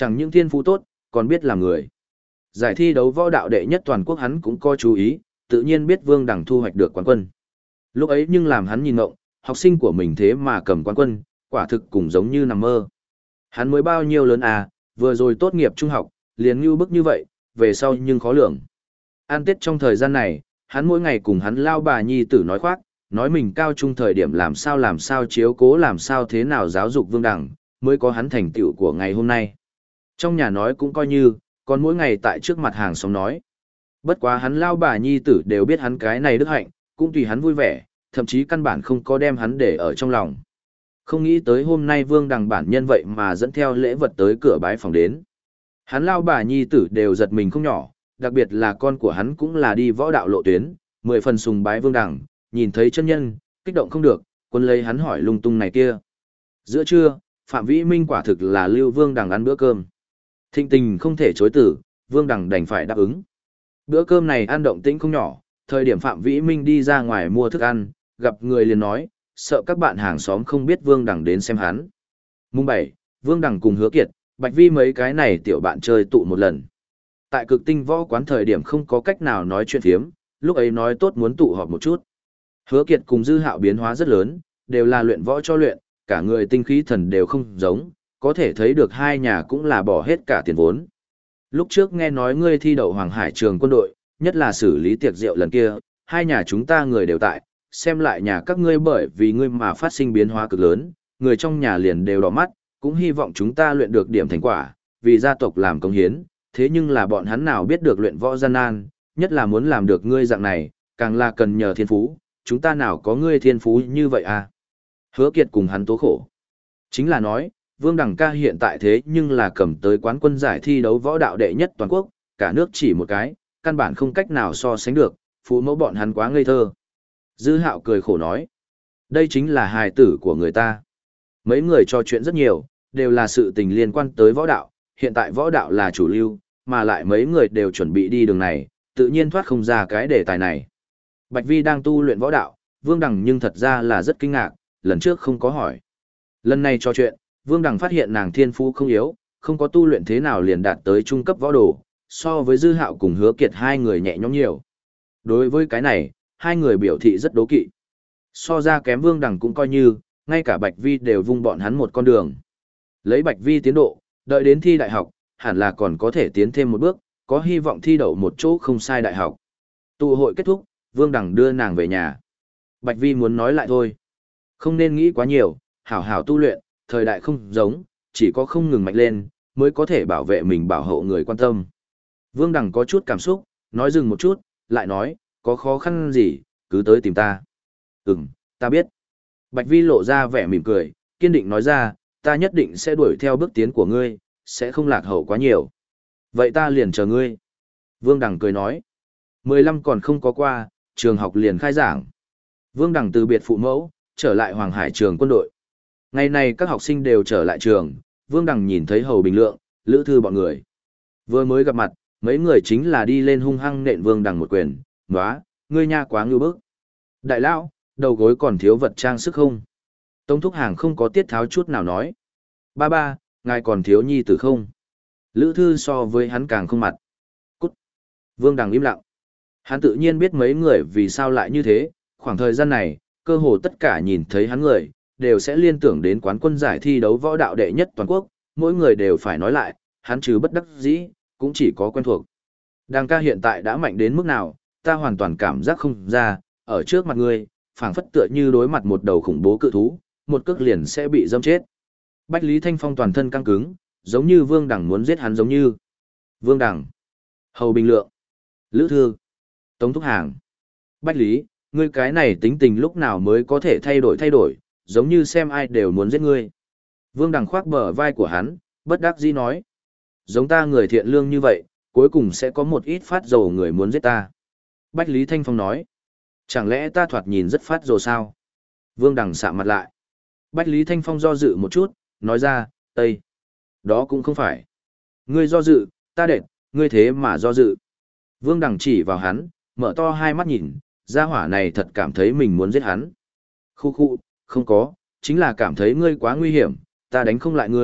Chẳng những thiên phú tốt, còn biết làm người. Giải thi đấu võ đạo đệ nhất toàn quốc hắn cũng có chú ý, tự nhiên biết Vương Đằng thu hoạch được quán quân. Lúc ấy nhưng làm hắn nhìn ngộng, học sinh của mình thế mà cầm quán quân, quả thực cũng giống như nằm mơ. Hắn mới bao nhiêu lớn à, vừa rồi tốt nghiệp trung học, liền như bức như vậy, về sau nhưng khó lường. An Tết trong thời gian này, hắn mỗi ngày cùng hắn lao bà nhi tử nói khoác, nói mình cao trung thời điểm làm sao chiếu cố làm sao thế nào giáo dục Vương Đằng, mới có hắn thành tựu của ngày hôm nay. Trong nhà nói cũng coi như, còn mỗi ngày tại trước mặt hàng xóm nói. Bất quá hắn lao bà nhi tử đều biết hắn cái này đức hạnh, cũng tùy hắn vui vẻ, thậm chí căn bản không có đem hắn để ở trong lòng. Không nghĩ tới hôm nay Vương Đằng bản nhân vậy mà dẫn theo lễ vật tới cửa bái phòng đến. Hắn lao bà nhi tử đều giật mình không nhỏ, đặc biệt là con của hắn cũng là đi võ đạo lộ tuyến, 10 phần sùng bái Vương Đằng, nhìn thấy chân nhân, kích động không được, quân lấy hắn hỏi lung tung này kia. Giữa trưa, Phạm Vĩ Minh quả thực là lưu Vương Đằng ăn bữa cơm. Thịnh tình không thể chối từ, Vương Đằng đành phải đáp ứng. Bữa cơm này ăn động tĩnh không nhỏ, thời điểm Phạm Vĩ Minh đi ra ngoài mua thức ăn, gặp người liền nói, sợ các bạn hàng xóm không biết Vương Đằng đến xem hắn. Mùng 7, Vương Đằng cùng Hứa Kiệt, Bạch Vi mấy cái này tiểu bạn chơi tụ một lần. Tại Cực Tinh võ quán thời điểm không có cách nào nói chuyện phiếm, lúc ấy nói tốt muốn tụ họp một chút. Hứa Kiệt cùng Dư Hạo biến hóa rất lớn, đều là luyện võ cho luyện, cả người tinh khí thần đều không giống, có thể thấy được hai nhà cũng là bỏ hết cả tiền vốn. Lúc trước nghe nói ngươi thi đậu Hoàng Hải trường quân đội, nhất là xử lý tiệc rượu lần kia, hai nhà chúng ta người đều tại, xem lại nhà các ngươi bởi vì ngươi mà phát sinh biến hóa cực lớn, người trong nhà liền đều đỏ mắt, cũng hy vọng chúng ta luyện được điểm thành quả, vì gia tộc làm công hiến, thế nhưng là bọn hắn nào biết được luyện võ gian nan, nhất là muốn làm được ngươi dạng này, càng là cần nhờ thiên phú, chúng ta nào có ngươi thiên phú như vậy à. Hứa Kiệt cùng hắn tố khổ. Chính là nói, Vương Đằng ca hiện tại thế nhưng là cầm tới quán quân giải thi đấu võ đạo đệ nhất toàn quốc, cả nước chỉ một cái, căn bản không cách nào so sánh được, phụ mẫu bọn hắn quá ngây thơ. Dư Hạo cười khổ nói, đây chính là hài tử của người ta. Mấy người trò chuyện rất nhiều, đều là sự tình liên quan tới võ đạo, hiện tại võ đạo là chủ lưu, mà lại mấy người đều chuẩn bị đi đường này, tự nhiên thoát không ra cái đề tài này. Bạch Vi đang tu luyện võ đạo, Vương Đằng nhưng thật ra là rất kinh ngạc, lần trước không có hỏi. Lần này trò chuyện, Vương Đằng phát hiện nàng thiên phú không yếu, không có tu luyện thế nào liền đạt tới trung cấp võ đồ, so với Dư Hạo cùng Hứa Kiệt hai người nhẹ nhõm nhiều. Đối với cái này, hai người biểu thị rất đố kỵ. So ra kém Vương Đằng cũng coi như, ngay cả Bạch Vi đều vung bọn hắn một con đường. Lấy Bạch Vi tiến độ, đợi đến thi đại học, hẳn là còn có thể tiến thêm một bước, có hy vọng thi đậu một chỗ không sai đại học. Tụ hội kết thúc, Vương Đằng đưa nàng về nhà. Bạch Vi muốn nói lại thôi. Không nên nghĩ quá nhiều, hảo hảo tu luyện, thời đại không giống, chỉ có không ngừng mạnh lên, mới có thể bảo vệ mình bảo hộ người quan tâm. Vương Đằng có chút cảm xúc, nói dừng một chút, lại nói, có khó khăn gì, cứ tới tìm ta. Ta biết. Bạch Vi lộ ra vẻ mỉm cười, kiên định nói ra, ta nhất định sẽ đuổi theo bước tiến của ngươi, sẽ không lạc hậu quá nhiều. Vậy ta liền chờ ngươi. Vương Đằng cười nói. 15 còn không có qua, trường học liền khai giảng. Vương Đằng từ biệt phụ mẫu, trở lại Hoàng Hải trường quân đội. Ngày này các học sinh đều trở lại trường, Vương Đằng nhìn thấy Hầu Bình Lượng, Lữ Thư bọn người. Vừa mới gặp mặt, mấy người chính là đi lên hung hăng nện Vương Đằng một quyền, "Nóa, ngươi nha quá ngưu bức. Đại lão, đầu gối còn thiếu vật trang sức không?" Tống Thúc Hàng không có tiết tháo chút nào nói. "Ba ba, ngài còn thiếu nhi tử không?" Lữ Thư so với hắn càng không mặt. "Cút." Vương Đằng im lặng. Hắn tự nhiên biết mấy người vì sao lại như thế, khoảng thời gian này, cơ hồ tất cả nhìn thấy hắn người, đều sẽ liên tưởng đến quán quân giải thi đấu võ đạo đệ nhất toàn quốc, mỗi người đều phải nói lại, hắn trừ bất đắc dĩ, cũng chỉ có quen thuộc. Đằng ca hiện tại đã mạnh đến mức nào, ta hoàn toàn cảm giác không ra, ở trước mặt ngươi, phảng phất tựa như đối mặt một đầu khủng bố cự thú, một cước liền sẽ bị dâm chết. Bách Lý Thanh Phong toàn thân căng cứng, giống như Vương Đằng muốn giết hắn giống như. Vương Đằng, Hầu Bình Lượng, Lữ Thư, Tống Thúc Hàng. Bách Lý, ngươi cái này tính tình lúc nào mới có thể thay đổi, giống như xem ai đều muốn giết ngươi. Vương Đằng khoác bờ vai của hắn, bất đắc dĩ nói. Giống ta người thiện lương như vậy, cuối cùng sẽ có một ít phát dầu người muốn giết ta. Bách Lý Thanh Phong nói. Chẳng lẽ ta thoạt nhìn rất phát dầu sao? Vương Đằng sạm mặt lại. Bách Lý Thanh Phong do dự một chút, nói ra, Tây. Đó cũng không phải. Ngươi do dự, ta đệt, ngươi thế mà do dự. Vương Đằng chỉ vào hắn, mở to hai mắt nhìn, gia hỏa này thật cảm thấy mình muốn giết hắn. Khu, không có, chính là cảm thấy ngươi quá nguy hiểm, ta đánh không lại ngươi,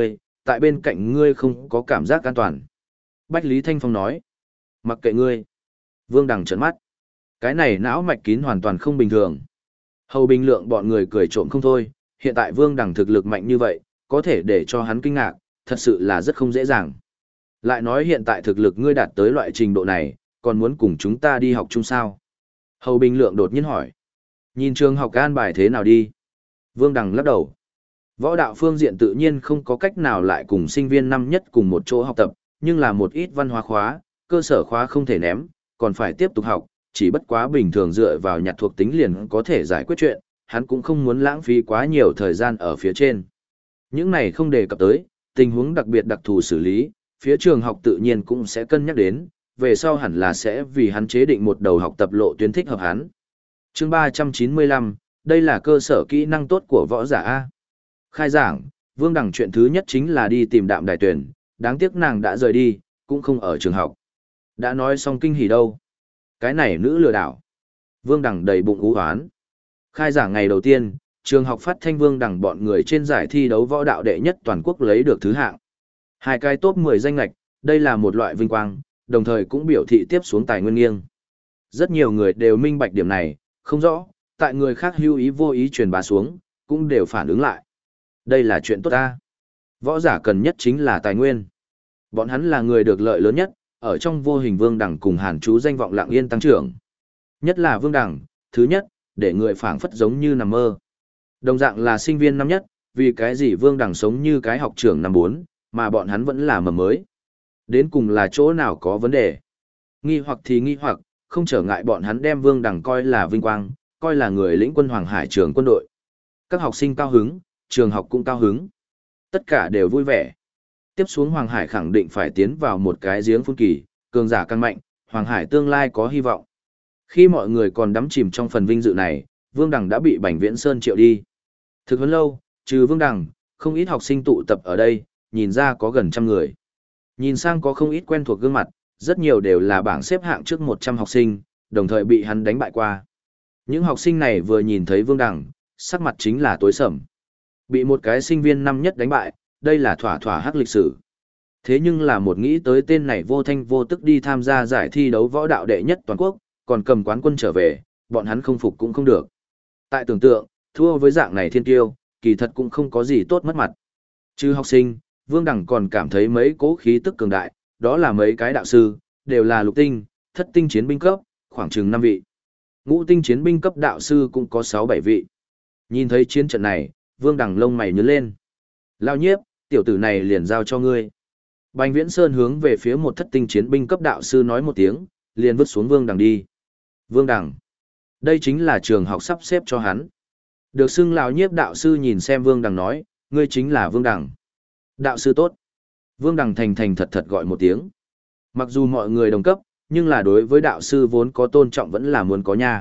tại bên cạnh ngươi không có cảm giác an toàn. Bách Lý Thanh Phong nói. Mặc kệ ngươi. Vương Đằng trợn mắt. Cái này não mạch kín hoàn toàn không bình thường. Hầu Bình Lượng bọn người cười trộm không thôi, hiện tại Vương Đằng thực lực mạnh như vậy, có thể để cho hắn kinh ngạc, thật sự là rất không dễ dàng. Lại nói hiện tại thực lực ngươi đạt tới loại trình độ này, còn muốn cùng chúng ta đi học chung sao? Hầu Bình Lượng đột nhiên hỏi. Nhìn trường học an bài thế nào đi? Vương Đằng lắc đầu. Võ đạo phương diện tự nhiên không có cách nào lại cùng sinh viên năm nhất cùng một chỗ học tập, nhưng là một ít văn hóa khóa, cơ sở khóa không thể ném, còn phải tiếp tục học, chỉ bất quá bình thường dựa vào nhặt thuộc tính liền có thể giải quyết chuyện, hắn cũng không muốn lãng phí quá nhiều thời gian ở phía trên. Những này không đề cập tới, tình huống đặc biệt đặc thù xử lý, phía trường học tự nhiên cũng sẽ cân nhắc đến, về sau hẳn là sẽ vì hắn chế định một đầu học tập lộ tuyến thích hợp hắn. Chương 395, đây là cơ sở kỹ năng tốt của võ giả A. Khai giảng, Vương Đằng chuyện thứ nhất chính là đi tìm Đạm Đài Tuyển, đáng tiếc nàng đã rời đi, cũng không ở trường học. Đã nói xong kinh hỉ đâu. Cái này nữ lừa đảo. Vương Đằng đầy bụng ú hoán. Khai giảng ngày đầu tiên, trường học phát thanh Vương Đằng bọn người trên giải thi đấu võ đạo đệ nhất toàn quốc lấy được thứ hạng. 2 cái top 10 danh lệch, đây là một loại vinh quang, đồng thời cũng biểu thị tiếp xuống tài nguyên nghiêng. Rất nhiều người đều minh bạch điểm này, không rõ, tại người khác hưu ý vô ý truyền bá xuống, cũng đều phản ứng lại. Đây là chuyện tốt ta. Võ giả cần nhất chính là tài nguyên. Bọn hắn là người được lợi lớn nhất, ở trong vô hình Vương Đằng cùng Hàn Chú danh vọng lặng yên tăng trưởng. Nhất là Vương Đằng, thứ nhất, để người phảng phất giống như nằm mơ. Đồng dạng là sinh viên năm nhất, vì cái gì Vương Đằng sống như cái học trưởng năm 4, mà bọn hắn vẫn là mầm mới. Đến cùng là chỗ nào có vấn đề. Nghi hoặc thì nghi hoặc, không trở ngại bọn hắn đem Vương Đằng coi là vinh quang, coi là người lĩnh quân Hoàng Hải trường quân đội. Các học sinh cao hứng, trường học cũng cao hứng. Tất cả đều vui vẻ. Tiếp xuống Hoàng Hải khẳng định phải tiến vào một cái giếng phun kỳ, cường giả càng mạnh, Hoàng Hải tương lai có hy vọng. Khi mọi người còn đắm chìm trong phần vinh dự này, Vương Đằng đã bị Bành Viễn Sơn triệu đi. Thực huấn lâu, trừ Vương Đằng, không ít học sinh tụ tập ở đây, nhìn ra có gần 100 người. Nhìn sang có không ít quen thuộc gương mặt, rất nhiều đều là bảng xếp hạng trước 100 học sinh, đồng thời bị hắn đánh bại qua. Những học sinh này vừa nhìn thấy Vương Đằng, sắc mặt chính là tối sầm. Bị một cái sinh viên năm nhất đánh bại, đây là thỏa thỏa hắc lịch sử. Thế nhưng là một nghĩ tới tên này vô thanh vô tức đi tham gia giải thi đấu võ đạo đệ nhất toàn quốc, còn cầm quán quân trở về, bọn hắn không phục cũng không được. Tại tưởng tượng, thua với dạng này thiên tiêu, kỳ thật cũng không có gì tốt mất mặt. Chứ học sinh, Vương Đằng còn cảm thấy mấy cố khí tức cường đại, đó là mấy cái đạo sư, đều là lục tinh, thất tinh chiến binh cấp, khoảng chừng 5 vị. Ngũ tinh chiến binh cấp đạo sư cũng có 6-7 vị. Nhìn thấy chiến trận này, Vương Đằng lông mày nhướng lên. Lao Nhiếp, tiểu tử này liền giao cho ngươi. Bành Viễn Sơn hướng về phía một thất tinh chiến binh cấp đạo sư nói một tiếng, liền vứt xuống Vương Đằng đi. Vương Đằng. Đây chính là trường học sắp xếp cho hắn. Được xưng Lão Nhiếp đạo sư nhìn xem Vương Đằng nói, ngươi chính là Vương Đằng. Đạo sư tốt. Vương Đằng thành thành thật thật gọi một tiếng. Mặc dù mọi người đồng cấp, nhưng là đối với đạo sư vốn có tôn trọng vẫn là muốn có nha.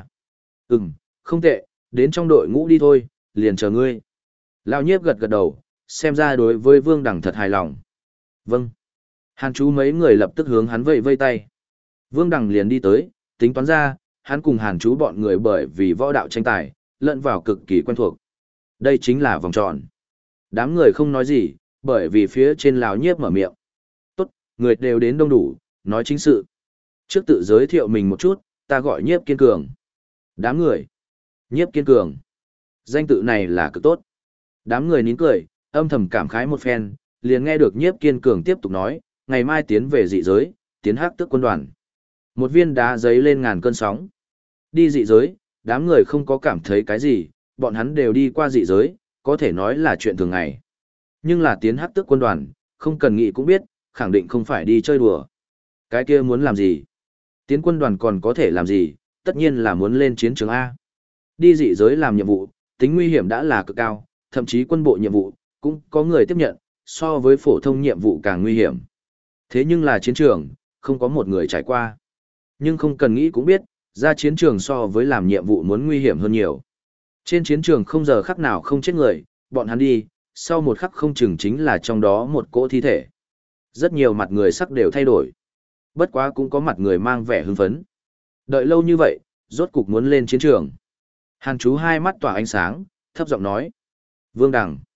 Không tệ, đến trong đội ngũ đi thôi, liền chờ ngươi. Lão Nhiếp gật gật đầu, xem ra đối với Vương Đằng thật hài lòng. Vâng. Hàn Chú mấy người lập tức hướng hắn vẫy vây tay. Vương Đằng liền đi tới, tính toán ra, hắn cùng Hàn Chú bọn người bởi vì võ đạo tranh tài, lẫn vào cực kỳ quen thuộc. Đây chính là vòng tròn. Đám người không nói gì, bởi vì phía trên Lão Nhiếp mở miệng. Tốt, người đều đến đông đủ, nói chính sự. Trước tự giới thiệu mình một chút, ta gọi Nhiếp Kiên Cường. Đám người. Nhiếp Kiên Cường. Danh tự này là cực tốt. Đám người nín cười, âm thầm cảm khái một phen, liền nghe được Nhiếp Kiên Cường tiếp tục nói, ngày mai tiến về dị giới, tiến hắc tước quân đoàn. Một viên đá giấy lên ngàn cơn sóng. Đi dị giới, đám người không có cảm thấy cái gì, bọn hắn đều đi qua dị giới, có thể nói là chuyện thường ngày. Nhưng là tiến hắc tước quân đoàn, không cần nghĩ cũng biết, khẳng định không phải đi chơi đùa. Cái kia muốn làm gì? Tiến quân đoàn còn có thể làm gì? Tất nhiên là muốn lên chiến trường A. Đi dị giới làm nhiệm vụ, tính nguy hiểm đã là cực cao, thậm chí quân bộ nhiệm vụ, cũng có người tiếp nhận, so với phổ thông nhiệm vụ càng nguy hiểm. Thế nhưng là chiến trường, không có một người trải qua. Nhưng không cần nghĩ cũng biết, ra chiến trường so với làm nhiệm vụ muốn nguy hiểm hơn nhiều. Trên chiến trường không giờ khắc nào không chết người, bọn hắn đi, sau một khắc không chừng chính là trong đó một cỗ thi thể. Rất nhiều mặt người sắc đều thay đổi. Bất quá cũng có mặt người mang vẻ hưng phấn. Đợi lâu như vậy, rốt cục muốn lên chiến trường. Hàn Chú hai mắt tỏa ánh sáng, thấp giọng nói. Vương Đằng.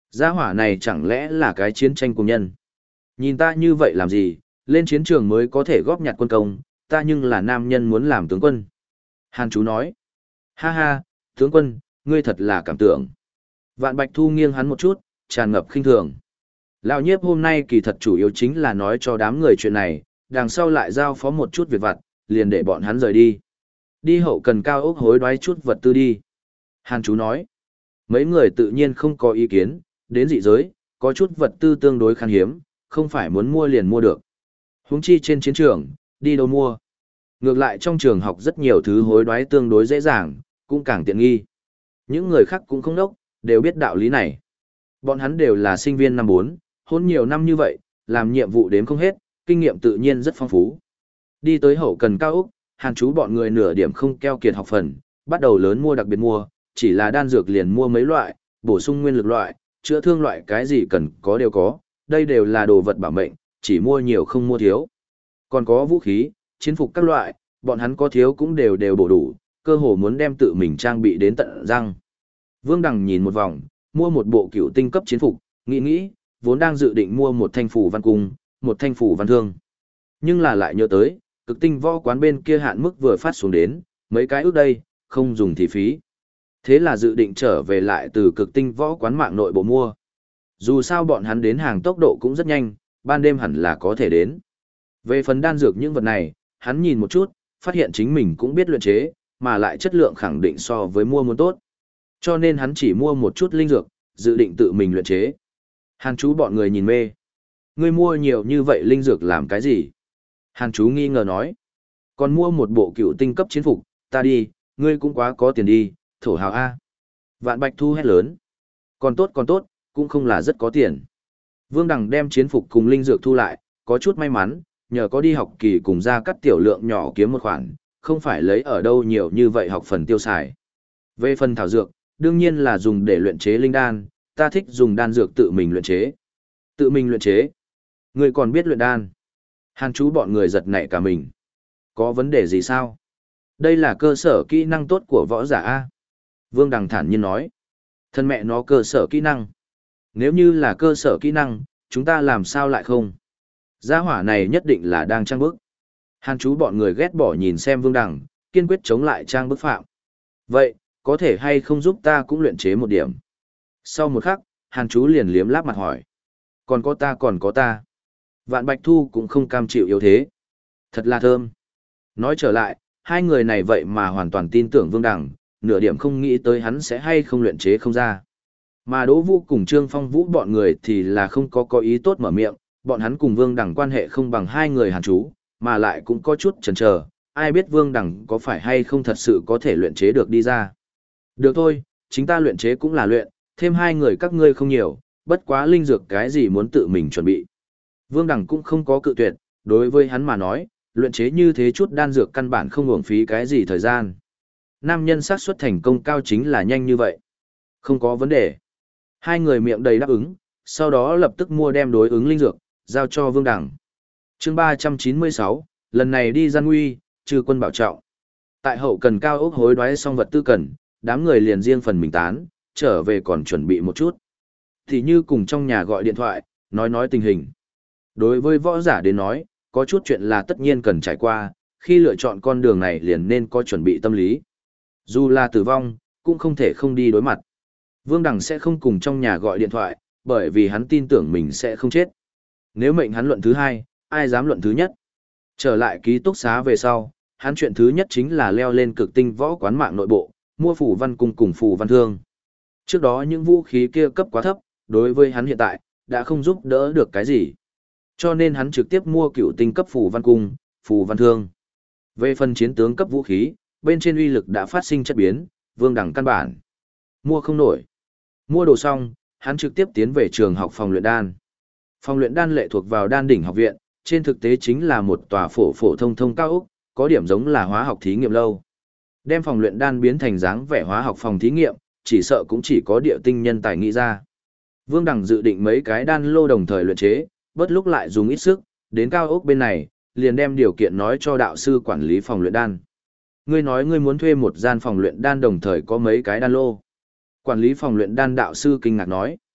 Gia hỏa này chẳng lẽ là cái chiến tranh cùng nhân? Nhìn ta như vậy làm gì, lên chiến trường mới có thể góp nhặt quân công, ta nhưng là nam nhân muốn làm tướng quân. Hàn chú nói, ha ha, tướng quân, ngươi thật là cảm tưởng. Vạn Bạch Thu nghiêng hắn một chút, tràn ngập khinh thường. Lão nhiếp hôm nay kỳ thật chủ yếu chính là nói cho đám người chuyện này, đằng sau lại giao phó một chút việc vặt, liền để bọn hắn rời đi. Đi hậu cần cao ốc hối đoái chút vật tư đi. Hàn chú nói, mấy người tự nhiên không có ý kiến, đến dị giới, có chút vật tư tương đối khan hiếm, không phải muốn mua liền mua được. Huống chi trên chiến trường, đi đâu mua. Ngược lại trong trường học rất nhiều thứ hối đoái tương đối dễ dàng, cũng càng tiện nghi. Những người khác cũng không đốc, đều biết đạo lý này. Bọn hắn đều là sinh viên năm 4, hôn nhiều năm như vậy, làm nhiệm vụ đếm không hết, kinh nghiệm tự nhiên rất phong phú. Đi tới hậu cần cao ốc, Hàn chú bọn người nửa điểm không keo kiệt học phần, bắt đầu lớn mua đặc biệt mua, chỉ là đan dược liền mua mấy loại, bổ sung nguyên lực loại, chữa thương loại cái gì cần có đều có, đây đều là đồ vật bảo mệnh, chỉ mua nhiều không mua thiếu. Còn có vũ khí, chiến phục các loại, bọn hắn có thiếu cũng đều bổ đủ, cơ hồ muốn đem tự mình trang bị đến tận răng. Vương Đằng nhìn một vòng, mua một bộ cựu tinh cấp chiến phục, nghĩ, vốn đang dự định mua một thanh phủ văn cung, một thanh phủ văn thương. Nhưng là lại nhớ tới, cực tinh võ quán bên kia hạn mức vừa phát xuống đến, mấy cái ước đây, không dùng thì phí. Thế là dự định trở về lại từ cực tinh võ quán mạng nội bộ mua. Dù sao bọn hắn đến hàng tốc độ cũng rất nhanh, ban đêm hẳn là có thể đến. Về phần đan dược những vật này, hắn nhìn một chút, phát hiện chính mình cũng biết luyện chế, mà lại chất lượng khẳng định so với mua muốn tốt. Cho nên hắn chỉ mua một chút linh dược, dự định tự mình luyện chế. Hàn chú bọn người nhìn mê. Ngươi mua nhiều như vậy linh dược làm cái gì? Hàn chú nghi ngờ nói. Còn mua một bộ cựu tinh cấp chiến phục, ta đi, ngươi cũng quá có tiền đi, thổ hào A. Vạn Bạch Thu hét lớn. Còn tốt, cũng không là rất có tiền. Vương Đằng đem chiến phục cùng linh dược thu lại, có chút may mắn, nhờ có đi học kỳ cùng ra cắt tiểu lượng nhỏ kiếm một khoản, không phải lấy ở đâu nhiều như vậy học phần tiêu xài. Về phần thảo dược, đương nhiên là dùng để luyện chế linh đan, ta thích dùng đan dược tự mình luyện chế. Tự mình luyện chế? Người còn biết luyện đan? Hàn chú bọn người giật nảy cả mình. Có vấn đề gì sao? Đây là cơ sở kỹ năng tốt của võ giả A. Vương Đằng thản nhiên nói. Thân mẹ nó cơ sở kỹ năng. Nếu như là cơ sở kỹ năng, chúng ta làm sao lại không? Gia hỏa này nhất định là đang trang bức. Hàn chú bọn người ghét bỏ nhìn xem Vương Đằng, kiên quyết chống lại trang bức phạm. Vậy, có thể hay không giúp ta cũng luyện chế một điểm? Sau một khắc, Hàn chú liền liếm láp mặt hỏi. Còn có ta. Vạn Bạch Thu cũng không cam chịu yếu thế. Thật là thơm. Nói trở lại, hai người này vậy mà hoàn toàn tin tưởng Vương Đằng, nửa điểm không nghĩ tới hắn sẽ hay không luyện chế không ra. Mà Đỗ Vũ cùng Trương Phong Vũ bọn người thì là không có ý tốt mở miệng, bọn hắn cùng Vương Đằng quan hệ không bằng hai người Hàn chú, mà lại cũng có chút chần chờ, ai biết Vương Đằng có phải hay không thật sự có thể luyện chế được đi ra. Được thôi, chính ta luyện chế cũng là luyện, thêm hai người các ngươi không nhiều, bất quá linh dược cái gì muốn tự mình chuẩn bị. Vương Đằng cũng không có cự tuyệt, đối với hắn mà nói, luyện chế như thế chút đan dược căn bản không uổng phí cái gì thời gian. Nam nhân xác suất thành công cao chính là nhanh như vậy. Không có vấn đề. Hai người miệng đầy đáp ứng, sau đó lập tức mua đem đối ứng linh dược, giao cho Vương Đằng. Chương 396, lần này đi gian nguy, trừ quân bảo trọng. Tại hậu cần cao ốc hối đoái xong vật tư cần, đám người liền riêng phần mình tán, trở về còn chuẩn bị một chút. Thì như cùng trong nhà gọi điện thoại, nói tình hình. Đối với võ giả đến nói, có chút chuyện là tất nhiên cần trải qua, khi lựa chọn con đường này liền nên có chuẩn bị tâm lý. Dù là tử vong, cũng không thể không đi đối mặt. Vương Đằng sẽ không cùng trong nhà gọi điện thoại, bởi vì hắn tin tưởng mình sẽ không chết. Nếu mệnh hắn luận thứ hai, ai dám luận thứ nhất? Trở lại ký túc xá về sau, hắn chuyện thứ nhất chính là leo lên cực tinh võ quán mạng nội bộ, mua phù văn cung cùng phù văn thương. Trước đó những vũ khí kia cấp quá thấp, đối với hắn hiện tại, đã không giúp đỡ được cái gì. Cho nên hắn trực tiếp mua cựu tinh cấp phù văn cung, phù văn thương. Về phần chiến tướng cấp vũ khí, bên trên uy lực đã phát sinh chất biến, Vương Đằng căn bản mua không nổi. Mua đồ xong, hắn trực tiếp tiến về trường học phòng luyện đan. Phòng luyện đan lệ thuộc vào Đan đỉnh học viện, trên thực tế chính là một tòa phổ thông cao ốc, có điểm giống là hóa học thí nghiệm lâu. Đem phòng luyện đan biến thành dáng vẻ hóa học phòng thí nghiệm, chỉ sợ cũng chỉ có địa tinh nhân tài nghĩ ra. Vương Đằng dự định mấy cái đan lô đồng thời luyện chế, bất lúc lại dùng ít sức, đến cao ốc bên này, liền đem điều kiện nói cho đạo sư quản lý phòng luyện đan. Ngươi nói ngươi muốn thuê một gian phòng luyện đan đồng thời có mấy cái đan lô. Quản lý phòng luyện đan đạo sư kinh ngạc nói.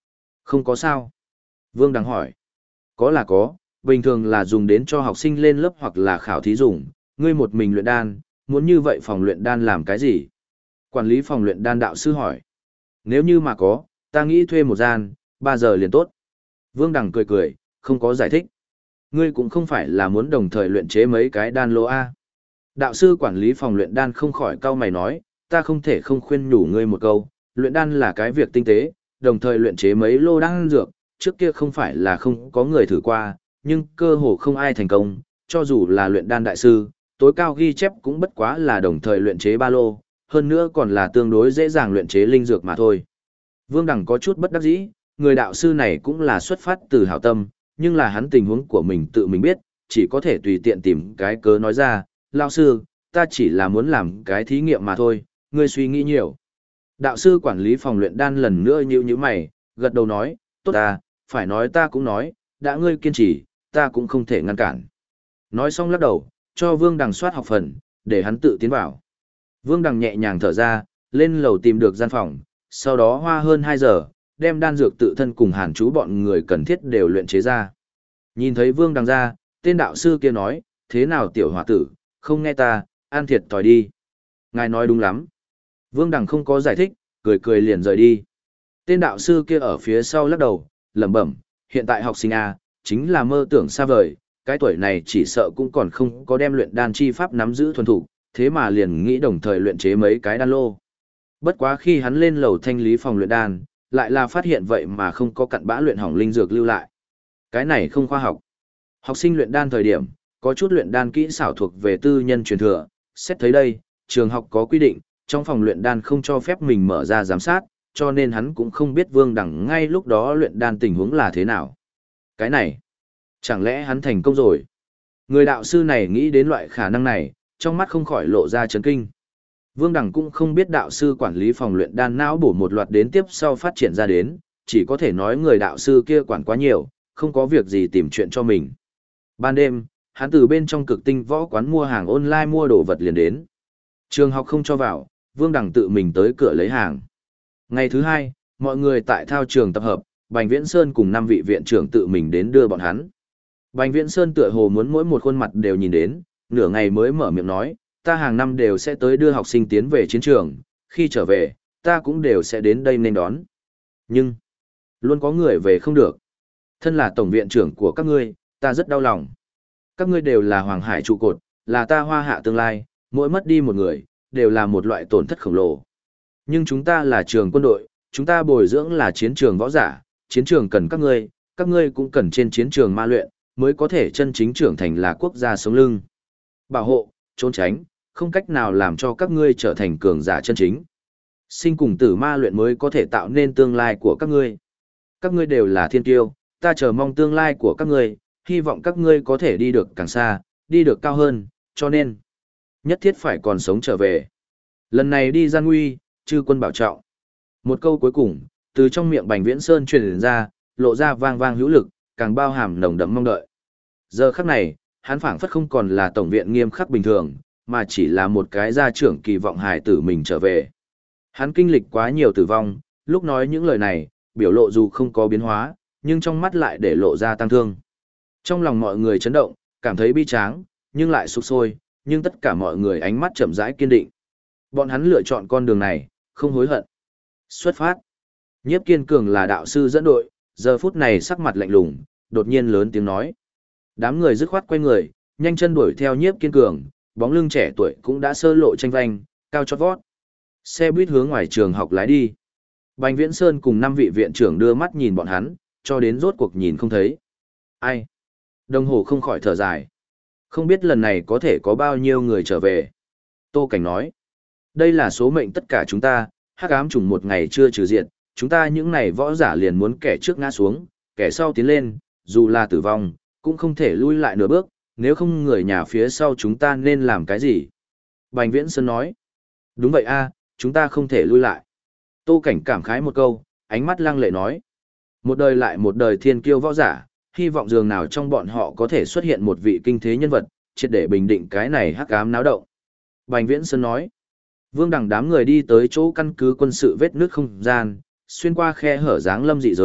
Không có sao. Vương Đằng hỏi. Có là có, bình thường là dùng đến cho học sinh lên lớp hoặc là khảo thí dùng, ngươi một mình luyện đan, muốn như vậy phòng luyện đan làm cái gì? Quản lý phòng luyện đan đạo sư hỏi. Nếu như mà có, ta nghĩ thuê một gian, 3 giờ liền tốt. Vương Đằng cười cười, không có giải thích. Ngươi cũng không phải là muốn đồng thời luyện chế mấy cái đan lô A. Đạo sư quản lý phòng luyện đan không khỏi cau mày nói, ta không thể không khuyên nhủ ngươi một câu, luyện đan là cái việc tinh tế, đồng thời luyện chế mấy lô đan dược, trước kia không phải là không có người thử qua, nhưng cơ hồ không ai thành công, cho dù là luyện đan đại sư, tối cao ghi chép cũng bất quá là đồng thời luyện chế 3 lô, hơn nữa còn là tương đối dễ dàng luyện chế linh dược mà thôi. Vương Đằng có chút bất đắc dĩ, người đạo sư này cũng là xuất phát từ hảo tâm, nhưng là hắn tình huống của mình tự mình biết, chỉ có thể tùy tiện tìm cái cớ nói ra, lão sư, ta chỉ là muốn làm cái thí nghiệm mà thôi, ngươi suy nghĩ nhiều. Đạo sư quản lý phòng luyện đan lần nữa nhíu mày, gật đầu nói, tốt ta, phải nói ta cũng nói, đã ngươi kiên trì, ta cũng không thể ngăn cản. Nói xong lắc đầu, cho Vương Đằng soát học phần, để hắn tự tiến vào. Vương Đằng nhẹ nhàng thở ra, lên lầu tìm được gian phòng, sau đó hoa hơn 2 giờ, đem đan dược tự thân cùng hàn chú bọn người cần thiết đều luyện chế ra. Nhìn thấy Vương Đằng ra, tên đạo sư kia nói, thế nào tiểu hòa tử, không nghe ta, ăn thiệt thòi đi. Ngài nói đúng lắm. Vương Đằng không có giải thích, cười cười liền rời đi. Tên đạo sư kia ở phía sau lắc đầu, lẩm bẩm, hiện tại học sinh A, chính là mơ tưởng xa vời, cái tuổi này chỉ sợ cũng còn không có đem luyện đan chi pháp nắm giữ thuần thủ, thế mà liền nghĩ đồng thời luyện chế mấy cái đan lô. Bất quá khi hắn lên lầu thanh lý phòng luyện đan, lại là phát hiện vậy mà không có cặn bã luyện hỏng linh dược lưu lại. Cái này không khoa học. Học sinh luyện đan thời điểm, có chút luyện đan kỹ xảo thuộc về tư nhân truyền thừa, xét thấy đây, trường học có quy định, trong phòng luyện đan không cho phép mình mở ra giám sát, cho nên hắn cũng không biết Vương Đằng ngay lúc đó luyện đan tình huống là thế nào. Cái này, chẳng lẽ hắn thành công rồi? Người đạo sư này nghĩ đến loại khả năng này, trong mắt không khỏi lộ ra chấn kinh. Vương Đằng cũng không biết đạo sư quản lý phòng luyện đan não bổ một loạt đến tiếp sau phát triển ra đến, chỉ có thể nói người đạo sư kia quản quá nhiều, không có việc gì tìm chuyện cho mình. Ban đêm, hắn từ bên trong Cực Tinh võ quán mua hàng online mua đồ vật liền đến. Trường học không cho vào, Vương Đằng tự mình tới cửa lấy hàng. Ngày thứ 2, mọi người tại thao trường tập hợp, Bành Viễn Sơn cùng 5 vị viện trưởng tự mình đến đưa bọn hắn. Bành Viễn Sơn tựa hồ muốn mỗi một khuôn mặt đều nhìn đến, nửa ngày mới mở miệng nói, ta hàng năm đều sẽ tới đưa học sinh tiến về chiến trường, khi trở về, ta cũng đều sẽ đến đây nên đón. Nhưng, luôn có người về không được. Thân là tổng viện trưởng của các ngươi, ta rất đau lòng. Các ngươi đều là Hoàng Hải trụ cột, là ta Hoa Hạ tương lai, mỗi mất đi một người, đều là một loại tổn thất khổng lồ. Nhưng chúng ta là trường quân đội, chúng ta bồi dưỡng là chiến trường võ giả, chiến trường cần các ngươi cũng cần trên chiến trường ma luyện, mới có thể chân chính trưởng thành là quốc gia sống lưng. Bảo hộ, trốn tránh, không cách nào làm cho các ngươi trở thành cường giả chân chính. Sinh cùng tử ma luyện mới có thể tạo nên tương lai của các ngươi. Các ngươi đều là thiên tiêu, ta chờ mong tương lai của các ngươi, hy vọng các ngươi có thể đi được càng xa, đi được cao hơn, cho nên nhất thiết phải còn sống trở về. Lần này đi gian nguy, chư quân bảo trọng. Một câu cuối cùng, từ trong miệng Bành Viễn Sơn truyền ra, lộ ra vang vang hữu lực, càng bao hàm nồng đậm mong đợi. Giờ khắc này, hắn phảng phất không còn là tổng viện nghiêm khắc bình thường, mà chỉ là một cái gia trưởng kỳ vọng hài tử mình trở về. Hắn kinh lịch quá nhiều tử vong, lúc nói những lời này, biểu lộ dù không có biến hóa, nhưng trong mắt lại để lộ ra tăng thương. Trong lòng mọi người chấn động, cảm thấy bi tráng, nhưng lại sục sôi, nhưng tất cả mọi người ánh mắt chậm rãi kiên định. Bọn hắn lựa chọn con đường này, không hối hận. Xuất phát. Nhiếp Kiên Cường là đạo sư dẫn đội, giờ phút này sắc mặt lạnh lùng, đột nhiên lớn tiếng nói. Đám người dứt khoát quay người, nhanh chân đuổi theo Nhiếp Kiên Cường, bóng lưng trẻ tuổi cũng đã sơ lộ tranh vanh, cao chót vót. Xe buýt hướng ngoài trường học lái đi. Bành Viễn Sơn cùng 5 vị viện trưởng đưa mắt nhìn bọn hắn, cho đến rốt cuộc nhìn không thấy. Ai? Đồng hồ không khỏi thở dài. Không biết lần này có thể có bao nhiêu người trở về. Tô Cảnh nói. Đây là số mệnh tất cả chúng ta, hắc ám trùng một ngày chưa trừ diệt, chúng ta những này võ giả liền muốn kẻ trước ngã xuống, kẻ sau tiến lên, dù là tử vong, cũng không thể lui lại nửa bước, nếu không người nhà phía sau chúng ta nên làm cái gì? Bành Viễn Sơn nói. Đúng vậy a, chúng ta không thể lui lại. Tô Cảnh cảm khái một câu, ánh mắt lăng lệ nói. Một đời lại một đời thiên kiêu võ giả, hy vọng dường nào trong bọn họ có thể xuất hiện một vị kinh thế nhân vật, triệt để bình định cái này hắc ám náo động. Bành Viễn Sơn nói. Vương Đằng đám người đi tới chỗ căn cứ quân sự vết nước không gian, xuyên qua khe hở dáng lâm dị giới,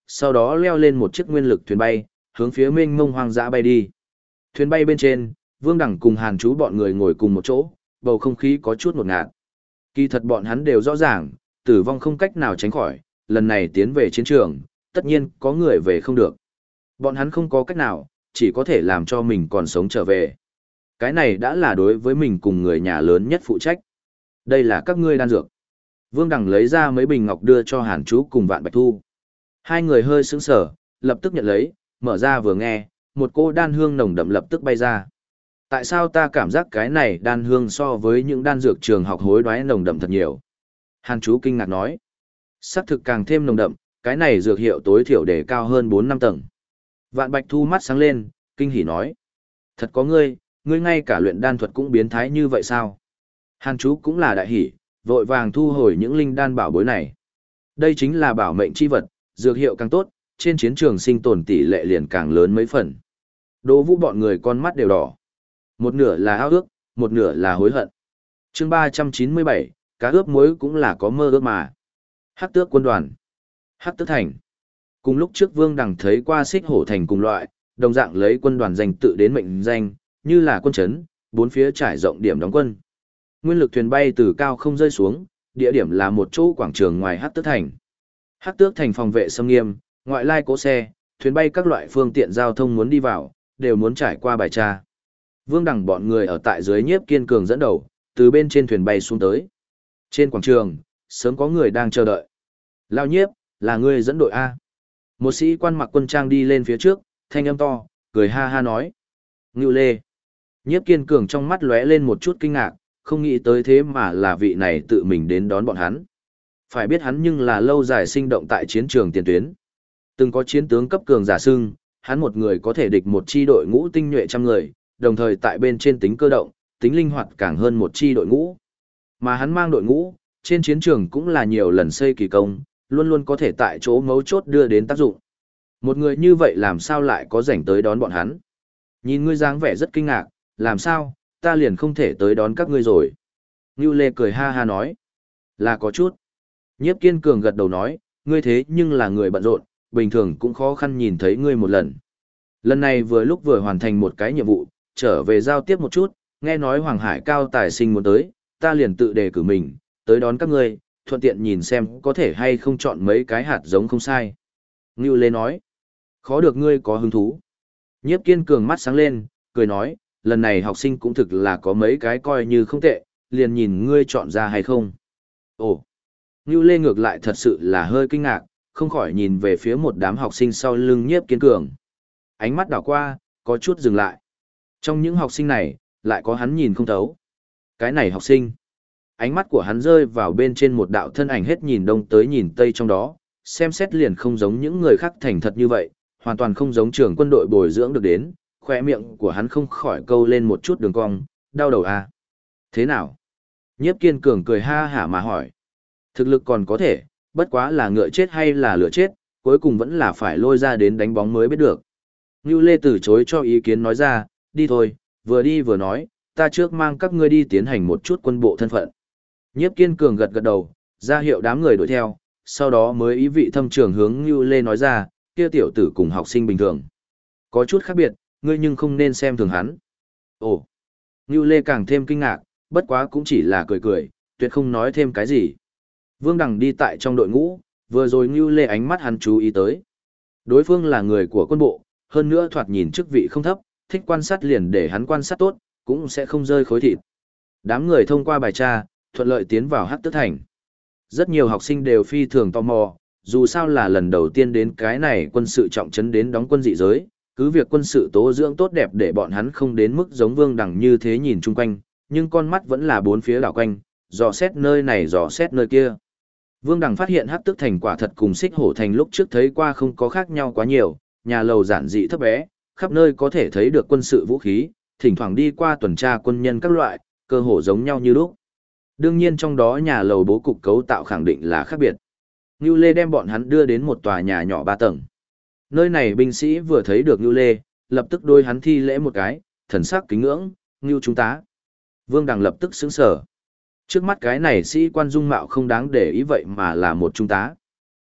sau đó leo lên một chiếc nguyên lực thuyền bay, hướng phía mênh mông hoang dã bay đi. Thuyền bay bên trên, Vương Đẳng cùng Hàn Chú bọn người ngồi cùng một chỗ, bầu không khí có chút ngột ngạt. Kỳ thật bọn hắn đều rõ ràng, tử vong không cách nào tránh khỏi, lần này tiến về chiến trường, tất nhiên có người về không được. Bọn hắn không có cách nào, chỉ có thể làm cho mình còn sống trở về. Cái này đã là đối với mình cùng người nhà lớn nhất phụ trách. Đây là các ngươi đan dược. Vương Đằng lấy ra mấy bình ngọc đưa cho Hàn Chú cùng Vạn Bạch Thu. Hai người hơi sững sờ, lập tức nhận lấy, mở ra vừa nghe, một cô đan hương nồng đậm lập tức bay ra. Tại sao ta cảm giác cái này đan hương so với những đan dược trường học hối đoái nồng đậm thật nhiều? Hàn Chú kinh ngạc nói. Sắc thực càng thêm nồng đậm, cái này dược hiệu tối thiểu để cao hơn 4-5 tầng. Vạn Bạch Thu mắt sáng lên, kinh hỉ nói. Thật có ngươi ngay cả luyện đan thuật cũng biến thái như vậy sao? Hàn Chú cũng là đại hỉ, vội vàng thu hồi những linh đan bảo bối này. Đây chính là bảo mệnh chi vật, dược hiệu càng tốt, trên chiến trường sinh tồn tỷ lệ liền càng lớn mấy phần. Đỗ Vũ bọn người con mắt đều đỏ. Một nửa là ao ước, một nửa là hối hận. Chương 397, cá ướp muối cũng là có mơ ước mà. Hắc Tước quân đoàn. Hắc Tước thành. Cùng lúc trước Vương Đằng thấy qua Xích Hổ thành cùng loại, đồng dạng lấy quân đoàn danh tự đến mệnh danh, như là quân trấn, bốn phía trải rộng điểm đóng quân. Nguyên lực thuyền bay từ cao không rơi xuống, địa điểm là một chỗ quảng trường ngoài Hắc Tước thành. Hắc Tước thành phòng vệ xâm nghiêm, ngoại lai cố xe, thuyền bay các loại phương tiện giao thông muốn đi vào, đều muốn trải qua bài tra. Vương Đằng bọn người ở tại dưới Nhiếp Kiên Cường dẫn đầu, từ bên trên thuyền bay xuống tới. Trên quảng trường, sớm có người đang chờ đợi. Lao Nhiếp, là ngươi dẫn đội A. Một sĩ quan mặc quân trang đi lên phía trước, thanh âm to, cười ha ha nói. Ngưu Lê. Nhiếp Kiên Cường trong mắt lóe lên một chút kinh ngạc, không nghĩ tới thế mà là vị này tự mình đến đón bọn hắn. Phải biết hắn nhưng là lâu dài sinh động tại chiến trường tiền tuyến. Từng có chiến tướng cấp cường giả xưng, hắn một người có thể địch một chi đội ngũ tinh nhuệ trăm người, đồng thời tại bên trên tính cơ động, tính linh hoạt càng hơn một chi đội ngũ. Mà hắn mang đội ngũ, trên chiến trường cũng là nhiều lần xây kỳ công, luôn luôn có thể tại chỗ mấu chốt đưa đến tác dụng. Một người như vậy làm sao lại có rảnh tới đón bọn hắn? Nhìn ngươi dáng vẻ rất kinh ngạc, làm sao, ta liền không thể tới đón các ngươi rồi. Ngưu Lê cười ha ha nói, là có chút. Nhiếp Kiên Cường gật đầu nói, ngươi thế nhưng là người bận rộn, bình thường cũng khó khăn nhìn thấy ngươi một lần. Lần này vừa lúc vừa hoàn thành một cái nhiệm vụ, trở về giao tiếp một chút, nghe nói Hoàng Hải Cao Tài Sinh muốn tới, ta liền tự đề cử mình, tới đón các ngươi, thuận tiện nhìn xem có thể hay không chọn mấy cái hạt giống không sai. Ngưu Lê nói, khó được ngươi có hứng thú. Nhiếp Kiên Cường mắt sáng lên, cười nói, lần này học sinh cũng thực là có mấy cái coi như không tệ, liền nhìn ngươi chọn ra hay không. Ồ, Ngưu Lê ngược lại thật sự là hơi kinh ngạc, không khỏi nhìn về phía một đám học sinh sau lưng Nhiếp Kiên Cường. Ánh mắt đảo qua, có chút dừng lại. Trong những học sinh này, lại có hắn nhìn không thấu. Cái này học sinh. Ánh mắt của hắn rơi vào bên trên một đạo thân ảnh hết nhìn đông tới nhìn tây trong đó, xem xét liền không giống những người khác thành thật như vậy, hoàn toàn không giống trường quân đội bồi dưỡng được đến, khỏe miệng của hắn không khỏi câu lên một chút đường cong, đau đầu à. Thế nào? Nhiếp Kiên Cường cười ha hả mà hỏi. Thực lực còn có thể, bất quá là ngựa chết hay là lửa chết, cuối cùng vẫn là phải lôi ra đến đánh bóng mới biết được. Ngưu Lê từ chối cho ý kiến nói ra, đi thôi, vừa đi vừa nói, ta trước mang các ngươi đi tiến hành một chút quân bộ thân phận. Nhiếp Kiên Cường gật gật đầu, ra hiệu đám người đuổi theo, sau đó mới ý vị thâm trường hướng Ngưu Lê nói ra, kia tiểu tử cùng học sinh bình thường. Có chút khác biệt, ngươi nhưng không nên xem thường hắn. Ồ, Ngưu Lê càng thêm kinh ngạc, bất quá cũng chỉ là cười cười, tuyệt không nói thêm cái gì. Vương Đằng đi tại trong đội ngũ, vừa rồi Ngưu Lê ánh mắt hắn chú ý tới. Đối phương là người của quân bộ, hơn nữa thoạt nhìn chức vị không thấp, thích quan sát liền để hắn quan sát tốt, cũng sẽ không rơi khối thịt. Đám người thông qua bài tra, thuận lợi tiến vào Hắc Tước thành. Rất nhiều học sinh đều phi thường tò mò, dù sao là lần đầu tiên đến cái này quân sự trọng trấn đến đóng quân dị giới, cứ việc quân sự tố dưỡng tốt đẹp để bọn hắn không đến mức giống Vương Đằng như thế nhìn chung quanh, nhưng con mắt vẫn là bốn phía đảo quanh, dò xét nơi này dò xét nơi kia. Vương Đằng phát hiện Hắc Tước thành quả thật cùng Xích Hổ thành lúc trước thấy qua không có khác nhau quá nhiều, nhà lầu giản dị thấp bé, khắp nơi có thể thấy được quân sự vũ khí, thỉnh thoảng đi qua tuần tra quân nhân các loại, cơ hồ giống nhau như lúc. Đương nhiên trong đó nhà lầu bố cục cấu tạo khẳng định là khác biệt. Ngưu Lê đem bọn hắn đưa đến một tòa nhà nhỏ 3 tầng. Nơi này binh sĩ vừa thấy được Ngưu Lê, lập tức đôi hắn thi lễ một cái, thần sắc kính ngưỡng, Ngưu trung tá. Vương Đằng lập tức sững sờ. Trước mắt cái này sĩ quan dung mạo không đáng để ý vậy mà là một trung tá.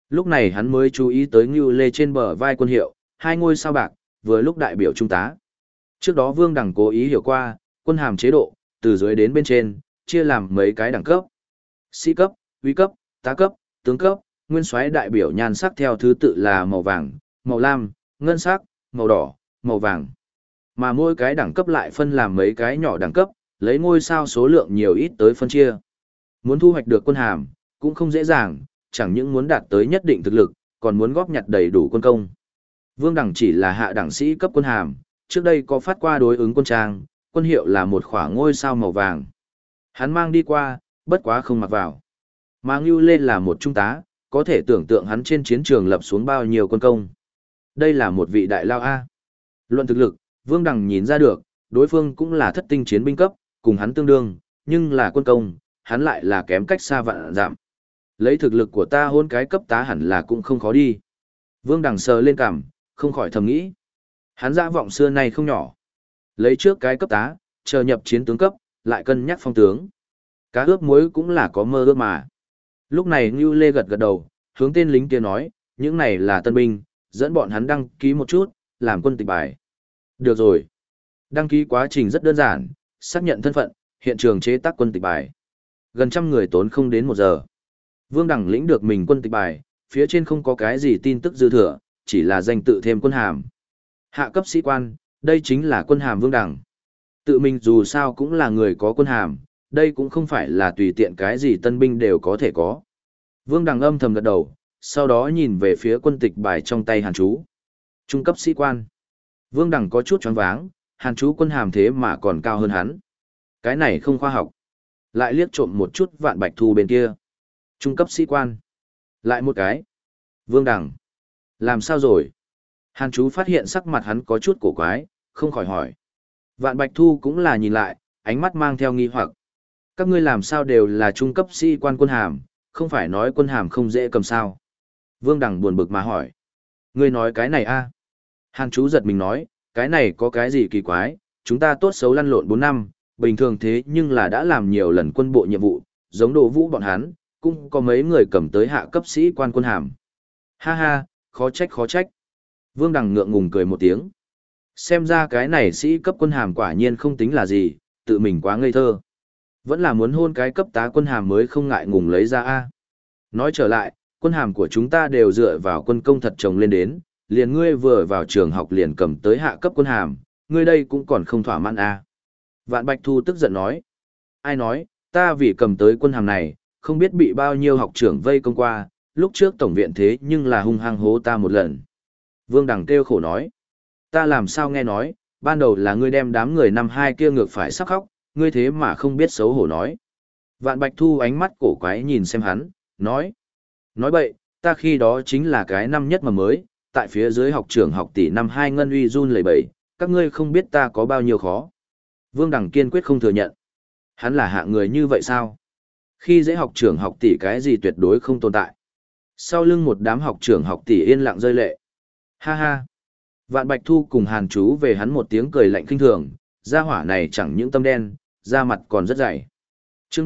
Lúc này hắn mới chú ý tới Ngưu Lê trên bờ vai quân hiệu, 2 ngôi sao bạc, vừa lúc đại biểu trung tá. Trước đó Vương Đằng cố ý hiểu qua, quân hàm chế độ, từ dưới đến bên trên, chia làm mấy cái đẳng cấp. Sĩ cấp, uy cấp, tá cấp, tướng cấp, nguyên soái đại biểu nhan sắc theo thứ tự là màu vàng, màu lam, ngân sắc, màu đỏ, màu vàng. Mà mỗi cái đẳng cấp lại phân làm mấy cái nhỏ đẳng cấp, lấy ngôi sao số lượng nhiều ít tới phân chia. Muốn thu hoạch được quân hàm, cũng không dễ dàng, chẳng những muốn đạt tới nhất định thực lực, còn muốn góp nhặt đầy đủ quân công. Vương Đằng chỉ là hạ đẳng sĩ cấp quân hàm, trước đây có phát qua đối ứng quân trang, quân hiệu là một khỏa ngôi sao màu vàng. Hắn mang đi qua, bất quá không mặc vào. Mà Ngưu Lê là một trung tá, có thể tưởng tượng hắn trên chiến trường lập xuống bao nhiêu quân công. Đây là một vị đại lao A. Luận thực lực, Vương Đằng nhìn ra được, đối phương cũng là thất tinh chiến binh cấp, cùng hắn tương đương, nhưng là quân công, hắn lại là kém cách xa vạn dặm. Lấy thực lực của ta hôn cái cấp tá hẳn là cũng không khó đi. Vương Đằng sờ lên cằm, không khỏi thầm nghĩ. Hắn dã vọng xưa nay không nhỏ. Lấy trước cái cấp tá, chờ nhập chiến tướng cấp, lại cân nhắc phong tướng. Cá ướp muối cũng là có mơ ước mà. Lúc này Ngưu Lê gật gật đầu, hướng tên lính kia nói, những này là tân binh, dẫn bọn hắn đăng ký một chút, làm quân tịch bài. Được rồi. Đăng ký quá trình rất đơn giản, xác nhận thân phận, hiện trường chế tác quân tịch bài. Gần 100 người tốn không đến 1 giờ. Vương Đằng lĩnh được mình quân tịch bài, phía trên không có cái gì tin tức dư thừa, chỉ là danh tự thêm quân hàm. Hạ cấp sĩ quan, đây chính là quân hàm Vương Đằng. Tự mình dù sao cũng là người có quân hàm, đây cũng không phải là tùy tiện cái gì tân binh đều có thể có. Vương Đằng âm thầm gật đầu, sau đó nhìn về phía quân tịch bài trong tay Hàn Chú. Trung cấp sĩ quan. Vương Đằng có chút choáng váng, Hàn Chú quân hàm thế mà còn cao hơn hắn. Cái này không khoa học. Lại liếc trộm một chút Vạn Bạch Thu bên kia. Trung cấp sĩ quan. Lại một cái. Vương Đằng. Làm sao rồi? Hàn Chú phát hiện sắc mặt hắn có chút cổ quái, không khỏi hỏi. Vạn Bạch Thu cũng là nhìn lại, ánh mắt mang theo nghi hoặc. Các ngươi làm sao đều là trung cấp sĩ quan quân hàm, không phải nói quân hàm không dễ cầm sao? Vương Đằng buồn bực mà hỏi. Ngươi nói cái này a? Hàn Chú giật mình nói, cái này có cái gì kỳ quái, chúng ta tốt xấu lăn lộn 4 năm, bình thường thế nhưng là đã làm nhiều lần quân bộ nhiệm vụ, giống Đồ Vũ bọn hắn, cũng có mấy người cầm tới hạ cấp sĩ quan quân hàm. Ha ha, khó trách khó trách. Vương Đằng ngượng ngùng cười một tiếng. Xem ra cái này sĩ cấp quân hàm quả nhiên không tính là gì, tự mình quá ngây thơ. Vẫn là muốn hôn cái cấp tá quân hàm mới không ngại ngùng lấy ra a. Nói trở lại, quân hàm của chúng ta đều dựa vào quân công thật trồng lên đến, liền ngươi vừa vào trường học liền cầm tới hạ cấp quân hàm, ngươi đây cũng còn không thỏa mãn a. Vạn Bạch Thu tức giận nói. Ai nói, ta vì cầm tới quân hàm này, không biết bị bao nhiêu học trưởng vây công qua, lúc trước tổng viện thế nhưng là hung hăng hố ta một lần. Vương Đằng kêu khổ nói. Ta làm sao nghe nói, ban đầu là ngươi đem đám người năm 2 kia ngược phải sắp khóc, ngươi thế mà không biết xấu hổ nói. Vạn Bạch Thu ánh mắt cổ quái nhìn xem hắn, nói. Nói bậy, ta khi đó chính là cái năm nhất mà mới, tại phía dưới học trưởng học tỷ năm 2 ngân uy run lẩy bẩy, các ngươi không biết ta có bao nhiêu khó. Vương Đằng kiên quyết không thừa nhận. Hắn là hạng người như vậy sao? Khi dễ học trưởng học tỷ cái gì tuyệt đối không tồn tại. Sau lưng một đám học trưởng học tỷ yên lặng rơi lệ. Ha ha. Vạn Bạch Thu cùng Hàn Chú về hắn một tiếng cười lạnh khinh thường, gia hỏa này chẳng những tâm đen, da mặt còn rất dày. Chương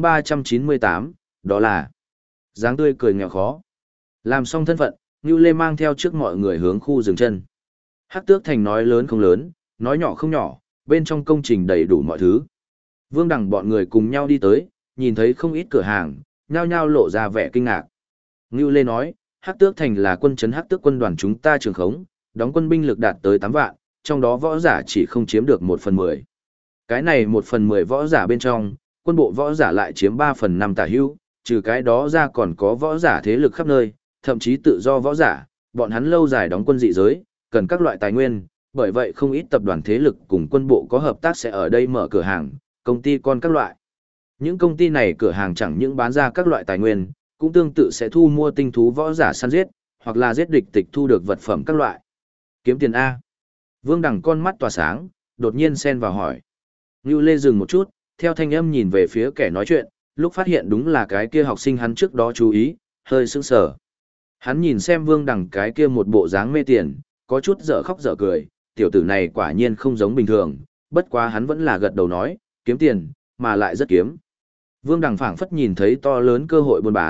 398, đó là dáng tươi cười nghèo khó. Làm xong thân phận, Ngưu Lê mang theo trước mọi người hướng khu dừng chân. Hắc Tước Thành nói lớn không lớn, nói nhỏ không nhỏ, bên trong công trình đầy đủ mọi thứ. Vương Đằng bọn người cùng nhau đi tới, nhìn thấy không ít cửa hàng, nhao nhao lộ ra vẻ kinh ngạc. Ngưu Lê nói, Hắc Tước Thành là quân trấn Hắc Tước quân đoàn chúng ta trường khống, đóng quân binh lực đạt tới 8 vạn, trong đó võ giả chỉ không chiếm được 1/10. Cái này 1/10 võ giả bên trong, quân bộ võ giả lại chiếm 3/5 tả hữu, trừ cái đó ra còn có võ giả thế lực khắp nơi, thậm chí tự do võ giả, bọn hắn lâu dài đóng quân dị giới, cần các loại tài nguyên, bởi vậy không ít tập đoàn thế lực cùng quân bộ có hợp tác sẽ ở đây mở cửa hàng, công ty con các loại. Những công ty này cửa hàng chẳng những bán ra các loại tài nguyên, cũng tương tự sẽ thu mua tinh thú võ giả săn giết, hoặc là giết địch tịch thu được vật phẩm các loại. Kiếm tiền A. Vương Đằng con mắt tỏa sáng, đột nhiên xen vào hỏi. Ngưu Lê dừng một chút, theo thanh âm nhìn về phía kẻ nói chuyện, lúc phát hiện đúng là cái kia học sinh hắn trước đó chú ý, hơi sững sờ. Hắn nhìn xem Vương Đằng cái kia một bộ dáng mê tiền, có chút dở khóc dở cười, tiểu tử này quả nhiên không giống bình thường, bất quá hắn vẫn là gật đầu nói, kiếm tiền, mà lại rất kiếm. Vương Đằng phảng phất nhìn thấy to lớn cơ hội buôn bán,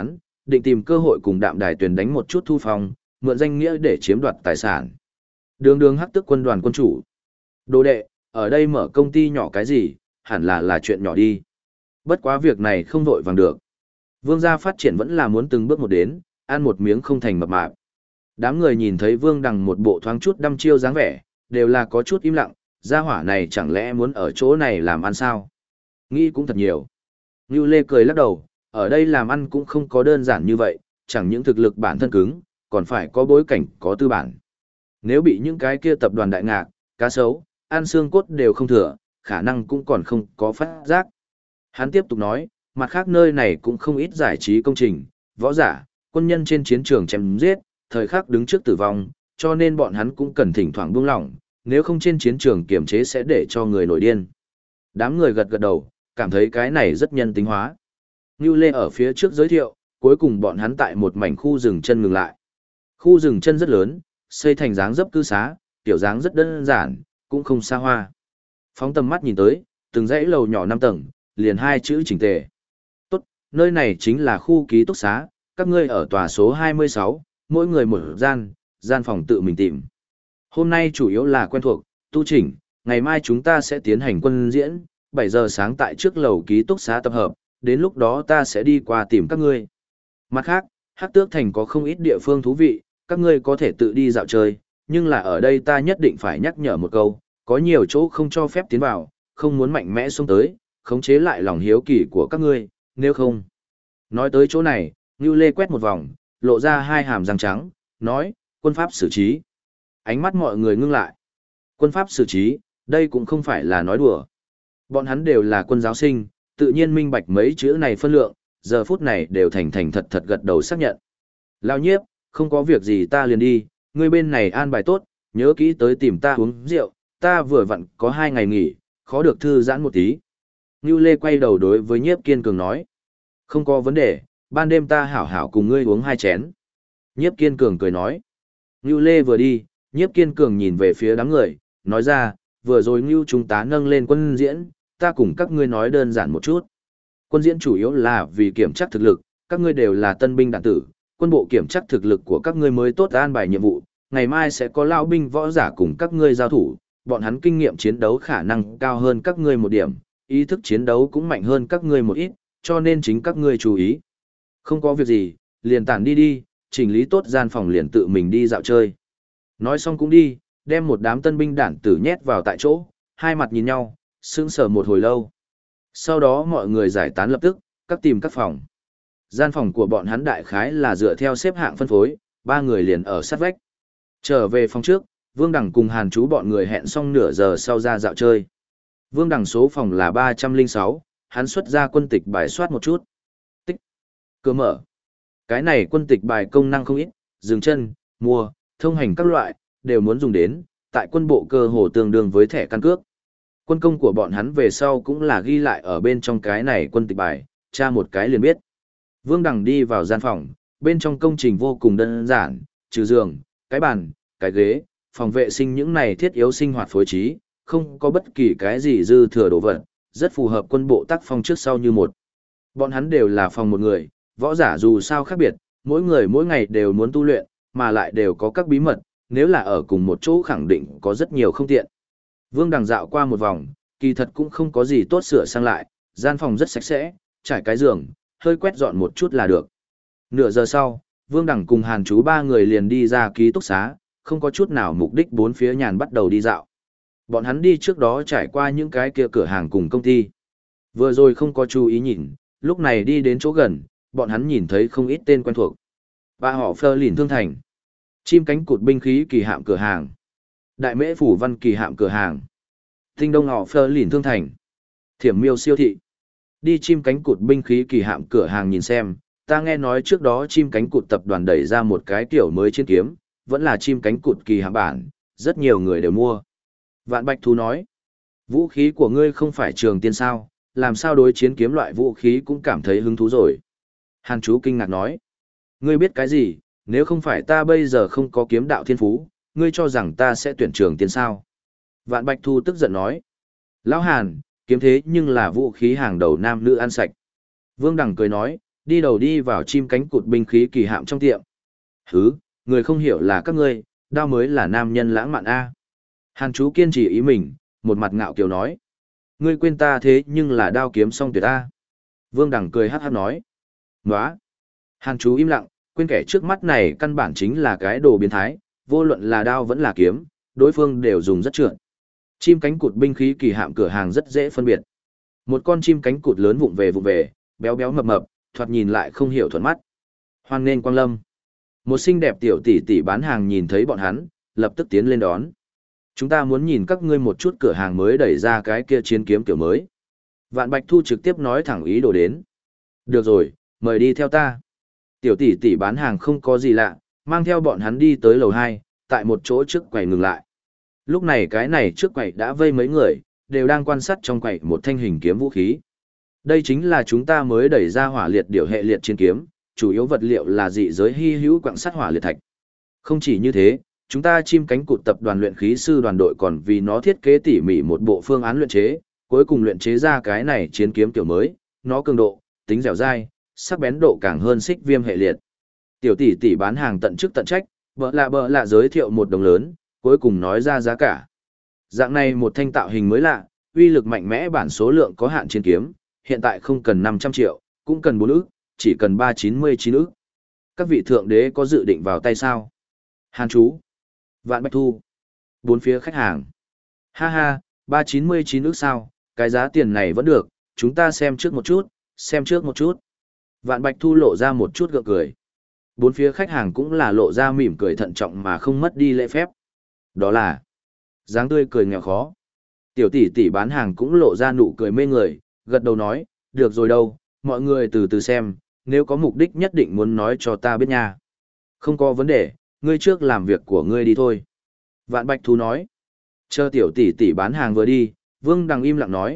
định tìm cơ hội cùng Đạm Đài Tuyền đánh một chút thu phong, mượn danh nghĩa để chiếm đoạt tài sản. Đường đường hắc tước quân đoàn quân chủ. Đồ đệ, ở đây mở công ty nhỏ cái gì, hẳn là chuyện nhỏ đi. Bất quá việc này không vội vàng được. Vương gia phát triển vẫn là muốn từng bước một đến, ăn một miếng không thành mập mạp. Đám người nhìn thấy Vương Đằng một bộ thoáng chút đăm chiêu dáng vẻ, đều là có chút im lặng, gia hỏa này chẳng lẽ muốn ở chỗ này làm ăn sao? Nghĩ cũng thật nhiều. Ngưu Lê cười lắc đầu, ở đây làm ăn cũng không có đơn giản như vậy, chẳng những thực lực bản thân cứng, còn phải có bối cảnh, có tư bản. Nếu bị những cái kia tập đoàn đại ngạc, cá sấu, ăn xương cốt đều không thừa, khả năng cũng còn không có phát giác. Hắn tiếp tục nói, mặt khác nơi này cũng không ít giải trí công trình, võ giả, quân nhân trên chiến trường chém giết, thời khắc đứng trước tử vong, cho nên bọn hắn cũng cần thỉnh thoảng buông lỏng, nếu không trên chiến trường kiểm chế sẽ để cho người nổi điên. Đám người gật gật đầu, cảm thấy cái này rất nhân tính hóa. Ngưu Lê ở phía trước giới thiệu, cuối cùng bọn hắn tại một mảnh khu rừng chân ngừng lại. Khu rừng chân rất lớn, xây thành dáng dấp cư xá, kiểu dáng rất đơn giản, cũng không xa hoa. Phóng tầm mắt nhìn tới, từng dãy lầu nhỏ 5 tầng, liền 2 chữ chỉnh tề. Tốt, nơi này chính là khu ký túc xá, các ngươi ở tòa số 26, mỗi người một gian phòng tự mình tìm. Hôm nay chủ yếu là quen thuộc, tu chỉnh, ngày mai chúng ta sẽ tiến hành quân diễn, 7 giờ sáng tại trước lầu ký túc xá tập hợp, đến lúc đó ta sẽ đi qua tìm các ngươi. Mặt khác, Hắc Tước Thành có không ít địa phương thú vị, các ngươi có thể tự đi dạo chơi, nhưng là ở đây ta nhất định phải nhắc nhở một câu, có nhiều chỗ không cho phép tiến vào, không muốn mạnh mẽ xông tới, khống chế lại lòng hiếu kỳ của các ngươi, nếu không. Nói tới chỗ này, Ngưu Lê quét một vòng, lộ ra 2 hàm răng trắng, nói, quân pháp xử trí. Ánh mắt mọi người ngưng lại. Quân pháp xử trí, đây cũng không phải là nói đùa. Bọn hắn đều là quân giáo sinh, tự nhiên minh bạch mấy chữ này phân lượng, giờ phút này đều thành thật thật gật đầu xác nhận. Lao Nhiếp, không có việc gì ta liền đi, ngươi bên này an bài tốt, nhớ kỹ tới tìm ta uống rượu, ta vừa vặn có 2 ngày nghỉ, khó được thư giãn một tí. Ngưu Lê quay đầu đối với Nhiếp Kiên Cường nói. Không có vấn đề, ban đêm ta hảo hảo cùng ngươi uống 2 chén. Nhiếp Kiên Cường cười nói. Ngưu Lê vừa đi, Nhiếp Kiên Cường nhìn về phía đám người, nói ra, vừa rồi Ngưu chúng ta nâng lên quân diễn, ta cùng các ngươi nói đơn giản một chút. Quân diễn chủ yếu là vì kiểm tra thực lực, các ngươi đều là tân binh đạn tử, quân bộ kiểm tra thực lực của các ngươi mới tốt an bài nhiệm vụ, ngày mai sẽ có lão binh võ giả cùng các ngươi giao thủ, bọn hắn kinh nghiệm chiến đấu khả năng cao hơn các ngươi một điểm, ý thức chiến đấu cũng mạnh hơn các ngươi một ít, cho nên chính các ngươi chú ý. Không có việc gì, liền tản đi, chỉnh lý tốt gian phòng liền tự mình đi dạo chơi. Nói xong cũng đi, đem một đám tân binh đản tử nhét vào tại chỗ, hai mặt nhìn nhau, sững sờ một hồi lâu. Sau đó mọi người giải tán lập tức, tìm các phòng. Gian phòng của bọn hắn đại khái là dựa theo xếp hạng phân phối, 3 người liền ở sát vách. Trở về phòng trước, Vương Đằng cùng Hàn Chú bọn người hẹn xong nửa giờ sau ra dạo chơi. Vương Đằng số phòng là 306, hắn xuất ra quân tịch bài soát một chút. Tích. Cửa mở. Cái này quân tịch bài công năng không ít, dừng chân, mua, thông hành các loại, đều muốn dùng đến, tại quân bộ cơ hồ tương đương với thẻ căn cước. Quân công của bọn hắn về sau cũng là ghi lại ở bên trong cái này quân tịch bài, tra một cái liền biết. Vương Đằng đi vào gian phòng, bên trong công trình vô cùng đơn giản, trừ giường, cái bàn, cái ghế, phòng vệ sinh những này thiết yếu sinh hoạt phối trí, không có bất kỳ cái gì dư thừa đồ vật, rất phù hợp quân bộ tác phong trước sau như một. Bọn hắn đều là phòng một người, võ giả dù sao khác biệt, mỗi người mỗi ngày đều muốn tu luyện, mà lại đều có các bí mật, nếu là ở cùng một chỗ khẳng định có rất nhiều không tiện. Vương Đằng dạo qua một vòng, kỳ thật cũng không có gì tốt sửa sang lại, gian phòng rất sạch sẽ, trải cái giường, hơi quét dọn một chút là được. Nửa giờ sau, Vương Đằng cùng Hàn Chú 3 người liền đi ra ký túc xá, không có chút nào mục đích bốn phía nhàn bắt đầu đi dạo. Bọn hắn đi trước đó trải qua những cái kia cửa hàng cùng công ty. Vừa rồi không có chú ý nhìn, lúc này đi đến chỗ gần, bọn hắn nhìn thấy không ít tên quen thuộc. Ba họ Phơ Lìn Thương Thành, Chim Cánh Cụt binh khí kỳ hạm cửa hàng, Đại Mễ Phủ Văn kỳ hạm cửa hàng, Tinh Đông họ Phơ Lìn Thương Thành, Thiểm Miêu siêu thị. Đi Chim Cánh Cụt binh khí kỳ hạm cửa hàng nhìn xem, ta nghe nói trước đó Chim Cánh Cụt tập đoàn đẩy ra một cái kiểu mới chiến kiếm, vẫn là Chim Cánh Cụt kỳ hạm bản, rất nhiều người đều mua. Vạn Bạch Thú nói, vũ khí của ngươi không phải trường tiên sao, làm sao đối chiến kiếm loại vũ khí cũng cảm thấy hứng thú rồi. Hàn Chú kinh ngạc nói, ngươi biết cái gì, nếu không phải ta bây giờ không có kiếm đạo thiên phú, ngươi cho rằng ta sẽ tuyển trường tiên sao. Vạn Bạch Thu tức giận nói, Lão Hàn, kiếm thế nhưng là vũ khí hàng đầu nam nữ ăn sạch. Vương Đằng cười nói, đi đầu đi vào chim cánh cụt binh khí kỳ hạm trong tiệm. Hứ, người không hiểu là các ngươi, đao mới là nam nhân lãng mạn a. Hàn chú kiên trì ý mình, một mặt ngạo kiều nói. Ngươi quên ta thế nhưng là đao kiếm song tuyệt a. Vương Đằng cười hát hát nói. Nóa. Hàn chú im lặng, quên kẻ trước mắt này căn bản chính là cái đồ biến thái, vô luận là đao vẫn là kiếm, đối phương đều dùng rất trượt. Chim cánh cụt binh khí kỳ hạm cửa hàng rất dễ phân biệt. Một con chim cánh cụt lớn vụng về, béo béo mập mập, thoạt nhìn lại không hiểu thuận mắt. Hoan nên quang lâm. Một xinh đẹp tiểu tỷ tỷ bán hàng nhìn thấy bọn hắn, lập tức tiến lên đón. Chúng ta muốn nhìn các ngươi một chút cửa hàng mới đẩy ra cái kia chiến kiếm kiểu mới. Vạn Bạch Thu trực tiếp nói thẳng ý đồ đến. Được rồi, mời đi theo ta. Tiểu tỷ tỷ bán hàng không có gì lạ, mang theo bọn hắn đi tới lầu 2, tại một chỗ trước quầy ngừng lại. Lúc này cái này trước quầy đã vây mấy người, đều đang quan sát trong quầy một thanh hình kiếm vũ khí. Đây chính là chúng ta mới đẩy ra hỏa liệt điểu hệ liệt chiến kiếm, chủ yếu vật liệu là dị giới hy hữu quặng sắt hỏa liệt thạch. Không chỉ như thế, chúng ta chim cánh cụt tập đoàn luyện khí sư đoàn đội còn vì nó thiết kế tỉ mỉ một bộ phương án luyện chế, cuối cùng luyện chế ra cái này chiến kiếm kiểu mới, nó cường độ, tính dẻo dai, sắc bén độ càng hơn xích viêm hệ liệt. Tiểu tỷ tỷ bán hàng tận chức tận trách, bợ lạ giới thiệu một đồng lớn, cuối cùng nói ra giá cả. Dạng này một thanh tạo hình mới lạ, uy lực mạnh mẽ bản số lượng có hạn chiến kiếm, hiện tại không cần 500 triệu, cũng cần 4 ức, chỉ cần 399 ức. Các vị thượng đế có dự định vào tay sao? Hàn chú, Vạn Bạch Thu, bốn phía khách hàng. Ha ha, 399 ức sao, cái giá tiền này vẫn được, chúng ta xem trước một chút. Vạn Bạch Thu lộ ra một chút gượng cười. Bốn phía khách hàng cũng là lộ ra mỉm cười thận trọng mà không mất đi lễ phép. Đó là dáng tươi cười nghèo khó. Tiểu tỷ tỷ bán hàng cũng lộ ra nụ cười mê người, gật đầu nói, được rồi đâu, mọi người từ từ xem, nếu có mục đích nhất định muốn nói cho ta biết nha. Không có vấn đề, ngươi trước làm việc của ngươi đi thôi. Vạn Bạch Thu nói. Chờ tiểu tỷ tỷ bán hàng vừa đi, Vương Đằng im lặng nói,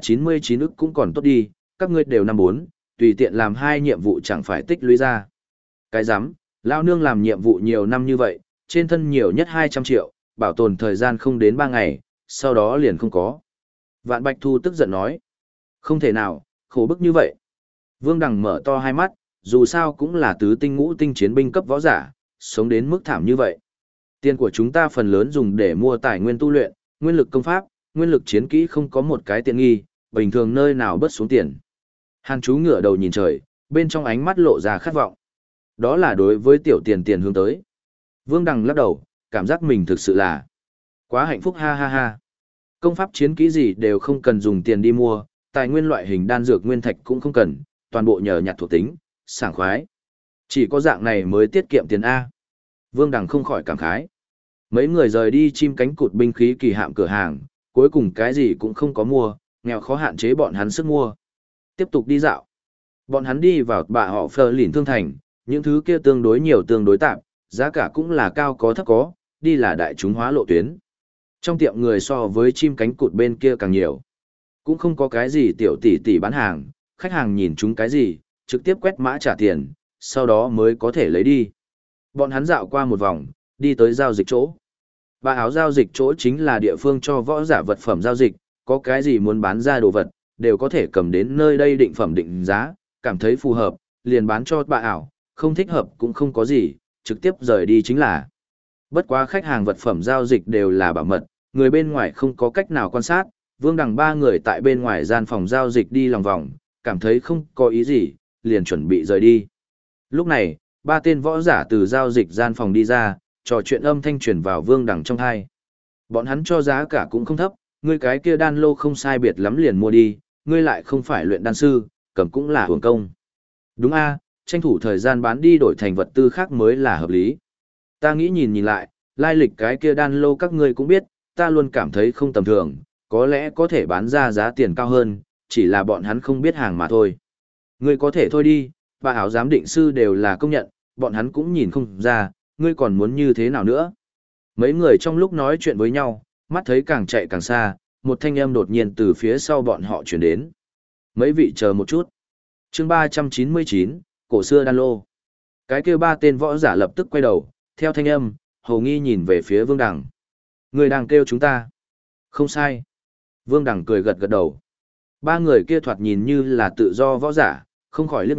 399 ức cũng còn tốt đi, các ngươi đều 54, tùy tiện làm 2 nhiệm vụ chẳng phải tích lũy ra. Cái rắm, lão nương làm nhiệm vụ nhiều năm như vậy, trên thân nhiều nhất 200 triệu, bảo tồn thời gian không đến 3 ngày, sau đó liền không có. Vạn Bạch Thu tức giận nói, không thể nào, khổ bức như vậy. Vương Đằng mở to hai mắt, dù sao cũng là tứ tinh ngũ tinh chiến binh cấp võ giả, sống đến mức thảm như vậy. Tiền của chúng ta phần lớn dùng để mua tài nguyên tu luyện, nguyên lực công pháp, nguyên lực chiến kỹ không có một cái tiện nghi, bình thường nơi nào bớt xuống tiền. Hàn chú ngửa đầu nhìn trời, bên trong ánh mắt lộ ra khát vọng. Đó là đối với tiểu tiền hướng tới. Vương Đằng lắc đầu, cảm giác mình thực sự là quá hạnh phúc ha ha ha. Công pháp chiến kỹ gì đều không cần dùng tiền đi mua, tài nguyên loại hình đan dược nguyên thạch cũng không cần, toàn bộ nhờ nhặt thuộc tính, sảng khoái. Chỉ có dạng này mới tiết kiệm tiền A. Vương Đằng không khỏi cảm khái. Mấy người rời đi chim cánh cụt binh khí kỳ hạm cửa hàng, cuối cùng cái gì cũng không có mua, nghèo khó hạn chế bọn hắn sức mua. Tiếp tục đi dạo. Bọn hắn đi vào bạ họ Phờ Lìn Thương Thành, những thứ kia tương đối nhiều tương đối tạm, giá cả cũng là cao có thấp có, đi là đại chúng hóa lộ tuyến. Trong tiệm người so với chim cánh cụt bên kia càng nhiều. Cũng không có cái gì tiểu tỷ tỷ bán hàng, khách hàng nhìn chúng cái gì, trực tiếp quét mã trả tiền, sau đó mới có thể lấy đi. Bọn hắn dạo qua một vòng, đi tới giao dịch chỗ. Bà áo giao dịch chỗ chính là địa phương cho võ giả vật phẩm giao dịch, có cái gì muốn bán ra đồ vật, đều có thể cầm đến nơi đây định phẩm định giá, cảm thấy phù hợp, liền bán cho bà ảo, không thích hợp cũng không có gì, trực tiếp rời đi chính là. Bất quá khách hàng vật phẩm giao dịch đều là bảo mật, người bên ngoài không có cách nào quan sát, Vương Đằng ba người tại bên ngoài gian phòng giao dịch đi lòng vòng, cảm thấy không có ý gì, liền chuẩn bị rời đi. Lúc này, ba tên võ giả từ giao dịch gian phòng đi ra, trò chuyện âm thanh truyền vào Vương Đằng trong tai. Bọn hắn cho giá cả cũng không thấp, ngươi cái kia đan lô không sai biệt lắm liền mua đi, ngươi lại không phải luyện đan sư, cầm cũng là hưởng công. Đúng a, tranh thủ thời gian bán đi đổi thành vật tư khác mới là hợp lý. Ta nghĩ nhìn lại, lai lịch cái kia đan lô các ngươi cũng biết, ta luôn cảm thấy không tầm thường, có lẽ có thể bán ra giá tiền cao hơn, chỉ là bọn hắn không biết hàng mà thôi. Ngươi có thể thôi đi, bà áo giám định sư đều là công nhận, bọn hắn cũng nhìn không ra, ngươi còn muốn như thế nào nữa. Mấy người trong lúc nói chuyện với nhau, mắt thấy càng chạy càng xa, một thanh âm đột nhiên từ phía sau bọn họ chuyển đến. Mấy vị chờ một chút. Chương 399, cổ xưa đan lô. Cái kia ba tên võ giả lập tức quay đầu, theo thanh âm, hầu nghi nhìn về phía Vương Đằng. Người đang kêu chúng ta. Không sai. Vương Đằng cười gật gật đầu. Ba người kia thoạt nhìn như là tự do võ giả, không khỏi liếc nhau,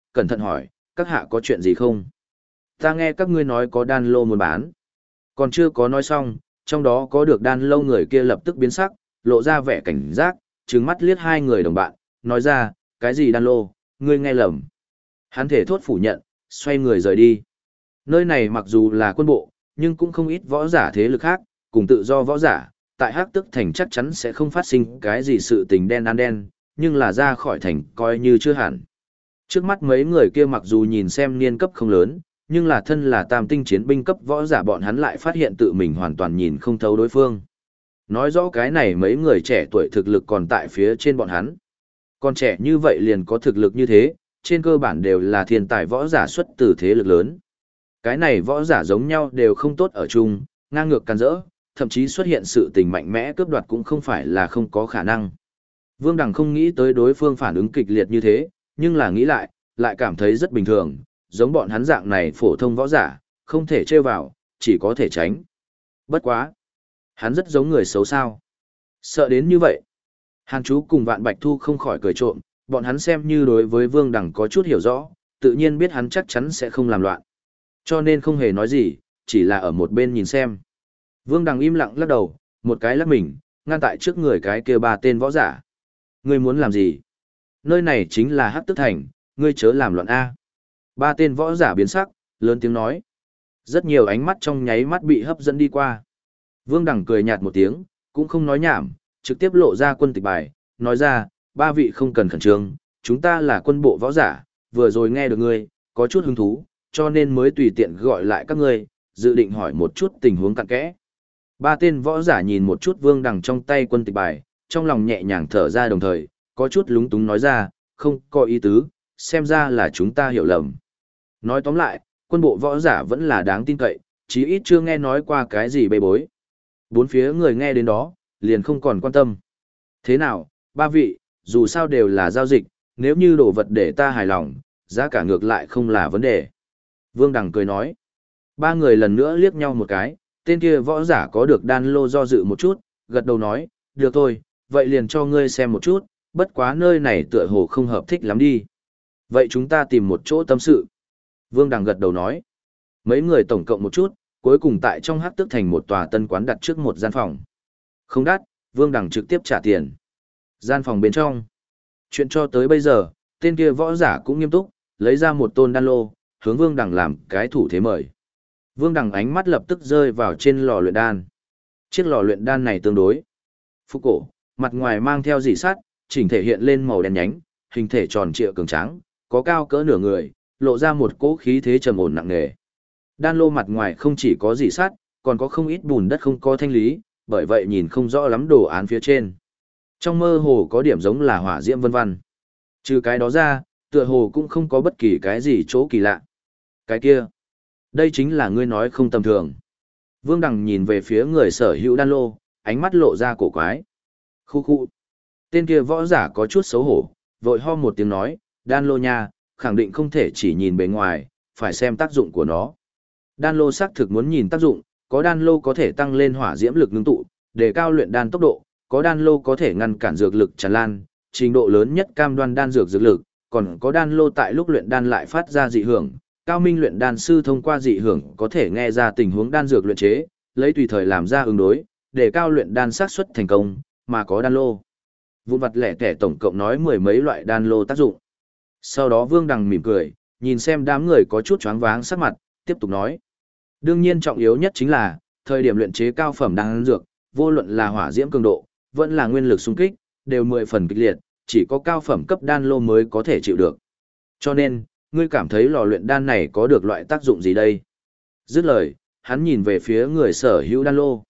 cẩn thận hỏi, các hạ có chuyện gì không? Ta nghe các ngươi nói có đan lô muốn bán. Còn chưa có nói xong, trong đó có được đan lô người kia lập tức biến sắc, lộ ra vẻ cảnh giác, trừng mắt liếc hai người đồng bạn, nói ra, cái gì đan lô, ngươi nghe lầm. Hắn thể thốt phủ nhận, xoay người rời đi. Nơi này mặc dù là quân bộ, nhưng cũng không ít võ giả thế lực khác, cùng tự do võ giả, tại Hắc Tức Thành chắc chắn sẽ không phát sinh cái gì sự tình đen ăn đen, nhưng là ra khỏi thành coi như chưa hẳn. Trước mắt mấy người kia mặc dù nhìn xem niên cấp không lớn, nhưng là thân là tam tinh chiến binh cấp võ giả bọn hắn lại phát hiện tự mình hoàn toàn nhìn không thấu đối phương. Nói rõ cái này mấy người trẻ tuổi thực lực còn tại phía trên bọn hắn. Còn trẻ như vậy liền có thực lực như thế, trên cơ bản đều là thiên tài võ giả xuất từ thế lực lớn. Cái này võ giả giống nhau đều không tốt ở chung, ngang ngược can rỡ, thậm chí xuất hiện sự tình mạnh mẽ cướp đoạt cũng không phải là không có khả năng. Vương Đằng không nghĩ tới đối phương phản ứng kịch liệt như thế, nhưng là nghĩ lại cảm thấy rất bình thường, giống bọn hắn dạng này phổ thông võ giả, không thể trêu vào, chỉ có thể tránh. Bất quá. Hắn rất giống người xấu sao. Sợ đến như vậy. Hàn Chú cùng Vạn Bạch Thu không khỏi cười trộm, bọn hắn xem như đối với Vương Đằng có chút hiểu rõ, tự nhiên biết hắn chắc chắn sẽ không làm loạn. Cho nên không hề nói gì, chỉ là ở một bên nhìn xem. Vương Đằng im lặng lắc đầu, một cái lắc mình, ngăn tại trước người cái kia ba tên võ giả. Ngươi muốn làm gì? Nơi này chính là Hắc Tức Thành, ngươi chớ làm loạn A. Ba tên võ giả biến sắc, lớn tiếng nói. Rất nhiều ánh mắt trong nháy mắt bị hấp dẫn đi qua. Vương Đằng cười nhạt một tiếng, cũng không nói nhảm, trực tiếp lộ ra quân tịch bài, nói ra, ba vị không cần khẩn trương, chúng ta là quân bộ võ giả, vừa rồi nghe được ngươi, có chút hứng thú, cho nên mới tùy tiện gọi lại các ngươi, dự định hỏi một chút tình huống cặn kẽ. Ba tên võ giả nhìn một chút Vương Đằng trong tay quân tịch bài, trong lòng nhẹ nhàng thở ra đồng thời, có chút lúng túng nói ra, không có ý tứ, xem ra là chúng ta hiểu lầm. Nói tóm lại, quân bộ võ giả vẫn là đáng tin cậy, chí ít chưa nghe nói qua cái gì bê bối. Bốn phía người nghe đến đó, liền không còn quan tâm. Thế nào, ba vị, dù sao đều là giao dịch, nếu như đồ vật để ta hài lòng, giá cả ngược lại không là vấn đề. Vương Đằng cười nói. Ba người lần nữa liếc nhau một cái, tên kia võ giả có được đan lô do dự một chút, gật đầu nói, được thôi, vậy liền cho ngươi xem một chút, bất quá nơi này tựa hồ không hợp thích lắm đi. Vậy chúng ta tìm một chỗ tâm sự. Vương Đằng gật đầu nói. Mấy người tổng cộng một chút, cuối cùng tại trong Hắc Tức Thành một tòa tân quán đặt trước một gian phòng. Không đắt, Vương Đằng trực tiếp trả tiền. Gian phòng bên trong. Chuyện cho tới bây giờ, tên kia võ giả cũng nghiêm túc, lấy ra một tôn đan lô, hướng Vương Đằng làm cái thủ thế mời. Vương Đằng ánh mắt lập tức rơi vào trên lò luyện đan. Chiếc lò luyện đan này tương đối phúc cổ, mặt ngoài mang theo rỉ sắt, chỉnh thể hiện lên màu đen nhánh, hình thể tròn trịa cường tráng, có cao cỡ nửa người, lộ ra một cỗ khí thế trầm ổn nặng nề. Đan lô mặt ngoài không chỉ có rỉ sắt, còn có không ít bùn đất không có thanh lý, bởi vậy nhìn không rõ lắm đồ án phía trên. Trong mơ hồ có điểm giống là hỏa diễm vân vân. Trừ cái đó ra, tựa hồ cũng không có bất kỳ cái gì chỗ kỳ lạ. Cái kia, đây chính là ngươi nói không tầm thường. Vương Đằng nhìn về phía người sở hữu đan lô, ánh mắt lộ ra cổ quái. Khu khu. Tên kia võ giả có chút xấu hổ, vội ho một tiếng nói, đan lô nha, khẳng định không thể chỉ nhìn bề ngoài, phải xem tác dụng của nó. Đan lô xác thực muốn nhìn tác dụng, có đan lô có thể tăng lên hỏa diễm lực ngưng tụ, đề cao luyện đan tốc độ, có đan lô có thể ngăn cản dược lực tràn lan, trình độ lớn nhất cam đoan đan dược dược lực, còn có đan lô tại lúc luyện đan lại phát ra dị hưởng, cao minh luyện đan sư thông qua dị hưởng có thể nghe ra tình huống đan dược luyện chế, lấy tùy thời làm ra ứng đối, để cao luyện đan xác suất thành công, mà có đan lô. Vụn vặt lẻ tẻ tổng cộng nói mười mấy loại đan lô tác dụng. Sau đó Vương Đằng mỉm cười, nhìn xem đám người có chút choáng váng sắc mặt, tiếp tục nói. Đương nhiên trọng yếu nhất chính là, thời điểm luyện chế cao phẩm đan dược, vô luận là hỏa diễm cường độ, vẫn là nguyên lực xung kích, đều 10 phần kịch liệt, chỉ có cao phẩm cấp đan lô mới có thể chịu được. Cho nên, ngươi cảm thấy lò luyện đan này có được loại tác dụng gì đây? Dứt lời, hắn nhìn về phía người sở hữu đan lô.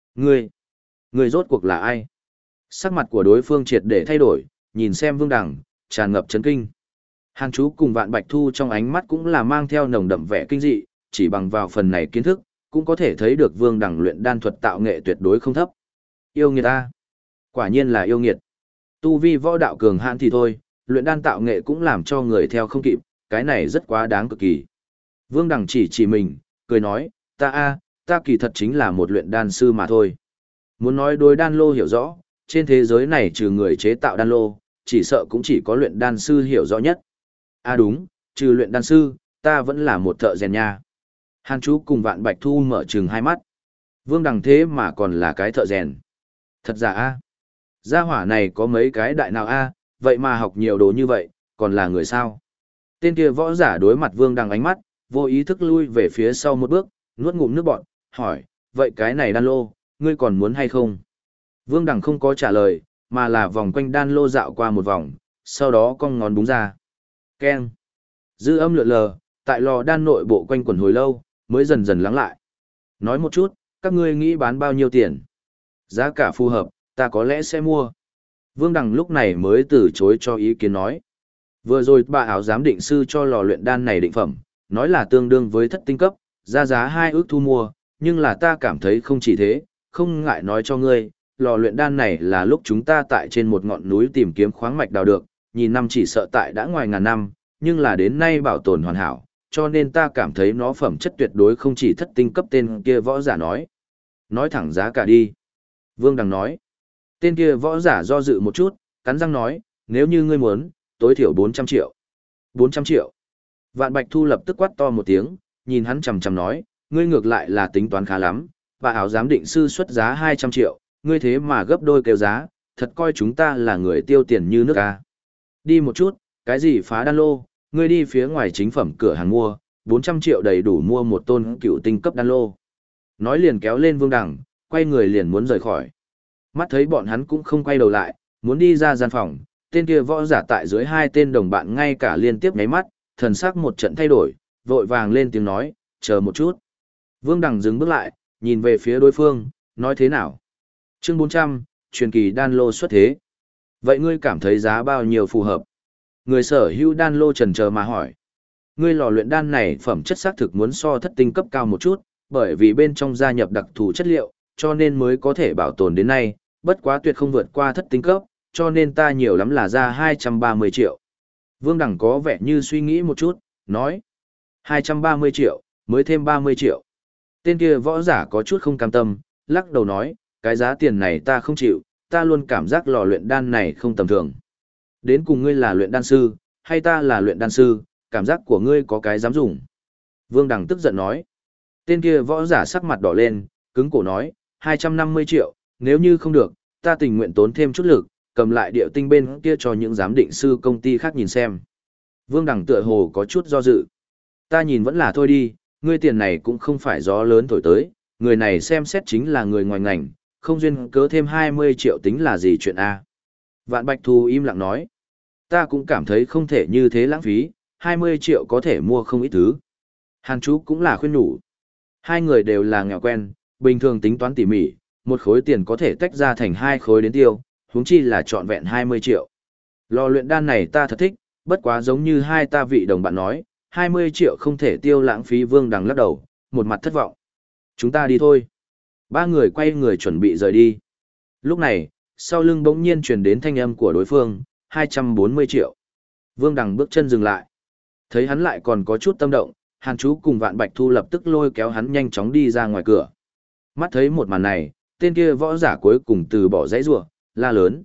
Ngươi rốt cuộc là ai? Sắc mặt của đối phương triệt để thay đổi, nhìn xem Vương Đằng, tràn ngập chấn kinh. Hàn Chú cùng Vạn Bạch Thu trong ánh mắt cũng là mang theo nồng đậm vẻ kinh dị, chỉ bằng vào phần này kiến thức, cũng có thể thấy được Vương Đằng luyện đan thuật tạo nghệ tuyệt đối không thấp. Yêu nghiệt ta. Quả nhiên là yêu nghiệt. Tu vi võ đạo cường hãn thì thôi, luyện đan tạo nghệ cũng làm cho người theo không kịp, cái này rất quá đáng cực kỳ. Vương Đằng chỉ mình, cười nói, ta kỳ thật chính là một luyện đan sư mà thôi. Muốn nói đối đan lô hiểu rõ, trên thế giới này trừ người chế tạo đan lô, chỉ sợ cũng chỉ có luyện đan sư hiểu rõ nhất. Đúng, Trừ luyện đan sư, ta vẫn là một thợ rèn nha. Hàn Chú cùng Vạn Bạch Thu mở trừng hai mắt. Vương Đằng thế mà còn là cái thợ rèn. Thật giả a? Gia hỏa này có mấy cái đại nào a, vậy mà học nhiều đồ như vậy, còn là người sao? Tên kia võ giả đối mặt Vương Đằng ánh mắt, vô ý thức lui về phía sau một bước, nuốt ngụm nước bọt, hỏi, vậy cái này đan lô, ngươi còn muốn hay không? Vương Đằng không có trả lời, mà là vòng quanh đan lô dạo qua một vòng, sau đó cong ngón búng ra. Keng. Dư âm lượn lờ, tại lò đan nội bộ quanh quẩn hồi lâu, mới dần dần lắng lại. Nói một chút, các ngươi nghĩ bán bao nhiêu tiền? Giá cả phù hợp, ta có lẽ sẽ mua. Vương Đằng lúc này mới từ chối cho ý kiến nói. Vừa rồi bà áo giám định sư cho lò luyện đan này định phẩm, nói là tương đương với thất tinh cấp, ra giá 2 ước thu mua, nhưng là ta cảm thấy không chỉ thế, không ngại nói cho ngươi, lò luyện đan này là lúc chúng ta tại trên một ngọn núi tìm kiếm khoáng mạch đào được, nhìn năm chỉ sợ tại đã ngoài ngàn năm, nhưng là đến nay bảo tồn hoàn hảo, cho nên ta cảm thấy nó phẩm chất tuyệt đối không chỉ thất tinh cấp. Tên kia võ giả nói. Nói thẳng giá cả đi. Vương Đằng nói. Tên kia võ giả do dự một chút, cắn răng nói, nếu như ngươi muốn, tối thiểu 400 triệu. 400 triệu. Vạn Bạch Thu lập tức quát to một tiếng, nhìn hắn chằm chằm nói, ngươi ngược lại là tính toán khá lắm, và áo giám định sư xuất giá 200 triệu, ngươi thế mà gấp đôi kêu giá, thật coi chúng ta là người tiêu tiền như nước à. Đi một chút, cái gì phá đan lô, ngươi đi phía ngoài chính phẩm cửa hàng mua, 400 triệu đầy đủ mua một tôn cựu tinh cấp đan lô. Nói liền kéo lên Vương Đằng, quay người liền muốn rời khỏi. Mắt thấy bọn hắn cũng không quay đầu lại, muốn đi ra gian phòng, tên kia võ giả tại dưới hai tên đồng bạn ngay cả liên tiếp nháy mắt, thần sắc một trận thay đổi, vội vàng lên tiếng nói, chờ một chút. Vương Đằng dừng bước lại, nhìn về phía đối phương, nói thế nào? Chương 400, truyền kỳ đan lô xuất thế. Vậy ngươi cảm thấy giá bao nhiêu phù hợp? Người sở hữu đan lô chần chờ mà hỏi. Ngươi lò luyện đan này phẩm chất xác thực muốn so thất tinh cấp cao một chút, bởi vì bên trong gia nhập đặc thù chất liệu, cho nên mới có thể bảo tồn đến nay, bất quá tuyệt không vượt qua thất tinh cấp, cho nên ta nhiều lắm là ra 230 triệu. Vương Đằng có vẻ như suy nghĩ một chút, nói. 230 triệu, mới thêm 30 triệu. Tên kia võ giả có chút không cam tâm, lắc đầu nói, cái giá tiền này ta không chịu, ta luôn cảm giác lò luyện đan này không tầm thường. Đến cùng ngươi là luyện đan sư, hay ta là luyện đan sư, cảm giác của ngươi có cái dám dùng. Vương Đằng tức giận nói. Tên kia võ giả sắc mặt đỏ lên, cứng cổ nói, 250 triệu, nếu như không được, ta tình nguyện tốn thêm chút lực, cầm lại điệu tinh bên kia cho những giám định sư công ty khác nhìn xem. Vương Đằng tựa hồ có chút do dự. Ta nhìn vẫn là thôi đi, ngươi tiền này cũng không phải gió lớn thổi tới, người này xem xét chính là người ngoài ngành, không duyên cớ thêm 20 triệu tính là gì chuyện A. Vạn Bạch Thu im lặng nói. Ta cũng cảm thấy không thể như thế lãng phí, 20 triệu có thể mua không ít thứ. Hàn Chú cũng là khuyên nhủ. Hai người đều là nghèo quen, bình thường tính toán tỉ mỉ, một khối tiền có thể tách ra thành hai khối đến tiêu, huống chi là trọn vẹn 20 triệu. Lò luyện đan này ta thật thích, bất quá giống như hai ta vị đồng bạn nói, 20 triệu không thể tiêu lãng phí. Vương Đằng lắc đầu, một mặt thất vọng. Chúng ta đi thôi. Ba người quay người chuẩn bị rời đi. Lúc này, sau lưng bỗng nhiên truyền đến thanh âm của đối phương, 240 triệu. Vương Đằng bước chân dừng lại. Thấy hắn lại còn có chút tâm động, Hàn Chú cùng Vạn Bạch Thu lập tức lôi kéo hắn nhanh chóng đi ra ngoài cửa. Mắt thấy một màn này, tên kia võ giả cuối cùng từ bỏ dãy rủa, la lớn.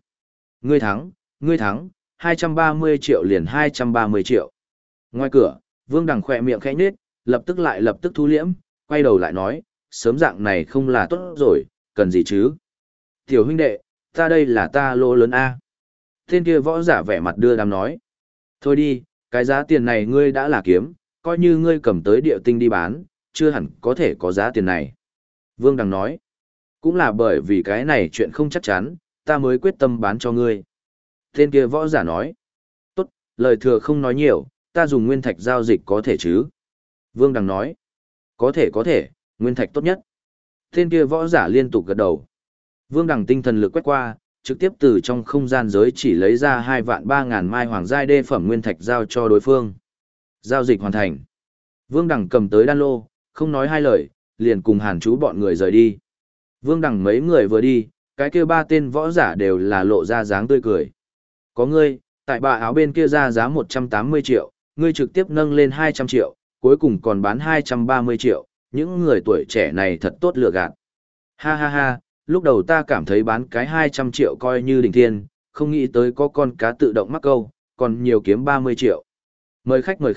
Ngươi thắng, 230 triệu liền 230 triệu. Ngoài cửa, Vương Đằng khỏe miệng khẽ nhếch, lập tức thu liễm, quay đầu lại nói, sớm dạng này không là tốt rồi, cần gì chứ? Tiểu huynh đệ, ta đây là ta lô lớn A. Tên kia võ giả vẻ mặt đưa đám nói. Thôi đi, cái giá tiền này ngươi đã là kiếm, coi như ngươi cầm tới địa tinh đi bán, chưa hẳn có thể có giá tiền này. Vương Đằng nói. Cũng là bởi vì cái này chuyện không chắc chắn, ta mới quyết tâm bán cho ngươi. Tên kia võ giả nói. Tốt, lời thừa không nói nhiều, ta dùng nguyên thạch giao dịch có thể chứ? Vương Đằng nói. Có thể, nguyên thạch tốt nhất. Tên kia võ giả liên tục gật đầu. Vương Đằng tinh thần lực quét qua, trực tiếp từ trong không gian giới chỉ lấy ra 2.300.000 mai hoàng giai đê phẩm nguyên thạch giao cho đối phương. Giao dịch hoàn thành. Vương Đằng cầm tới đan lô, không nói hai lời, liền cùng Hàn Chú bọn người rời đi. Vương Đằng mấy người vừa đi, cái kia ba tên võ giả đều là lộ ra dáng tươi cười. Có ngươi, tại bà áo bên kia ra giá 180 triệu, ngươi trực tiếp nâng lên 200 triệu, cuối cùng còn bán 230 triệu, những người tuổi trẻ này thật tốt lừa gạt. Ha ha ha, lúc đầu ta cảm thấy bán cái 200 triệu coi như đỉnh thiên, không nghĩ tới có con cá tự động mắc câu, còn nhiều kiếm 30 triệu. Mời khách,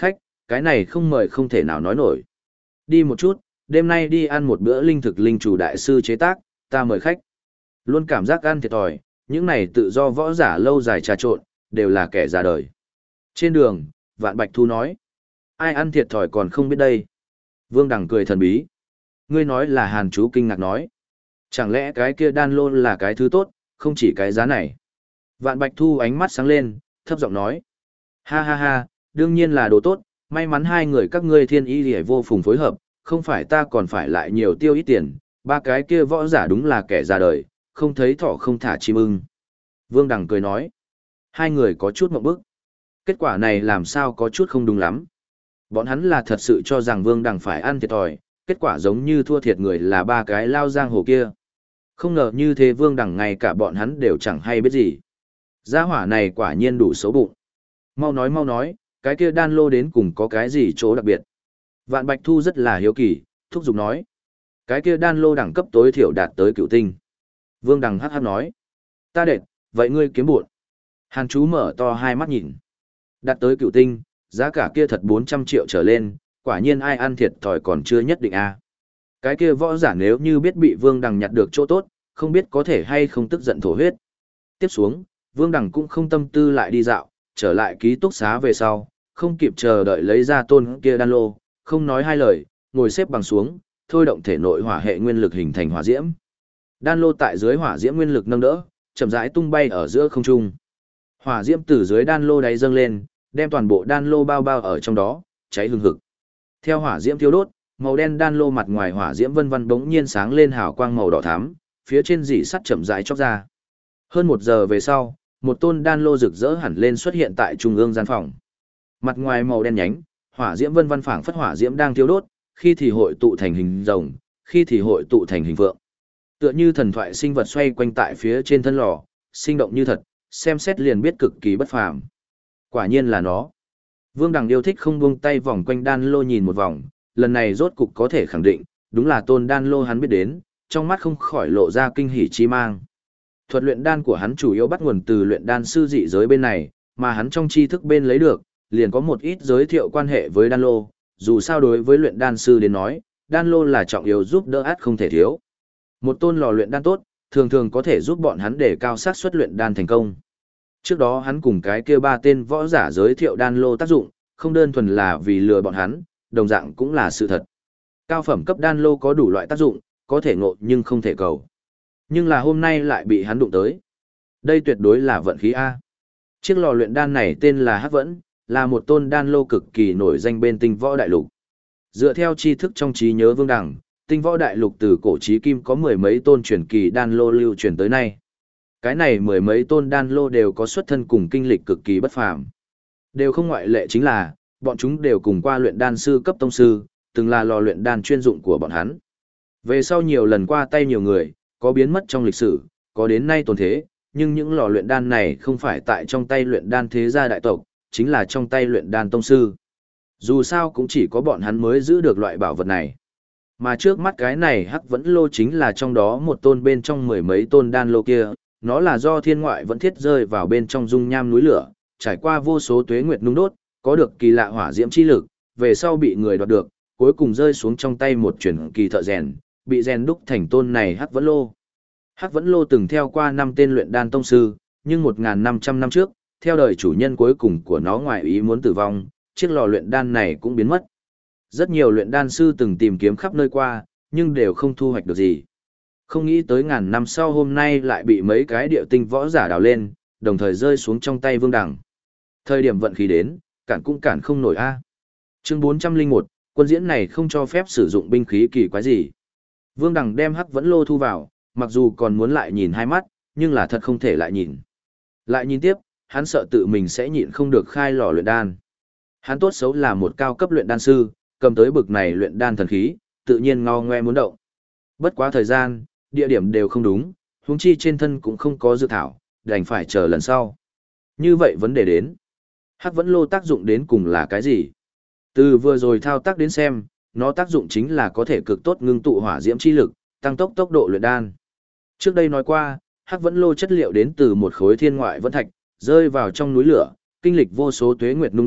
cái này không mời không thể nào nói nổi. Đi một chút, đêm nay đi ăn một bữa linh thực linh chủ đại sư chế tác, ta mời khách. Luôn cảm giác ăn thiệt thòi, những này tự do võ giả lâu dài trà trộn, đều là kẻ già đời. Trên đường, Vạn Bạch Thu nói, ai ăn thiệt thòi còn không biết đây. Vương Đằng cười thần bí. Ngươi nói là Hàn chú kinh ngạc nói. Chẳng lẽ cái kia đan lô là cái thứ tốt, không chỉ cái giá này. Vạn Bạch Thu ánh mắt sáng lên, thấp giọng nói. Ha ha ha, đương nhiên là đồ tốt, may mắn hai người các ngươi thiên ý liễu vô phùng phối hợp, không phải ta còn phải lại nhiều tiêu ít tiền, ba cái kia võ giả đúng là kẻ già đời, không thấy thỏ không thả chim ưng. Vương Đằng cười nói. Hai người có chút ngượng bức. Kết quả này làm sao có chút không đúng lắm. Bọn hắn là thật sự cho rằng Vương Đằng phải ăn thiệt thòi, kết quả giống như thua thiệt người là ba cái lao giang hồ kia. Không ngờ như thế Vương Đằng ngay cả bọn hắn đều chẳng hay biết gì. Gia hỏa này quả nhiên đủ xấu bụng. Mau nói, cái kia đan lô đến cùng có cái gì chỗ đặc biệt. Vạn Bạch Thu rất là hiếu kỳ, thúc giục nói. Cái kia đan lô đẳng cấp tối thiểu đạt tới cửu tinh. Vương Đằng hắc hắc nói. Ta đệt, vậy ngươi kiếm bộn. Hàn chú mở to hai mắt nhìn. Đạt tới cửu tinh, giá cả kia thật 400 triệu trở lên, quả nhiên ai ăn thiệt thòi còn chưa nhất định a. Cái kia võ giả nếu như biết bị Vương Đằng nhặt được chỗ tốt, không biết có thể hay không tức giận thổ huyết. Tiếp xuống, Vương Đằng cũng không tâm tư lại đi dạo, trở lại ký túc xá về sau, không kịp chờ đợi lấy ra tôn kia đan lô, không nói hai lời, ngồi xếp bằng xuống, thôi động thể nội hỏa hệ nguyên lực hình thành hỏa diễm. Đan lô tại dưới hỏa diễm nguyên lực nâng đỡ, chậm rãi tung bay ở giữa không trung. Hỏa diễm từ dưới đan lô đáy dâng lên, đem toàn bộ đan lô bao bao ở trong đó, cháy hừng hực. Theo hỏa diễm thiêu đốt, màu đen đan lô mặt ngoài hỏa diễm vân vân bỗng nhiên sáng lên hào quang màu đỏ thắm, phía trên dỉ sắt chậm rãi chóc ra. Hơn 1 giờ về sau, một tôn đan lô rực rỡ hẳn lên xuất hiện tại trung ương gian phòng. Mặt ngoài màu đen nhánh, hỏa diễm vân vân phảng phất hỏa diễm đang thiêu đốt, khi thì hội tụ thành hình rồng, khi thì hội tụ thành hình vượng. Tựa như thần thoại sinh vật xoay quanh tại phía trên thân lò, sinh động như thật, xem xét liền biết cực kỳ bất phàm. Quả nhiên là nó. Vương Đằng yêu thích không buông tay vòng quanh đan lô nhìn một vòng, lần này rốt cục có thể khẳng định, đúng là tôn đan lô hắn biết đến, trong mắt không khỏi lộ ra kinh hỉ chi mang. Thuật luyện đan của hắn chủ yếu bắt nguồn từ luyện đan sư dị giới bên này, mà hắn trong tri thức bên lấy được, liền có một ít giới thiệu quan hệ với đan lô, dù sao đối với luyện đan sư đến nói, đan lô là trọng yếu giúp đỡ át không thể thiếu. Một tôn lò luyện đan tốt, thường thường có thể giúp bọn hắn để cao xác suất luyện đan thành công. Trước đó hắn cùng cái kia 3 tên võ giả giới thiệu đan lô tác dụng, không đơn thuần là vì lừa bọn hắn, đồng dạng cũng là sự thật. Cao phẩm cấp đan lô có đủ loại tác dụng, có thể ngộ nhưng không thể cầu. Nhưng là hôm nay lại bị hắn đụng tới. Đây tuyệt đối là vận khí A. Chiếc lò luyện đan này tên là Hắc Vẫn, là một tôn đan lô cực kỳ nổi danh bên Tinh Võ Đại Lục. Dựa theo tri thức trong trí nhớ Vương Đằng, Tinh Võ Đại Lục từ cổ chí kim có 10 mấy tôn truyền kỳ đan lô lưu truyền tới nay. Cái này 10 mấy tôn đan lô đều có xuất thân cùng kinh lịch cực kỳ bất phàm. Đều không ngoại lệ chính là, bọn chúng đều cùng qua luyện đan sư cấp tông sư, từng là lò luyện đan chuyên dụng của bọn hắn. Về sau nhiều lần qua tay nhiều người, có biến mất trong lịch sử, có đến nay tồn thế, nhưng những lò luyện đan này không phải tại trong tay luyện đan thế gia đại tộc, chính là trong tay luyện đan tông sư. Dù sao cũng chỉ có bọn hắn mới giữ được loại bảo vật này. Mà trước mắt cái này Hắc Vẫn lô chính là trong đó một tôn bên trong 10 mấy tôn đan lô kia, nó là do thiên ngoại vẫn thiết rơi vào bên trong dung nham núi lửa, trải qua vô số tuế nguyệt nung đốt, có được kỳ lạ hỏa diễm chi lực, về sau bị người đoạt được, cuối cùng rơi xuống trong tay một truyền kỳ thợ rèn, bị rèn đúc thành tôn này Hắc Vẫn lô. Hắc Vẫn lô từng theo qua 5 tên luyện đan tông sư, nhưng 1.500 năm trước, theo đời chủ nhân cuối cùng của nó ngoài ý muốn tử vong, chiếc lò luyện đan này cũng biến mất. Rất nhiều luyện đan sư từng tìm kiếm khắp nơi qua, nhưng đều không thu hoạch được gì. Không nghĩ tới ngàn năm sau hôm nay lại bị mấy cái địa tinh võ giả đào lên, đồng thời rơi xuống trong tay Vương Đằng. Thời điểm vận khí đến, cản cũng cản không nổi a. Chương 401, quân diễn này không cho phép sử dụng binh khí kỳ quái gì. Vương Đằng đem Hắc Vẫn lô thu vào, mặc dù còn muốn lại nhìn hai mắt, nhưng là thật không thể lại nhìn. Lại nhìn tiếp, hắn sợ tự mình sẽ nhịn không được khai lò luyện đan. Hắn tốt xấu là một cao cấp luyện đan sư, cầm tới bực này luyện đan thần khí, tự nhiên ngao ngoe muốn động. Bất quá thời gian, địa điểm đều không đúng, huống chi trên thân cũng không có dược thảo, đành phải chờ lần sau. Như vậy vấn đề đến. Hắc Vẫn lô tác dụng đến cùng là cái gì? Từ vừa rồi thao tác đến xem, nó tác dụng chính là có thể cực tốt ngưng tụ hỏa diễm chi lực, tăng tốc tốc độ luyện đan. Trước đây nói qua, Hắc Vẫn lô chất liệu đến từ một khối thiên ngoại vẫn thạch, rơi vào trong núi lửa, kinh lịch vô số tuế nguyệt nung đốt,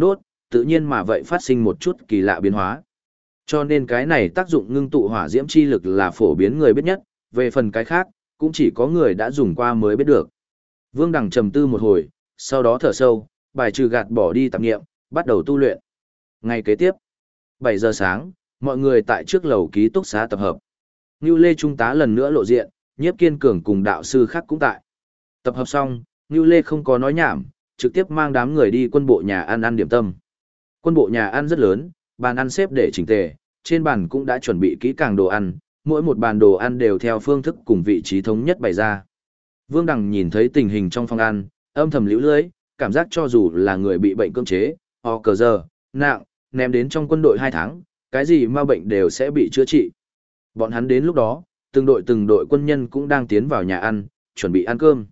tự nhiên mà vậy phát sinh một chút kỳ lạ biến hóa. Cho nên cái này tác dụng ngưng tụ hỏa diễm chi lực là phổ biến người biết nhất, về phần cái khác, cũng chỉ có người đã dùng qua mới biết được. Vương Đằng trầm tư một hồi, sau đó thở sâu, bài trừ gạt bỏ đi tạp nghiệm, bắt đầu tu luyện. Ngày kế tiếp, 7 giờ sáng, mọi người tại trước lầu ký túc xá tập hợp. Ngưu Lê Trung tá lần nữa lộ diện, Nhiếp Kiên Cường cùng đạo sư khác cũng tại. Tập hợp xong, Ngưu Lê không có nói nhảm, trực tiếp mang đám người đi quân bộ nhà ăn điểm tâm. Quân bộ nhà ăn rất lớn, bàn ăn xếp để chỉnh tề, trên bàn cũng đã chuẩn bị kỹ càng đồ ăn, mỗi một bàn đồ ăn đều theo phương thức cùng vị trí thống nhất bày ra. Vương Đằng nhìn thấy tình hình trong phòng ăn, âm thầm liễu lưỡi, cảm giác cho dù là người bị bệnh cưỡng chế, ho cờ giờ, nặng, ném đến trong quân đội 2 tháng, cái gì ma bệnh đều sẽ bị chữa trị. Bọn hắn đến lúc đó, từng đội quân nhân cũng đang tiến vào nhà ăn, chuẩn bị ăn cơm.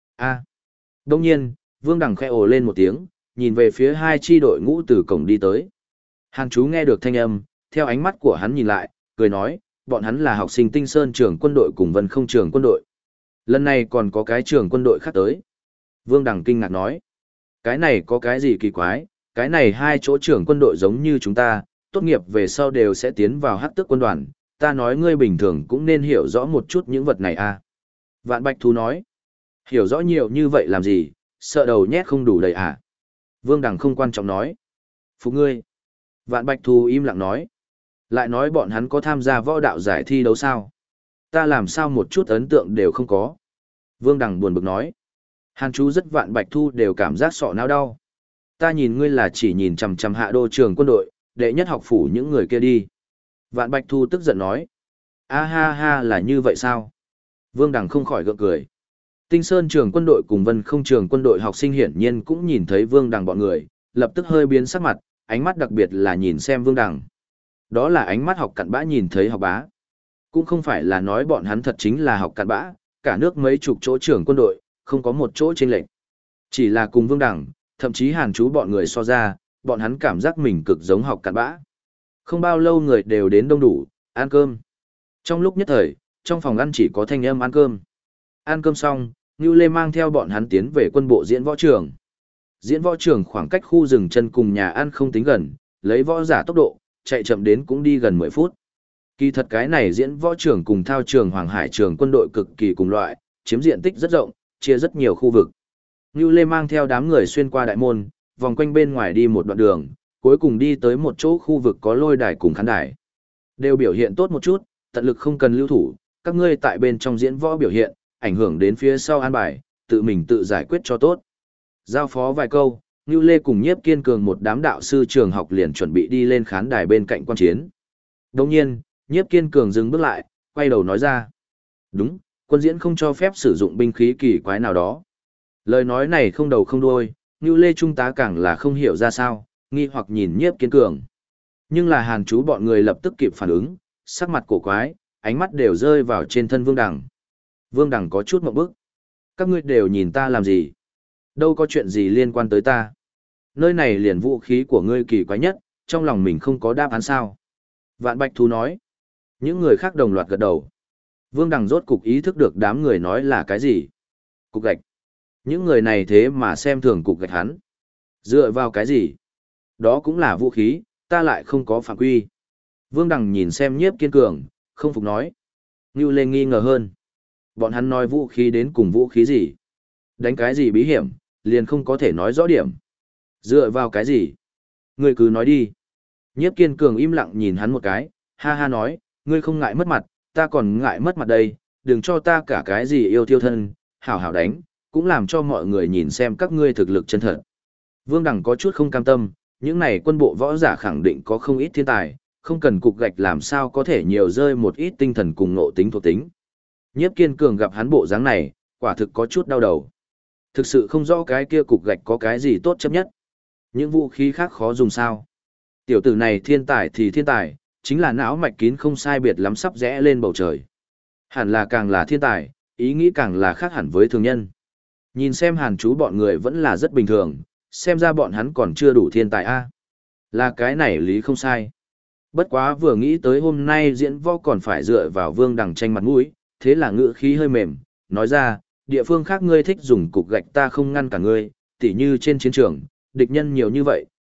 Đông nhiên, Vương Đằng khẽ ồ lên một tiếng, nhìn về phía 2 chi đội ngũ từ cổng đi tới. Hàn Chú nghe được thanh âm, theo ánh mắt của hắn nhìn lại, cười nói, bọn hắn là học sinh Tinh Sơn trường quân đội cùng Vân Không trường quân đội. Lần này còn có cái trường quân đội khác tới. Vương Đằng kinh ngạc nói, cái này có cái gì kỳ quái, cái này 2 chỗ trưởng quân đội giống như chúng ta, tốt nghiệp về sau đều sẽ tiến vào hắc tước quân đoàn, ta nói ngươi bình thường cũng nên hiểu rõ một chút những vật này à. Vạn Bạch Thú nói, hiểu rõ nhiều như vậy làm gì, sợ đầu nhét không đủ đầy à. Vương Đằng không quan trọng nói, phục ngươi. Vạn Bạch Thú im lặng nói, lại nói bọn hắn có tham gia võ đạo giải thi đấu sao? Ta làm sao một chút ấn tượng đều không có. Vương Đằng buồn bực nói, Hàn Chú rất Vạn Bạch Thu đều cảm giác sọ não đau. Ta nhìn ngươi là chỉ nhìn chằm chằm hạ đô trường quân đội, đệ nhất học phủ những người kia đi. Vạn Bạch Thu tức giận nói, a ha ha là như vậy sao? Vương Đằng không khỏi gượng cười. Tinh Sơn trường quân đội cùng Vân Không trường quân đội học sinh hiển nhiên cũng nhìn thấy Vương Đằng bọn người, lập tức hơi biến sắc mặt, ánh mắt đặc biệt là nhìn xem Vương Đằng. Đó là ánh mắt học cặn bã nhìn thấy học bá. Cũng không phải là nói bọn hắn thật chính là học cặn bã, cả nước mấy chục chỗ trưởng quân đội, không có một chỗ chênh lệch. Chỉ là cùng Vương Đằng, thậm chí Hàn Chú bọn người so ra, bọn hắn cảm giác mình cực giống học cặn bã. Không bao lâu người đều đến đông đủ, ăn cơm. Trong lúc nhất thời, trong phòng ăn chỉ có thanh âm ăn cơm. Ăn cơm xong, Ngưu Lê mang theo bọn hắn tiến về quân bộ diễn võ trường. Diễn võ trường khoảng cách khu rừng chân cùng nhà ăn không tính gần, lấy võ giả tốc độ, chạy chậm đến cũng đi gần 10 phút. Kỳ thật cái này diễn võ trường cùng thao trường Hoàng Hải trường quân đội cực kỳ cùng loại, chiếm diện tích rất rộng, chia rất nhiều khu vực. Ngưu Lê mang theo đám người xuyên qua đại môn, vòng quanh bên ngoài đi một đoạn đường, cuối cùng đi tới một chỗ khu vực có lôi đài cùng khán đài. Đều biểu hiện tốt một chút, tận lực không cần lưu thủ, các ngươi tại bên trong diễn võ biểu hiện, ảnh hưởng đến phía sau an bài, tự mình tự giải quyết cho tốt. Giao phó vài câu, Ngưu Lê cùng Nhiếp Kiên Cường một đám đạo sư trường học liền chuẩn bị đi lên khán đài bên cạnh quan chiến. Đồng nhiên, Nhiếp Kiên Cường dừng bước lại, quay đầu nói ra. Đúng, quân diễn không cho phép sử dụng binh khí kỳ quái nào đó. Lời nói này không đầu không đuôi, Ngưu Lê Trung tá càng là không hiểu ra sao, nghi hoặc nhìn Nhiếp Kiên Cường. Nhưng là Hàn Chú bọn người lập tức kịp phản ứng, sắc mặt cổ quái, ánh mắt đều rơi vào trên thân Vương Đằng. Vương Đằng có chút ngượng bức. Các ngươi đều nhìn ta làm gì? Đâu có chuyện gì liên quan tới ta. Nơi này liền vũ khí của ngươi kỳ quái nhất, trong lòng mình không có đáp án sao. Vạn Bạch Thú nói. Những người khác đồng loạt gật đầu. Vương Đằng rốt cục ý thức được đám người nói là cái gì. Cục gạch. Những người này thế mà xem thường cục gạch hắn. Dựa vào cái gì? Đó cũng là vũ khí, ta lại không có phạm quy. Vương Đằng nhìn xem Nhiếp Kiên Cường, không phục nói. Ngưu Lê nghi ngờ hơn. Bọn hắn nói vũ khí đến cùng vũ khí gì? Đánh cái gì bí hiểm, liền không có thể nói rõ điểm. Dựa vào cái gì? Ngươi cứ nói đi. Nhiếp Kiên Cường im lặng nhìn hắn một cái, ha ha nói, ngươi không ngại mất mặt, ta còn ngại mất mặt đây, đừng cho ta cả cái gì yêu thiêu thân, hảo hảo đánh, cũng làm cho mọi người nhìn xem các ngươi thực lực chân thật. Vương Đằng có chút không cam tâm, những này quân bộ võ giả khẳng định có không ít thiên tài, không cần cục gạch làm sao có thể nhiều rơi một ít tinh thần cùng nộ tính thuộc tính. Nhiếp Kiên Cường gặp hắn bộ dáng này, quả thực có chút đau đầu. Thực sự không rõ cái kia cục gạch có cái gì tốt chấp nhất. Những vũ khí khác khó dùng sao. Tiểu tử này thiên tài thì thiên tài, chính là não mạch kín không sai biệt lắm sắp rẽ lên bầu trời. Hẳn là càng là thiên tài, ý nghĩ càng là khác hẳn với thường nhân. Nhìn xem Hàn Chú bọn người vẫn là rất bình thường, xem ra bọn hắn còn chưa đủ thiên tài a. Là cái này lý không sai. Bất quá vừa nghĩ tới hôm nay diễn võ còn phải dựa vào Vương Đằng tranh mặt mũi, thế là ngữ khí hơi mềm, nói ra, địa phương khác ngươi thích dùng cục gạch ta không ngăn cả ngươi, tỉ như trên chiến trường, địch nhân nhiều như vậy,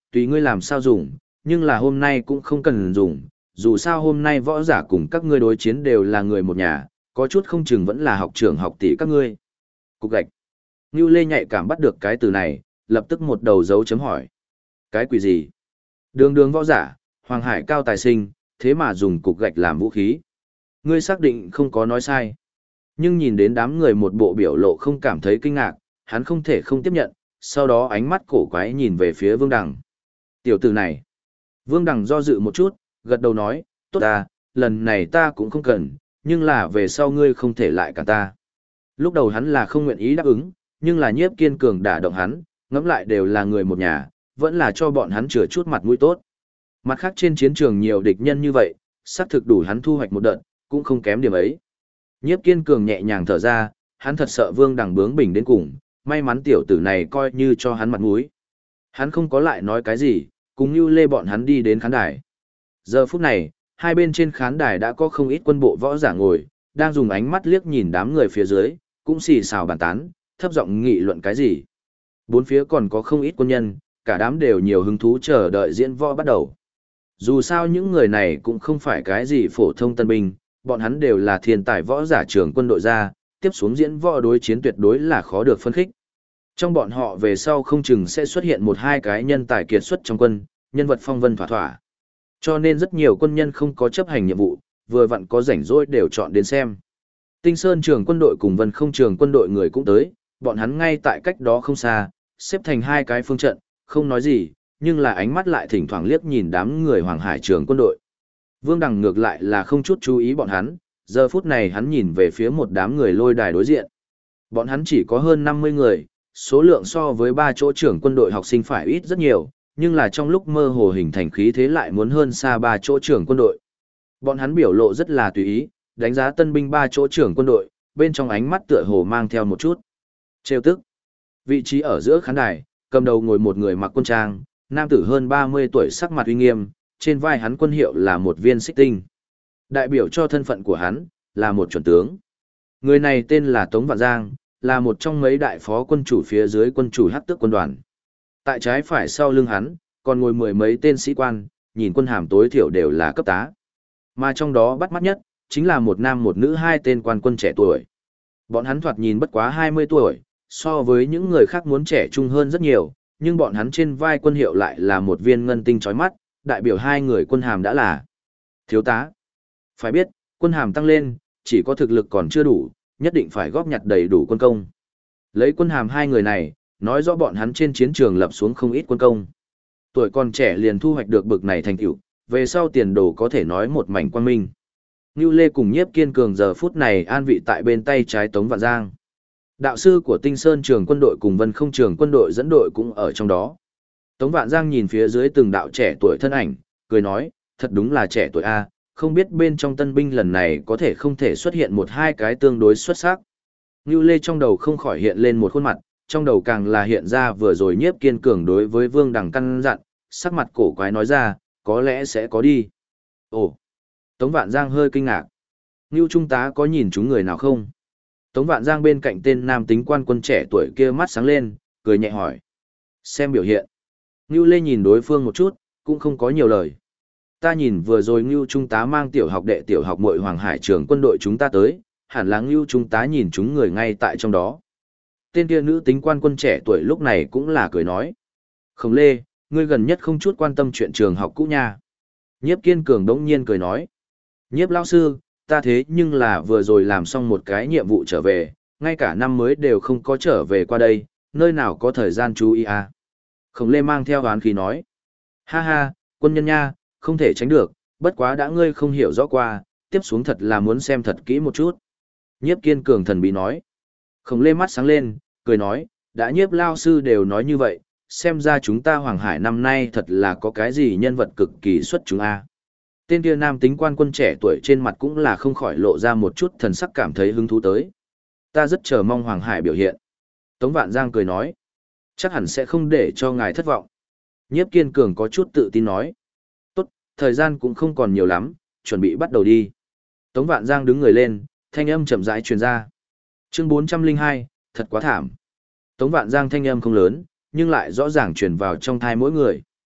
tùy ngươi làm sao dùng, nhưng là hôm nay cũng không cần dùng, dù sao hôm nay võ giả cùng các ngươi đối chiến đều là người một nhà, có chút không chừng vẫn là học trưởng học tỷ các ngươi. Cục gạch. Ngưu Lê nhạy cảm bắt được cái từ này, lập tức một đầu dấu chấm hỏi. Cái quỷ gì? Đường đường võ giả, Hoàng Hải cao tài sinh, thế mà dùng cục gạch làm vũ khí. Ngươi xác định không có nói sai. Nhưng nhìn đến đám người một bộ biểu lộ không cảm thấy kinh ngạc, hắn không thể không tiếp nhận, sau đó ánh mắt cổ quái nhìn về phía Vương Đằng. Tiểu tử này. Vương Đằng do dự một chút, gật đầu nói, tốt ta, lần này ta cũng không cần, nhưng là về sau ngươi không thể lại cả ta. Lúc đầu hắn là không nguyện ý đáp ứng, nhưng là Nhiếp Kiên Cường đả động hắn, ngẫm lại đều là người một nhà, vẫn là cho bọn hắn chừa chút mặt mũi tốt. Mặt khác trên chiến trường nhiều địch nhân như vậy, xác thực đủ hắn thu hoạch một đợt, cũng không kém điểm ấy. Nhiếp Kiên Cường nhẹ nhàng thở ra, hắn thật sợ Vương Đằng bướng bỉnh đến cùng, may mắn tiểu tử này coi như cho hắn mặt mũi. Hắn không có lại nói cái gì, cùng Nưu Lê bọn hắn đi đến khán đài. Giờ phút này, hai bên trên khán đài đã có không ít quân bộ võ giả ngồi, đang dùng ánh mắt liếc nhìn đám người phía dưới, cũng xì xào bàn tán, thấp giọng nghị luận cái gì. Bốn phía còn có không ít quân nhân, cả đám đều nhiều hứng thú chờ đợi diễn võ bắt đầu. Dù sao những người này cũng không phải cái gì phổ thông tân binh, bọn hắn đều là thiên tài võ giả trưởng quân đội ra, tiếp xuống diễn võ đối chiến tuyệt đối là khó được phân khích. Trong bọn họ về sau không chừng sẽ xuất hiện một hai cái nhân tài kiệt xuất trong quân, nhân vật phong vân thỏa thỏa. Cho nên rất nhiều quân nhân không có chấp hành nhiệm vụ, vừa vặn có rảnh rỗi đều chọn đến xem. Tinh Sơn trường quân đội cùng Vân Không trường quân đội người cũng tới, bọn hắn ngay tại cách đó không xa, xếp thành hai cái phương trận, không nói gì, nhưng là ánh mắt lại thỉnh thoảng liếc nhìn đám người Hoàng Hải trường quân đội. Vương Đằng ngược lại là không chút chú ý bọn hắn, giờ phút này hắn nhìn về phía một đám người lôi đài đối diện. Bọn hắn chỉ có hơn 50 người, số lượng so với 3 chỗ trưởng quân đội học sinh phải ít rất nhiều, nhưng là trong lúc mơ hồ hình thành khí thế lại muốn hơn xa 3 chỗ trưởng quân đội. Bọn hắn biểu lộ rất là tùy ý, đánh giá tân binh 3 chỗ trưởng quân đội, bên trong ánh mắt tựa hồ mang theo một chút trêu tức. Vị trí ở giữa khán đài, cầm đầu ngồi một người mặc quân trang, nam tử hơn 30 tuổi, sắc mặt uy nghiêm, trên vai hắn quân hiệu là một viên xích tinh. Đại biểu cho thân phận của hắn, là một chuẩn tướng. Người này tên là Tống Vạn Giang, là một trong mấy đại phó quân chủ phía dưới quân chủ Hắc Tước quân đoàn. Tại trái phải sau lưng hắn, còn ngồi mười mấy tên sĩ quan, nhìn quân hàm tối thiểu đều là cấp tá. Mà trong đó bắt mắt nhất, chính là một nam một nữ hai tên quan quân trẻ tuổi. Bọn hắn thoạt nhìn bất quá 20 tuổi, so với những người khác muốn trẻ trung hơn rất nhiều, nhưng bọn hắn trên vai quân hiệu lại là một viên ngân tinh chói mắt, đại biểu hai người quân hàm đã là thiếu tá. Phải biết, quân hàm tăng lên, chỉ có thực lực còn chưa đủ, nhất định phải góp nhặt đầy đủ quân công. Lấy quân hàm hai người này, nói rõ bọn hắn trên chiến trường lập xuống không ít quân công. Tuổi còn trẻ liền thu hoạch được bực này thành tựu, về sau tiền đồ có thể nói một mảnh quang minh. Nưu Lê cùng Nhiếp Kiên Cường giờ phút này an vị tại bên tay trái Tống Vạn Giang. Đạo sư của Tinh Sơn trường quân đội cùng Vân Không trường quân đội dẫn đội cũng ở trong đó. Tống Vạn Giang nhìn phía dưới từng đạo trẻ tuổi thân ảnh, cười nói, thật đúng là trẻ tuổi a, không biết bên trong tân binh lần này có thể không thể xuất hiện một hai cái tương đối xuất sắc. Nưu Lê trong đầu không khỏi hiện lên một khuôn mặt, trong đầu càng là hiện ra vừa rồi Nhiếp Kiên Cường đối với Vương Đằng căn dặn, sắc mặt cổ quái nói ra, có lẽ sẽ có đi. Ồ! Tống Vạn Giang hơi kinh ngạc. Nưu Trung tá có nhìn chúng người nào không? Tống Vạn Giang bên cạnh tên nam tính quan quân trẻ tuổi kia mắt sáng lên, cười nhẹ hỏi. Xem biểu hiện. Nưu Lê nhìn đối phương một chút, cũng không có nhiều lời. Ta nhìn vừa rồi Nưu Trung tá mang tiểu học đệ tiểu học muội Hoàng Hải trường quân đội chúng ta tới, hẳn là Nưu Trung tá nhìn chúng người ngay tại trong đó. Tên kia nữ tính quan quân trẻ tuổi lúc này cũng là cười nói. Khổng Lê, ngươi gần nhất không chút quan tâm chuyện trường học cũ nha. Nhiếp Kiên Cường đống nhiên cười nói. Nhiếp lão sư, ta thế nhưng là vừa rồi làm xong một cái nhiệm vụ trở về, ngay cả năm mới đều không có trở về qua đây, nơi nào có thời gian chú ý à. Khổng Lê mang theo oán khí nói. Ha ha, quân nhân nha, không thể tránh được, bất quá đã ngươi không hiểu rõ qua, tiếp xuống thật là muốn xem thật kỹ một chút. Nhiếp Kiên Cường thần bí nói. Khổng Lê mắt sáng lên, cười nói, đã Nhiếp lao sư đều nói như vậy, xem ra chúng ta Hoàng Hải năm nay thật là có cái gì nhân vật cực kỳ xuất chúng a. Tên kia nam tính quan quân trẻ tuổi trên mặt cũng là không khỏi lộ ra một chút thần sắc cảm thấy hứng thú tới. Ta rất chờ mong Hoàng Hải biểu hiện. Tống Vạn Giang cười nói, chắc hẳn sẽ không để cho ngài thất vọng. Nhiếp Kiên Cường có chút tự tin nói, tốt, thời gian cũng không còn nhiều lắm, chuẩn bị bắt đầu đi. Tống Vạn Giang đứng người lên, thanh âm chậm rãi truyền ra. Chương 402, thật quá thảm. Tống Vạn Giang thanh âm không lớn, nhưng lại rõ ràng truyền vào trong thai mỗi người.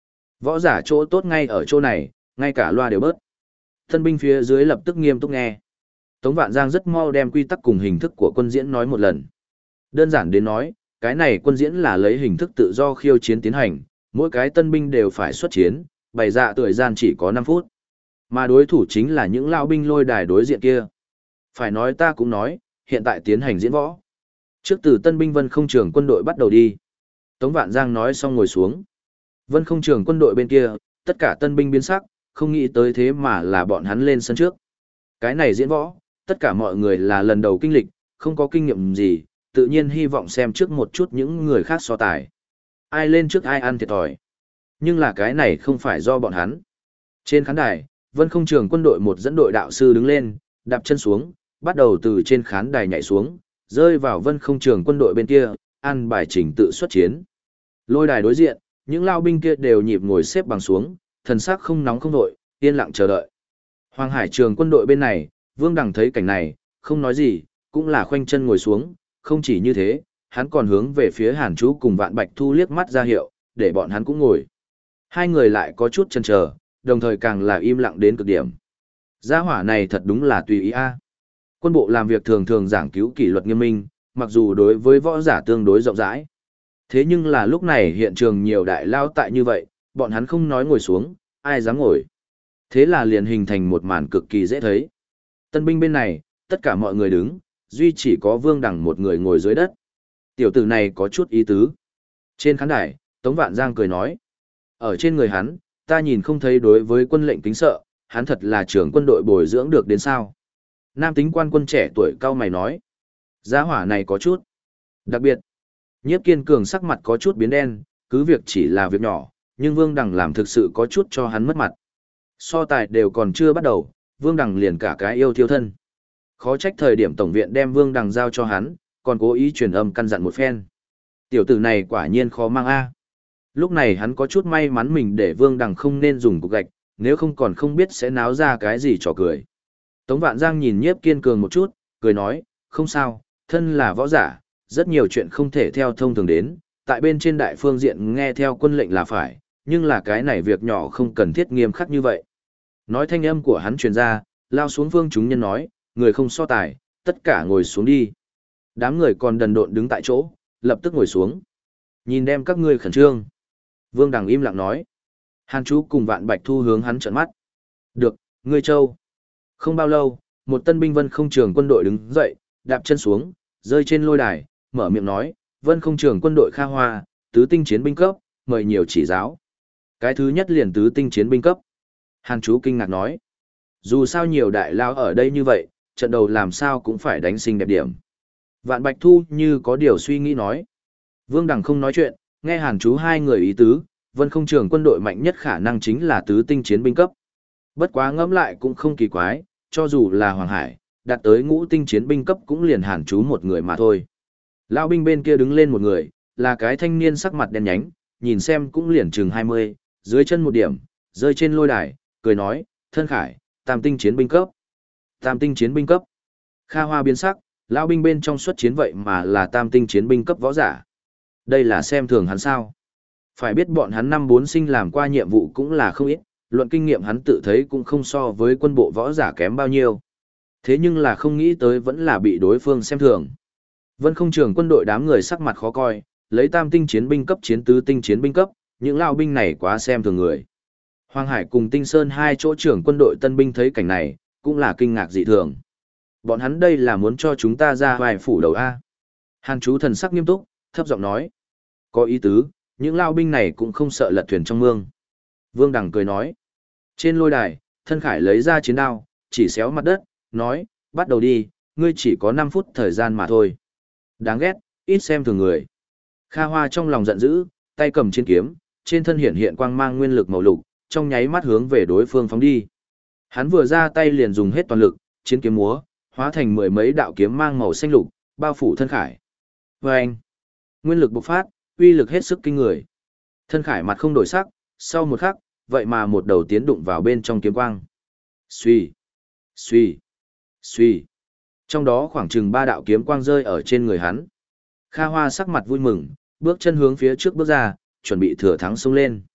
Võ giả chỗ tốt ngay ở chỗ này, ngay cả loa đều bớt. Tân binh phía dưới lập tức nghiêm túc nghe. Tống Vạn Giang rất mau đem quy tắc cùng hình thức của quân diễn nói một lần. Đơn giản đến nói, cái này quân diễn là lấy hình thức tự do khiêu chiến tiến hành, mỗi cái tân binh đều phải xuất chiến, bày dạ thời gian chỉ có 5 phút. Mà đối thủ chính là những lao binh lôi đài đối diện kia. Phải nói ta cũng nói, hiện tại tiến hành diễn võ. Trước từ tân binh Vân Không Trường quân đội bắt đầu đi. Tống Vạn Giang nói xong ngồi xuống. Vân Không Trường quân đội bên kia, tất cả tân binh biến sắc, không nghĩ tới thế mà là bọn hắn lên sân trước. Cái này diễn võ, tất cả mọi người là lần đầu kinh lịch, không có kinh nghiệm gì, tự nhiên hy vọng xem trước một chút những người khác so tài. Ai lên trước ai ăn thiệt thòi. Nhưng là cái này không phải do bọn hắn. Trên khán đài, Vân Không Trường quân đội một dẫn đội đạo sư đứng lên, đạp chân xuống, bắt đầu từ trên khán đài nhảy xuống, rơi vào Vân Không Trường quân đội bên kia, ăn bài trình tự xuất chiến. Lôi đài đối diện, những lao binh kia đều nhịp ngồi xếp bằng xuống, thần sắc không nóng không nội, yên lặng chờ đợi. Hoàng Hải Trường quân đội bên này, Vương Đằng thấy cảnh này, không nói gì, cũng là khoanh chân ngồi xuống, không chỉ như thế, hắn còn hướng về phía Hàn Chú cùng Vạn Bạch Thu liếc mắt ra hiệu, để bọn hắn cũng ngồi. Hai người lại có chút chần chờ, đồng thời càng là im lặng đến cực điểm. Gia hỏa này thật đúng là tùy ý a. Quân bộ làm việc thường thường giảng cứu kỷ luật nghiêm minh, mặc dù đối với võ giả tương đối rộng rãi. Thế nhưng là lúc này hiện trường nhiều đại lao tại như vậy, bọn hắn không nói ngồi xuống, ai dám ngồi. Thế là liền hình thành một màn cực kỳ dễ thấy. Tân binh bên này, tất cả mọi người đứng, duy chỉ có Vương Đằng một người ngồi dưới đất. Tiểu tử này có chút ý tứ. Trên khán đài, Tống Vạn Giang cười nói. Ở trên người hắn, ta nhìn không thấy đối với quân lệnh kính sợ, hắn thật là trưởng quân đội bồi dưỡng được đến sao. Nam tính quan quân trẻ tuổi cao mày nói. Gia hỏa này có chút. Đặc biệt, Nhiếp Kiên Cường sắc mặt có chút biến đen, cứ việc chỉ là việc nhỏ, nhưng Vương Đằng làm thực sự có chút cho hắn mất mặt. So tài đều còn chưa bắt đầu, Vương Đằng liền cả cái yêu thiêu thân. Khó trách thời điểm tổng viện đem Vương Đằng giao cho hắn, còn cố ý truyền âm căn dặn một phen. Tiểu tử này quả nhiên khó mang a. Lúc này hắn có chút may mắn mình để Vương Đằng không nên dùng cục gạch, nếu không còn không biết sẽ náo ra cái gì trò cười. Tống Vạn Giang nhìn Nhiếp Kiên Cường một chút, cười nói, không sao, thân là võ giả, rất nhiều chuyện không thể theo thông thường đến, tại bên trên đại phương diện nghe theo quân lệnh là phải, nhưng là cái này việc nhỏ không cần thiết nghiêm khắc như vậy. Nói thanh âm của hắn truyền ra, lao xuống Vương chúng nhân nói, người không so tài, tất cả ngồi xuống đi. Đám người còn đần độn đứng tại chỗ, lập tức ngồi xuống. Nhìn đem các ngươi khẩn trương. Vương Đằng im lặng nói. Hàn Chú cùng Vạn Bạch Thu hướng hắn trợn mắt. Được, ngươi châu. Không bao lâu, một tân binh Vân Không Trường quân đội đứng dậy, đạp chân xuống, rơi trên lôi đài, mở miệng nói, Vân Không Trường quân đội Kha Hoa, tứ tinh chiến binh cấp, mời nhiều chỉ giáo. Cái thứ nhất liền tứ tinh chiến binh cấp. Hàn Chú kinh ngạc nói. Dù sao nhiều đại lao ở đây như vậy, trận đầu làm sao cũng phải đánh xinh đẹp điểm. Vạn Bạch Thu như có điều suy nghĩ nói. Vương Đằng không nói chuyện, nghe Hàn Chú hai người ý tứ, Vân Không Trường quân đội mạnh nhất khả năng chính là tứ tinh chiến binh cấp. Bất quá ngẫm lại cũng không kỳ quái, cho dù là Hoàng Hải, đạt tới ngũ tinh chiến binh cấp cũng liền Hàn Chú một người mà thôi. Lão binh bên kia đứng lên một người, là cái thanh niên sắc mặt đen nhánh, nhìn xem cũng liền chừng 20, dưới chân một điểm, rơi trên lôi đài, cười nói, thân khải, tam tinh chiến binh cấp. Tam tinh chiến binh cấp. Kha Hoa biến sắc, lão binh bên trong xuất chiến vậy mà là tam tinh chiến binh cấp võ giả. Đây là xem thường hắn sao. Phải biết bọn hắn năm bốn sinh làm qua nhiệm vụ cũng là không ít, luận kinh nghiệm hắn tự thấy cũng không so với quân bộ võ giả kém bao nhiêu. Thế nhưng là không nghĩ tới vẫn là bị đối phương xem thường. Vân Không Trường quân đội đám người sắc mặt khó coi, lấy tam tinh chiến binh cấp chiến tứ tinh chiến binh cấp, những lao binh này quá xem thường người. Hoàng Hải cùng Tinh Sơn hai chỗ trưởng quân đội tân binh thấy cảnh này, cũng là kinh ngạc dị thường. Bọn hắn đây là muốn cho chúng ta ra vài phủ đầu A. Hàn Chú thần sắc nghiêm túc, thấp giọng nói. Có ý tứ, những lao binh này cũng không sợ lật thuyền trong mương. Vương Đằng cười nói. Trên lôi đài, thân khải lấy ra chiến đao, chỉ xéo mặt đất, nói, bắt đầu đi, ngươi chỉ có 5 phút thời gian mà thôi. Đáng ghét, ít xem thường người. Kha Hoa trong lòng giận dữ, tay cầm chiến kiếm, trên thân hiện hiện quang mang nguyên lực màu lục, trong nháy mắt hướng về đối phương phóng đi. Hắn vừa ra tay liền dùng hết toàn lực, chiến kiếm múa, hóa thành mười mấy đạo kiếm mang màu xanh lục, bao phủ thân khải. Vâng! Nguyên lực bộc phát, uy lực hết sức kinh người. Thân khải mặt không đổi sắc, sau một khắc, vậy mà một đầu tiến đụng vào bên trong kiếm quang. Xuy! Xuy! Xuy! Trong đó khoảng chừng 3 đạo kiếm quang rơi ở trên người hắn. Kha Hoa sắc mặt vui mừng, bước chân hướng phía trước bước ra, chuẩn bị thừa thắng xông lên.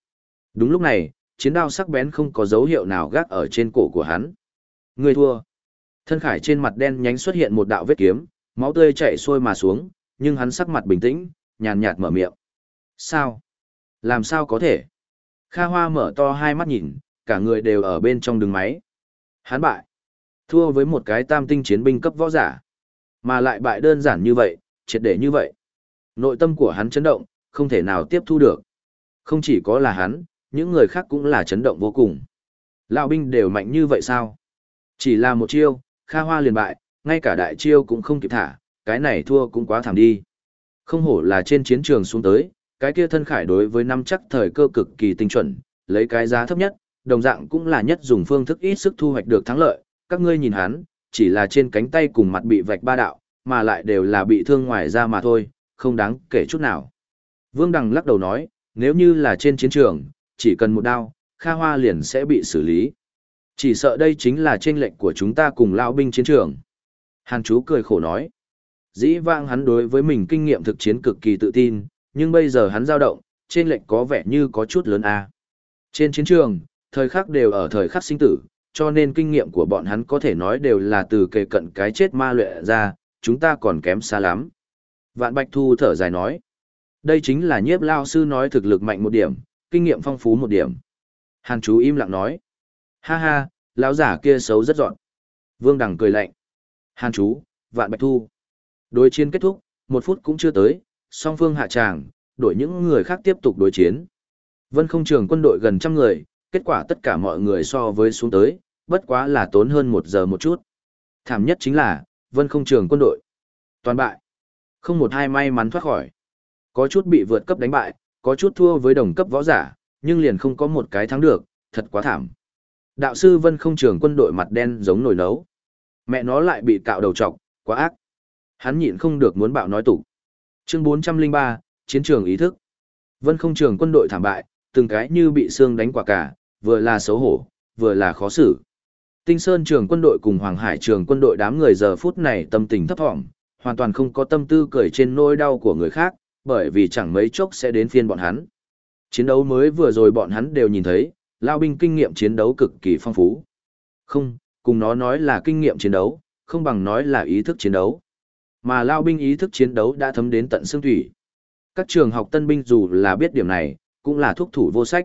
Đúng lúc này, chiến đao sắc bén không có dấu hiệu nào gác ở trên cổ của hắn. Người thua. Thân khải trên mặt đen nhánh xuất hiện một đạo vết kiếm, máu tươi chảy xuôi mà xuống, nhưng hắn sắc mặt bình tĩnh, nhàn nhạt mở miệng. Sao? Làm sao có thể? Kha Hoa mở to hai mắt nhìn, cả người đều ở bên trong đường máy. Hắn bại. Thua với một cái tam tinh chiến binh cấp võ giả. Mà lại bại đơn giản như vậy, triệt để như vậy. Nội tâm của hắn chấn động, không thể nào tiếp thu được. Không chỉ có là hắn, những người khác cũng là chấn động vô cùng. Lão binh đều mạnh như vậy sao? Chỉ là một chiêu, Kha Hoa liền bại, ngay cả đại chiêu cũng không kịp thả, cái này thua cũng quá thảm đi. Không hổ là trên chiến trường xuống tới, cái kia thân khải đối với năm chắc thời cơ cực kỳ tinh chuẩn, lấy cái giá thấp nhất, đồng dạng cũng là nhất dùng phương thức ít sức thu hoạch được thắng lợi. Các ngươi nhìn hắn, chỉ là trên cánh tay cùng mặt bị vạch ba đạo, mà lại đều là bị thương ngoài da mà thôi, không đáng kể chút nào. Vương Đằng lắc đầu nói, nếu như là trên chiến trường, chỉ cần một đao, Kha Hoa liền sẽ bị xử lý. Chỉ sợ đây chính là chênh lệch của chúng ta cùng lão binh chiến trường. Hàn Chú cười khổ nói, dĩ vãng hắn đối với mình kinh nghiệm thực chiến cực kỳ tự tin, nhưng bây giờ hắn dao động, chênh lệch có vẻ như có chút lớn a. Trên chiến trường, thời khắc đều ở thời khắc sinh tử, cho nên kinh nghiệm của bọn hắn có thể nói đều là từ kề cận cái chết ma luyện ra, chúng ta còn kém xa lắm. Vạn Bạch Thu thở dài nói, đây chính là Nhiếp lao sư nói thực lực mạnh một điểm, kinh nghiệm phong phú một điểm. Hàn Chú im lặng nói, ha ha, lão giả kia xấu rất dọn. Vương Đằng cười lạnh. Hàn Chú, Vạn Bạch Thu. Đối chiến kết thúc, 1 phút cũng chưa tới, song phương hạ tràng, đổi những người khác tiếp tục đối chiến. Vân Không Trường quân đội gần trăm người, kết quả tất cả mọi người so với xuống tới, bất quá là tốn hơn 1 giờ một chút. Thảm nhất chính là, Vân Không Trường quân đội. Toàn bại. Không một hai may mắn thoát khỏi. Có chút bị vượt cấp đánh bại, có chút thua với đồng cấp võ giả, nhưng liền không có một cái thắng được, thật quá thảm. Đạo sư Vân Không Trường quân đội mặt đen giống nồi nấu. Mẹ nó lại bị cạo đầu trọc, quá ác. Hắn nhịn không được muốn bạo nói tục. Chương 403, chiến trường ý thức. Vân Không Trường quân đội thảm bại, từng cái như bị xương đánh quả cả, vừa là xấu hổ, vừa là khó xử. Tinh Sơn Trường quân đội cùng Hoàng Hải Trường quân đội đám người giờ phút này tâm tình thấp thỏm, hoàn toàn không có tâm tư cười trên nỗi đau của người khác, bởi vì chẳng mấy chốc sẽ đến phiên bọn hắn. Chiến đấu mới vừa rồi bọn hắn đều nhìn thấy, Lao binh kinh nghiệm chiến đấu cực kỳ phong phú. Không, cùng nó nói là kinh nghiệm chiến đấu, không bằng nói là ý thức chiến đấu. Mà Lao binh ý thức chiến đấu đã thấm đến tận xương thủy. Các trường học tân binh dù là biết điểm này, cũng là thuốc thủ vô sách.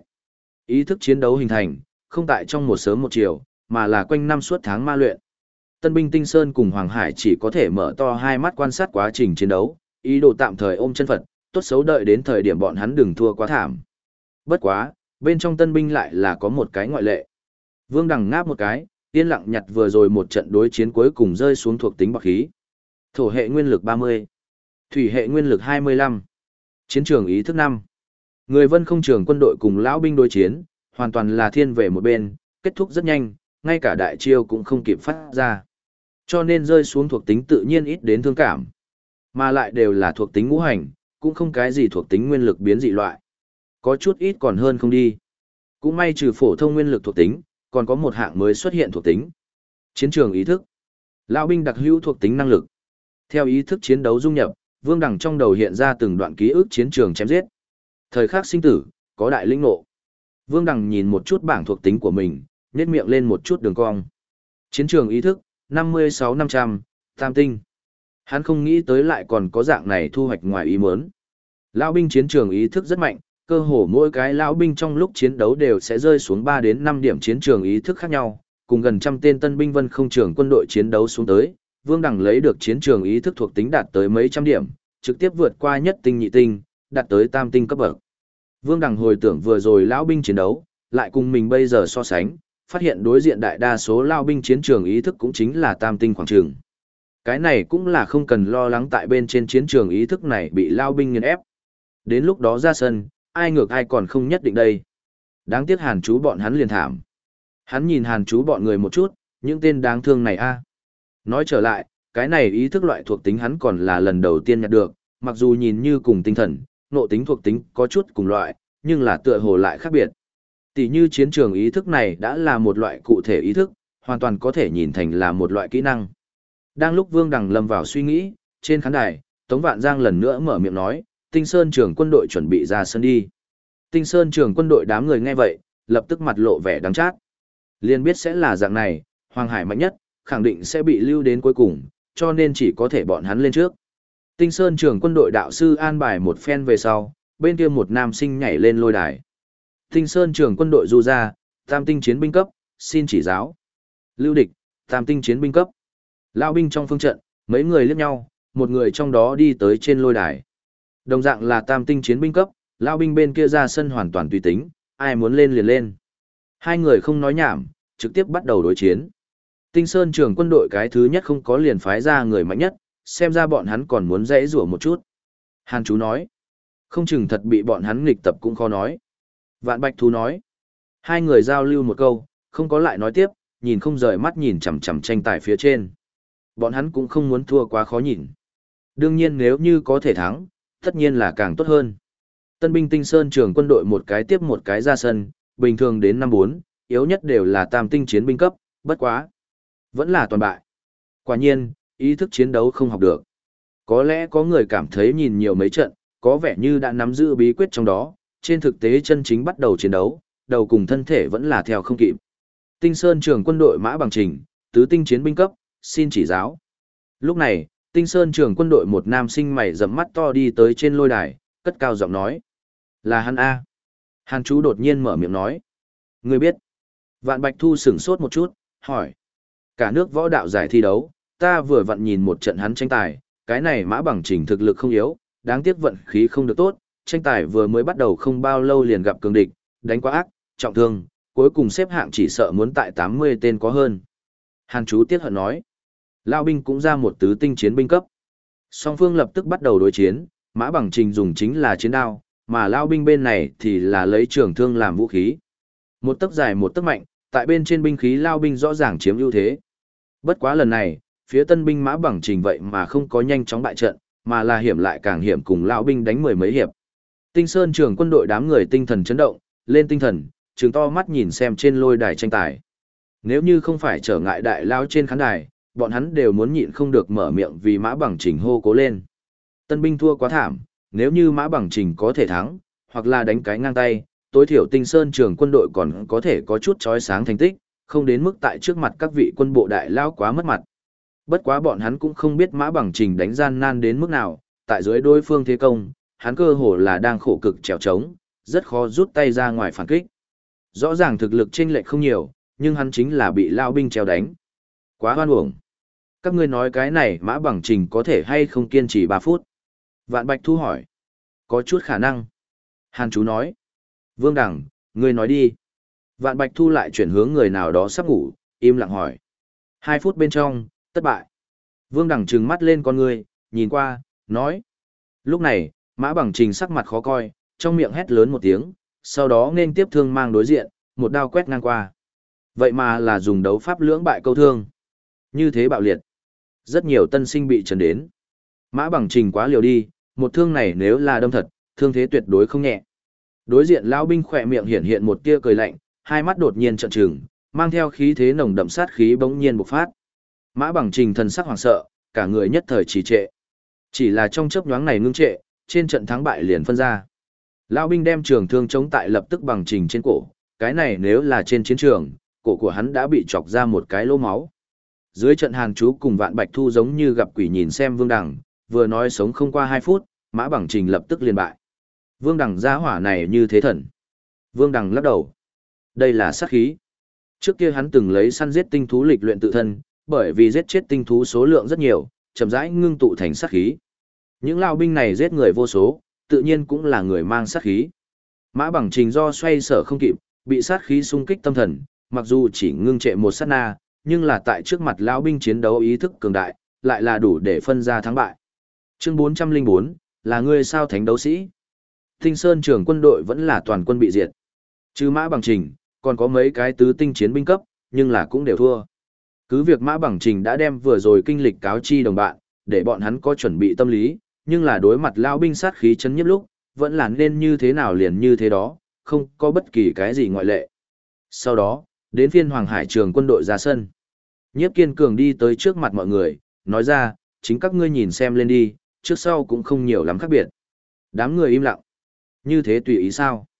Ý thức chiến đấu hình thành, không tại trong một sớm một chiều, mà là quanh năm suốt tháng ma luyện. Tân binh Tinh Sơn cùng Hoàng Hải chỉ có thể mở to hai mắt quan sát quá trình chiến đấu, ý đồ tạm thời ôm chân Phật, tốt xấu đợi đến thời điểm bọn hắn đừng thua quá thảm. Bất quá, bên trong tân binh lại là có một cái ngoại lệ. Vương Đằng ngáp một cái, yên lặng nhặt vừa rồi một trận đối chiến cuối cùng rơi xuống thuộc tính bạc khí. Thổ hệ nguyên lực 30, thủy hệ nguyên lực 25, chiến trường ý thức 5. Người Vân Không Trường quân đội cùng lão binh đối chiến, hoàn toàn là thiên về một bên, kết thúc rất nhanh, ngay cả đại chiêu cũng không kịp phát ra. Cho nên rơi xuống thuộc tính tự nhiên ít đến thương cảm. Mà lại đều là thuộc tính ngũ hành, cũng không cái gì thuộc tính nguyên lực biến dị loại. Có chút ít còn hơn không đi. Cũng may trừ phổ thông nguyên lực thuộc tính, còn có một hạng mới xuất hiện thuộc tính. Chiến trường ý thức. Lão binh đặc hữu thuộc tính năng lực. Theo ý thức chiến đấu dung nhập, Vương Đằng trong đầu hiện ra từng đoạn ký ức chiến trường chém giết. Thời khắc sinh tử, có đại linh ngộ. Vương Đằng nhìn một chút bảng thuộc tính của mình, nhếch miệng lên một chút đường cong. Chiến trường ý thức, 56-500, tam tinh. Hắn không nghĩ tới lại còn có dạng này thu hoạch ngoài ý muốn. Lão binh chiến trường ý thức rất mạnh, cơ hồ mỗi cái lão binh trong lúc chiến đấu đều sẽ rơi xuống 3 đến 5 điểm chiến trường ý thức khác nhau, cùng gần trăm tên tân binh Vân Không Trường quân đội chiến đấu xuống tới, Vương Đằng lấy được chiến trường ý thức thuộc tính đạt tới mấy trăm điểm, trực tiếp vượt qua nhất tinh nhị tinh, đạt tới tam tinh cấp bậc. Vương Đằng hồi tưởng vừa rồi lão binh chiến đấu, lại cùng mình bây giờ so sánh, phát hiện đối diện đại đa số lão binh chiến trường ý thức cũng chính là tam tinh khoảng trường. Cái này cũng là không cần lo lắng tại bên trên chiến trường ý thức này bị lão binh nghiền ép. Đến lúc đó ra sân, ai ngược ai còn không nhất định đây. Đáng tiếc Hàn Chú bọn hắn liền thảm. Hắn nhìn Hàn Chú bọn người một chút, những tên đáng thương này a. Nói trở lại, cái này ý thức loại thuộc tính hắn còn là lần đầu tiên nhặt được, mặc dù nhìn như cùng tinh thần, nộ tính thuộc tính có chút cùng loại, nhưng là tựa hồ lại khác biệt. Tỷ như chiến trường ý thức này đã là một loại cụ thể ý thức, hoàn toàn có thể nhìn thành là một loại kỹ năng. Đang lúc Vương Đằng lâm vào suy nghĩ, trên khán đài, Tống Vạn Giang lần nữa mở miệng nói, Tinh Sơn trưởng quân đội chuẩn bị ra sân đi. Tinh Sơn Trường Quân đội đám người nghe vậy, lập tức mặt lộ vẻ đắng chát. Liền biết sẽ là dạng này, Hoàng Hải mạnh nhất, khẳng định sẽ bị lưu đến cuối cùng, cho nên chỉ có thể bọn hắn lên trước. Tinh Sơn Trường Quân đội đạo sư an bài một phen về sau, bên kia một nam sinh nhảy lên lôi đài. Tinh Sơn Trường Quân đội du ra, tam tinh chiến binh cấp, xin chỉ giáo. Lưu địch, tam tinh chiến binh cấp. Lao binh trong phương trận, mấy người liếc nhau, một người trong đó đi tới trên lôi đài. Đồng dạng là tam tinh chiến binh cấp, Lao binh bên kia ra sân hoàn toàn tùy tính, ai muốn lên liền lên. Hai người không nói nhảm, trực tiếp bắt đầu đối chiến. Tinh Sơn Trường Quân đội cái thứ nhất không có liền phái ra người mạnh nhất, xem ra bọn hắn còn muốn dãy rủa một chút. Hàn Chú nói, không chừng thật bị bọn hắn nghịch tập cũng khó nói. Vạn Bạch Thú nói, hai người giao lưu một câu, không có lại nói tiếp, nhìn không rời mắt nhìn chằm chằm tranh tài phía trên. Bọn hắn cũng không muốn thua quá khó nhìn. Đương nhiên nếu như có thể thắng, tất nhiên là càng tốt hơn. Tân binh Tinh Sơn Trường Quân đội một cái tiếp một cái ra sân, bình thường đến 5-4, yếu nhất đều là tam tinh chiến binh cấp, bất quá. Vẫn là toàn bại. Quả nhiên, ý thức chiến đấu không học được. Có lẽ có người cảm thấy nhìn nhiều mấy trận, có vẻ như đã nắm giữ bí quyết trong đó, trên thực tế chân chính bắt đầu chiến đấu, đầu cùng thân thể vẫn là theo không kịp. Tinh Sơn Trường Quân đội Mã Bằng Trình, tứ tinh chiến binh cấp, xin chỉ giáo. Lúc này, Tinh Sơn Trường Quân đội một nam sinh mày rậm mắt to đi tới trên lôi đài, cất cao giọng nói. Là hắn A. Hàn Chú đột nhiên mở miệng nói. Người biết. Vạn Bạch Thu sửng sốt một chút, hỏi. Cả nước võ đạo giải thi đấu, ta vừa vặn nhìn một trận hắn tranh tài, cái này Mã Bằng Trình thực lực không yếu, đáng tiếc vận khí không được tốt, tranh tài vừa mới bắt đầu không bao lâu liền gặp cường địch, đánh quá ác, trọng thương, cuối cùng xếp hạng chỉ sợ muốn tại 80 tên có hơn. Hàn Chú tiếc hận nói. Lao binh cũng ra một tứ tinh chiến binh cấp. Song phương lập tức bắt đầu đối chiến, Mã Bằng Trình dùng chính là chiến đao, mà Lao binh bên này thì là lấy trường thương làm vũ khí. Một tấc dài một tấc mạnh, tại bên trên binh khí Lao binh rõ ràng chiếm ưu thế. Bất quá lần này, phía tân binh Mã Bằng Trình vậy mà không có nhanh chóng bại trận, mà là hiểm lại càng hiểm cùng Lao binh đánh mười mấy hiệp. Tinh Sơn Trường Quân đội đám người tinh thần chấn động, lên tinh thần, trừng to mắt nhìn xem trên lôi đài tranh tài. Nếu như không phải trở ngại đại lao trên khán đài, bọn hắn đều muốn nhịn không được mở miệng vì Mã Bằng Trình hô cố lên. Tân binh thua quá thảm, nếu như Mã Bằng Trình có thể thắng, hoặc là đánh cái ngang tay, tối thiểu Tinh Sơn Trường Quân đội còn có thể có chút chói sáng thành tích, không đến mức tại trước mặt các vị quân bộ đại lao quá mất mặt. Bất quá bọn hắn cũng không biết Mã Bằng Trình đánh gian nan đến mức nào, tại dưới đối phương thế công, hắn cơ hồ là đang khổ cực trèo trống, rất khó rút tay ra ngoài phản kích. Rõ ràng thực lực chênh lệch không nhiều, nhưng hắn chính là bị lao binh treo đánh. Quá hoan uổng. Các ngươi nói cái này Mã Bằng Trình có thể hay không kiên trì 3 phút? Vạn Bạch Thu hỏi. Có chút khả năng. Hàn Chú nói. Vương Đằng, ngươi nói đi. Vạn Bạch Thu lại chuyển hướng người nào đó sắp ngủ, im lặng hỏi. 2 phút bên trong, thất bại. Vương Đằng trừng mắt lên con ngươi, nhìn qua, nói. Lúc này, Mã Bằng Trình sắc mặt khó coi, trong miệng hét lớn một tiếng, sau đó nên tiếp thương mang đối diện, một đao quét ngang qua. Vậy mà là dùng đấu pháp lưỡng bại câu thương. Như thế bạo liệt. Rất nhiều tân sinh bị trấn đến. Mã Bằng Trình quá liều đi, một thương này nếu là đâm thật, thương thế tuyệt đối không nhẹ. Đối diện lão binh khỏe miệng hiện hiện một tia cười lạnh, hai mắt đột nhiên trợn trừng, mang theo khí thế nồng đậm sát khí bỗng nhiên bộc phát. Mã Bằng Trình thần sắc hoảng sợ, cả người nhất thời trì trệ. Chỉ là trong chớp nhoáng này ngưng trệ, trên trận thắng bại liền phân ra. Lão binh đem trường thương chống tại lập tức Bằng Trình trên cổ, cái này nếu là trên chiến trường, cổ của hắn đã bị chọc ra một cái lỗ máu. Dưới trận Hàn Chú cùng Vạn Bạch Thu giống như gặp quỷ nhìn xem Vương Đằng, vừa nói sống không qua 2 phút, Mã Bằng Trình lập tức liền bại. Vương Đằng gia hỏa này như thế thần. Vương Đằng lắc đầu. Đây là sát khí. Trước kia hắn từng lấy săn giết tinh thú lịch luyện tự thân, bởi vì giết chết tinh thú số lượng rất nhiều, chậm rãi ngưng tụ thành sát khí. Những lao binh này giết người vô số, tự nhiên cũng là người mang sát khí. Mã Bằng Trình do xoay sở không kịp, bị sát khí xung kích tâm thần, mặc dù chỉ ngưng trệ một sát na, nhưng là tại trước mặt lão binh chiến đấu ý thức cường đại, lại là đủ để phân ra thắng bại. Chương 404, là ngươi sao thánh đấu sĩ. Tinh Sơn Trường Quân đội vẫn là toàn quân bị diệt. Trừ Mã Bằng Trình, còn có mấy cái tứ tinh chiến binh cấp, nhưng là cũng đều thua. Cứ việc Mã Bằng Trình đã đem vừa rồi kinh lịch cáo chi đồng bạn, để bọn hắn có chuẩn bị tâm lý, nhưng là đối mặt lão binh sát khí chấn nhiếp lúc, vẫn là nên như thế nào liền như thế đó, không có bất kỳ cái gì ngoại lệ. Sau đó, đến phiên Hoàng Hải Trường Quân đội ra sân. Nhiếp Kiên Cường đi tới trước mặt mọi người, nói ra, chính các ngươi nhìn xem lên đi, trước sau cũng không nhiều lắm khác biệt. Đám người im lặng. Như thế tùy ý sao?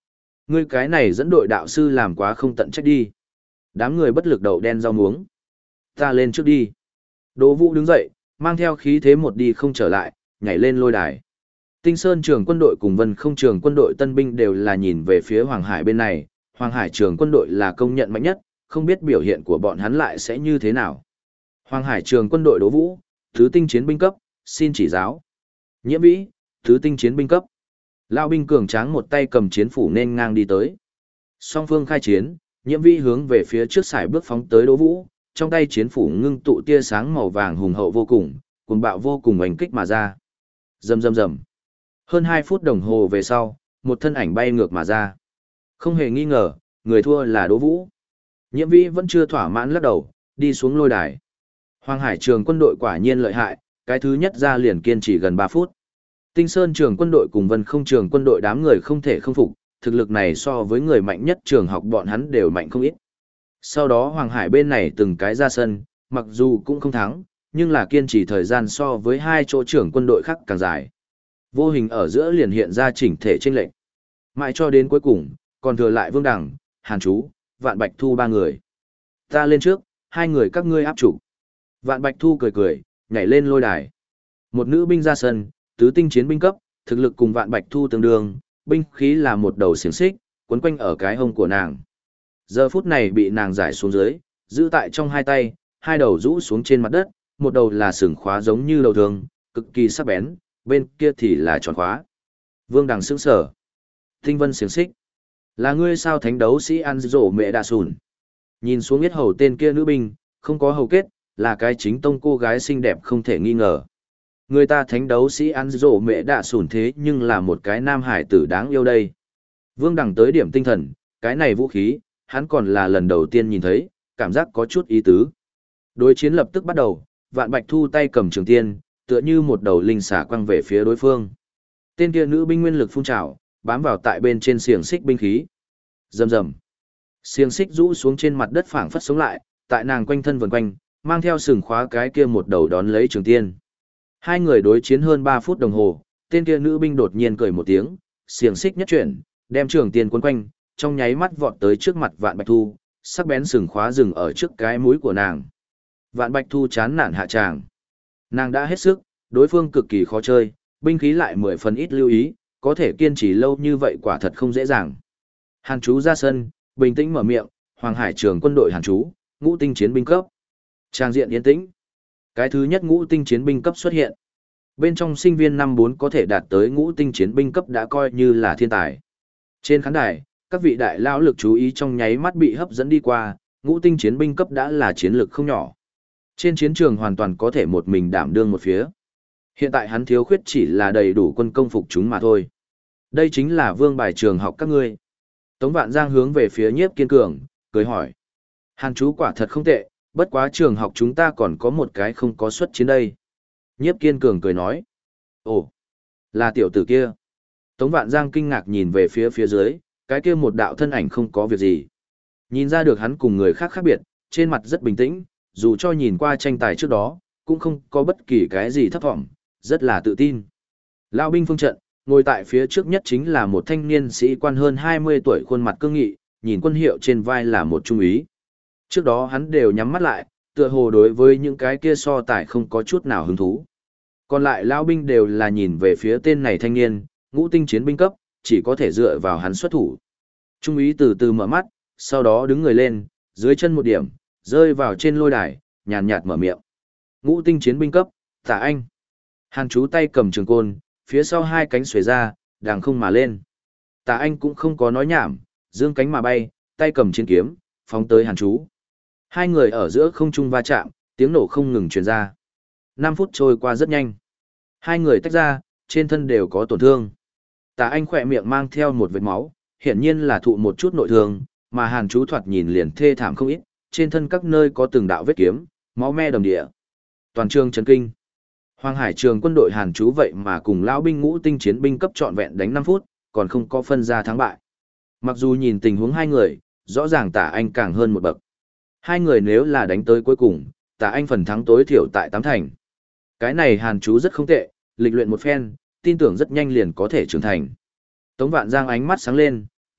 Ngươi cái này dẫn đội đạo sư làm quá không tận trách đi. Đám người bất lực đậu đen rau muống. Ta lên trước đi. Đỗ Vũ đứng dậy, mang theo khí thế một đi không trở lại, nhảy lên lôi đài. Tinh Sơn trường quân đội cùng Vân Không trường quân đội tân binh đều là nhìn về phía Hoàng Hải bên này, Hoàng Hải trường quân đội là công nhận mạnh nhất, không biết biểu hiện của bọn hắn lại sẽ như thế nào. Hoàng Hải trường quân đội Đỗ Vũ, thứ tinh chiến binh cấp, xin chỉ giáo. Nhiễm Vĩ, thứ tinh chiến binh cấp. Lão binh cường tráng một tay cầm chiến phủ nên ngang đi tới. Song phương khai chiến, Nhiễm Vĩ hướng về phía trước sải bước phóng tới Đỗ Vũ, trong tay chiến phủ ngưng tụ tia sáng màu vàng hùng hậu vô cùng, cuồng bạo vô cùng oanh kích mà ra. Rầm rầm rầm. Hơn 2 phút đồng hồ về sau, một thân ảnh bay ngược mà ra. Không hề nghi ngờ, người thua là Đỗ Vũ. Nhiễm Vĩ vẫn chưa thỏa mãn lắc đầu, đi xuống lôi đài. Hoàng Hải trường quân đội quả nhiên lợi hại, cái thứ nhất ra liền kiên trì gần 3 phút. Tinh Sơn trường quân đội cùng Vân Không trường quân đội đám người không thể không phục, thực lực này so với người mạnh nhất trường học bọn hắn đều mạnh không ít. Sau đó Hoàng Hải bên này từng cái ra sân, mặc dù cũng không thắng, nhưng là kiên trì thời gian so với hai chỗ trưởng quân đội khác càng dài. Vô hình ở giữa liền hiện ra chỉnh thể chênh lệch. Mãi cho đến cuối cùng, còn thừa lại Vương Đằng, Hàn Chú, Vạn Bạch Thu 3 người. Ta lên trước, 2 người các ngươi áp chủ. Vạn Bạch Thu cười cười, nhảy lên lôi đài. Một nữ binh ra sân, tứ tinh chiến binh cấp, thực lực cùng Vạn Bạch Thu tương đương, binh khí là một đầu xiềng xích, quấn quanh ở cái hông của nàng. Giờ phút này bị nàng giải xuống dưới, giữ tại trong hai tay, hai đầu rũ xuống trên mặt đất, một đầu là sừng khóa giống như đầu thường, cực kỳ sắc bén, bên kia thì là tròn khóa. Vương Đằng sững sờ. Tinh vân xiềng xích. Là ngươi sao thánh đấu sĩ ăn rổ mẹ đà sùn. Nhìn xuống yết hầu tên kia nữ binh, không có hầu kết, là cái chính tông cô gái xinh đẹp không thể nghi ngờ. Người ta thánh đấu sĩ ăn rổ mẹ đà sùn thế nhưng là một cái nam hải tử đáng yêu đây. Vương Đằng tới điểm tinh thần, cái này vũ khí, hắn còn là lần đầu tiên nhìn thấy, cảm giác có chút ý tứ. Đối chiến lập tức bắt đầu, Vạn Bạch Thu tay cầm trường tiên, tựa như một đầu linh xà quăng về phía đối phương. Tên kia nữ binh nguyên lực phun trào, bám vào tại bên trên xiềng xích binh khí. Rầm rầm. Xiềng xích rũ xuống trên mặt đất phảng phất sống lại, tại nàng quanh thân vần quanh, mang theo sừng khóa cái kia một đầu đón lấy trường tiên. Hai người đối chiến hơn 3 phút đồng hồ, tên kia nữ binh đột nhiên cười một tiếng, xiềng xích nhất chuyển, đem trường tiên quấn quanh, trong nháy mắt vọt tới trước mặt Vạn Bạch Thu, sắc bén sừng khóa dừng ở trước cái mũi của nàng. Vạn Bạch Thu chán nản hạ tràng. Nàng đã hết sức, đối phương cực kỳ khó chơi, binh khí lại 10 phần ít lưu ý, có thể kiên trì lâu như vậy quả thật không dễ dàng. Hàn Chú ra sân, bình tĩnh mở miệng, Hoàng Hải trường quân đội Hàn Chú, ngũ tinh chiến binh cấp. Trang diện yên tĩnh. Cái thứ nhất ngũ tinh chiến binh cấp xuất hiện. Bên trong sinh viên năm 4 có thể đạt tới ngũ tinh chiến binh cấp đã coi như là thiên tài. Trên khán đài, các vị đại lão lực chú ý trong nháy mắt bị hấp dẫn đi qua, ngũ tinh chiến binh cấp đã là chiến lực không nhỏ. Trên chiến trường hoàn toàn có thể một mình đảm đương một phía. Hiện tại hắn thiếu khuyết chỉ là đầy đủ quân công phục chúng mà thôi. Đây chính là vương bài trường học các ngươi. Tống Vạn Giang hướng về phía Nhiếp Kiên Cường, cười hỏi. Hàn Chú quả thật không tệ, bất quá trường học chúng ta còn có một cái không có xuất chiến đây. Nhiếp Kiên Cường cười nói. Ồ, là tiểu tử kia. Tống Vạn Giang kinh ngạc nhìn về phía dưới, cái kia một đạo thân ảnh không có việc gì. Nhìn ra được hắn cùng người khác khác biệt, trên mặt rất bình tĩnh, dù cho nhìn qua tranh tài trước đó, cũng không có bất kỳ cái gì thấp vọng, rất là tự tin. Lão binh phương trận, ngồi tại phía trước nhất chính là một thanh niên sĩ quan hơn 20 tuổi khuôn mặt cương nghị, nhìn quân hiệu trên vai là một trung úy. Trước đó hắn đều nhắm mắt lại, tựa hồ đối với những cái kia so tài không có chút nào hứng thú. Còn lại lão binh đều là nhìn về phía tên này thanh niên, ngũ tinh chiến binh cấp, chỉ có thể dựa vào hắn xuất thủ. Trung úy từ từ mở mắt, sau đó đứng người lên, dưới chân một điểm, rơi vào trên lôi đài, nhàn nhạt mở miệng. Ngũ tinh chiến binh cấp, Tả Anh. Hàn Chú tay cầm trường côn, phía sau hai cánh xuề ra, đàng không mà lên. Tả Anh cũng không có nói nhảm, dương cánh mà bay, tay cầm chiến kiếm, phóng tới Hàn Chú. Hai người ở giữa không trung va chạm, tiếng nổ không ngừng truyền ra. 5 phút trôi qua rất nhanh. Hai người tách ra, trên thân đều có tổn thương. Tả Anh khỏe miệng mang theo một vệt máu, hiển nhiên là thụ một chút nội thương, mà Hàn Chú thoạt nhìn liền thê thảm không ít, trên thân các nơi có từng đạo vết kiếm, máu me đầm địa. Toàn trường chấn kinh. Hoàng Hải trường quân đội Hàn Chú vậy mà cùng lão binh ngũ tinh chiến binh cấp trọn vẹn đánh 5 phút, còn không có phân ra thắng bại. Mặc dù nhìn tình huống hai người, rõ ràng Tả Anh càng hơn một bậc. Hai người nếu là đánh tới cuối cùng, Tả Anh phần thắng tối thiểu tại 8 thành. Cái này Hàn Chú rất không tệ, lịch luyện một phen, tin tưởng rất nhanh liền có thể trưởng thành. Tống Vạn Giang ánh mắt sáng lên,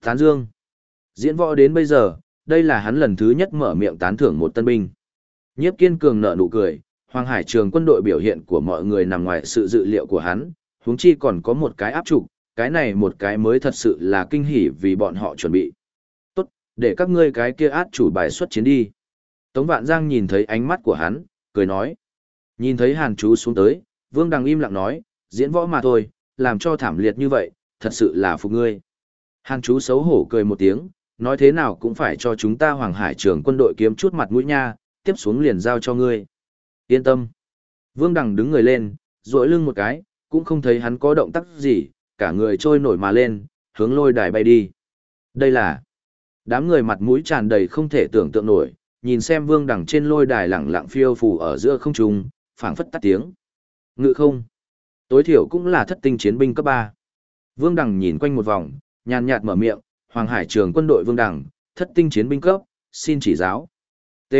Tán dương. Diễn võ đến bây giờ, đây là hắn lần thứ nhất mở miệng tán thưởng một tân binh. Nhiếp Kiên Cường nở nụ cười, Hoàng Hải Trường quân đội biểu hiện của mọi người nằm ngoài sự dự liệu của hắn, huống chi còn có một cái áp trục, cái này một cái mới thật sự là kinh hỉ vì bọn họ chuẩn bị. Tốt, để các ngươi cái kia át chủ bài xuất chiến đi. Tống Vạn Giang nhìn thấy ánh mắt của hắn, cười nói. Nhìn thấy Hàn Chú xuống tới, Vương Đằng im lặng nói, diễn võ mà thôi, làm cho thảm liệt như vậy, thật sự là phục ngươi. Hàn Chú xấu hổ cười một tiếng, nói thế nào cũng phải cho chúng ta Hoàng Hải Trường quân đội kiếm chút mặt mũi nha, tiếp xuống liền giao cho ngươi. Yên tâm. Vương Đằng đứng người lên, duỗi lưng một cái, cũng không thấy hắn có động tác gì, cả người trôi nổi mà lên, hướng lôi đài bay đi. Đây là... Đám người mặt mũi tràn đầy không thể tưởng tượng nổi, nhìn xem Vương Đằng trên lôi đài lẳng lặng phiêu phù ở giữa không trung, phảng phất tắt tiếng. Ngự không. Tối thiểu cũng là thất tinh chiến binh cấp 3. Vương Đằng nhìn quanh một vòng, nhàn nhạt mở miệng, Hoàng Hải Trường quân đội Vương Đằng, thất tinh chiến binh cấp, xin chỉ giáo. T.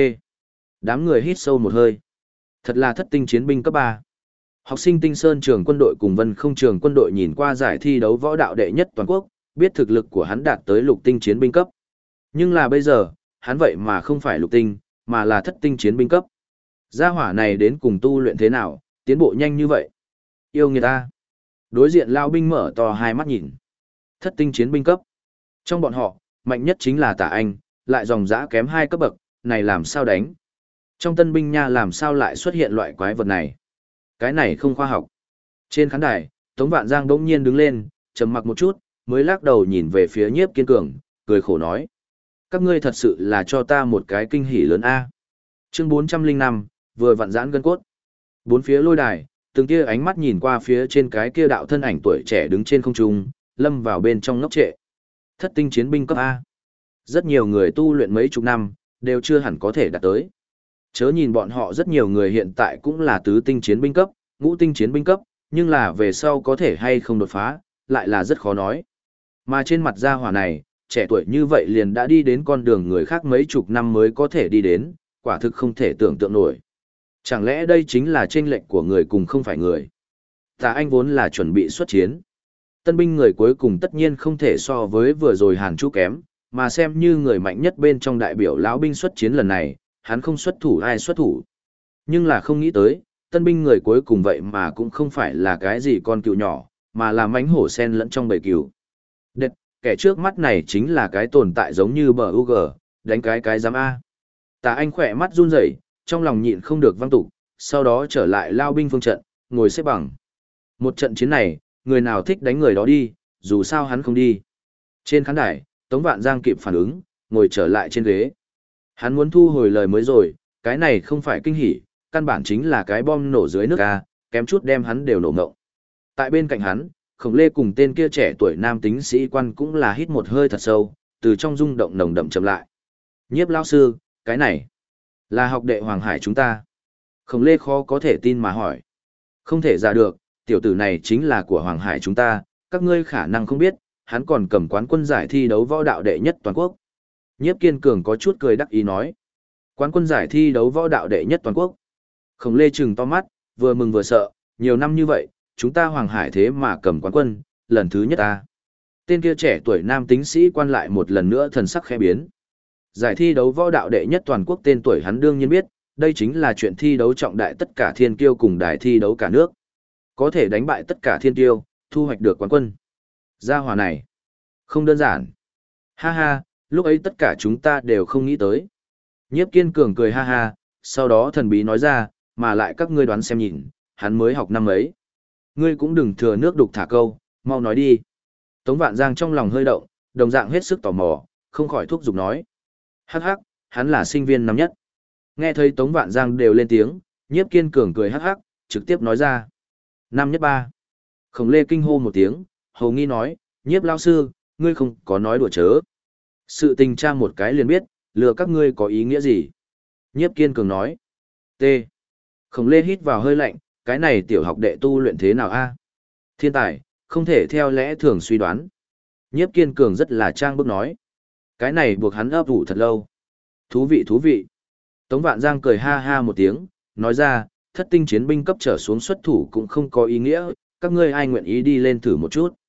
Đám người hít sâu một hơi. Thật là thất tinh chiến binh cấp 3. Học sinh Tinh Sơn Trường quân đội cùng Vân Không Trường quân đội nhìn qua giải thi đấu võ đạo đệ nhất toàn quốc, biết thực lực của hắn đạt tới lục tinh chiến binh cấp. Nhưng là bây giờ, hắn vậy mà không phải lục tinh, mà là thất tinh chiến binh cấp. Gia hỏa này đến cùng tu luyện thế nào, tiến bộ nhanh như vậy. Yêu người ta. Đối diện Lao binh mở to hai mắt nhìn. Thất tinh chiến binh cấp. Trong bọn họ, mạnh nhất chính là Tả Anh, lại dòng dã kém 2 cấp bậc, này làm sao đánh. Trong tân binh nha làm sao lại xuất hiện loại quái vật này. Cái này không khoa học. Trên khán đài, Tống Vạn Giang bỗng nhiên đứng lên, trầm mặc một chút, mới lắc đầu nhìn về phía Nhiếp Kiên Cường, cười khổ nói. Các ngươi thật sự là cho ta một cái kinh hỉ lớn a. Chương 405, vừa vặn giãn gân cốt. Bốn phía lôi đài, từng kia ánh mắt nhìn qua phía trên cái kia đạo thân ảnh tuổi trẻ đứng trên không trung, lâm vào bên trong ngốc trệ. Thất tinh chiến binh cấp A. Rất nhiều người tu luyện mấy chục năm, đều chưa hẳn có thể đạt tới. Chớ nhìn bọn họ rất nhiều người hiện tại cũng là tứ tinh chiến binh cấp, ngũ tinh chiến binh cấp, nhưng là về sau có thể hay không đột phá, lại là rất khó nói. Mà trên mặt gia hỏa này, trẻ tuổi như vậy liền đã đi đến con đường người khác mấy chục năm mới có thể đi đến, quả thực không thể tưởng tượng nổi. Chẳng lẽ đây chính là chênh lệch của người cùng không phải người? Tả Anh vốn là chuẩn bị xuất chiến. Tân binh người cuối cùng tất nhiên không thể so với vừa rồi Hàn Chú kém, mà xem như người mạnh nhất bên trong đại biểu lão binh xuất chiến lần này, hắn không xuất thủ ai xuất thủ. Nhưng là không nghĩ tới, tân binh người cuối cùng vậy mà cũng không phải là cái gì con cừu nhỏ, mà là mãnh hổ sen lẫn trong bầy cừu. Đệt, kẻ trước mắt này chính là cái tồn tại giống như bờ UG, đánh cái giám A. Tả Anh khỏe mắt run rẩy, trong lòng nhịn không được văng tục, sau đó trở lại lao binh phương trận, ngồi xếp bằng. Một trận chiến này, người nào thích đánh người đó đi, dù sao hắn không đi. Trên khán đài, Tống Vạn Giang kịp phản ứng, ngồi trở lại trên ghế. Hắn muốn thu hồi lời mới rồi, cái này không phải kinh hỉ, căn bản chính là cái bom nổ dưới nước A, kém chút đem hắn đều nổ ngộng. Tại bên cạnh hắn, Khổng Lê cùng tên kia trẻ tuổi nam tính sĩ quan cũng là hít một hơi thật sâu, từ trong rung động nồng đậm chậm lại. Nhiếp lão sư, cái này là học đệ Hoàng Hải chúng ta. Khổng Lê khó có thể tin mà hỏi. Không thể ra được, tiểu tử này chính là của Hoàng Hải chúng ta, các ngươi khả năng không biết, hắn còn cầm quán quân giải thi đấu võ đạo đệ nhất toàn quốc. Nhiếp Kiên Cường có chút cười đắc ý nói. Quán quân giải thi đấu võ đạo đệ nhất toàn quốc. Khổng Lê trừng to mắt, vừa mừng vừa sợ, nhiều năm như vậy, chúng ta Hoàng Hải thế mà cầm quán quân, lần thứ nhất ta. Tên kia trẻ tuổi nam tính sĩ quan lại một lần nữa thần sắc khẽ biến. Giải thi đấu võ đạo đệ nhất toàn quốc tên tuổi hắn đương nhiên biết, đây chính là chuyện thi đấu trọng đại tất cả thiên kiêu cùng đài thi đấu cả nước. Có thể đánh bại tất cả thiên kiêu, thu hoạch được quán quân. Gia hỏa này, không đơn giản. Ha ha, lúc ấy tất cả chúng ta đều không nghĩ tới. Nhiếp Kiên Cường cười ha ha, sau đó thần bí nói ra, mà lại các ngươi đoán xem nhìn, hắn mới học năm ấy. Ngươi cũng đừng thừa nước đục thả câu, mau nói đi. Tống Vạn Giang trong lòng hơi động, đồng dạng hết sức tò mò, không khỏi thúc giục nói. Hắc hắc, hắn là sinh viên năm nhất. Nghe thấy Tống Vạn Giang đều lên tiếng, Nhiếp Kiên Cường cười hắc hắc, trực tiếp nói ra. Năm nhất 3. Khổng Lê kinh hô một tiếng, hầu nghi nói, Nhiếp lão sư, ngươi không có nói đùa chớ. Sự tình tra một cái liền biết, lừa các ngươi có ý nghĩa gì. Nhiếp Kiên Cường nói. T. Khổng Lê hít vào hơi lạnh, cái này tiểu học đệ tu luyện thế nào a? Thiên tài, không thể theo lẽ thường suy đoán. Nhiếp Kiên Cường rất là trang bức nói. Cái này buộc hắn ấp ủ thật lâu. Thú vị thú vị. Tống Vạn Giang cười ha ha một tiếng, nói ra, thất tinh chiến binh cấp trở xuống xuất thủ cũng không có ý nghĩa, các ngươi ai nguyện ý đi lên thử một chút.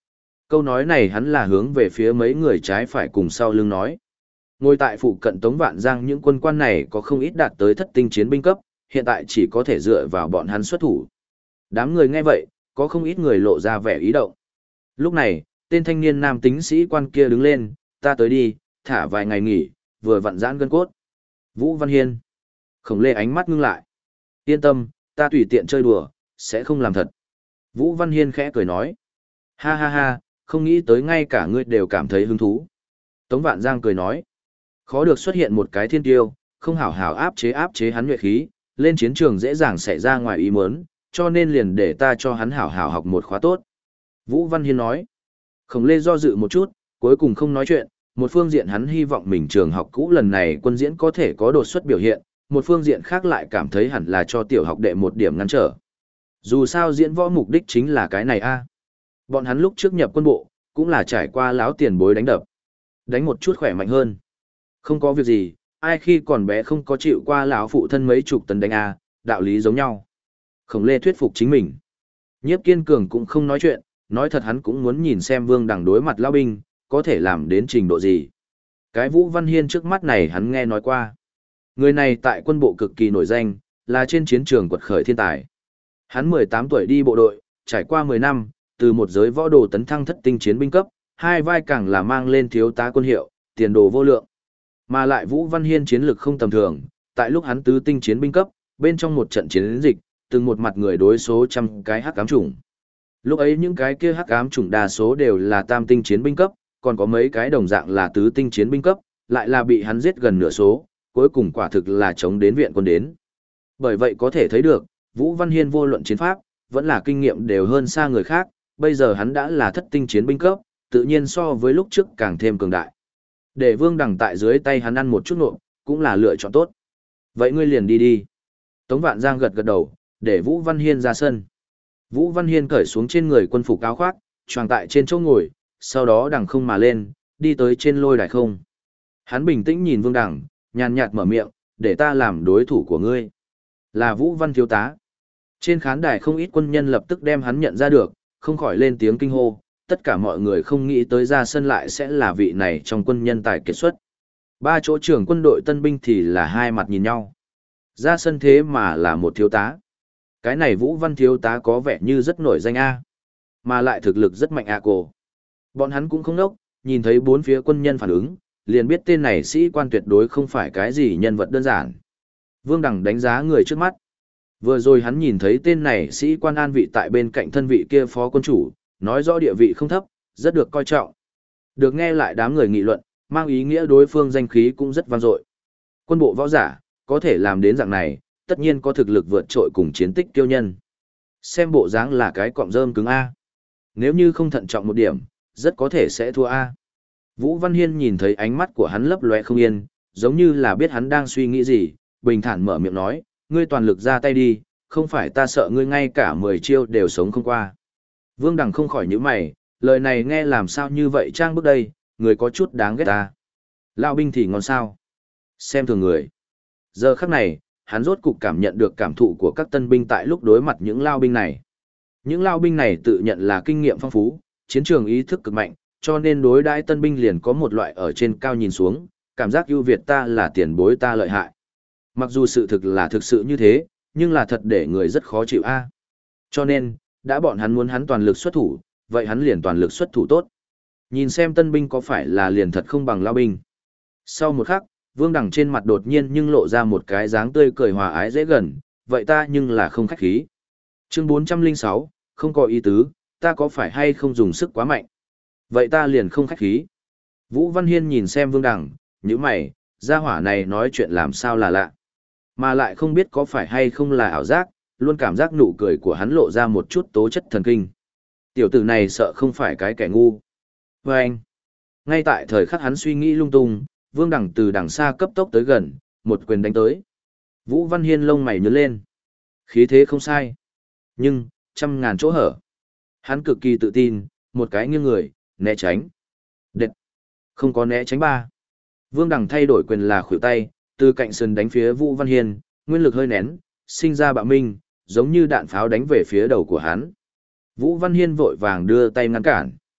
Câu nói này hắn là hướng về phía mấy người trái phải cùng sau lưng nói. Ngồi tại phụ cận Tống Vạn Giang những quân quan này có không ít đạt tới thất tinh chiến binh cấp, hiện tại chỉ có thể dựa vào bọn hắn xuất thủ. Đám người nghe vậy, có không ít người lộ ra vẻ ý động. Lúc này, tên thanh niên nam tính sĩ quan kia đứng lên, ta tới đi, thả vài ngày nghỉ, vừa vặn giãn gân cốt. Vũ Văn Hiên. Khổng Lê ánh mắt ngưng lại. Yên tâm, ta tùy tiện chơi đùa, sẽ không làm thật. Vũ Văn Hiên khẽ cười nói. Ha ha ha, không nghĩ tới ngay cả ngươi đều cảm thấy hứng thú. Tống Vạn Giang cười nói. Khó được xuất hiện một cái thiên tiêu, không hảo hảo áp chế hắn nhuệ khí, lên chiến trường dễ dàng xảy ra ngoài ý muốn, cho nên liền để ta cho hắn hảo hảo học một khóa tốt. Vũ Văn Hiên nói. Khổng Lê do dự một chút, cuối cùng không nói chuyện, một phương diện hắn hy vọng mình trường học cũ lần này quân diễn có thể có đột xuất biểu hiện, một phương diện khác lại cảm thấy hẳn là cho tiểu học đệ một điểm ngăn trở. Dù sao diễn võ mục đích chính là cái này a. Bọn hắn lúc trước nhập quân bộ, cũng là trải qua láo tiền bối đánh đập. Đánh một chút khỏe mạnh hơn. Không có việc gì, ai khi còn bé không có chịu qua lão phụ thân mấy chục tấn đánh a, đạo lý giống nhau. Khổng Lê thuyết phục chính mình. Nhiếp Kiên Cường cũng không nói chuyện, nói thật hắn cũng muốn nhìn xem Vương Đằng đối mặt lão binh, có thể làm đến trình độ gì. Cái Vũ Văn Hiên trước mắt này hắn nghe nói qua. Người này tại quân bộ cực kỳ nổi danh, là trên chiến trường quật khởi thiên tài. Hắn 18 tuổi đi bộ đội, trải qua 10 năm, từ một giới võ đồ tấn thăng thất tinh chiến binh cấp, hai vai càng là mang lên thiếu tá quân hiệu, tiền đồ vô lượng. Mà lại Vũ Văn Hiên chiến lực không tầm thường, tại lúc hắn tứ tinh chiến binh cấp, bên trong một trận chiến dịch, từng một mặt người đối số trăm cái hắc ám chủng. Lúc ấy những cái kia hắc ám chủng đa số đều là tam tinh chiến binh cấp, còn có mấy cái đồng dạng là tứ tinh chiến binh cấp, lại là bị hắn giết gần nửa số, cuối cùng quả thực là chống đến viện quân đến. Bởi vậy có thể thấy được, Vũ Văn Hiên vô luận chiến pháp, vẫn là kinh nghiệm đều hơn xa người khác, bây giờ hắn đã là thất tinh chiến binh cấp, tự nhiên so với lúc trước càng thêm cường đại. Để Vương Đằng tại dưới tay hắn ăn một chút nộm, cũng là lựa chọn tốt. Vậy ngươi liền đi đi. Tống Vạn Giang gật gật đầu, để Vũ Văn Hiên ra sân. Vũ Văn Hiên cởi xuống trên người quân phục áo khoác, choàng tại trên chỗ ngồi, sau đó đằng không mà lên, đi tới trên lôi đài không. Hắn bình tĩnh nhìn Vương Đằng, nhàn nhạt mở miệng, để ta làm đối thủ của ngươi. Là Vũ Văn thiếu tá. Trên khán đài không ít quân nhân lập tức đem hắn nhận ra được, không khỏi lên tiếng kinh hô, tất cả mọi người không nghĩ tới ra sân lại sẽ là vị này trong quân nhân tài kiệt xuất. Ba chỗ trưởng quân đội tân binh thì là hai mặt nhìn nhau. Ra sân thế mà là một thiếu tá. Cái này Vũ Văn thiếu tá có vẻ như rất nổi danh a, mà lại thực lực rất mạnh a cô. Bọn hắn cũng không nốc, nhìn thấy bốn phía quân nhân phản ứng, liền biết tên này sĩ quan tuyệt đối không phải cái gì nhân vật đơn giản. Vương Đằng đánh giá người trước mắt. Vừa rồi hắn nhìn thấy tên này sĩ quan an vị tại bên cạnh thân vị kia phó quân chủ, nói rõ địa vị không thấp, rất được coi trọng. Được nghe lại đám người nghị luận, mang ý nghĩa đối phương danh khí cũng rất vang dội. Quân bộ võ giả, có thể làm đến dạng này, tất nhiên có thực lực vượt trội cùng chiến tích kiêu nhân. Xem bộ dáng là cái cọng rơm cứng A. Nếu như không thận trọng một điểm, rất có thể sẽ thua A. Vũ Văn Hiên nhìn thấy ánh mắt của hắn lấp loe không yên, giống như là biết hắn đang suy nghĩ gì, bình thản mở miệng nói, ngươi toàn lực ra tay đi, không phải ta sợ ngươi ngay cả 10 chiêu đều sống không qua. Vương Đằng không khỏi nhíu mày, lời này nghe làm sao như vậy trang bức đây, người có chút đáng ghét ta. Lao binh thì ngon sao? Xem thường người. Giờ khắc này, hắn rốt cục cảm nhận được cảm thụ của các tân binh tại lúc đối mặt những lao binh này. Những lao binh này tự nhận là kinh nghiệm phong phú, chiến trường ý thức cực mạnh, cho nên đối đãi tân binh liền có một loại ở trên cao nhìn xuống, cảm giác ưu việt ta là tiền bối ta lợi hại. Mặc dù sự thực là thực sự như thế, nhưng là thật để người rất khó chịu a. Cho nên, đã bọn hắn muốn hắn toàn lực xuất thủ, vậy hắn liền toàn lực xuất thủ tốt. Nhìn xem tân binh có phải là liền thật không bằng lao binh. Sau một khắc, Vương Đằng trên mặt đột nhiên nhưng lộ ra một cái dáng tươi cười hòa ái dễ gần, vậy ta nhưng là không khách khí. Chương 406, không có ý tứ, ta có phải hay không dùng sức quá mạnh? Vậy ta liền không khách khí. Vũ Văn Hiên nhìn xem Vương Đằng, nhíu mày, gia hỏa này nói chuyện làm sao là lạ. Mà lại không biết có phải hay không là ảo giác, luôn cảm giác nụ cười của hắn lộ ra một chút tố chất thần kinh. Tiểu tử này sợ không phải cái kẻ ngu. Và anh, ngay tại thời khắc hắn suy nghĩ lung tung, Vương Đằng từ đằng xa cấp tốc tới gần, một quyền đánh tới. Vũ Văn Hiên lông mày nhướng lên. Khí thế không sai. Nhưng, trăm ngàn chỗ hở. Hắn cực kỳ tự tin, một cái nghiêng người, né tránh. Đệt. Không có né tránh ba. Vương Đằng thay đổi quyền là khuỷu tay, từ cạnh sườn đánh phía Vũ Văn Hiên, nguyên lực hơi nén, sinh ra bạo minh, giống như đạn pháo đánh về phía đầu của hắn. Vũ Văn Hiên vội vàng đưa tay ngăn cản.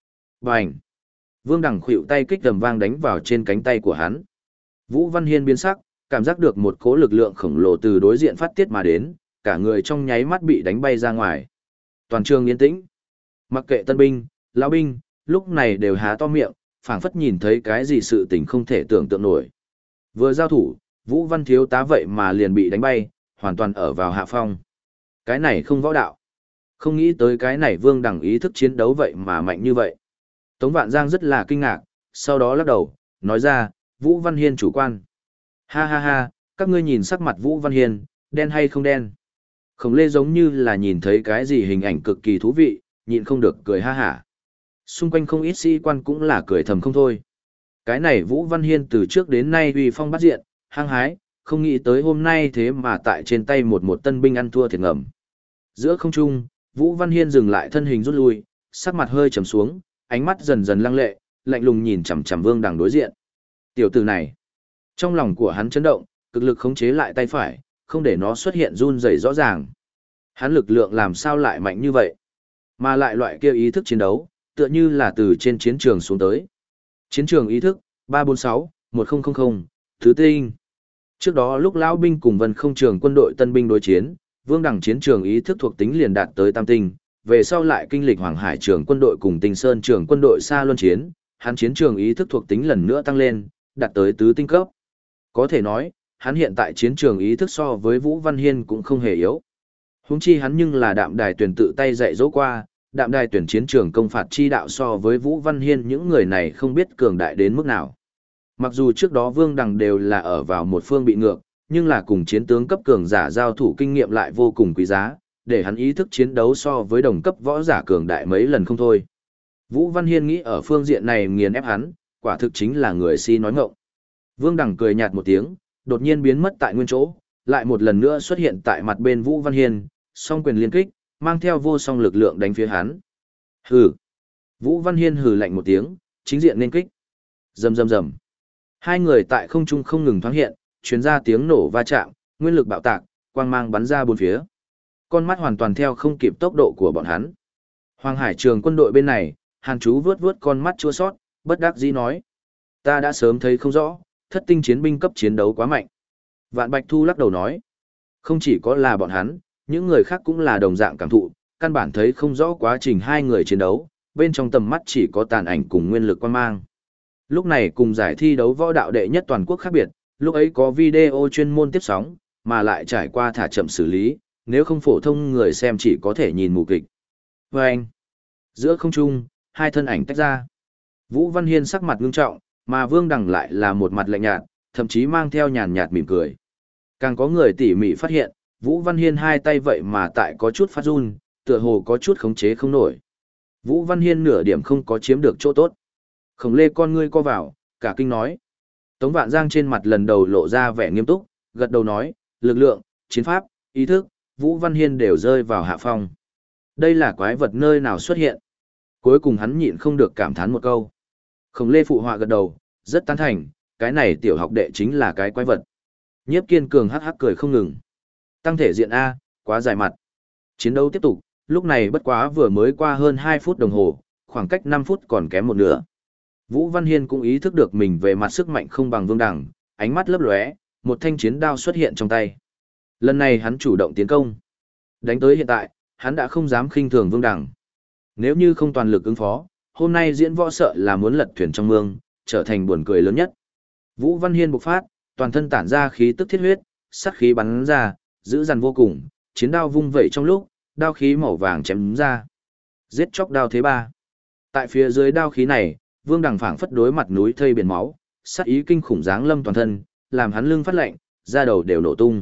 Bành! Vương Đằng khuỵu tay kích gầm vang đánh vào trên cánh tay của hắn. Vũ Văn Hiên biến sắc, cảm giác được một cỗ lực lượng khổng lồ từ đối diện phát tiết mà đến, cả người trong nháy mắt bị đánh bay ra ngoài. Toàn trường yên tĩnh. Mặc kệ tân binh, lão binh, lúc này đều há to miệng, phảng phất nhìn thấy cái gì sự tình không thể tưởng tượng nổi. Vừa giao thủ, Vũ Văn thiếu tá vậy mà liền bị đánh bay, hoàn toàn ở vào hạ phong. Cái này không võ đạo. Không nghĩ tới cái này Vương Đằng ý thức chiến đấu vậy mà mạnh như vậy. Tống Vạn Giang rất là kinh ngạc, sau đó lắc đầu, nói ra, Vũ Văn Hiên chủ quan. Ha ha ha, các ngươi nhìn sắc mặt Vũ Văn Hiên, đen hay không đen? Khổng Lê giống như là nhìn thấy cái gì hình ảnh cực kỳ thú vị, nhịn không được cười ha hả. Xung quanh không ít sĩ quan cũng là cười thầm không thôi. Cái này Vũ Văn Hiên từ trước đến nay uy phong bắt diện, hăng hái, không nghĩ tới hôm nay thế mà tại trên tay một tân binh ăn thua thiệt ngầm. Giữa không trung, Vũ Văn Hiên dừng lại thân hình rút lui, sắc mặt hơi trầm xuống, ánh mắt dần dần lăng lệ, lạnh lùng nhìn chằm chằm Vương Đằng đối diện. Tiểu tử này, trong lòng của hắn chấn động, cực lực khống chế lại tay phải, không để nó xuất hiện run rẩy rõ ràng. Hắn lực lượng làm sao lại mạnh như vậy? Mà lại loại kia ý thức chiến đấu, tựa như là từ trên chiến trường xuống tới. Chiến trường ý thức, 346-1000, thứ tinh. Trước đó lúc lão binh cùng Vân Không Trường quân đội tân binh đối chiến, Vương Đằng chiến trường ý thức thuộc tính liền đạt tới tam tinh, về sau lại kinh lịch Hoàng Hải trường quân đội cùng Tinh Sơn trường quân đội xa luân chiến, hắn chiến trường ý thức thuộc tính lần nữa tăng lên, đạt tới tứ tinh cấp. Có thể nói, hắn hiện tại chiến trường ý thức so với Vũ Văn Hiên cũng không hề yếu. Huống chi hắn nhưng là Đạm Đài tuyển tự tay dạy dỗ qua, Đạm Đài tuyển chiến trường công phạt chi đạo so với Vũ Văn Hiên những người này không biết cường đại đến mức nào. Mặc dù trước đó Vương Đằng đều là ở vào một phương bị ngược, nhưng là cùng chiến tướng cấp cường giả giao thủ kinh nghiệm lại vô cùng quý giá, để hắn ý thức chiến đấu so với đồng cấp võ giả cường đại mấy lần không thôi. Vũ Văn Hiên nghĩ ở phương diện này nghiền ép hắn, quả thực chính là người si nói ngọng. Vương Đằng cười nhạt một tiếng, đột nhiên biến mất tại nguyên chỗ, lại một lần nữa xuất hiện tại mặt bên Vũ Văn Hiên, song quyền liên kích, mang theo vô song lực lượng đánh phía hắn. Hừ. Vũ Văn Hiên hừ lạnh một tiếng, chính diện nên kích. Rầm rầm rầm. Hai người tại không trung không ngừng thoáng hiện, truyền ra tiếng nổ va chạm, nguyên lực bạo tạc, quang mang bắn ra bốn phía. Con mắt hoàn toàn theo không kịp tốc độ của bọn hắn. Hoàng Hải trường quân đội bên này, Hàn Chú vướt vướt con mắt chua sót, bất đắc dĩ nói: "Ta đã sớm thấy không rõ, thất tinh chiến binh cấp chiến đấu quá mạnh." Vạn Bạch Thu lắc đầu nói: "Không chỉ có là bọn hắn, những người khác cũng là đồng dạng cảm thụ, căn bản thấy không rõ quá trình hai người chiến đấu, bên trong tầm mắt chỉ có tàn ảnh cùng nguyên lực quang mang." Lúc này cùng giải thi đấu võ đạo đệ nhất toàn quốc khác biệt, lúc ấy có video chuyên môn tiếp sóng, mà lại trải qua thả chậm xử lý, nếu không phổ thông người xem chỉ có thể nhìn mù kịch. Và anh, giữa không trung, hai thân ảnh tách ra. Vũ Văn Hiên sắc mặt ngưng trọng, mà Vương Đằng lại là một mặt lạnh nhạt, thậm chí mang theo nhàn nhạt mỉm cười. Càng có người tỉ mỉ phát hiện, Vũ Văn Hiên hai tay vậy mà tại có chút phát run, tựa hồ có chút khống chế không nổi. Vũ Văn Hiên nửa điểm không có chiếm được chỗ tốt. Khổng Lê con ngươi co vào, cả kinh nói. Tống Vạn Giang trên mặt lần đầu lộ ra vẻ nghiêm túc, gật đầu nói, lực lượng, chiến pháp, ý thức, Vũ Văn Hiên đều rơi vào hạ phong. Đây là quái vật nơi nào xuất hiện? Cuối cùng hắn nhịn không được cảm thán một câu. Khổng Lê phụ họa gật đầu, rất tán thành, cái này tiểu học đệ chính là cái quái vật. Nhiếp Kiên Cường hắc hắc cười không ngừng. Tăng thể diện A, quá dài mặt. Chiến đấu tiếp tục, lúc này bất quá vừa mới qua hơn 2 phút đồng hồ, khoảng cách 5 phút còn kém một nửa. Vũ Văn Hiên cũng ý thức được mình về mặt sức mạnh không bằng Vương Đằng, ánh mắt lấp lóe, một thanh chiến đao xuất hiện trong tay. Lần này hắn chủ động tiến công. Đánh tới hiện tại, hắn đã không dám khinh thường Vương Đằng. Nếu như không toàn lực ứng phó, hôm nay diễn võ sợ là muốn lật thuyền trong mương, trở thành buồn cười lớn nhất. Vũ Văn Hiên bộc phát, toàn thân tản ra khí tức thiết huyết, sát khí bắn ra, dữ dằn vô cùng, chiến đao vung vẩy trong lúc, đao khí màu vàng chém ra. Giết chóc đao thế ba. Tại phía dưới đao khí này, Vương Đằng phảng phất đối mặt núi thây biển máu, sát ý kinh khủng giáng lâm toàn thân, làm hắn lưng phát lạnh, da đầu đều nổ tung.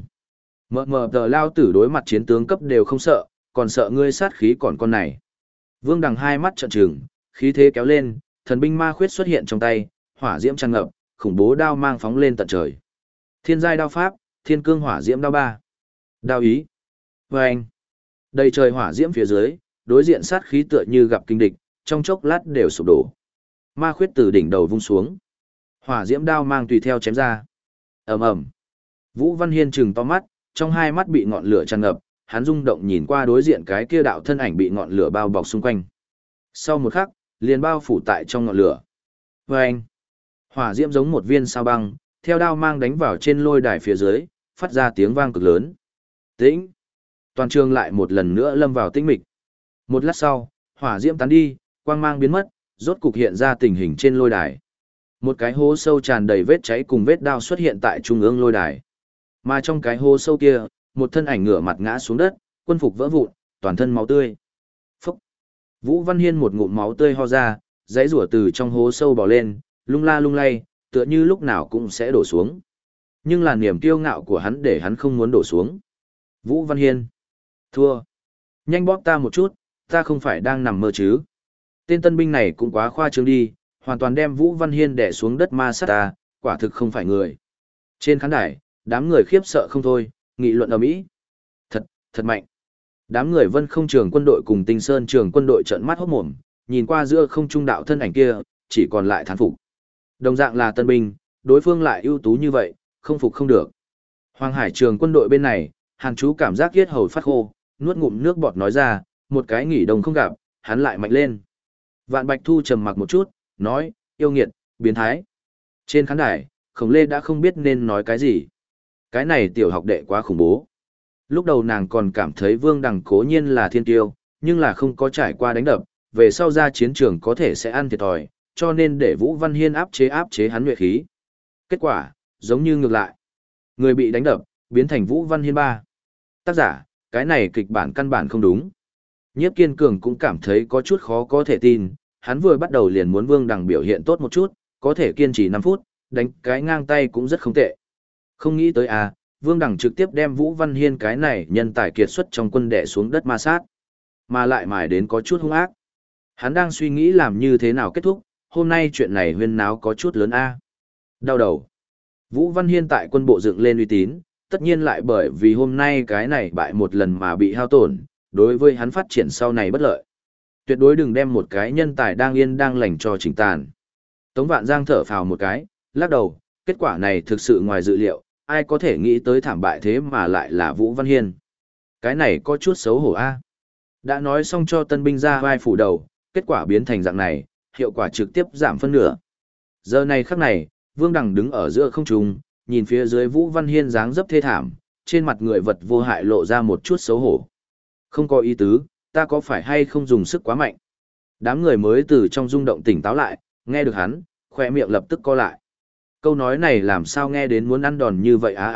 Mờ tờ lao tử đối mặt chiến tướng cấp đều không sợ, còn sợ ngươi sát khí còn con này. Vương Đằng hai mắt trợn trừng, khí thế kéo lên, thần binh ma khuyết xuất hiện trong tay, hỏa diễm tràn ngập, khủng bố đao mang phóng lên tận trời. Thiên giai đao pháp, thiên cương hỏa diễm đao ba. Đao ý. Vâng. Đầy trời hỏa diễm phía dưới, đối diện sát khí tựa như gặp kinh địch, trong chốc lát đều sụp đổ. Ma khuyết từ đỉnh đầu vung xuống. Hỏa diễm đao mang tùy theo chém ra. Ầm ầm. Vũ Văn Hiên trừng to mắt, trong hai mắt bị ngọn lửa tràn ngập, hắn rung động nhìn qua đối diện cái kia đạo thân ảnh bị ngọn lửa bao bọc xung quanh. Sau một khắc, liền bao phủ tại trong ngọn lửa. Và anh, hỏa diễm giống một viên sao băng, theo đao mang đánh vào trên lôi đài phía dưới, phát ra tiếng vang cực lớn. Tĩnh. Toàn trường lại một lần nữa lâm vào tĩnh mịch. Một lát sau, hỏa diễm tán đi, quang mang biến mất, rốt cục hiện ra tình hình trên lôi đài. Một cái hố sâu tràn đầy vết cháy cùng vết đao xuất hiện tại trung ương lôi đài. Mà trong cái hố sâu kia, một thân ảnh ngửa mặt ngã xuống đất, quân phục vỡ vụn, toàn thân máu tươi. Phúc! Vũ Văn Hiên một ngụm máu tươi ho ra, giãy giụa từ trong hố sâu bò lên, lung la lung lay, tựa như lúc nào cũng sẽ đổ xuống. Nhưng là niềm kiêu ngạo của hắn để hắn không muốn đổ xuống. Vũ Văn Hiên! Thua! Nhanh bóp ta một chút, ta không phải đang nằm mơ chứ. Tên tân binh này cũng quá khoa trương đi, hoàn toàn đem Vũ Văn Hiên đè xuống đất ma sát ta, quả thực không phải người. Trên khán đài, đám người khiếp sợ không thôi, nghị luận ầm ĩ. Thật mạnh. Đám người Vân Không Trường Quân đội cùng Tinh Sơn Trường Quân đội trợn mắt hốt mồm, nhìn qua giữa không trung đạo thân ảnh kia, chỉ còn lại thán phục. Đồng dạng là tân binh, đối phương lại ưu tú như vậy, không phục không được. Hoàng Hải Trường Quân đội bên này, Hàn Chú cảm giác yết hầu phát khô, nuốt ngụm nước bọt nói ra, một cái nghỉ đông không gặp, hắn lại mạnh lên. Vạn Bạch Thu trầm mặc một chút, nói, yêu nghiệt, biến thái. Trên khán đài, Khổng Lê đã không biết nên nói cái gì. Cái này tiểu học đệ quá khủng bố. Lúc đầu nàng còn cảm thấy Vương Đằng cố nhiên là thiên tiêu, nhưng là không có trải qua đánh đập, về sau ra chiến trường có thể sẽ ăn thiệt thòi, cho nên để Vũ Văn Hiên áp chế hắn nhuệ khí. Kết quả, giống như ngược lại. Người bị đánh đập, biến thành Vũ Văn Hiên ba. Tác giả, cái này kịch bản căn bản không đúng. Nhiếp Kiên Cường cũng cảm thấy có chút khó có thể tin, hắn vừa bắt đầu liền muốn Vương Đằng biểu hiện tốt một chút, có thể kiên trì 5 phút, đánh cái ngang tay cũng rất không tệ. Không nghĩ tới Vương Đằng trực tiếp đem Vũ Văn Hiên cái này nhân tài kiệt xuất trong quân đè xuống đất ma sát, mà lại mài đến có chút hung ác. Hắn đang suy nghĩ làm như thế nào kết thúc, hôm nay chuyện này huyên náo có chút lớn Đau đầu. Vũ Văn Hiên tại quân bộ dựng lên uy tín, tất nhiên lại bởi vì hôm nay cái này bại một lần mà bị hao tổn, đối với hắn phát triển sau này bất lợi. Tuyệt đối đừng đem một cái nhân tài đang yên đang lành cho chỉnh tàn. Tống Vạn Giang thở phào một cái, lắc đầu, kết quả này thực sự ngoài dự liệu, ai có thể nghĩ tới thảm bại thế mà lại là Vũ Văn Hiên. Cái này có chút xấu hổ Đã nói xong cho tân binh ra vai phủ đầu, kết quả biến thành dạng này, hiệu quả trực tiếp giảm phân nửa. Giờ này khắc này, Vương Đằng đứng ở giữa không trung, nhìn phía dưới Vũ Văn Hiên dáng dấp thê thảm, trên mặt người vật vô hại lộ ra một chút xấu hổ. Không có ý tứ, ta có phải hay không dùng sức quá mạnh? Đám người mới từ trong rung động tỉnh táo lại, nghe được hắn, khỏe miệng lập tức co lại. Câu nói này làm sao nghe đến muốn ăn đòn như vậy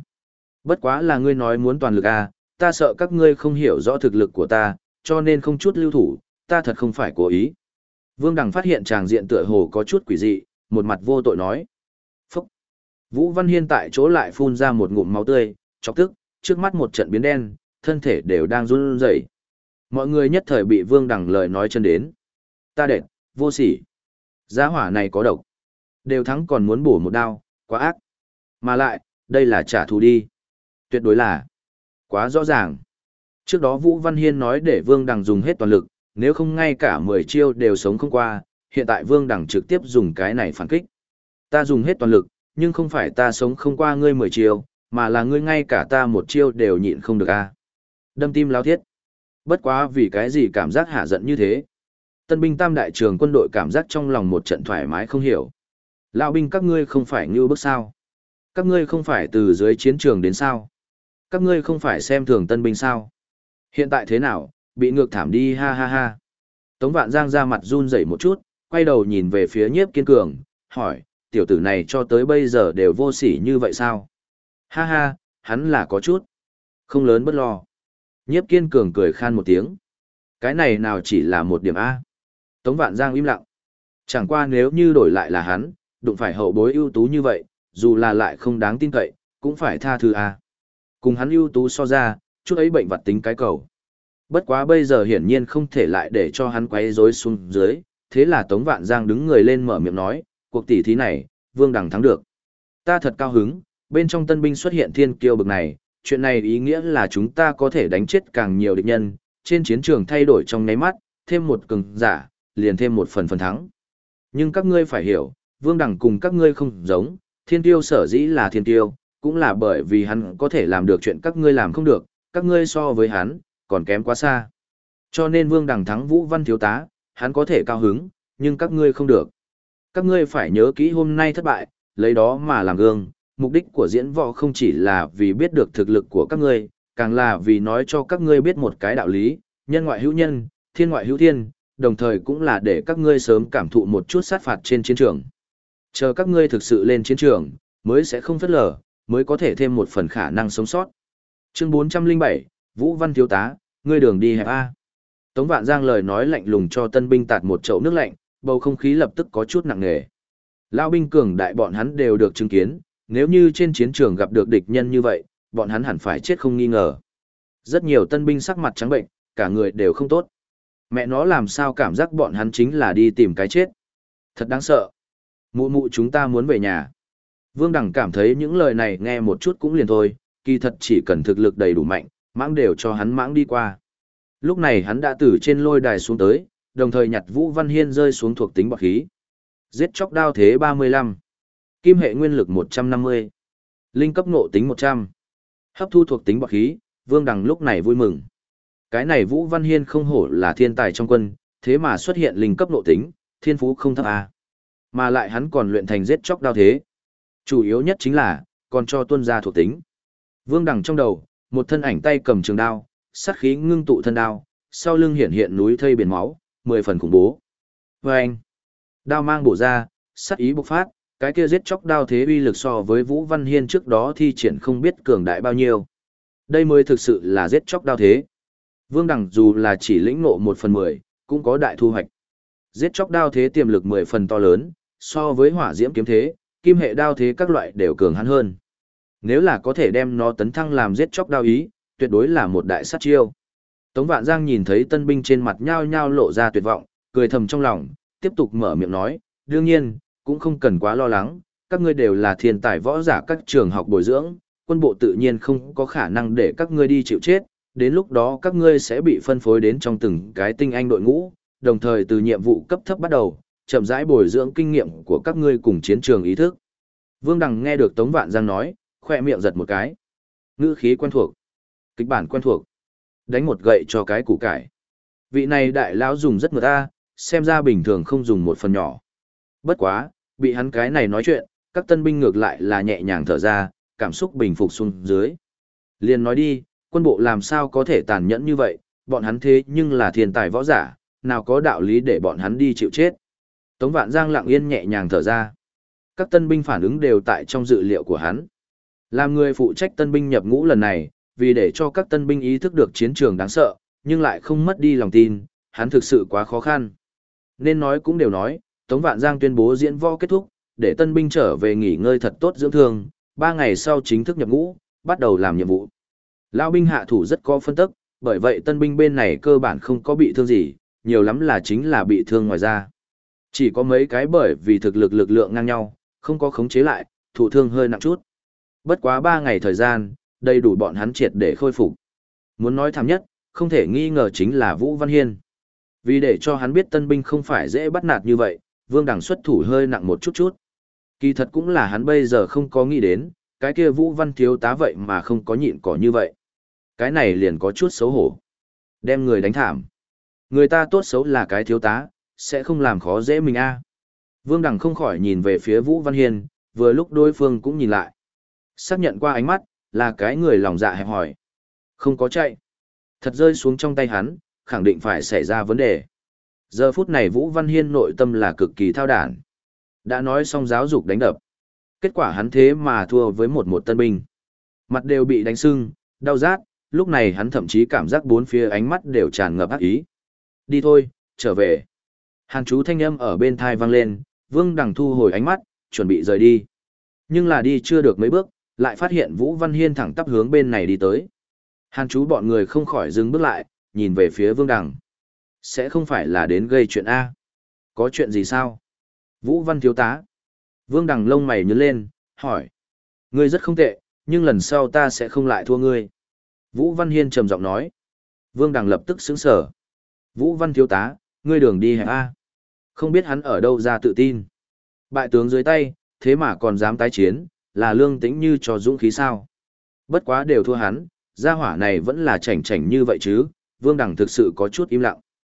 Bất quá là ngươi nói muốn toàn lực ta sợ các ngươi không hiểu rõ thực lực của ta, cho nên không chút lưu thủ, ta thật không phải cố ý. Vương Đằng phát hiện tràng diện tựa hồ có chút quỷ dị, một mặt vô tội nói. Phúc! Vũ Văn Hiên tại chỗ lại phun ra một ngụm máu tươi, chọc tức, trước mắt một trận biến đen, thân thể đều đang run rẩy. Mọi người nhất thời bị Vương Đằng lời nói chân đến. Ta đệt, vô sỉ. Giá hỏa này có độc. Đều thắng còn muốn bổ một đao, quá ác. Mà lại, đây là trả thù đi. Tuyệt đối là. Quá rõ ràng. Trước đó Vũ Văn Hiên nói để Vương Đằng dùng hết toàn lực, nếu không ngay cả 10 chiêu đều sống không qua, hiện tại Vương Đằng trực tiếp dùng cái này phản kích. Ta dùng hết toàn lực, nhưng không phải ta sống không qua ngươi 10 chiêu, mà là ngươi ngay cả ta một chiêu đều nhịn không được Đâm tim lao thiết. Bất quá vì cái gì cảm giác hạ giận như thế. Tân binh tam đại trường quân đội cảm giác trong lòng một trận thoải mái không hiểu. Lão binh các ngươi không phải như bước sao? Các ngươi không phải từ dưới chiến trường đến sao? Các ngươi không phải xem thường tân binh sao? Hiện tại thế nào, bị ngược thảm đi ha. Tống Vạn Giang ra mặt run rẩy một chút, quay đầu nhìn về phía Nhiếp Kiên Cường, hỏi, tiểu tử này cho tới bây giờ đều vô sỉ như vậy sao? Ha, hắn là có chút. Không lớn bất lo. Nhiếp Kiên Cường cười khan một tiếng. Cái này nào chỉ là một điểm Tống Vạn Giang im lặng. Chẳng qua nếu như đổi lại là hắn, đụng phải hậu bối ưu tú như vậy, dù là lại không đáng tin cậy, cũng phải tha thứ Cùng hắn ưu tú so ra, chút ấy bệnh vặt tính cái cầu. Bất quá bây giờ hiển nhiên không thể lại để cho hắn quấy rối xuống dưới, thế là Tống Vạn Giang đứng người lên mở miệng nói, cuộc tỷ thí này, Vương Đằng thắng được. Ta thật cao hứng, bên trong tân binh xuất hiện thiên kiêu bực này, chuyện này ý nghĩa là chúng ta có thể đánh chết càng nhiều địch nhân, trên chiến trường thay đổi trong nháy mắt, thêm một cường giả, liền thêm một phần thắng. Nhưng các ngươi phải hiểu, Vương Đằng cùng các ngươi không giống, thiên tiêu sở dĩ là thiên tiêu, cũng là bởi vì hắn có thể làm được chuyện các ngươi làm không được, các ngươi so với hắn, còn kém quá xa. Cho nên Vương Đằng thắng Vũ Văn thiếu tá, hắn có thể cao hứng, nhưng các ngươi không được. Các ngươi phải nhớ kỹ hôm nay thất bại, lấy đó mà làm gương, mục đích của diễn võ không chỉ là vì biết được thực lực của các ngươi, càng là vì nói cho các ngươi biết một cái đạo lý, nhân ngoại hữu nhân, thiên ngoại hữu thiên, đồng thời cũng là để các ngươi sớm cảm thụ một chút sát phạt trên chiến trường. Chờ các ngươi thực sự lên chiến trường, mới sẽ không phất lờ, mới có thể thêm một phần khả năng sống sót. Chương 407, Vũ Văn thiếu tá, ngươi đường đi hẹp A. Tống Vạn Giang lời nói lạnh lùng cho tân binh tạt một chậu nước lạnh, bầu không khí lập tức có chút nặng nề. Lão binh cường đại bọn hắn đều được chứng kiến, nếu như trên chiến trường gặp được địch nhân như vậy, bọn hắn hẳn phải chết không nghi ngờ. Rất nhiều tân binh sắc mặt trắng bệnh, cả người đều không tốt. Mẹ nó làm sao cảm giác bọn hắn chính là đi tìm cái chết. Thật đáng sợ. Mụ mụ chúng ta muốn về nhà. Vương Đằng cảm thấy những lời này nghe một chút cũng liền thôi, kỳ thật chỉ cần thực lực đầy đủ mạnh, mãng đều cho hắn mãng đi qua. Lúc này hắn đã từ trên lôi đài xuống tới, đồng thời nhặt Vũ Văn Hiên rơi xuống thuộc tính bọt khí. Giết chóc đao thế 35. Kim hệ nguyên lực 150. Linh cấp ngộ tính 100. Hấp thu thuộc tính bọt khí, Vương Đằng lúc này vui mừng. Cái này Vũ Văn Hiên không hổ là thiên tài trong quân, thế mà xuất hiện linh cấp ngộ tính, thiên phú không thấp à. Mà lại hắn còn luyện thành giết chóc đao thế. Chủ yếu nhất chính là, còn cho tuân ra thuộc tính. Vương Đằng trong đầu, một thân ảnh tay cầm trường đao, sát khí ngưng tụ thân đao, sau lưng hiện hiện núi thây biển máu, 10 phần khủng bố. Vâng! Đao mang bổ ra, sát ý bộc phát, cái kia giết chóc đao thế uy lực so với Vũ Văn Hiên trước đó thi triển không biết cường đại bao nhiêu. Đây mới thực sự là giết chóc đao thế. Vương Đằng dù là chỉ lĩnh ngộ 1/10, cũng có đại thu hoạch. Giết chóc đao thế tiềm lực 10 phần to lớn, so với hỏa diễm kiếm thế, kim hệ đao thế các loại đều cường hắn hơn. Nếu là có thể đem nó tấn thăng làm giết chóc đao ý, tuyệt đối là một đại sát chiêu. Tống Vạn Giang nhìn thấy tân binh trên mặt nhao nhao lộ ra tuyệt vọng, cười thầm trong lòng, tiếp tục mở miệng nói, đương nhiên, cũng không cần quá lo lắng, các ngươi đều là thiên tài võ giả các trường học bồi dưỡng, quân bộ tự nhiên không có khả năng để các ngươi đi chịu chết, đến lúc đó các ngươi sẽ bị phân phối đến trong từng cái tinh anh đội ngũ, đồng thời từ nhiệm vụ cấp thấp bắt đầu, chậm rãi bồi dưỡng kinh nghiệm của các ngươi cùng chiến trường ý thức. Vương Đằng nghe được Tống Vạn Giang nói, khoe miệng giật một cái. Ngữ khí quen thuộc, kịch bản quen thuộc, đánh một gậy cho cái củ cải. Vị này đại lão dùng rất mượt ta, xem ra bình thường không dùng một phần nhỏ. Bất quá, bị hắn cái này nói chuyện, các tân binh ngược lại là nhẹ nhàng thở ra, cảm xúc bình phục xuống dưới. Liền nói đi, quân bộ làm sao có thể tàn nhẫn như vậy, bọn hắn thế nhưng là thiên tài võ giả, nào có đạo lý để bọn hắn đi chịu chết. Tống Vạn Giang lặng yên nhẹ nhàng thở ra. Các tân binh phản ứng đều tại trong dự liệu của hắn. Làm người phụ trách tân binh nhập ngũ lần này, vì để cho các tân binh ý thức được chiến trường đáng sợ, nhưng lại không mất đi lòng tin, hắn thực sự quá khó khăn. Nên nói cũng đều nói, Tống Vạn Giang tuyên bố diễn võ kết thúc, để tân binh trở về nghỉ ngơi thật tốt dưỡng thương, 3 ngày sau chính thức nhập ngũ, bắt đầu làm nhiệm vụ. Lão binh hạ thủ rất có phân tức, bởi vậy tân binh bên này cơ bản không có bị thương gì, nhiều lắm là chính là bị thương ngoài ra. Chỉ có mấy cái bởi vì thực lực lực lượng ngang nhau, không có khống chế lại, thụ thương hơi nặng chút. Bất quá 3 ngày thời gian, đầy đủ bọn hắn triệt để khôi phục. Muốn nói thảm nhất, không thể nghi ngờ chính là Vũ Văn Hiên. Vì để cho hắn biết tân binh không phải dễ bắt nạt như vậy, Vương Đằng xuất thủ hơi nặng một chút chút. Kỳ thật cũng là hắn bây giờ không có nghĩ đến, cái kia Vũ Văn thiếu tá vậy mà không có nhịn cỏ như vậy. Cái này liền có chút xấu hổ. Đem người đánh thảm. Người ta tốt xấu là cái thiếu tá, sẽ không làm khó dễ mình a. Vương Đằng không khỏi nhìn về phía Vũ Văn Hiên, vừa lúc đối phương cũng nhìn lại. Xác nhận qua ánh mắt, là cái người lòng dạ hẹp hòi. Không có chạy. Thật rơi xuống trong tay hắn, khẳng định phải xảy ra vấn đề. Giờ phút này Vũ Văn Hiên nội tâm là cực kỳ thao đản. Đã nói xong giáo dục đánh đập. Kết quả hắn thế mà thua với một tân binh. Mặt đều bị đánh sưng, đau rát, lúc này hắn thậm chí cảm giác bốn phía ánh mắt đều tràn ngập ác ý. Đi thôi, trở về. Hàn chú thanh âm ở bên thai vang lên, Vương Đằng thu hồi ánh mắt, chuẩn bị rời đi. Nhưng là đi chưa được mấy bước, lại phát hiện Vũ Văn Hiên thẳng tắp hướng bên này đi tới. Hàn chú bọn người không khỏi dừng bước lại, nhìn về phía Vương Đằng. Sẽ không phải là đến gây chuyện A. Có chuyện gì sao? Vũ Văn thiếu tá. Vương Đằng lông mày nhướng lên, hỏi. Ngươi rất không tệ, nhưng lần sau ta sẽ không lại thua ngươi. Vũ Văn Hiên trầm giọng nói. Vương Đằng lập tức sững sờ. Vũ Văn thiếu tá, ngươi đường đi hẹp A. Không biết hắn ở đâu ra tự tin. Bại tướng dưới tay, thế mà còn dám tái chiến, là lương tĩnh như cho dũng khí sao. Bất quá đều thua hắn, gia hỏa này vẫn là chảnh chảnh như vậy chứ, Vương Đằng thực sự có chút im lặng.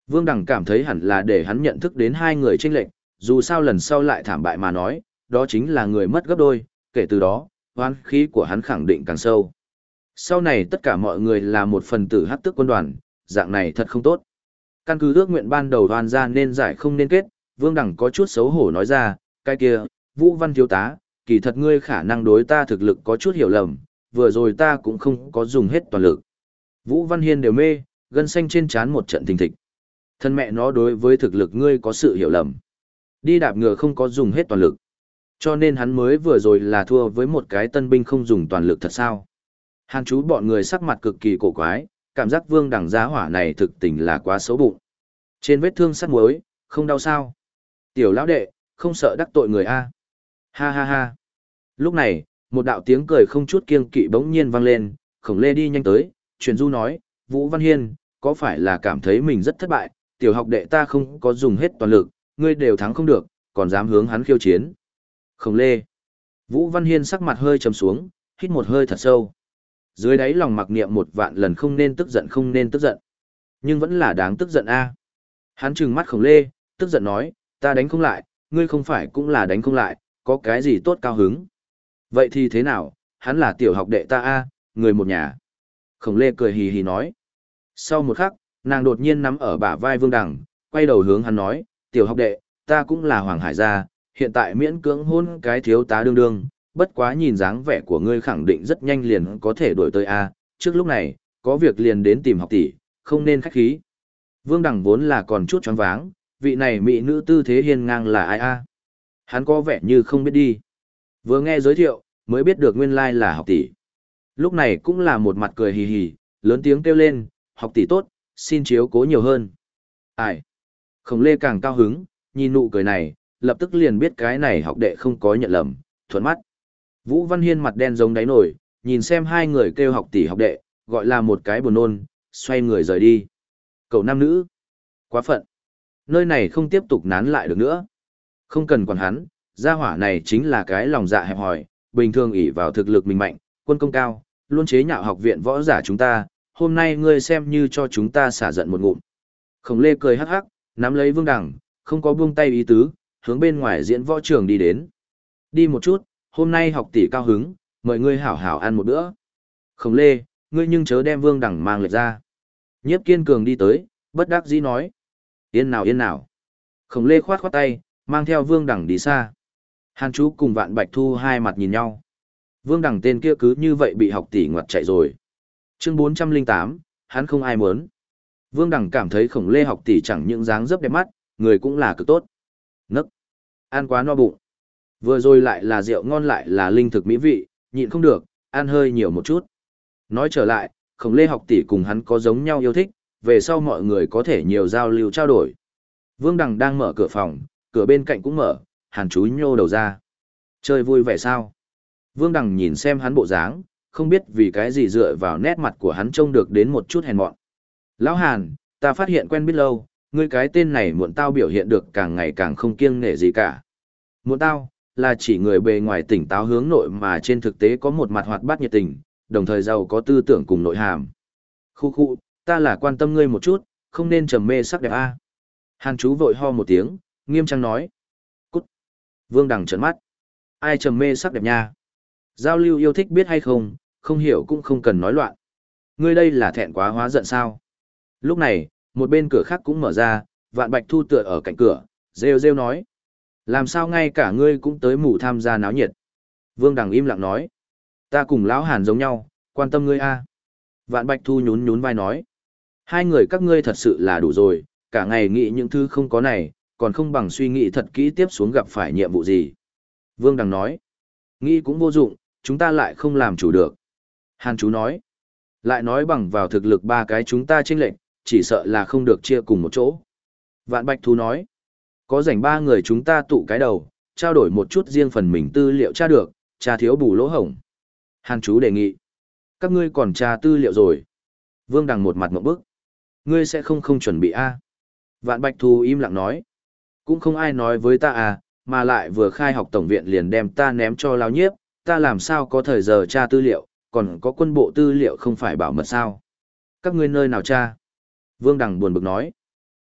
Vương Đằng cảm thấy hẳn là để hắn nhận thức đến hai người chênh lệch, dù sao lần sau lại thảm bại mà nói, đó chính là người mất gấp đôi, kể từ đó, oán khí của hắn khẳng định càng sâu. Sau này tất cả mọi người là một phần tử hắc tức quân đoàn, dạng này thật không tốt. Căn cứ ước nguyện ban đầu đoàn ra nên giải không nên kết, Vương Đằng có chút xấu hổ nói ra, cái kia, Vũ Văn thiếu tá, kỳ thật ngươi khả năng đối ta thực lực có chút hiểu lầm, vừa rồi ta cũng không có dùng hết toàn lực. Vũ Văn Hiên đều mê, gân xanh trên trán một trận thình thịch. Thân mẹ nó đối với thực lực ngươi có sự hiểu lầm. Đi đạp ngựa không có dùng hết toàn lực. Cho nên hắn mới vừa rồi là thua với một cái tân binh không dùng toàn lực thật sao. Hàn chú bọn người sắc mặt cực kỳ cổ quái, cảm giác Vương Đằng giá hỏa này thực tình là quá xấu bụng. Trên vết thương sắt muối, không đau sao. Tiểu lão đệ, không sợ đắc tội người a. Ha ha ha. Lúc này, một đạo tiếng cười không chút kiêng kỵ bỗng nhiên vang lên, Khổng Lê đi nhanh tới, truyền du nói, Vũ Văn Hiên, có phải là cảm thấy mình rất thất bại, tiểu học đệ ta không có dùng hết toàn lực, ngươi đều thắng không được, còn dám hướng hắn khiêu chiến. Khổng Lê. Vũ Văn Hiên sắc mặt hơi trầm xuống, hít một hơi thật sâu. Dưới đáy lòng mặc niệm một vạn lần không nên tức giận không nên tức giận. Nhưng vẫn là đáng tức giận a. Hắn trừng mắt Khổng Lê, tức giận nói, ta đánh không lại, ngươi không phải cũng là đánh không lại, có cái gì tốt cao hứng. Vậy thì thế nào, hắn là tiểu học đệ ta a, người một nhà. Khổng Lê cười hì hì nói. Sau một khắc, nàng đột nhiên nắm ở bả vai Vương Đằng, quay đầu hướng hắn nói, tiểu học đệ, ta cũng là Hoàng Hải gia, hiện tại miễn cưỡng hôn cái thiếu tá đương đương, bất quá nhìn dáng vẻ của ngươi khẳng định rất nhanh liền có thể đuổi tới a, trước lúc này, có việc liền đến tìm học tỷ, không nên khách khí. Vương Đằng vốn là còn chút choáng váng, vị này mỹ nữ tư thế hiên ngang là ai a? Hắn có vẻ như không biết đi. Vừa nghe giới thiệu, mới biết được nguyên lai là học tỷ. Lúc này cũng là một mặt cười hì hì, lớn tiếng kêu lên, học tỷ tốt, xin chiếu cố nhiều hơn. Ai? Khổng Lê càng cao hứng, nhìn nụ cười này, lập tức liền biết cái này học đệ không có nhận lầm, thuận mắt. Vũ Văn Hiên mặt đen giống đáy nổi, nhìn xem hai người kêu học tỷ học đệ, gọi là một cái buồn nôn, xoay người rời đi. Cậu nam nữ. Quá phận. Nơi này không tiếp tục nán lại được nữa. Không cần quản hắn, gia hỏa này chính là cái lòng dạ hẹp hòi, bình thường ỷ vào thực lực mình mạnh, quân công cao, luôn chế nhạo học viện võ giả chúng ta, hôm nay ngươi xem như cho chúng ta xả giận một ngụm. Khổng Lê cười hắc hắc, nắm lấy Vương Đằng, không có buông tay ý tứ, hướng bên ngoài diễn võ trường đi đến. Đi một chút, hôm nay học tỷ cao hứng, mời ngươi hảo hảo ăn một bữa. Khổng Lê, ngươi nhưng chớ đem Vương Đằng mang lệch ra. Nhiếp Kiên Cường đi tới, bất đắc dĩ nói. Yên nào yên nào. Khổng Lê khoát khoát tay, mang theo Vương Đằng đi xa. Hàn Chú cùng Vạn Bạch Thu hai mặt nhìn nhau. Vương Đằng tên kia cứ như vậy bị học tỷ ngoặt chạy rồi. Chương 408, hắn không ai muốn. Vương Đằng cảm thấy Khổng Lê học tỷ chẳng những dáng dấp đẹp mắt, người cũng là cực tốt. Nấc. Ăn quá no bụng. Vừa rồi lại là rượu ngon lại là linh thực mỹ vị, nhịn không được, ăn hơi nhiều một chút. Nói trở lại, Khổng Lê học tỷ cùng hắn có giống nhau yêu thích, về sau mọi người có thể nhiều giao lưu trao đổi. Vương Đằng đang mở cửa phòng, cửa bên cạnh cũng mở, Hàn Chú nhô đầu ra. Chơi vui vẻ sao? Vương Đằng nhìn xem hắn bộ dáng, không biết vì cái gì dựa vào nét mặt của hắn trông được đến một chút hèn mọn. Lão Hàn, ta phát hiện quen biết lâu, ngươi cái tên này muộn tao biểu hiện được càng ngày càng không kiêng nể gì cả. Muộn tao, là chỉ người bề ngoài tỉnh táo hướng nội mà trên thực tế có một mặt hoạt bát nhiệt tình, đồng thời giàu có tư tưởng cùng nội hàm. Khu khu, ta là quan tâm ngươi một chút, không nên trầm mê sắc đẹp a. Hàn Chú vội ho một tiếng, nghiêm trang nói. Cút. Vương Đằng trợn mắt. Ai trầm mê sắc đẹp nha? Giao lưu yêu thích biết hay không, không hiểu cũng không cần nói loạn. Ngươi đây là thẹn quá hóa giận sao? Lúc này, một bên cửa khác cũng mở ra, Vạn Bạch Thu tựa ở cạnh cửa, rêu rêu nói. Làm sao ngay cả ngươi cũng tới mù tham gia náo nhiệt? Vương Đằng im lặng nói. Ta cùng Lão Hàn giống nhau, quan tâm ngươi a. Vạn Bạch Thu nhún nhún vai nói. Hai người các ngươi thật sự là đủ rồi, cả ngày nghĩ những thứ không có này, còn không bằng suy nghĩ thật kỹ tiếp xuống gặp phải nhiệm vụ gì. Vương Đằng nói. Nghĩ cũng vô dụng, chúng ta lại không làm chủ được. Hàn Chú nói. Lại nói bằng vào thực lực ba cái chúng ta chênh lệch, chỉ sợ là không được chia cùng một chỗ. Vạn Bạch Thu nói. Có rảnh ba người chúng ta tụ cái đầu, trao đổi một chút riêng phần mình tư liệu tra được, tra thiếu bù lỗ hổng. Hàn Chú đề nghị. Các ngươi còn tra tư liệu rồi. Vương Đằng một mặt ngộp bức. Ngươi sẽ không chuẩn bị a? Vạn Bạch Thu im lặng nói. Cũng không ai nói với ta à, mà lại vừa khai học tổng viện liền đem ta ném cho Lão Nhiếp, ta làm sao có thời giờ tra tư liệu, còn có quân bộ tư liệu không phải bảo mật sao? Các ngươi nơi nào tra? Vương Đằng buồn bực nói.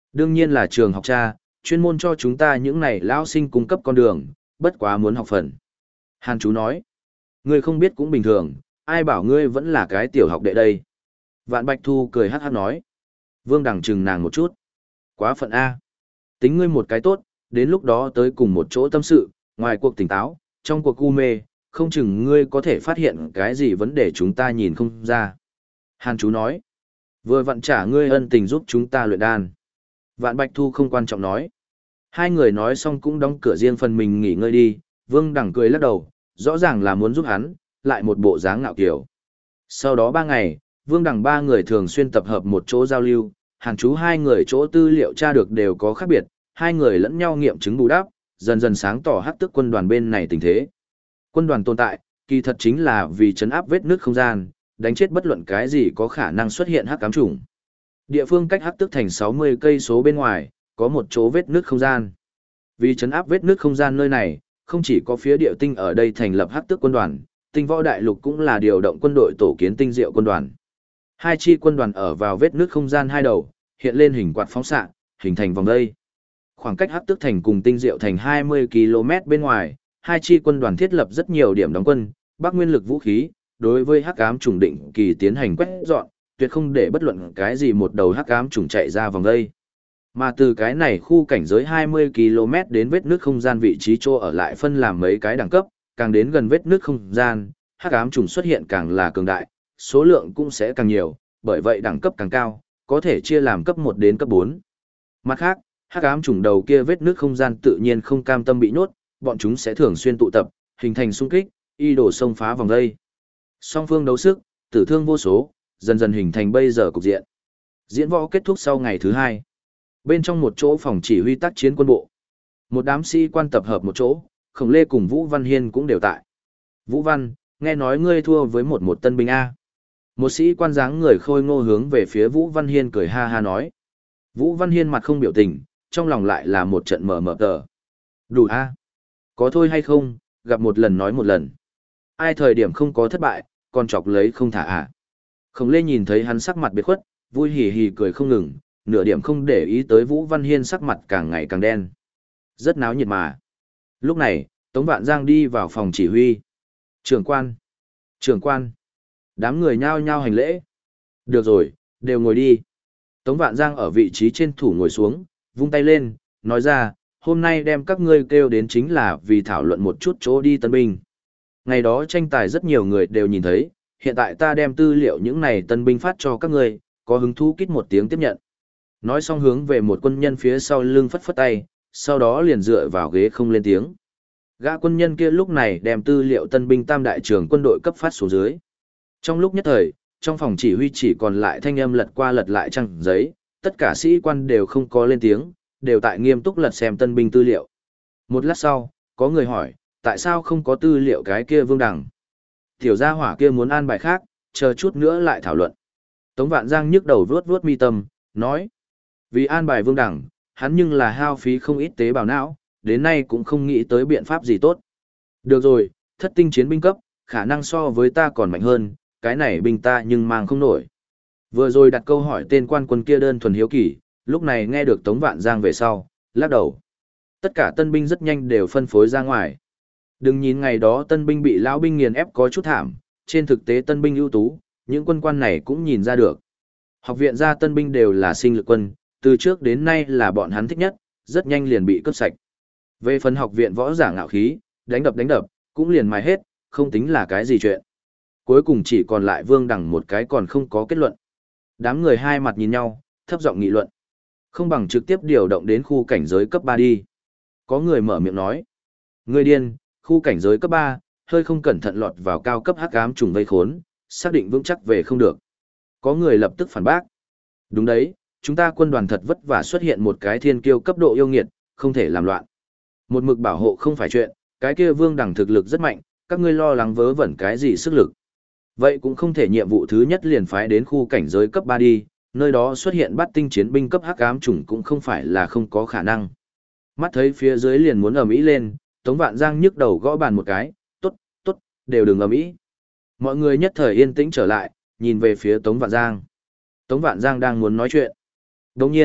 Đương nhiên là trường học cha, chuyên môn cho chúng ta những này lão sinh cung cấp con đường, bất quá muốn học phần. Hàn chú nói, ngươi không biết cũng bình thường, ai bảo ngươi vẫn là cái tiểu học đệ đây. Vạn Bạch Thu cười hát hát nói. Vương Đằng chừng nàng một chút. Quá phận A. Tính ngươi một cái tốt, đến lúc đó tới cùng một chỗ tâm sự, ngoài cuộc tỉnh táo, trong cuộc u mê, không chừng ngươi có thể phát hiện cái gì vấn đề chúng ta nhìn không ra. Hàn chú nói. Vừa vặn trả ngươi ân tình giúp chúng ta luyện đan. Vạn Bạch Thu không quan trọng nói. Hai người nói xong cũng đóng cửa riêng phần mình nghỉ ngơi đi, Vương Đằng cười lắc đầu, rõ ràng là muốn giúp hắn, lại một bộ dáng ngạo kiểu. Sau đó 3 ngày, Vương Đằng 3 người thường xuyên tập hợp một chỗ giao lưu, Hàn chú 2 người chỗ tư liệu tra được đều có khác biệt, 2 người lẫn nhau nghiệm chứng bù đắp, dần dần sáng tỏ hắc tức quân đoàn bên này tình thế. Quân đoàn tồn tại, kỳ thật chính là vì chấn áp vết nước không gian, đánh chết bất luận cái gì có khả năng xuất hiện hắc ám chủng. Địa phương cách hắc tức thành 60 cây số bên ngoài, có một chỗ vết nước không gian. Vì chấn áp vết nước không gian nơi này, không chỉ có phía địa tinh ở đây thành lập hắc tức quân đoàn, tinh võ đại lục cũng là điều động quân đội tổ kiến tinh diệu quân đoàn. Hai chi quân đoàn ở vào vết nước không gian hai đầu, hiện lên hình quạt phóng xạ, hình thành vòng dây. Khoảng cách hắc tức thành cùng tinh diệu thành 20 km bên ngoài, hai chi quân đoàn thiết lập rất nhiều điểm đóng quân, bắc nguyên lực vũ khí, đối với hắc ám trùng định kỳ tiến hành quét dọn, tuyệt không để bất luận cái gì một đầu hắc ám trùng chạy ra vòng dây. Mà từ cái này khu cảnh giới 20 km đến vết nước không gian vị trí chỗ ở lại phân làm mấy cái đẳng cấp, càng đến gần vết nước không gian, hắc ám trùng xuất hiện càng là cường đại, số lượng cũng sẽ càng nhiều, bởi vậy đẳng cấp càng cao, có thể chia làm cấp 1 đến cấp 4. Mặt khác, hắc ám trùng đầu kia vết nước không gian tự nhiên không cam tâm bị nhốt, bọn chúng sẽ thường xuyên tụ tập, hình thành xung kích, y đổ xông phá vòng dây. Song phương đấu sức, tử thương vô số, dần dần hình thành bây giờ cục diện. Diễn võ kết thúc sau ngày thứ 2. Bên trong một chỗ phòng chỉ huy tác chiến quân bộ, một đám sĩ quan tập hợp một chỗ, Khổng Lê cùng Vũ Văn Hiên cũng đều tại. Vũ Văn, nghe nói ngươi thua với một tân binh A. Một sĩ quan dáng người khôi ngô hướng về phía Vũ Văn Hiên cười ha ha nói. Vũ Văn Hiên mặt không biểu tình, trong lòng lại là một trận mở tờ. Đủ A. Có thôi hay không, gặp một lần nói một lần. Ai thời điểm không có thất bại, còn chọc lấy không thả à. Khổng Lê nhìn thấy hắn sắc mặt biệt khuất, vui hì hì cười không ngừng, nửa điểm không để ý tới Vũ Văn Hiên sắc mặt càng ngày càng đen. Rất náo nhiệt mà. Lúc này, Tống Vạn Giang đi vào phòng chỉ huy. Trưởng quan! Trưởng quan! Đám người nhao nhao hành lễ. Được rồi, đều ngồi đi. Tống Vạn Giang ở vị trí trên thủ ngồi xuống, vung tay lên, nói ra, hôm nay đem các ngươi kêu đến chính là vì thảo luận một chút chỗ đi tân binh. Ngày đó tranh tài rất nhiều người đều nhìn thấy, hiện tại ta đem tư liệu những này tân binh phát cho các ngươi, có hứng thú kít một tiếng tiếp nhận. Nói xong hướng về một quân nhân phía sau lưng phất phất tay, sau đó liền dựa vào ghế không lên tiếng. Gã quân nhân kia lúc này đem tư liệu tân binh tam đại trưởng quân đội cấp phát xuống dưới. Trong lúc nhất thời, trong phòng chỉ huy chỉ còn lại thanh âm lật qua lật lại trang giấy, tất cả sĩ quan đều không có lên tiếng, đều tại nghiêm túc lật xem tân binh tư liệu. Một lát sau, có người hỏi, tại sao không có tư liệu cái kia Vương Đằng? Tiểu gia hỏa kia muốn an bài khác, chờ chút nữa lại thảo luận. Tống Vạn Giang nhức đầu vuốt vuốt mi tâm, nói, vì an bài Vương Đằng, hắn nhưng là hao phí không ít tế bào não, đến nay cũng không nghĩ tới biện pháp gì tốt. Được rồi, thất tinh chiến binh cấp, khả năng so với ta còn mạnh hơn, cái này binh ta nhưng mang không nổi. Vừa rồi đặt câu hỏi tên quan quân kia đơn thuần hiếu kỳ, lúc này nghe được Tống Vạn Giang về sau, lắc đầu. Tất cả tân binh rất nhanh đều phân phối ra ngoài. Đừng nhìn ngày đó tân binh bị lão binh nghiền ép có chút thảm, trên thực tế tân binh ưu tú, những quân quan này cũng nhìn ra được. Học viện ra tân binh đều là sinh lực quân, từ trước đến nay là bọn hắn thích nhất, rất nhanh liền bị cướp sạch. Về phần học viện võ giả ngạo khí, đánh đập, cũng liền mài hết, không tính là cái gì chuyện. Cuối cùng chỉ còn lại Vương Đằng một cái còn không có kết luận. Đám người hai mặt nhìn nhau, thấp giọng nghị luận. Không bằng trực tiếp điều động đến khu cảnh giới cấp 3 đi. Có người mở miệng nói. Người điên, khu cảnh giới cấp 3, hơi không cẩn thận lọt vào cao cấp hắc ám trùng vây khốn, xác định vững chắc về không được. Có người lập tức phản bác. Đúng đấy, chúng ta quân đoàn thật vất vả xuất hiện một cái thiên kiêu cấp độ yêu nghiệt, không thể làm loạn. Một mực bảo hộ không phải chuyện, cái kia Vương Đằng thực lực rất mạnh, các ngươi lo lắng vớ vẩn cái gì sức lực. Vậy cũng không thể nhiệm vụ thứ nhất liền phái đến khu cảnh giới cấp 3 đi, nơi đó xuất hiện bát tinh chiến binh cấp hắc ám chủng cũng không phải là không có khả năng. Mắt thấy phía dưới liền muốn ầm ĩ lên, Tống Vạn Giang nhức đầu gõ bàn một cái, tốt, đều đừng ầm ĩ. Mọi người nhất thời yên tĩnh trở lại, nhìn về phía Tống Vạn Giang. Tống Vạn Giang đang muốn nói chuyện. Đồng nhiên,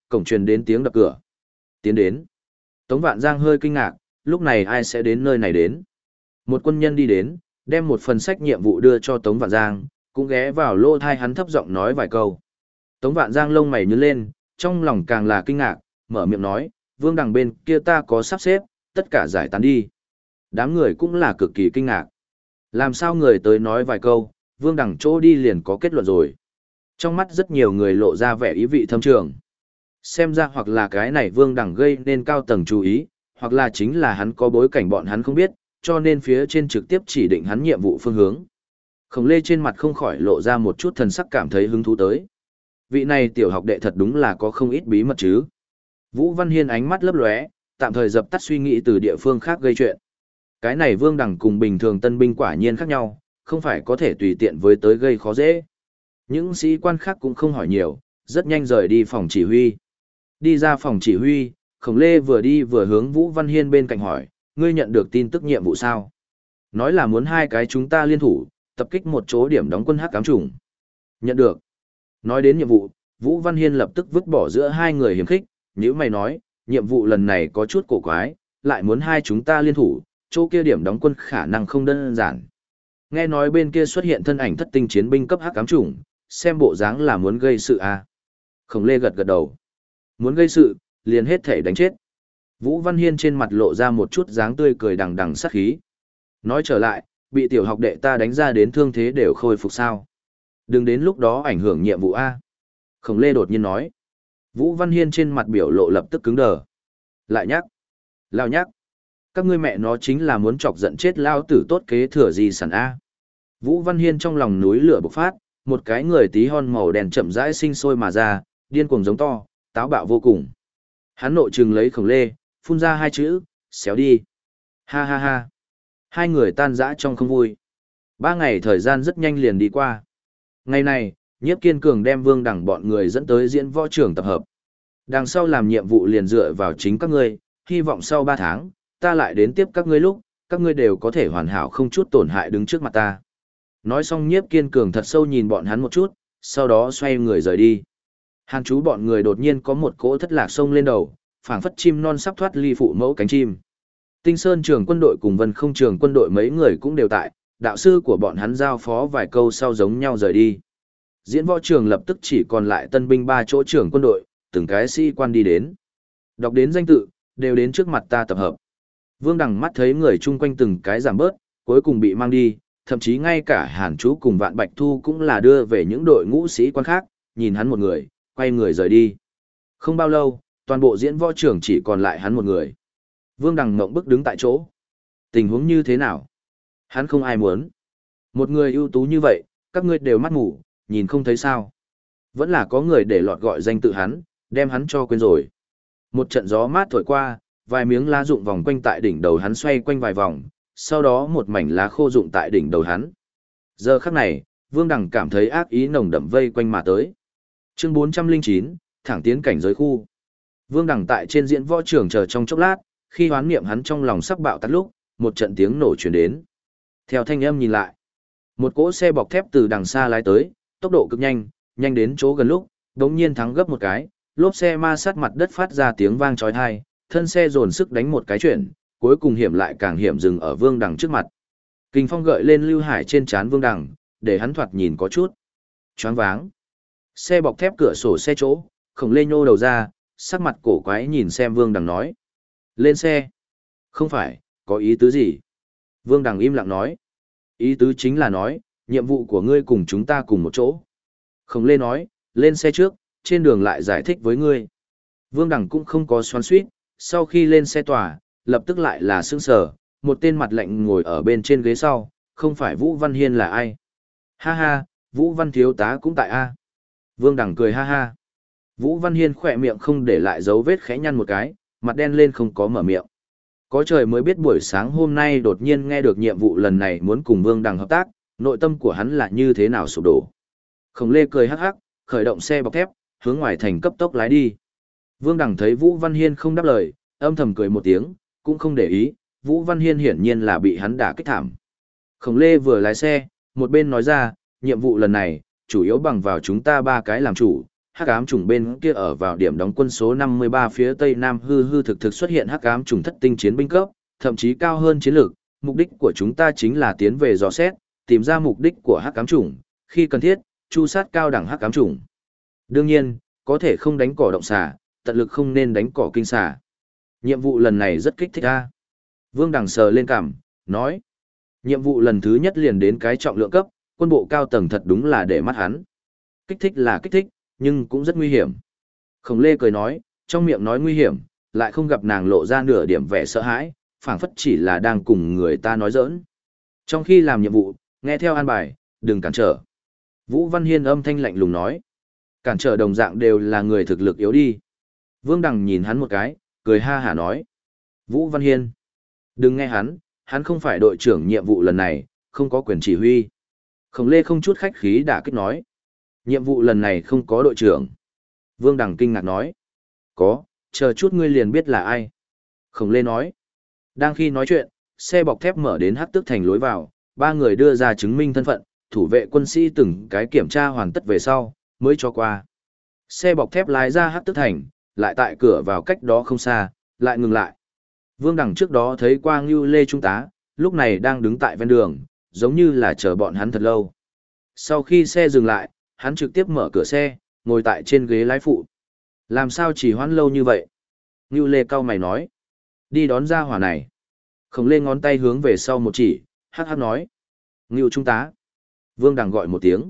cổng truyền đến tiếng đập cửa. Tiến đến. Tống Vạn Giang hơi kinh ngạc, lúc này ai sẽ đến nơi này đến? Một quân nhân đi đến, đem một phần sách nhiệm vụ đưa cho Tống Vạn Giang, cũng ghé vào lỗ tai hắn thấp giọng nói vài câu. Tống Vạn Giang lông mày nhướng lên, trong lòng càng là kinh ngạc, mở miệng nói, Vương Đằng bên kia ta có sắp xếp, tất cả giải tán đi. Đám người cũng là cực kỳ kinh ngạc. Làm sao người tới nói vài câu, Vương Đằng chỗ đi liền có kết luận rồi. Trong mắt rất nhiều người lộ ra vẻ ý vị thâm trường. Xem ra hoặc là cái này Vương Đằng gây nên cao tầng chú ý, hoặc là chính là hắn có bối cảnh bọn hắn không biết, cho nên phía trên trực tiếp chỉ định hắn nhiệm vụ phương hướng. Khổng Lê trên mặt không khỏi lộ ra một chút thần sắc cảm thấy hứng thú tới. Vị này tiểu học đệ thật đúng là có không ít bí mật chứ. Vũ Văn Hiên ánh mắt lấp lóe, tạm thời dập tắt suy nghĩ từ địa phương khác gây chuyện. Cái này Vương Đằng cùng bình thường tân binh quả nhiên khác nhau, không phải có thể tùy tiện với tới gây khó dễ. Những sĩ quan khác cũng không hỏi nhiều, rất nhanh rời đi phòng chỉ huy. Đi ra phòng chỉ huy, Khổng Lê vừa đi vừa hướng Vũ Văn Hiên bên cạnh hỏi, ngươi nhận được tin tức nhiệm vụ sao? Nói là muốn hai cái chúng ta liên thủ, tập kích một chỗ điểm đóng quân hắc ám chủng. Nhận được. Nói đến nhiệm vụ, Vũ Văn Hiên lập tức vứt bỏ giữa hai người hiểm khích, nhữ mày nói, nhiệm vụ lần này có chút cổ quái, lại muốn hai chúng ta liên thủ, chỗ kia điểm đóng quân khả năng không đơn giản. Nghe nói bên kia xuất hiện thân ảnh thất tinh chiến binh cấp hắc ám chủng, xem bộ dáng là muốn gây sự à. Khổng Lê gật gật đầu. Muốn gây sự, liền hết thể đánh chết. Vũ Văn Hiên trên mặt lộ ra một chút dáng tươi cười đằng đằng sát khí. Nói trở lại, bị tiểu học đệ ta đánh ra đến thương thế đều khôi phục sao. Đừng đến lúc đó ảnh hưởng nhiệm vụ A. Khổng Lê đột nhiên nói. Vũ Văn Hiên trên mặt biểu lộ lập tức cứng đờ. Lại nhắc. Lao nhắc. Các ngươi mẹ nó chính là muốn chọc giận chết lao tử tốt kế thừa gì sản A. Vũ Văn Hiên trong lòng núi lửa bộc phát, một cái người tí hon màu đen chậm rãi sinh sôi mà ra, điên cuồng giống to, táo bạo vô cùng. Hắn nội trừng lấy Khổng Lê, phun ra hai chữ, xéo đi. Ha ha ha. Hai người tan rã trong không vui. 3 ngày thời gian rất nhanh liền đi qua. Ngày này, Nhiếp Kiên Cường đem Vương Đằng bọn người dẫn tới diễn võ trường tập hợp. Đằng sau làm nhiệm vụ liền dựa vào chính các ngươi, hy vọng sau 3 tháng, ta lại đến tiếp các ngươi lúc, các ngươi đều có thể hoàn hảo không chút tổn hại đứng trước mặt ta. Nói xong Nhiếp Kiên Cường thật sâu nhìn bọn hắn một chút, sau đó xoay người rời đi. Hàn chú bọn người đột nhiên có một cỗ thất lạc sông lên đầu, phảng phất chim non sắp thoát ly phụ mẫu cánh chim. Tinh Sơn trường quân đội cùng Vân Không trường quân đội mấy người cũng đều tại, đạo sư của bọn hắn giao phó vài câu sau giống nhau rời đi. Diễn võ trường lập tức chỉ còn lại tân binh 3 chỗ trưởng quân đội, từng cái sĩ quan đi đến. Đọc đến danh tự, đều đến trước mặt ta tập hợp. Vương Đằng mắt thấy người chung quanh từng cái giảm bớt, cuối cùng bị mang đi, thậm chí ngay cả Hàn Chú cùng Vạn Bạch Thu cũng là đưa về những đội ngũ sĩ quan khác, nhìn hắn một người, quay người rời đi. Không bao lâu, toàn bộ diễn võ trường chỉ còn lại hắn một người. Vương Đằng ngộng bức đứng tại chỗ. Tình huống như thế nào? Hắn không ai muốn. Một người ưu tú như vậy, các ngươi đều mắt ngủ, nhìn không thấy sao. Vẫn là có người để lọt gọi danh tự hắn, đem hắn cho quên rồi. Một trận gió mát thổi qua, vài miếng lá rụng vòng quanh tại đỉnh đầu hắn xoay quanh vài vòng, sau đó một mảnh lá khô rụng tại đỉnh đầu hắn. Giờ khắc này, Vương Đằng cảm thấy ác ý nồng đậm vây quanh mà tới. Chương 409, thẳng tiến cảnh giới khu. Vương Đằng tại trên diễn võ trường chờ trong chốc lát, khi hoán niệm hắn trong lòng sắp bạo tắt lúc, một trận tiếng nổ truyền đến. Theo thanh âm nhìn lại, một cỗ xe bọc thép từ đằng xa lái tới, tốc độ cực nhanh, nhanh đến chỗ gần lúc, đống nhiên thắng gấp một cái, lốp xe ma sát mặt đất phát ra tiếng vang chói tai, thân xe dồn sức đánh một cái chuyển, cuối cùng hiểm lại càng hiểm dừng ở Vương Đằng trước mặt. Kình phong gợi lên lưu hải trên trán Vương Đằng, để hắn thoạt nhìn có chút choáng váng. Xe bọc thép cửa sổ xe chỗ, Khổng Lê nhô đầu ra, sắc mặt cổ quái nhìn xem Vương Đằng nói. Lên xe. Không phải, có ý tứ gì? Vương Đằng im lặng nói. Ý tứ chính là nói, nhiệm vụ của ngươi cùng chúng ta cùng một chỗ. Khổng Lê nói, lên xe trước, trên đường lại giải thích với ngươi. Vương Đằng cũng không có xoắn xuýt, sau khi lên xe tòa, lập tức lại là sững sờ, một tên mặt lạnh ngồi ở bên trên ghế sau, không phải Vũ Văn Hiên là ai? Ha ha, Vũ Văn thiếu tá cũng tại a. Vương Đằng cười ha ha. Vũ Văn Hiên khỏe miệng không để lại dấu vết khẽ nhăn một cái, mặt đen lên không có mở miệng. Có trời mới biết buổi sáng hôm nay đột nhiên nghe được nhiệm vụ lần này muốn cùng Vương Đằng hợp tác, nội tâm của hắn là như thế nào sụp đổ. Khổng Lê cười hắc hắc, khởi động xe bọc thép, hướng ngoài thành cấp tốc lái đi. Vương Đằng thấy Vũ Văn Hiên không đáp lời, âm thầm cười một tiếng, cũng không để ý, Vũ Văn Hiên hiển nhiên là bị hắn đả kích thảm. Khổng Lê vừa lái xe, một bên nói ra, nhiệm vụ lần này, chủ yếu bằng vào chúng ta 3 cái làm chủ, hắc ám chủng bên kia ở vào điểm đóng quân số 53 phía tây nam hư hư thực thực xuất hiện hắc ám chủng thất tinh chiến binh cấp, thậm chí cao hơn chiến lược, mục đích của chúng ta chính là tiến về dò xét, tìm ra mục đích của hắc ám chủng, khi cần thiết, chu sát cao đẳng hắc ám chủng. Đương nhiên, có thể không đánh cỏ động xà, tận lực không nên đánh cỏ kinh xà. Nhiệm vụ lần này rất kích thích a. Vương Đằng sờ lên cằm, nói. Nhiệm vụ lần thứ nhất liền đến cái trọng lượng cấp, quân bộ cao tầng thật đúng là để mắt hắn. Kích thích là kích thích, nhưng cũng rất nguy hiểm. Khổng Lê cười nói, trong miệng nói nguy hiểm, lại không gặp nàng lộ ra nửa điểm vẻ sợ hãi, phảng phất chỉ là đang cùng người ta nói giỡn. Trong khi làm nhiệm vụ, nghe theo an bài, đừng cản trở. Vũ Văn Hiên âm thanh lạnh lùng nói. Cản trở đồng dạng đều là người thực lực yếu đi. Vương Đằng nhìn hắn một cái, cười ha hả nói. Vũ Văn Hiên. Đừng nghe hắn không phải đội trưởng nhiệm vụ lần này, không có quyền chỉ huy. Khổng Lê không chút khách khí đả kích nói. Nhiệm vụ lần này không có đội trưởng. Vương Đằng kinh ngạc nói. Có, chờ chút ngươi liền biết là ai. Khổng Lê nói. Đang khi nói chuyện, xe bọc thép mở đến Hắc Tước Thành lối vào, ba người đưa ra chứng minh thân phận, thủ vệ quân sĩ từng cái kiểm tra hoàn tất về sau, mới cho qua. Xe bọc thép lái ra Hắc Tước Thành, lại tại cửa vào cách đó không xa, lại ngừng lại. Vương Đằng trước đó thấy qua Ngưu Lê Trung tá, lúc này đang đứng tại ven đường, giống như là chờ bọn hắn thật lâu. Sau khi xe dừng lại, hắn trực tiếp mở cửa xe, ngồi tại trên ghế lái phụ. Làm sao chỉ hoãn lâu như vậy? Ngưu Lê cau mày nói. Đi đón ra hỏa này. Khổng Lê ngón tay hướng về sau một chỉ, hắc hắc nói. Ngưu Trung tá. Vương Đằng gọi một tiếng.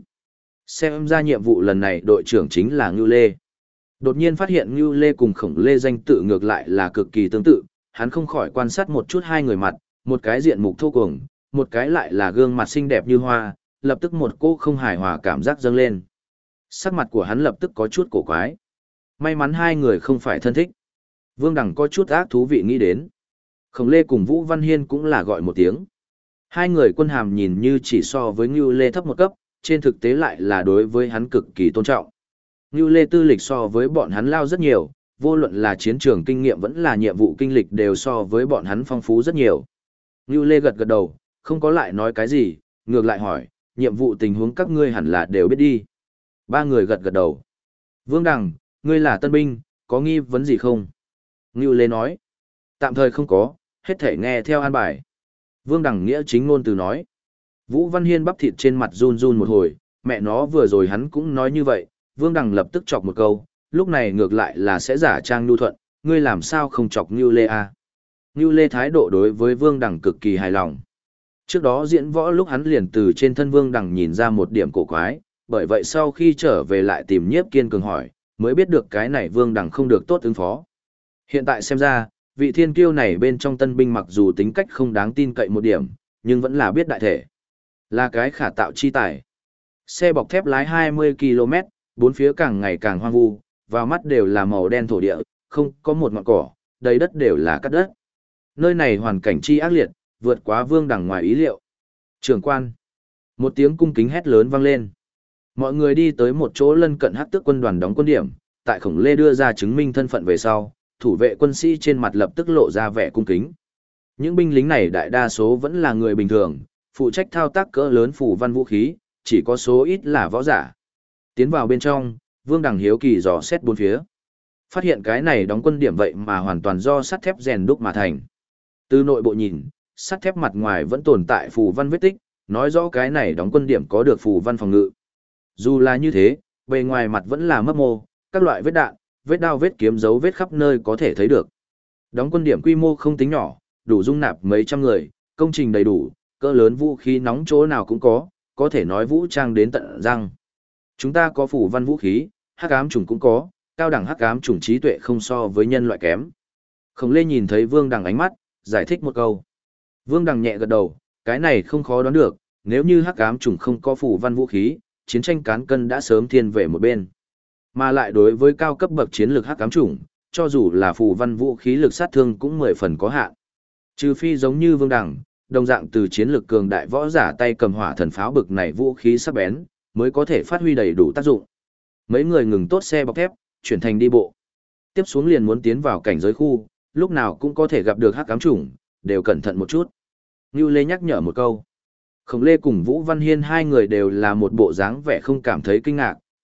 Xem ra nhiệm vụ lần này đội trưởng chính là Ngưu Lê. Đột nhiên phát hiện Ngưu Lê cùng Khổng Lê danh tự ngược lại là cực kỳ tương tự, hắn không khỏi quan sát một chút hai người mặt, một cái diện mục thô cuồng, một cái lại là gương mặt xinh đẹp như hoa, lập tức một cô không hài hòa cảm giác dâng lên. Sắc mặt của hắn lập tức có chút cổ quái. May mắn hai người không phải thân thích. Vương Đằng có chút ác thú vị nghĩ đến. Khổng Lê cùng Vũ Văn Hiên cũng là gọi một tiếng. Hai người quân hàm nhìn như chỉ so với Ngưu Lê thấp một cấp, trên thực tế lại là đối với hắn cực kỳ tôn trọng. Ngưu Lê tư lịch so với bọn hắn lao rất nhiều, vô luận là chiến trường kinh nghiệm vẫn là nhiệm vụ kinh lịch đều so với bọn hắn phong phú rất nhiều. Ngưu Lê gật gật đầu, không có lại nói cái gì, ngược lại hỏi, nhiệm vụ tình huống các ngươi hẳn là đều biết đi. Ba người gật gật đầu. Vương Đằng, ngươi là tân binh, có nghi vấn gì không? Ngưu Lê nói, tạm thời không có, hết thể nghe theo an bài. Vương Đằng nghĩa chính ngôn từ nói. Vũ Văn Hiên bắp thịt trên mặt run run một hồi, mẹ nó vừa rồi hắn cũng nói như vậy, Vương Đằng lập tức chọc một câu, lúc này ngược lại là sẽ giả trang nhu thuận, ngươi làm sao không chọc Ngưu Lê à? Ngưu Lê thái độ đối với Vương Đằng cực kỳ hài lòng. Trước đó diễn võ lúc hắn liền từ trên thân Vương Đằng nhìn ra một điểm cổ quái, bởi vậy sau khi trở về lại tìm Nhiếp Kiên Cường hỏi, mới biết được cái này Vương Đằng không được tốt ứng phó. Hiện tại xem ra, vị thiên kiêu này bên trong tân binh mặc dù tính cách không đáng tin cậy một điểm, nhưng vẫn là biết đại thể. Là cái khả tạo chi tài. Xe bọc thép lái 20 km, bốn phía càng ngày càng hoang vu, vào mắt đều là màu đen thổ địa, không có một ngọn cỏ, đầy đất đều là cát đất. Nơi này hoàn cảnh chi ác liệt, vượt quá Vương Đằng ngoài ý liệu. Trưởng quan. Một tiếng cung kính hét lớn vang lên. Mọi người đi tới một chỗ lân cận Hắc Tước quân đoàn đóng quân điểm, tại Khổng Lê đưa ra chứng minh thân phận về sau, thủ vệ quân sĩ trên mặt lập tức lộ ra vẻ cung kính. Những binh lính này đại đa số vẫn là người bình thường, phụ trách thao tác cỡ lớn phù văn vũ khí, chỉ có số ít là võ giả. Tiến vào bên trong, Vương Đằng hiếu kỳ dò xét bốn phía. Phát hiện cái này đóng quân điểm vậy mà hoàn toàn do sắt thép rèn đúc mà thành. Từ nội bộ nhìn, sắt thép mặt ngoài vẫn tồn tại phù văn vết tích, nói rõ cái này đóng quân điểm có được phù văn phòng ngự. Dù là như thế, bề ngoài mặt vẫn là mấp mô, các loại vết đạn, vết đao vết kiếm dấu vết khắp nơi có thể thấy được. Đóng quân điểm quy mô không tính nhỏ, đủ dung nạp mấy trăm người, công trình đầy đủ, cỡ lớn vũ khí nóng chỗ nào cũng có thể nói vũ trang đến tận răng. Chúng ta có phù văn vũ khí, hắc ám chủng cũng có, cao đẳng hắc ám chủng trí tuệ không so với nhân loại kém. Khổng Lê nhìn thấy Vương Đằng ánh mắt, giải thích một câu. Vương Đằng nhẹ gật đầu, cái này không khó đoán được, nếu như hắc ám chủng không có phù văn vũ khí, chiến tranh cán cân đã sớm thiên về một bên. Mà lại đối với cao cấp bậc chiến lược hắc ám chủng, cho dù là phù văn vũ khí lực sát thương cũng 10 phần có hạn. Trừ phi giống như Vương Đằng, đồng dạng từ chiến lược cường đại võ giả tay cầm hỏa thần pháo bực này vũ khí sắc bén, mới có thể phát huy đầy đủ tác dụng. Mấy người ngừng tốt xe bọc thép, chuyển thành đi bộ. Tiếp xuống liền muốn tiến vào cảnh giới khu, lúc nào cũng có thể gặp được hắc ám chủng, đều cẩn thận một chút. Ngưu Lê nhắc nhở một câu. Khổng Lê cùng Vũ Văn Hiên hai người đều là một bộ dáng vẻ không cảm thấy kinh ngạc,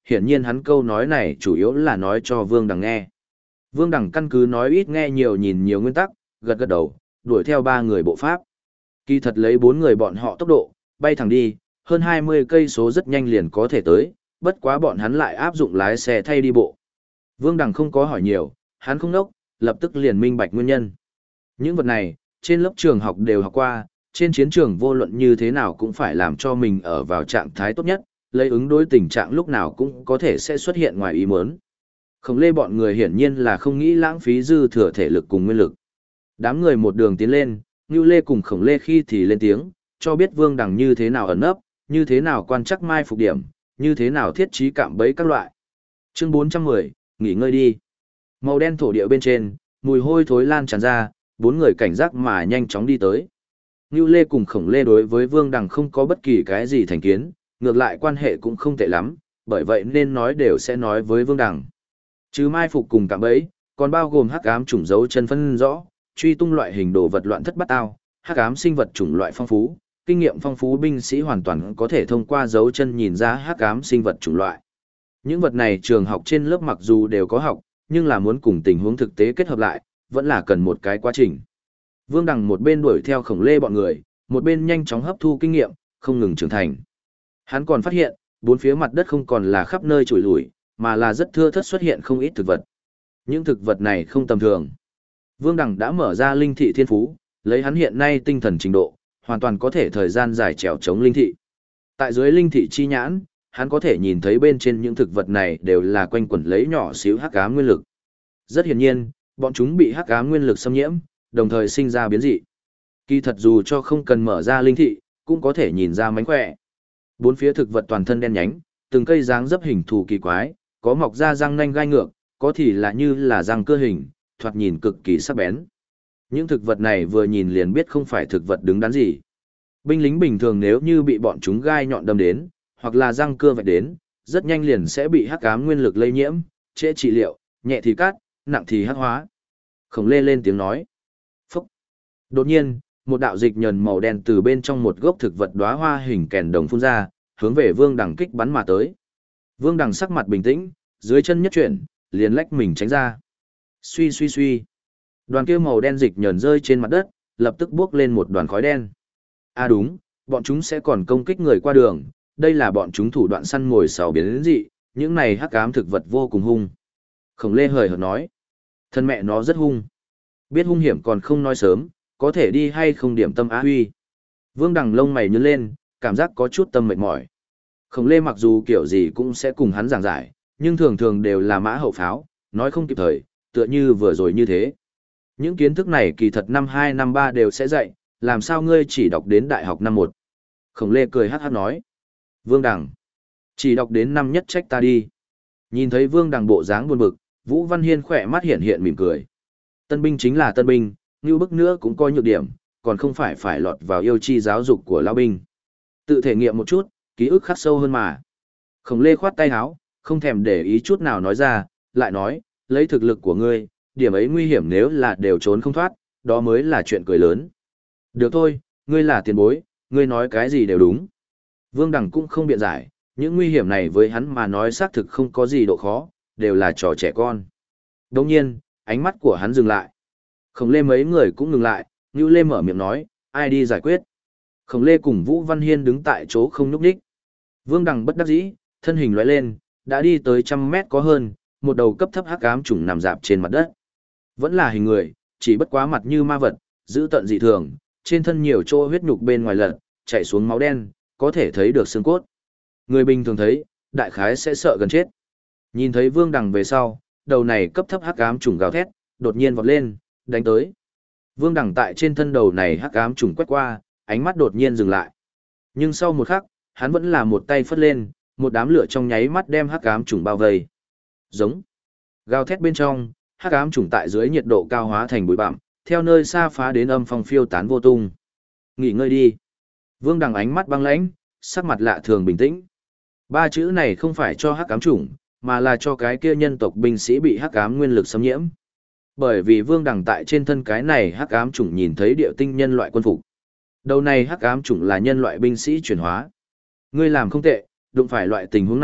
hiển nhiên hắn câu nói này chủ yếu là nói cho Vương Đằng nghe. Vương Đằng căn cứ nói ít nghe nhiều nhìn nhiều nguyên tắc, gật gật đầu, đuổi theo 3 người bộ pháp. Kỳ thật lấy 4 người bọn họ tốc độ, bay thẳng đi, hơn 20 cây số rất nhanh liền có thể tới, bất quá bọn hắn lại áp dụng lái xe thay đi bộ. Vương Đằng không có hỏi nhiều, hắn không nốc, lập tức liền minh bạch nguyên nhân. Những vật này, trên lớp trường học đều học qua, trên chiến trường vô luận như thế nào cũng phải làm cho mình ở vào trạng thái tốt nhất, lấy ứng đối tình trạng lúc nào cũng có thể sẽ xuất hiện ngoài ý muốn. Khổng Lê bọn người hiển nhiên là không nghĩ lãng phí dư thừa thể lực cùng nguyên lực. Đám người một đường tiến lên, Ngưu Lê cùng Khổng Lê khi thì lên tiếng, cho biết Vương Đằng như thế nào ẩn nấp, như thế nào quan chắc mai phục điểm, như thế nào thiết trí cạm bẫy các loại. Chương 410, nghỉ ngơi đi. Màu đen thổ địa bên trên, mùi hôi thối lan tràn ra, 4 người cảnh giác mà nhanh chóng đi tới. Ngưu Lê cùng Khổng Lê đối với Vương Đằng không có bất kỳ cái gì thành kiến, ngược lại quan hệ cũng không tệ lắm, bởi vậy nên nói đều sẽ nói với Vương Đằng. Chứ mai phục cùng cạm bẫy, còn bao gồm hắc ám chủng dấu chân phân rõ, truy tung loại hình đồ vật loạn thất bát ao, hắc ám sinh vật chủng loại phong phú, kinh nghiệm phong phú binh sĩ hoàn toàn có thể thông qua dấu chân nhìn ra hắc ám sinh vật chủng loại. Những vật này trường học trên lớp mặc dù đều có học, nhưng là muốn cùng tình huống thực tế kết hợp lại, vẫn là cần một cái quá trình. Vương Đằng một bên đuổi theo Khổng Lê bọn người, một bên nhanh chóng hấp thu kinh nghiệm, không ngừng trưởng thành. Hắn còn phát hiện, bốn phía mặt đất không còn là khắp nơi trụi lủi, mà là rất thưa thớt xuất hiện không ít thực vật. Những thực vật này không tầm thường. Vương Đằng đã mở ra linh thị thiên phú, lấy hắn hiện nay tinh thần trình độ, hoàn toàn có thể thời gian dài trèo chống linh thị. Tại dưới linh thị chi nhãn, hắn có thể nhìn thấy bên trên những thực vật này đều là quanh quẩn lấy nhỏ xíu hắc ám nguyên lực. Rất hiển nhiên, bọn chúng bị hắc ám nguyên lực xâm nhiễm, đồng thời sinh ra biến dị. Kỳ thật dù cho không cần mở ra linh thị, cũng có thể nhìn ra mánh khỏe. Bốn phía thực vật toàn thân đen nhánh, từng cây dáng dấp hình thù kỳ quái, có mọc ra răng nanh gai ngược, có thì là như là răng cưa hình, thoạt nhìn cực kỳ sắc bén. Những thực vật này vừa nhìn liền biết không phải thực vật đứng đắn gì. Binh lính bình thường nếu như bị bọn chúng gai nhọn đâm đến, hoặc là răng cưa vạch đến, rất nhanh liền sẽ bị hắc ám nguyên lực lây nhiễm, trễ trị liệu, nhẹ thì cắt, nặng thì hắc hóa. Khổng Lê lên tiếng nói. Phúc. Đột nhiên, một đạo dịch nhờn màu đen từ bên trong một gốc thực vật đóa hoa hình kèn đồng phun ra, hướng về Vương Đằng kích bắn mà tới. Vương Đằng sắc mặt bình tĩnh, dưới chân nhất chuyển, liền lách mình tránh ra. Suy suy suy. Đoàn kia màu đen dịch nhờn rơi trên mặt đất, lập tức bước lên một đoàn khói đen. À đúng, bọn chúng sẽ còn công kích người qua đường, đây là bọn chúng thủ đoạn săn mồi sào biến dị, những này hắc ám thực vật vô cùng hung. Khổng Lê hời hợt nói, thân mẹ nó rất hung. Biết hung hiểm còn không nói sớm, có thể đi hay không điểm tâm á huy. Vương Đằng lông mày nhướng lên, cảm giác có chút tâm mệt mỏi. Khổng Lê mặc dù kiểu gì cũng sẽ cùng hắn giảng giải, nhưng thường thường đều là mã hậu pháo, nói không kịp thời, tựa như vừa rồi như thế. Những kiến thức này kỳ thật năm 2 năm 3 đều sẽ dạy, làm sao ngươi chỉ đọc đến đại học năm 1. Khổng Lê cười hát hát nói. Vương Đằng, chỉ đọc đến năm nhất trách ta đi. Nhìn thấy Vương Đằng bộ dáng buồn bực, Vũ Văn Hiên khỏe mắt hiện hiện mỉm cười. Tân binh chính là tân binh, như bức nữa cũng coi nhược điểm, còn không phải lọt vào yêu chi giáo dục của lão binh. Tự thể nghiệm một chút, ký ức khắc sâu hơn mà. Khổng Lê khoát tay áo, không thèm để ý chút nào nói ra, lại nói, lấy thực lực của ngươi, điểm ấy nguy hiểm nếu là đều trốn không thoát, đó mới là chuyện cười lớn. Được thôi, ngươi là tiền bối, ngươi nói cái gì đều đúng. Vương Đằng cũng không biện giải, những nguy hiểm này với hắn mà nói xác thực không có gì độ khó, đều là trò trẻ con. Đồng nhiên, ánh mắt của hắn dừng lại. Khổng Lê mấy người cũng ngừng lại, Ngưu Lê mở miệng nói, ai đi giải quyết. Khổng Lê cùng Vũ Văn Hiên đứng tại chỗ không nhúc nhích. Vương Đằng bất đắc dĩ, thân hình lóe lên, đã đi tới 100 mét có hơn, một đầu cấp thấp hắc ám trùng nằm dạp trên mặt đất. Vẫn là hình người, chỉ bất quá mặt như ma vật, giữ tận dị thường, trên thân nhiều chỗ huyết nhục bên ngoài lật, chảy xuống máu đen, có thể thấy được xương cốt. Người bình thường thấy, đại khái sẽ sợ gần chết. Nhìn thấy Vương Đằng về sau, đầu này cấp thấp hắc ám trùng gào thét, đột nhiên vọt lên, đánh tới. Vương Đằng tại trên thân đầu này hắc ám trùng quét qua, ánh mắt đột nhiên dừng lại. Nhưng sau một khắc, hắn vẫn là một tay phất lên, một đám lửa trong nháy mắt đem hắc ám trùng bao vây. Giống. Gào thét bên trong, hắc ám trùng tại dưới nhiệt độ cao hóa thành bụi bặm, theo nơi xa phá đến âm phong phiêu tán vô tung. Nghỉ ngơi đi. Vương Đằng ánh mắt băng lãnh, sắc mặt lạ thường bình tĩnh. Ba chữ này không phải cho hắc ám trùng, mà là cho cái kia nhân tộc binh sĩ bị hắc ám nguyên lực xâm nhiễm. Bởi vì Vương Đằng tại trên thân cái này hắc ám trùng nhìn thấy địa tinh nhân loại quân phục. Đầu này hắc ám trùng là nhân loại binh sĩ chuyển hóa. Ngươi làm không tệ, đụng phải loại tình huống này,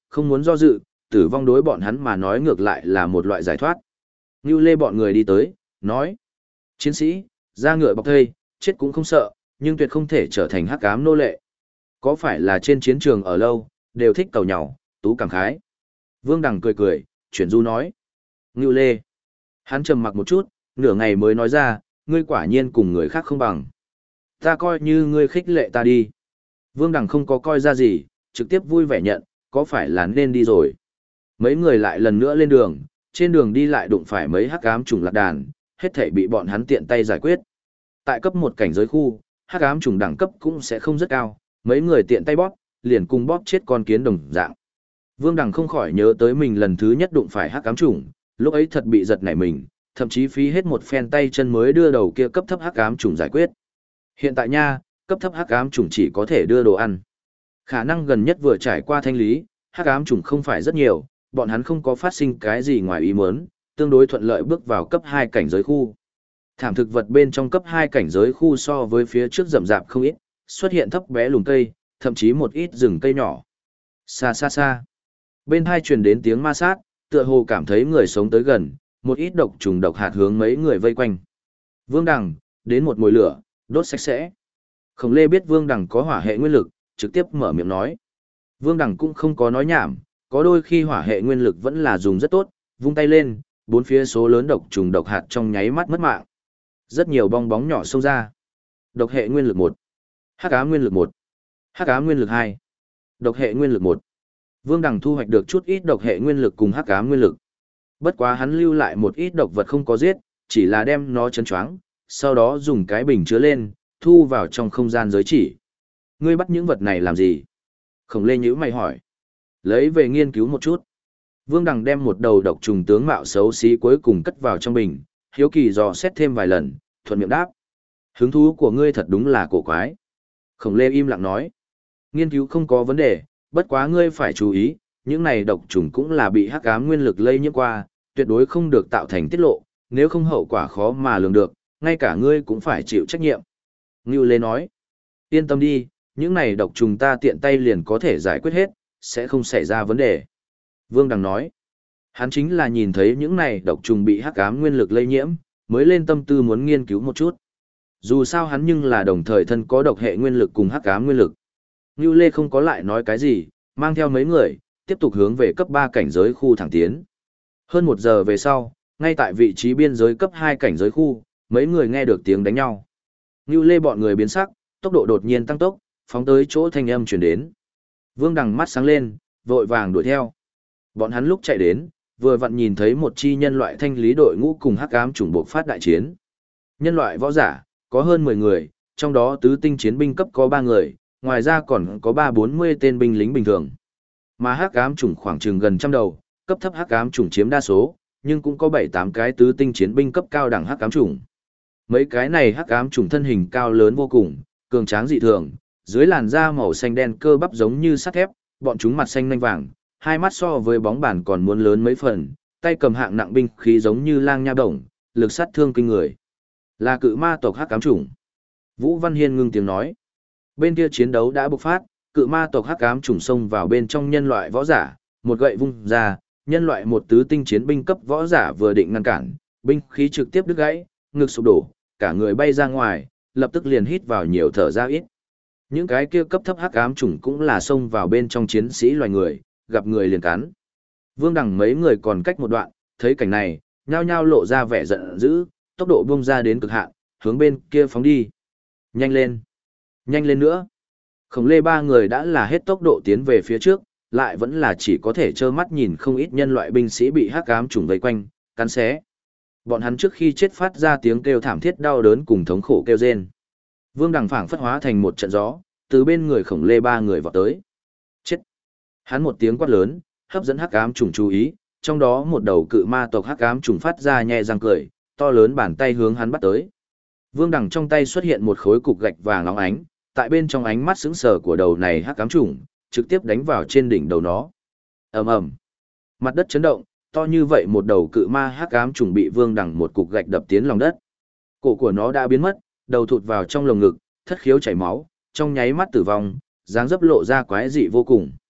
không muốn do dự, tử vong đối bọn hắn mà nói ngược lại là một loại giải thoát. Ngưu Lê bọn người đi tới, nói: chiến sĩ, ra ngựa bọc thây, chết cũng không sợ, nhưng tuyệt không thể trở thành hắc ám nô lệ. Có phải là trên chiến trường ở lâu, đều thích cầu nhàu, tú cảm khái. Vương Đằng cười cười, chuyển du nói: Ngưu Lê. Hắn trầm mặc một chút, nửa ngày mới nói ra: ngươi quả nhiên cùng người khác không bằng. Ta coi như ngươi khích lệ ta đi. Vương Đằng không có coi ra gì, trực tiếp vui vẻ nhận, có phải là nên đi rồi. Mấy người lại lần nữa lên đường, trên đường đi lại đụng phải mấy hắc ám trùng lạc đàn, hết thảy bị bọn hắn tiện tay giải quyết. Tại cấp một cảnh giới khu, hắc ám trùng đẳng cấp cũng sẽ không rất cao, mấy người tiện tay bóp, liền cùng bóp chết con kiến đồng dạng. Vương Đằng không khỏi nhớ tới mình lần thứ nhất đụng phải hắc ám trùng, lúc ấy thật bị giật nảy mình, thậm chí phí hết một phen tay chân mới đưa đầu kia cấp thấp hắc ám trùng giải quyết. Hiện tại nha, cấp thấp hắc ám trùng chỉ có thể đưa đồ ăn. Khả năng gần nhất vừa trải qua thanh lý, hắc ám trùng không phải rất nhiều, bọn hắn không có phát sinh cái gì ngoài ý muốn, tương đối thuận lợi bước vào cấp 2 cảnh giới khu. Thảm thực vật bên trong cấp 2 cảnh giới khu so với phía trước rậm rạp không ít, xuất hiện thấp bé lùm cây, thậm chí một ít rừng cây nhỏ. Xa xa xa. Bên hai truyền đến tiếng ma sát, tựa hồ cảm thấy người sống tới gần, một ít độc trùng độc hạt hướng mấy người vây quanh. Vương Đằng, đến một mồi lửa, đốt sạch sẽ. Khổng Lê biết Vương Đằng có hỏa hệ nguyên lực, trực tiếp mở miệng nói. Vương Đằng cũng không có nói nhảm, có đôi khi hỏa hệ nguyên lực vẫn là dùng rất tốt, vung tay lên, bốn phía số lớn độc trùng độc hạt trong nháy mắt mất mạng. Rất nhiều bong bóng nhỏ xông ra. Độc hệ nguyên lực 1, hắc ám nguyên lực 1, hắc ám nguyên lực 2, độc hệ nguyên lực 1. Vương Đằng thu hoạch được chút ít độc hệ nguyên lực cùng hắc ám nguyên lực. Bất quá hắn lưu lại một ít độc vật không có giết, chỉ là đem nó chấn choáng, sau đó dùng cái bình chứa lên, thu vào trong không gian giới chỉ. Ngươi bắt những vật này làm gì? Khổng Lê nhíu mày hỏi. Lấy về nghiên cứu một chút. Vương Đằng đem một đầu độc trùng tướng mạo xấu xí cuối cùng cất vào trong bình, hiếu kỳ dò xét thêm vài lần, thuận miệng đáp. Hứng thú của ngươi thật đúng là cổ quái. Khổng Lê im lặng nói. Nghiên cứu không có vấn đề, bất quá ngươi phải chú ý, những này độc trùng cũng là bị hắc ám nguyên lực lây nhiễm qua, tuyệt đối không được tạo thành tiết lộ, nếu không hậu quả khó mà lường được, ngay cả ngươi cũng phải chịu trách nhiệm. Ngưu Lê nói. Yên tâm đi, những này độc trùng ta tiện tay liền có thể giải quyết hết, sẽ không xảy ra vấn đề. Vương Đằng nói. Hắn chính là nhìn thấy những này độc trùng bị hắc ám nguyên lực lây nhiễm, mới lên tâm tư muốn nghiên cứu một chút. Dù sao hắn nhưng là đồng thời thân có độc hệ nguyên lực cùng hắc ám nguyên lực. Ngưu Lê không có lại nói cái gì, mang theo mấy người, tiếp tục hướng về cấp 3 cảnh giới khu thẳng tiến. Hơn 1 giờ về sau, ngay tại vị trí biên giới cấp 2 cảnh giới khu, mấy người nghe được tiếng đánh nhau. Ngưu Lê bọn người biến sắc, tốc độ đột nhiên tăng tốc, phóng tới chỗ thanh âm truyền đến. Vương Đằng mắt sáng lên, vội vàng đuổi theo. Bọn hắn lúc chạy đến, vừa vặn nhìn thấy một chi nhân loại thanh lý đội ngũ cùng hắc ám chủng buộc phát đại chiến. Nhân loại võ giả, có hơn 10 người, trong đó tứ tinh chiến binh cấp có 3 người, ngoài ra còn có 340 tên binh lính bình thường. Mà hắc ám chủng khoảng chừng gần trăm đầu, cấp thấp hắc ám chủng chiếm đa số, nhưng cũng có 7-8 cái tứ tinh chiến binh cấp cao đẳng hắc ám chủng. Mấy cái này hắc ám chủng thân hình cao lớn vô cùng, cường tráng dị thường, dưới làn da màu xanh đen cơ bắp giống như sắt thép, bọn chúng mặt xanh nhanh vàng, hai mắt so với bóng bàn còn muốn lớn mấy phần, tay cầm hạng nặng binh khí giống như lang nha bổng, lực sát thương kinh người. Là cự ma tộc hắc ám chủng. Vũ Văn Hiên ngưng tiếng nói. Bên kia chiến đấu đã bộc phát, cự ma tộc hắc ám chủng xông vào bên trong nhân loại võ giả, một gậy vung ra, nhân loại một tứ tinh chiến binh cấp võ giả vừa định ngăn cản, binh khí trực tiếp đứt gãy, ngực sụp đổ, cả người bay ra ngoài, lập tức liền hít vào nhiều thở ra ít. Những cái kia cấp thấp hắc ám chủng cũng là xông vào bên trong chiến sĩ loài người, gặp người liền cắn. Vương Đằng mấy người còn cách một đoạn, thấy cảnh này, nhao nhao lộ ra vẻ giận dữ, tốc độ bung ra đến cực hạn, hướng bên kia phóng đi. Nhanh lên! Nhanh lên nữa! Khổng Lê ba người đã là hết tốc độ tiến về phía trước, lại vẫn là chỉ có thể trơ mắt nhìn không ít nhân loại binh sĩ bị hắc ám chủng vây quanh, cắn xé. Bọn hắn trước khi chết phát ra tiếng kêu thảm thiết đau đớn cùng thống khổ kêu rên. Vương Đằng phảng phất hóa thành một trận gió, từ bên người Khổng Lê ba người vọt tới. Chết! Hắn một tiếng quát lớn, hấp dẫn hắc ám trùng chú ý, trong đó một đầu cự ma tộc hắc ám trùng phát ra nhẹ răng cười, to lớn bàn tay hướng hắn bắt tới. Vương Đằng trong tay xuất hiện một khối cục gạch vàng óng ánh, tại bên trong ánh mắt sững sờ của đầu này hắc ám trùng, trực tiếp đánh vào trên đỉnh đầu nó. Ầm ầm. Mặt đất chấn động, to như vậy một đầu cự ma hắc ám trùng bị Vương Đằng một cục gạch đập tiến lòng đất. Cổ của nó đã biến mất, đầu thụt vào trong lồng ngực, thất khiếu chảy máu, trong nháy mắt tử vong, dáng dấp lộ ra quái dị vô cùng.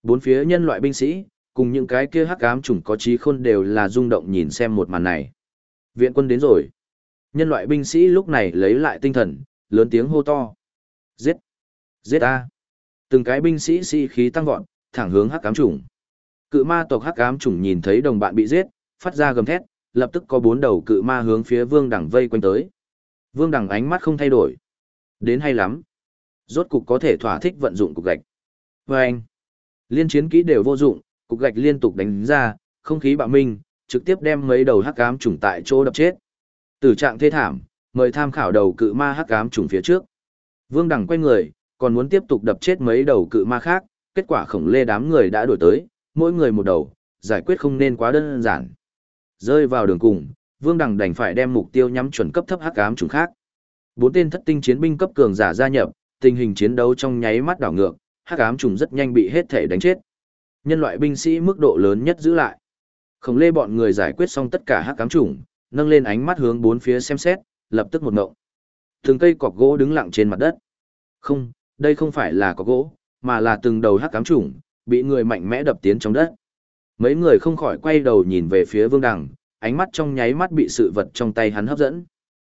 Bốn phía nhân loại binh sĩ, cùng những cái kia hắc ám chủng có trí khôn đều là rung động nhìn xem một màn này. Viện quân đến rồi. Nhân loại binh sĩ lúc này lấy lại tinh thần, lớn tiếng hô to. Giết! Giết a! Từng cái binh sĩ sĩ khí tăng vọt, thẳng hướng hắc ám chủng. Cự ma tộc hắc ám chủng nhìn thấy đồng bạn bị giết, phát ra gầm thét, lập tức có 4 đầu cự ma hướng phía Vương Đằng vây quanh tới. Vương Đằng ánh mắt không thay đổi. Đến hay lắm. Rốt cục có thể thỏa thích vận dụng cục gạch. Và anh, liên chiến kỹ đều vô dụng, cục gạch liên tục đánh ra, không khí bạo minh, trực tiếp đem mấy đầu hắc ám chủng tại chỗ đập chết. Tử trạng thê thảm, mời tham khảo đầu cự ma hắc ám chủng phía trước. Vương Đằng quay người, còn muốn tiếp tục đập chết mấy đầu cự ma khác, kết quả khổng lê đám người đã đuổi tới, mỗi người một đầu, giải quyết không nên quá đơn giản. Rơi vào đường cùng, Vương Đằng đành phải đem mục tiêu nhắm chuẩn cấp thấp hắc ám chủng khác. 4 tên thất tinh chiến binh cấp cường giả gia nhập, tình hình chiến đấu trong nháy mắt đảo ngược, hắc ám chủng rất nhanh bị hết thể đánh chết. Nhân loại binh sĩ mức độ lớn nhất giữ lại. Khổng lê bọn người giải quyết xong tất cả hắc ám chủng, nâng lên ánh mắt hướng bốn phía xem xét, lập tức một ngộng. Từng cây cọc gỗ đứng lặng trên mặt đất. Không, đây không phải là cọc gỗ, mà là từng đầu hắc ám chủng, bị người mạnh mẽ đập tiến trong đất. Mấy người không khỏi quay đầu nhìn về phía Vương Đằng, ánh mắt trong nháy mắt bị sự vật trong tay hắn hấp dẫn.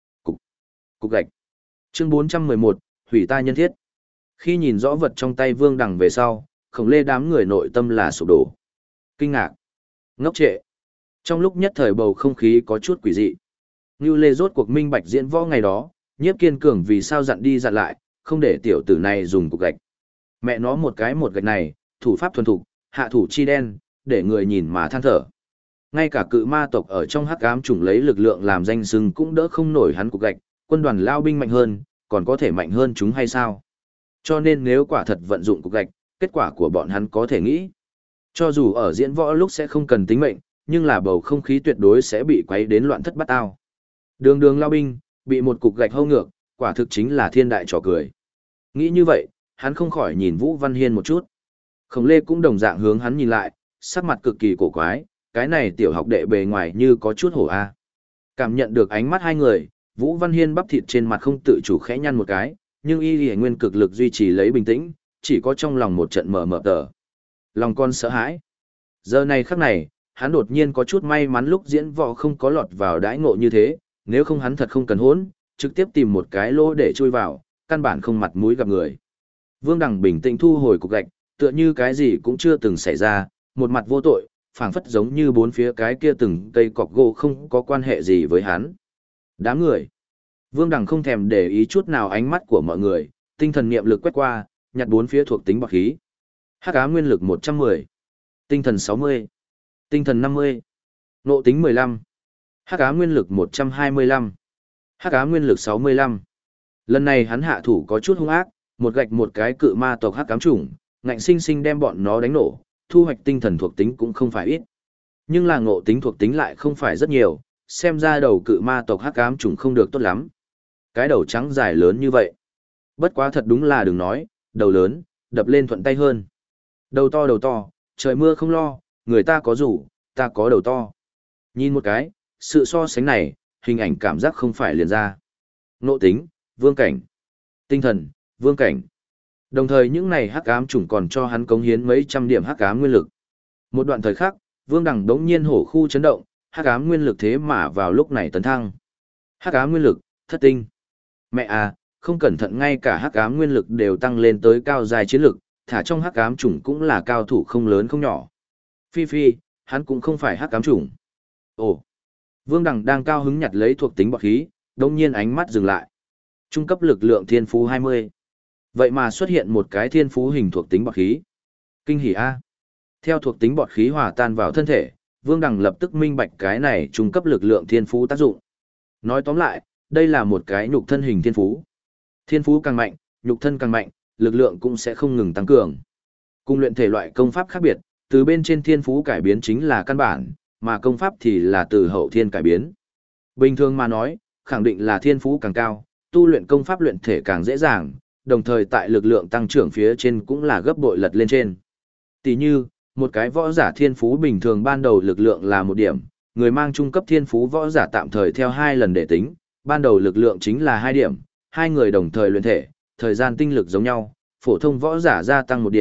Cục gạch. Chương 411, hủy ta nhân thiết. Khi nhìn rõ vật trong tay Vương Đằng về sau, khổng lê đám người nội tâm là sụp đổ. Kinh ngạc. Ngốc trệ. Trong lúc nhất thời bầu không khí có chút quỷ dị. Ngưu Lê rốt cuộc minh bạch diễn võ ngày đó, Nhiếp Kiên Cường vì sao dặn đi dặn lại, không để tiểu tử này dùng cục gạch. Mẹ nó một gạch này, thủ pháp thuần thục, hạ thủ chi đen, để người nhìn mà than thở. Ngay cả cự ma tộc ở trong hắc ám chủng lấy lực lượng làm danh xưng cũng đỡ không nổi hắn cục gạch, quân đoàn lao binh mạnh hơn, còn có thể mạnh hơn chúng hay sao? Cho nên nếu quả thật vận dụng cục gạch, kết quả của bọn hắn có thể nghĩ. Cho dù ở diễn võ lúc sẽ không cần tính mệnh, nhưng là bầu không khí tuyệt đối sẽ bị quấy đến loạn thất bát ao. Đường đường lao binh, bị một cục gạch hâu ngược, quả thực chính là thiên đại trò cười. Nghĩ như vậy, hắn không khỏi nhìn Vũ Văn Hiên một chút. Khổng Lê cũng đồng dạng hướng hắn nhìn lại, sắc mặt cực kỳ cổ quái, cái này tiểu học đệ bề ngoài như có chút hổ a. Cảm nhận được ánh mắt hai người, Vũ Văn Hiên bắp thịt trên mặt không tự chủ khẽ nhăn một cái, nhưng y lìa nguyên cực lực duy trì lấy bình tĩnh, chỉ có trong lòng một trận mờ mờ tờ. Lòng con sợ hãi. Giờ này khắc này, hắn đột nhiên có chút may mắn lúc diễn võ không có lọt vào đãi ngộ như thế, nếu không hắn thật không cần hỗn, trực tiếp tìm một cái lỗ để chui vào, căn bản không mặt mũi gặp người. Vương Đằng bình tĩnh thu hồi cục gạch, tựa như cái gì cũng chưa từng xảy ra, một mặt vô tội, phảng phất giống như bốn phía cái kia từng cây cọc gỗ không có quan hệ gì với hắn. Đám người. Vương Đằng không thèm để ý chút nào ánh mắt của mọi người, tinh thần niệm lực quét qua, nhặt bốn phía thuộc tính bạc khí. Hắc ám nguyên lực 110, tinh thần 60, tinh thần 50, nộ tính 15, hắc ám nguyên lực 125, hắc ám nguyên lực 65. Lần này hắn hạ thủ có chút hung ác, một gạch một cái cự ma tộc hắc ám chủng, ngạnh sinh sinh đem bọn nó đánh nổ, thu hoạch tinh thần thuộc tính cũng không phải ít. Nhưng là ngộ tính thuộc tính lại không phải rất nhiều, xem ra đầu cự ma tộc hắc ám chủng không được tốt lắm. Cái đầu trắng dài lớn như vậy. Bất quá thật đúng là đừng nói, đầu lớn, đập lên thuận tay hơn. Đầu to, trời mưa không lo, người ta có rủ, ta có đầu to. Nhìn một cái, sự so sánh này, hình ảnh cảm giác không phải liền ra. Ngộ tính, vương cảnh. Tinh thần, vương cảnh. Đồng thời những này hắc ám chủng còn cho hắn cống hiến mấy trăm điểm hắc ám nguyên lực. Một đoạn thời khắc, Vương Đằng đống nhiên hổ khu chấn động, hắc ám nguyên lực thế mà vào lúc này tấn thăng. Hắc ám nguyên lực, thất tinh. Mẹ à, không cẩn thận ngay cả hắc ám nguyên lực đều tăng lên tới cao dài chiến lực, thả trong hắc ám chủng cũng là cao thủ không lớn không nhỏ. Phi, hắn cũng không phải hắc ám chủng. Ồ. Vương Đằng đang cao hứng nhặt lấy thuộc tính bạc khí, đống nhiên ánh mắt dừng lại. Trung cấp lực lượng thiên phú 20. Vậy mà xuất hiện một cái thiên phú hình thuộc tính bọt khí. Kinh hỉ a. Theo thuộc tính bọt khí hòa tan vào thân thể, Vương Đằng lập tức minh bạch cái này trung cấp lực lượng thiên phú tác dụng. Nói tóm lại, đây là một cái nhục thân hình thiên phú. Thiên phú càng mạnh, nhục thân càng mạnh, lực lượng cũng sẽ không ngừng tăng cường. Cùng luyện thể loại công pháp khác biệt, từ bên trên thiên phú cải biến chính là căn bản, mà công pháp thì là từ hậu thiên cải biến. Bình thường mà nói, khẳng định là thiên phú càng cao, tu luyện công pháp luyện thể càng dễ dàng, đồng thời tại lực lượng tăng trưởng phía trên cũng là gấp bội lật lên trên. Tỷ như, một cái võ giả thiên phú bình thường ban đầu lực lượng là 1 điểm, người mang trung cấp thiên phú võ giả tạm thời theo 2 lần để tính, ban đầu lực lượng chính là 2 điểm, hai người đồng thời luyện thể, thời gian tinh lực giống nhau, phổ thông võ giả gia tăng 1 điểm,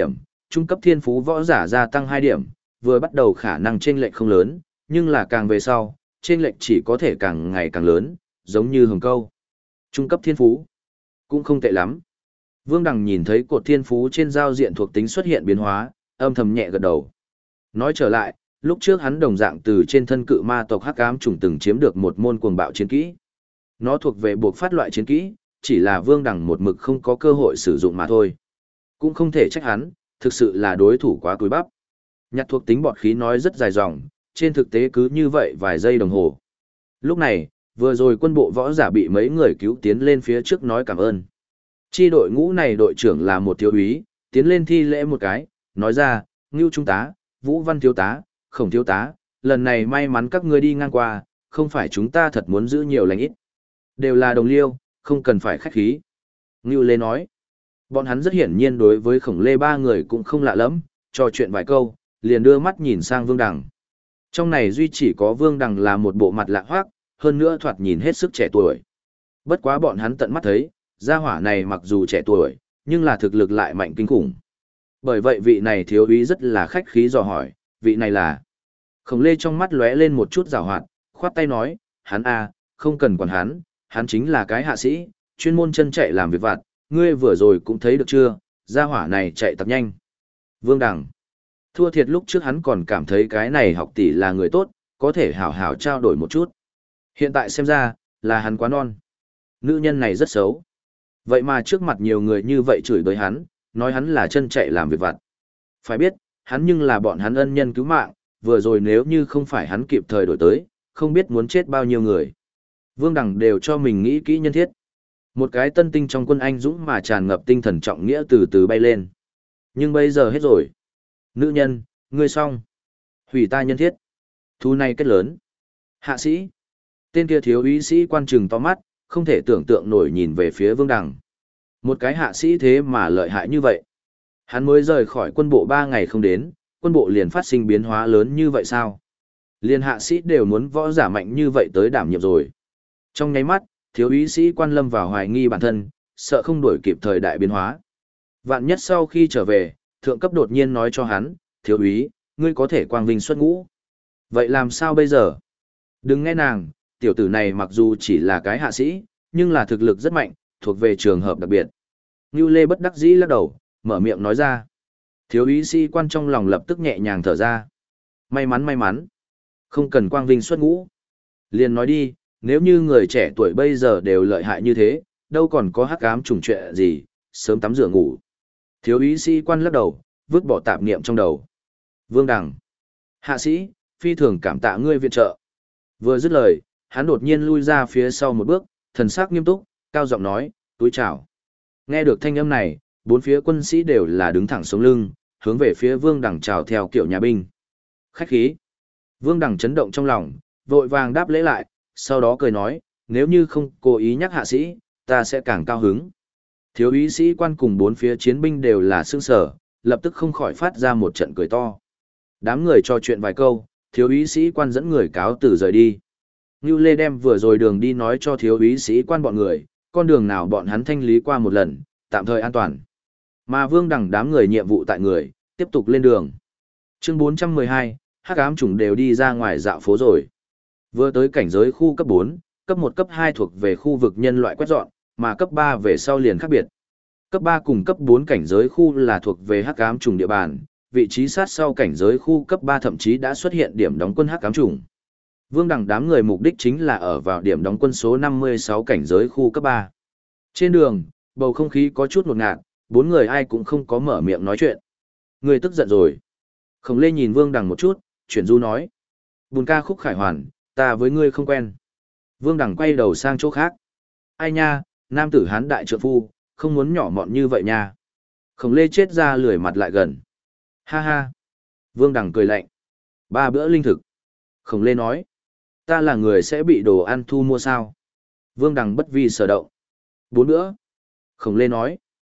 trung cấp thiên phú võ giả gia tăng 2 điểm, vừa bắt đầu khả năng chênh lệch không lớn, nhưng là càng về sau, chênh lệch chỉ có thể càng ngày càng lớn, giống như hồng câu. Trung cấp thiên phú cũng không tệ lắm. Vương Đằng nhìn thấy cột thiên phú trên giao diện thuộc tính xuất hiện biến hóa, âm thầm nhẹ gật đầu. Nói trở lại, lúc trước hắn đồng dạng từ trên thân cự ma tộc Hắc Ám Chủng từng chiếm được một môn cuồng bạo chiến kỹ. Nó thuộc về buộc phát loại chiến kỹ, chỉ là Vương Đằng một mực không có cơ hội sử dụng mà thôi. Cũng không thể trách hắn, thực sự là đối thủ quá cúi bắp. Nhặt thuộc tính bọt khí nói rất dài dòng, trên thực tế cứ như vậy vài giây đồng hồ. Lúc này, vừa rồi quân bộ võ giả bị mấy người cứu tiến lên phía trước nói cảm ơn. Chi đội ngũ này đội trưởng là một thiếu úy, tiến lên thi lễ một cái, nói ra, Ngưu Trung tá, Vũ Văn thiếu tá, Khổng thiếu tá, lần này may mắn các ngươi đi ngang qua, không phải chúng ta thật muốn giữ nhiều lành ít. Đều là đồng liêu, không cần phải khách khí. Ngưu Lê nói, bọn hắn rất hiển nhiên đối với Khổng Lê ba người cũng không lạ lắm, trò chuyện vài câu, liền đưa mắt nhìn sang Vương Đằng. Trong này duy chỉ có Vương Đằng là một bộ mặt lạ hoác, hơn nữa thoạt nhìn hết sức trẻ tuổi. Bất quá bọn hắn tận mắt thấy, gia hỏa này mặc dù trẻ tuổi, nhưng là thực lực lại mạnh kinh khủng. Bởi vậy vị này thiếu úy rất là khách khí dò hỏi, vị này là. Khổng Lê trong mắt lóe lên một chút giảo hoạt, khoát tay nói, hắn không cần quản hắn, hắn chính là cái hạ sĩ, chuyên môn chân chạy làm việc vặt, ngươi vừa rồi cũng thấy được chưa, gia hỏa này chạy tập nhanh. Vương Đằng. Thua thiệt lúc trước hắn còn cảm thấy cái này học tỷ là người tốt, có thể hảo hảo trao đổi một chút. Hiện tại xem ra, là hắn quá non. Nữ nhân này rất xấu. Vậy mà trước mặt nhiều người như vậy chửi bới hắn, nói hắn là chân chạy làm việc vặt. Phải biết, hắn nhưng là bọn hắn ân nhân cứu mạng, vừa rồi nếu như không phải hắn kịp thời đổi tới, không biết muốn chết bao nhiêu người. Vương Đằng đều cho mình nghĩ kỹ nhân thiết. Một cái tân tinh trong quân anh dũng mà tràn ngập tinh thần trọng nghĩa từ từ bay lên. Nhưng bây giờ hết rồi. Nữ nhân, ngươi xong. Hủy ta nhân thiết. Thu này kết lớn. Hạ sĩ. Tên kia thiếu úy sĩ quan trừng to mắt, không thể tưởng tượng nổi nhìn về phía Vương Đằng. Một cái hạ sĩ thế mà lợi hại như vậy. Hắn mới rời khỏi quân bộ 3 ngày không đến, quân bộ liền phát sinh biến hóa lớn như vậy sao? Liền hạ sĩ đều muốn võ giả mạnh như vậy tới đảm nhiệm rồi. Trong nháy mắt, thiếu úy sĩ quan lâm vào hoài nghi bản thân, sợ không đuổi kịp thời đại biến hóa. Vạn nhất sau khi trở về, thượng cấp đột nhiên nói cho hắn, thiếu úy, ngươi có thể quang vinh xuất ngũ. Vậy làm sao bây giờ? Đừng nghe nàng, tiểu tử này mặc dù chỉ là cái hạ sĩ, nhưng là thực lực rất mạnh, thuộc về trường hợp đặc biệt. Ngưu Lê bất đắc dĩ lắc đầu, mở miệng nói ra. Thiếu úy sĩ quan trong lòng lập tức nhẹ nhàng thở ra. May mắn. Không cần quang vinh xuất ngũ. Liền nói đi, nếu như người trẻ tuổi bây giờ đều lợi hại như thế, đâu còn có hắc ám trùng chuyện gì, sớm tắm rửa ngủ. Thiếu úy sĩ quan lắc đầu, vứt bỏ tạp niệm trong đầu. Vương Đằng. Hạ sĩ, phi thường cảm tạ ngươi viện trợ. Vừa dứt lời, hắn đột nhiên lui ra phía sau một bước, thần sắc nghiêm túc, cao giọng nói, túi chào. Nghe được thanh âm này, bốn phía quân sĩ đều là đứng thẳng sống lưng, hướng về phía Vương Đằng chào theo kiểu nhà binh. Khách khí. Vương Đằng chấn động trong lòng, vội vàng đáp lễ lại, sau đó cười nói, nếu như không cố ý nhắc hạ sĩ, ta sẽ càng cao hứng. Thiếu úy sĩ quan cùng bốn phía chiến binh đều là sững sờ, lập tức không khỏi phát ra một trận cười to. Đám người trò chuyện vài câu, thiếu úy sĩ quan dẫn người cáo từ rời đi. Ngưu Lê đem vừa rồi đường đi nói cho thiếu úy sĩ quan bọn người, con đường nào bọn hắn thanh lý qua một lần, tạm thời an toàn. Mà Vương Đằng đám người nhiệm vụ tại người, tiếp tục lên đường. Chương 412, hắc ám chủng đều đi ra ngoài dạo phố rồi. Vừa tới cảnh giới khu cấp 4, cấp 1 cấp 2 thuộc về khu vực nhân loại quét dọn, mà cấp 3 về sau liền khác biệt. Cấp 3 cùng cấp 4 cảnh giới khu là thuộc về hắc ám chủng địa bàn, vị trí sát sau cảnh giới khu cấp 3 thậm chí đã xuất hiện điểm đóng quân hắc ám chủng. Vương Đằng đám người mục đích chính là ở vào điểm đóng quân số 56 cảnh giới khu cấp 3. Trên đường, bầu không khí có chút ngột ngạt, bốn người ai cũng không có mở miệng nói chuyện. Người tức giận rồi. Khổng Lê nhìn Vương Đằng một chút, chuyển du nói. Bùn ca khúc khải hoàn, ta với ngươi không quen. Vương Đằng quay đầu sang chỗ khác. Ai nha, nam tử hán đại trượng phu, không muốn nhỏ mọn như vậy nha. Khổng Lê chết ra lười mặt lại gần. Ha ha. Vương Đằng cười lạnh. 3 bữa linh thực. Khổng Lê nói. Ta là người sẽ bị đồ ăn thu mua sao? Vương Đằng bất vi sở động. 4 bữa. Khổng Lê nói.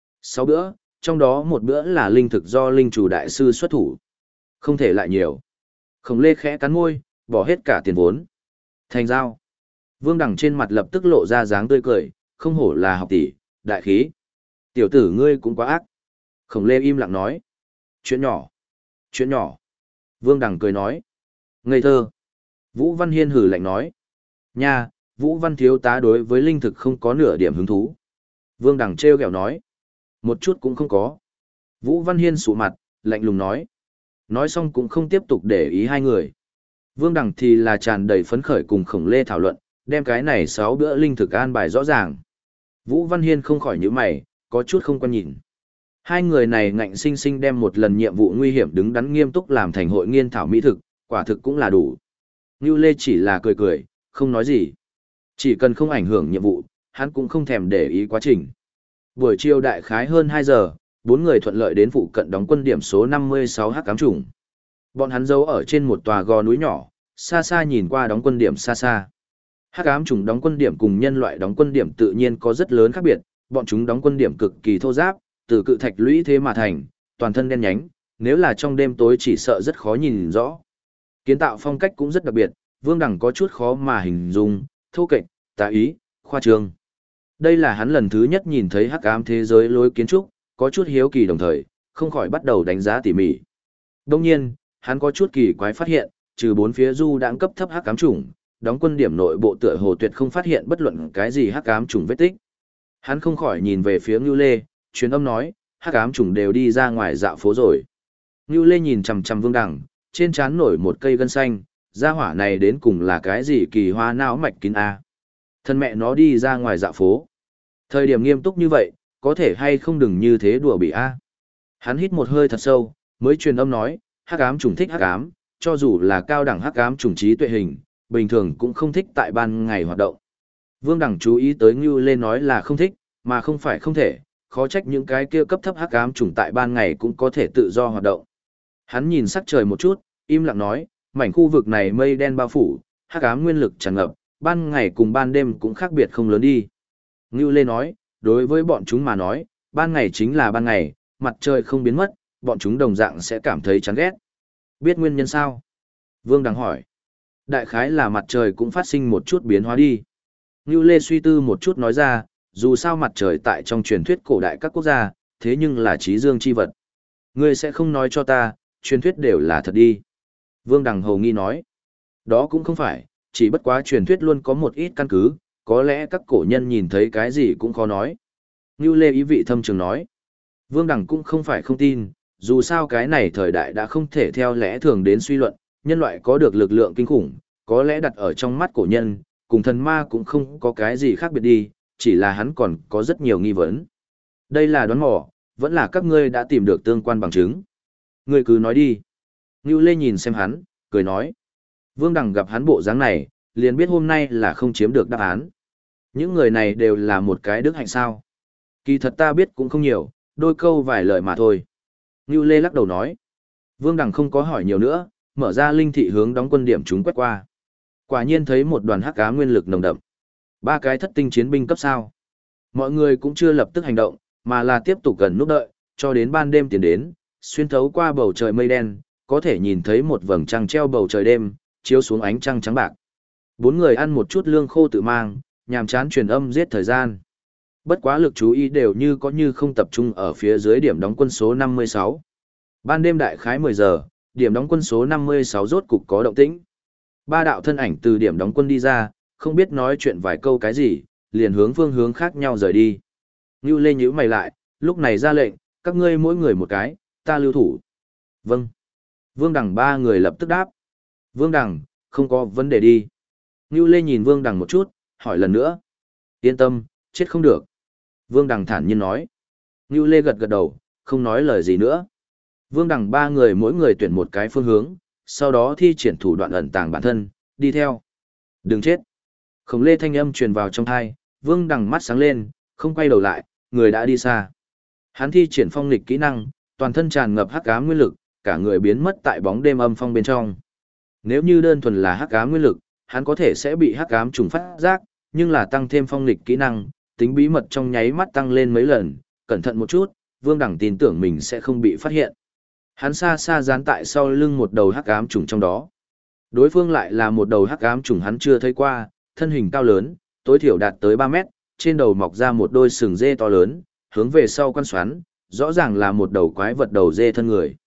6 bữa, trong đó một bữa là linh thực do linh chủ đại sư xuất thủ. Không thể lại nhiều. Khổng Lê khẽ cắn môi, bỏ hết cả tiền vốn. Thành giao. Vương Đằng trên mặt lập tức lộ ra dáng tươi cười, không hổ là học tỷ, đại khí. Tiểu tử ngươi cũng quá ác. Khổng Lê im lặng nói. Chuyện nhỏ. Chuyện nhỏ. Vương Đằng cười nói. Ngây thơ. Vũ Văn Hiên hử lạnh nói. Nha, Vũ Văn thiếu tá đối với linh thực không có nửa điểm hứng thú. Vương Đằng trêu ghẹo nói. Một chút cũng không có. Vũ Văn Hiên sụ mặt, lạnh lùng nói. Nói xong cũng không tiếp tục để ý hai người. Vương Đằng thì là tràn đầy phấn khởi cùng Khổng Lê thảo luận, đem cái này 6 bữa linh thực an bài rõ ràng. Vũ Văn Hiên không khỏi nhíu mày, có chút không quan nhìn. Hai người này ngạnh sinh sinh đem một lần nhiệm vụ nguy hiểm đứng đắn nghiêm túc làm thành hội nghiên thảo mỹ thực, quả thực cũng là đủ. Ngưu Lê chỉ là cười cười, không nói gì. Chỉ cần không ảnh hưởng nhiệm vụ, hắn cũng không thèm để ý quá trình. Buổi chiều đại khái hơn 2 giờ, 4 người thuận lợi đến phụ cận đóng quân điểm số 56 hắc ám trùng. Bọn hắn giấu ở trên một tòa gò núi nhỏ, xa xa nhìn qua đóng quân điểm xa xa. Hắc ám trùng đóng quân điểm cùng nhân loại đóng quân điểm tự nhiên có rất lớn khác biệt, bọn chúng đóng quân điểm cực kỳ thô ráp, từ cự thạch lũy thế mà thành, toàn thân đen nhánh, nếu là trong đêm tối chỉ sợ rất khó nhìn rõ. Kiến tạo phong cách cũng rất đặc biệt, Vương Đằng có chút khó mà hình dung, thô kệch, tà ý, khoa trương. Đây là hắn lần thứ nhất nhìn thấy hắc ám thế giới lối kiến trúc, có chút hiếu kỳ đồng thời, không khỏi bắt đầu đánh giá tỉ mỉ. Đồng nhiên, hắn có chút kỳ quái phát hiện, trừ bốn phía du đãng cấp thấp hắc ám chủng, đóng quân điểm nội bộ tựa hồ tuyệt không phát hiện bất luận cái gì hắc ám chủng vết tích. Hắn không khỏi nhìn về phía Ngưu Lê, truyền âm nói, hắc ám chủng đều đi ra ngoài dạo phố rồi. Ngưu Lê nhìn chằm chằm Vương Đằng, trên trán nổi một cây gân xanh, gia hỏa này đến cùng là cái gì kỳ hoa não mạch kín a? Thân mẹ nó đi ra ngoài dạo phố. Thời điểm nghiêm túc như vậy, có thể hay không đừng như thế đùa bị a. Hắn hít một hơi thật sâu, mới truyền âm nói, hắc ám chủng thích hắc ám, cho dù là cao đẳng hắc ám chủng trí tuệ hình, bình thường cũng không thích tại ban ngày hoạt động. Vương Đằng chú ý tới Ngưu Lê nói là không thích, mà không phải không thể, khó trách những cái kia cấp thấp hắc ám chủng tại ban ngày cũng có thể tự do hoạt động. Hắn nhìn sắc trời một chút, im lặng nói, mảnh khu vực này mây đen bao phủ, hắc ám nguyên lực tràn ngập, ban ngày cùng ban đêm cũng khác biệt không lớn đi. Ngưu Lê nói, đối với bọn chúng mà nói, ban ngày chính là ban ngày, mặt trời không biến mất, bọn chúng đồng dạng sẽ cảm thấy chán ghét. Biết nguyên nhân sao? Vương Đằng hỏi. Đại khái là mặt trời cũng phát sinh một chút biến hóa đi. Ngưu Lê suy tư một chút nói ra, dù sao mặt trời tại trong truyền thuyết cổ đại các quốc gia, thế nhưng là trí dương chi vật. Ngươi sẽ không nói cho ta, truyền thuyết đều là thật đi. Vương Đằng hầu nghi nói. Đó cũng không phải, chỉ bất quá truyền thuyết luôn có một ít căn cứ, có lẽ các cổ nhân nhìn thấy cái gì cũng khó nói. Ngưu Lê ý vị thâm trường nói. Vương Đằng cũng không phải không tin, dù sao cái này thời đại đã không thể theo lẽ thường đến suy luận, nhân loại có được lực lượng kinh khủng, có lẽ đặt ở trong mắt cổ nhân, cùng thần ma cũng không có cái gì khác biệt đi, chỉ là hắn còn có rất nhiều nghi vấn. Đây là đoán mò, vẫn là các ngươi đã tìm được tương quan bằng chứng. Ngươi cứ nói đi. Ngưu Lê nhìn xem hắn, cười nói. Vương Đằng gặp hắn bộ dáng này, liền biết hôm nay là không chiếm được đáp án. Những người này đều là một cái đức hạnh sao. Kỳ thật ta biết cũng không nhiều, đôi câu vài lời mà thôi. Ngưu Lê lắc đầu nói. Vương Đằng không có hỏi nhiều nữa, mở ra linh thị hướng đóng quân điểm chúng quét qua. Quả nhiên thấy một đoàn hắc ám nguyên lực nồng đậm. 3 cái thất tinh chiến binh cấp sao. Mọi người cũng chưa lập tức hành động, mà là tiếp tục gần núp đợi, cho đến ban đêm tiến đến, xuyên thấu qua bầu trời mây đen, có thể nhìn thấy một vầng trăng treo bầu trời đêm, chiếu xuống ánh trăng trắng bạc. 4 người ăn một chút lương khô tự mang, nhàm chán truyền âm giết thời gian. Bất quá lực chú ý đều như có như không tập trung ở phía dưới điểm đóng quân số 56. Ban đêm đại khái 10 giờ, điểm đóng quân số 56 rốt cục có động tĩnh. 3 đạo thân ảnh từ điểm đóng quân đi ra, không biết nói chuyện vài câu cái gì, liền hướng phương hướng khác nhau rời đi. Ngưu Lê nhíu mày lại, lúc này ra lệnh, các ngươi mỗi người một cái, ta lưu thủ. Vâng. Vương Đằng 3 người lập tức đáp. Vương Đằng, không có vấn đề đi. Ngưu Lê nhìn Vương Đằng một chút, hỏi lần nữa. Yên tâm, chết không được. Vương Đằng thản nhiên nói. Ngưu Lê gật gật đầu, không nói lời gì nữa. Vương Đằng 3 người mỗi người tuyển một cái phương hướng, sau đó thi triển thủ đoạn ẩn tàng bản thân, đi theo. Đừng chết. Khổng Lê thanh âm truyền vào trong tai, Vương Đằng mắt sáng lên, không quay đầu lại, người đã đi xa. Hắn thi triển phong nghịch kỹ năng, toàn thân tràn ngập hắc ám nguyên lực, cả người biến mất tại bóng đêm âm phong bên trong. Nếu như đơn thuần là hắc ám nguyên lực, hắn có thể sẽ bị hắc ám trùng phát giác, nhưng là tăng thêm phong nghịch kỹ năng, tính bí mật trong nháy mắt tăng lên mấy lần, cẩn thận một chút, Vương Đằng tin tưởng mình sẽ không bị phát hiện. Hắn xa xa dán tại sau lưng một đầu hắc ám trùng trong đó. Đối phương lại là một đầu hắc ám trùng hắn chưa thấy qua, thân hình cao lớn, tối thiểu đạt tới 3 mét, trên đầu mọc ra một đôi sừng dê to lớn, hướng về sau quan xoắn, rõ ràng là một đầu quái vật đầu dê thân người.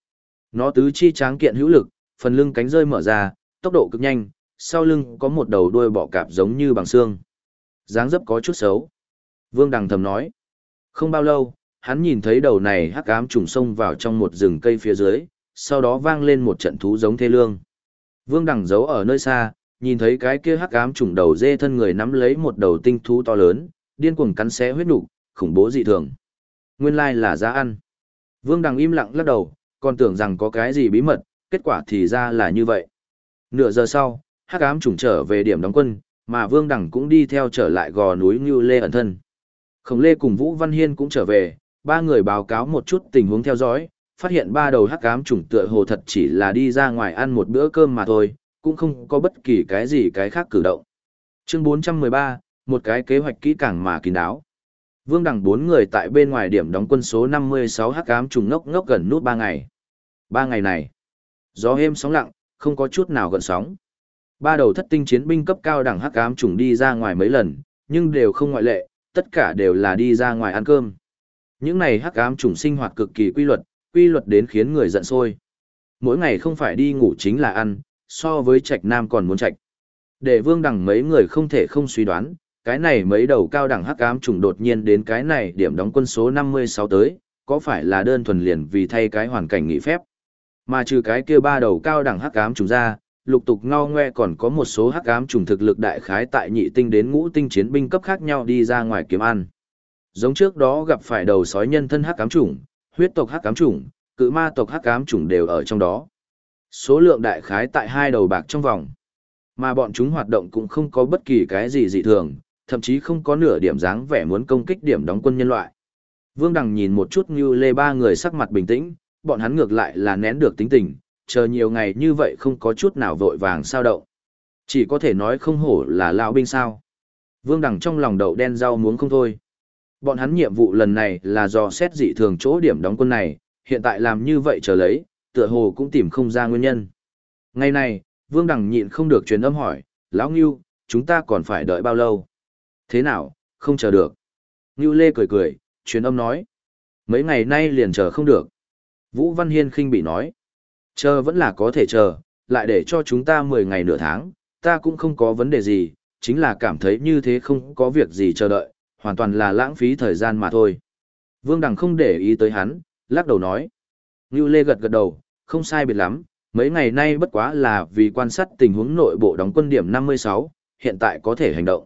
Nó tứ chi tráng kiện hữu lực, phần lưng cánh rơi mở ra, tốc độ cực nhanh, sau lưng có một đầu đuôi bọ cạp giống như bằng xương. Dáng dấp có chút xấu. Vương Đằng thầm nói. Không bao lâu, hắn nhìn thấy đầu này hắc ám trùng xông vào trong một rừng cây phía dưới, sau đó vang lên một trận thú giống thê lương. Vương Đằng giấu ở nơi xa, nhìn thấy cái kia hắc ám trùng đầu dê thân người nắm lấy một đầu tinh thú to lớn, điên cuồng cắn xé huyết nục, khủng bố dị thường. Nguyên lai là giá ăn. Vương Đằng im lặng lắc đầu, còn tưởng rằng có cái gì bí mật, kết quả thì ra là như vậy. Nửa giờ sau, hắc ám trùng trở về điểm đóng quân, mà Vương Đằng cũng đi theo trở lại gò núi Ngưu Lê ẩn thân. Khổng Lê cùng Vũ Văn Hiên cũng trở về, ba người báo cáo một chút tình huống theo dõi, phát hiện ba đầu hắc ám trùng tựa hồ thật chỉ là đi ra ngoài ăn một bữa cơm mà thôi, cũng không có bất kỳ cái gì cái khác cử động. Chương 413, một cái kế hoạch kỹ càng mà kín đáo. Vương Đằng bốn người tại bên ngoài điểm đóng quân số 56 hắc ám trùng ngốc ngốc gần nút 3 ngày. 3 ngày này, gió êm sóng lặng, không có chút nào gợn sóng. Ba đầu thất tinh chiến binh cấp cao đẳng hắc ám trùng đi ra ngoài mấy lần, nhưng đều không ngoại lệ, tất cả đều là đi ra ngoài ăn cơm. Những này hắc ám trùng sinh hoạt cực kỳ quy luật đến khiến người giận sôi. Mỗi ngày không phải đi ngủ chính là ăn, so với Trạch Nam còn muốn Trạch. Để Vương Đằng mấy người không thể không suy đoán, cái này mấy đầu cao đẳng hắc ám trùng đột nhiên đến cái này điểm đóng quân số 56 tới, có phải là đơn thuần liền vì thay cái hoàn cảnh nghỉ phép. Mà trừ cái kia ba đầu cao đẳng hắc ám trùng ra, lục tục ngao ngoe còn có một số hắc ám trùng thực lực đại khái tại nhị tinh đến ngũ tinh chiến binh cấp khác nhau đi ra ngoài kiếm ăn. Giống trước đó gặp phải đầu sói nhân thân hắc ám trùng, huyết tộc hắc ám trùng, cự ma tộc hắc ám trùng đều ở trong đó. Số lượng đại khái tại hai đầu bạc trong vòng. Mà bọn chúng hoạt động cũng không có bất kỳ cái gì dị thường, thậm chí không có nửa điểm dáng vẻ muốn công kích điểm đóng quân nhân loại. Vương Đằng nhìn một chút như lê ba người sắc mặt bình tĩnh, bọn hắn ngược lại là nén được tính tình, chờ nhiều ngày như vậy không có chút nào vội vàng sao động. Chỉ có thể nói không hổ là lão binh sao. Vương Đằng trong lòng đậu đen rau muống không thôi. Bọn hắn nhiệm vụ lần này là dò xét dị thường chỗ điểm đóng quân này, hiện tại làm như vậy chờ lấy, tựa hồ cũng tìm không ra nguyên nhân. Ngày này, Vương Đằng nhịn không được truyền âm hỏi, lão Ngưu, chúng ta còn phải đợi bao lâu? Thế nào, không chờ được. Ngưu Lê cười cười, truyền âm nói. Mấy ngày nay liền chờ không được. Vũ Văn Hiên khinh bị nói. Chờ vẫn là có thể chờ, lại để cho chúng ta 10 ngày nửa tháng, ta cũng không có vấn đề gì, chính là cảm thấy như thế không có việc gì chờ đợi, hoàn toàn là lãng phí thời gian mà thôi. Vương Đằng không để ý tới hắn, lắc đầu nói. Ngưu Lê gật gật đầu, không sai biệt lắm, mấy ngày nay bất quá là vì quan sát tình huống nội bộ đóng quân điểm 56, hiện tại có thể hành động.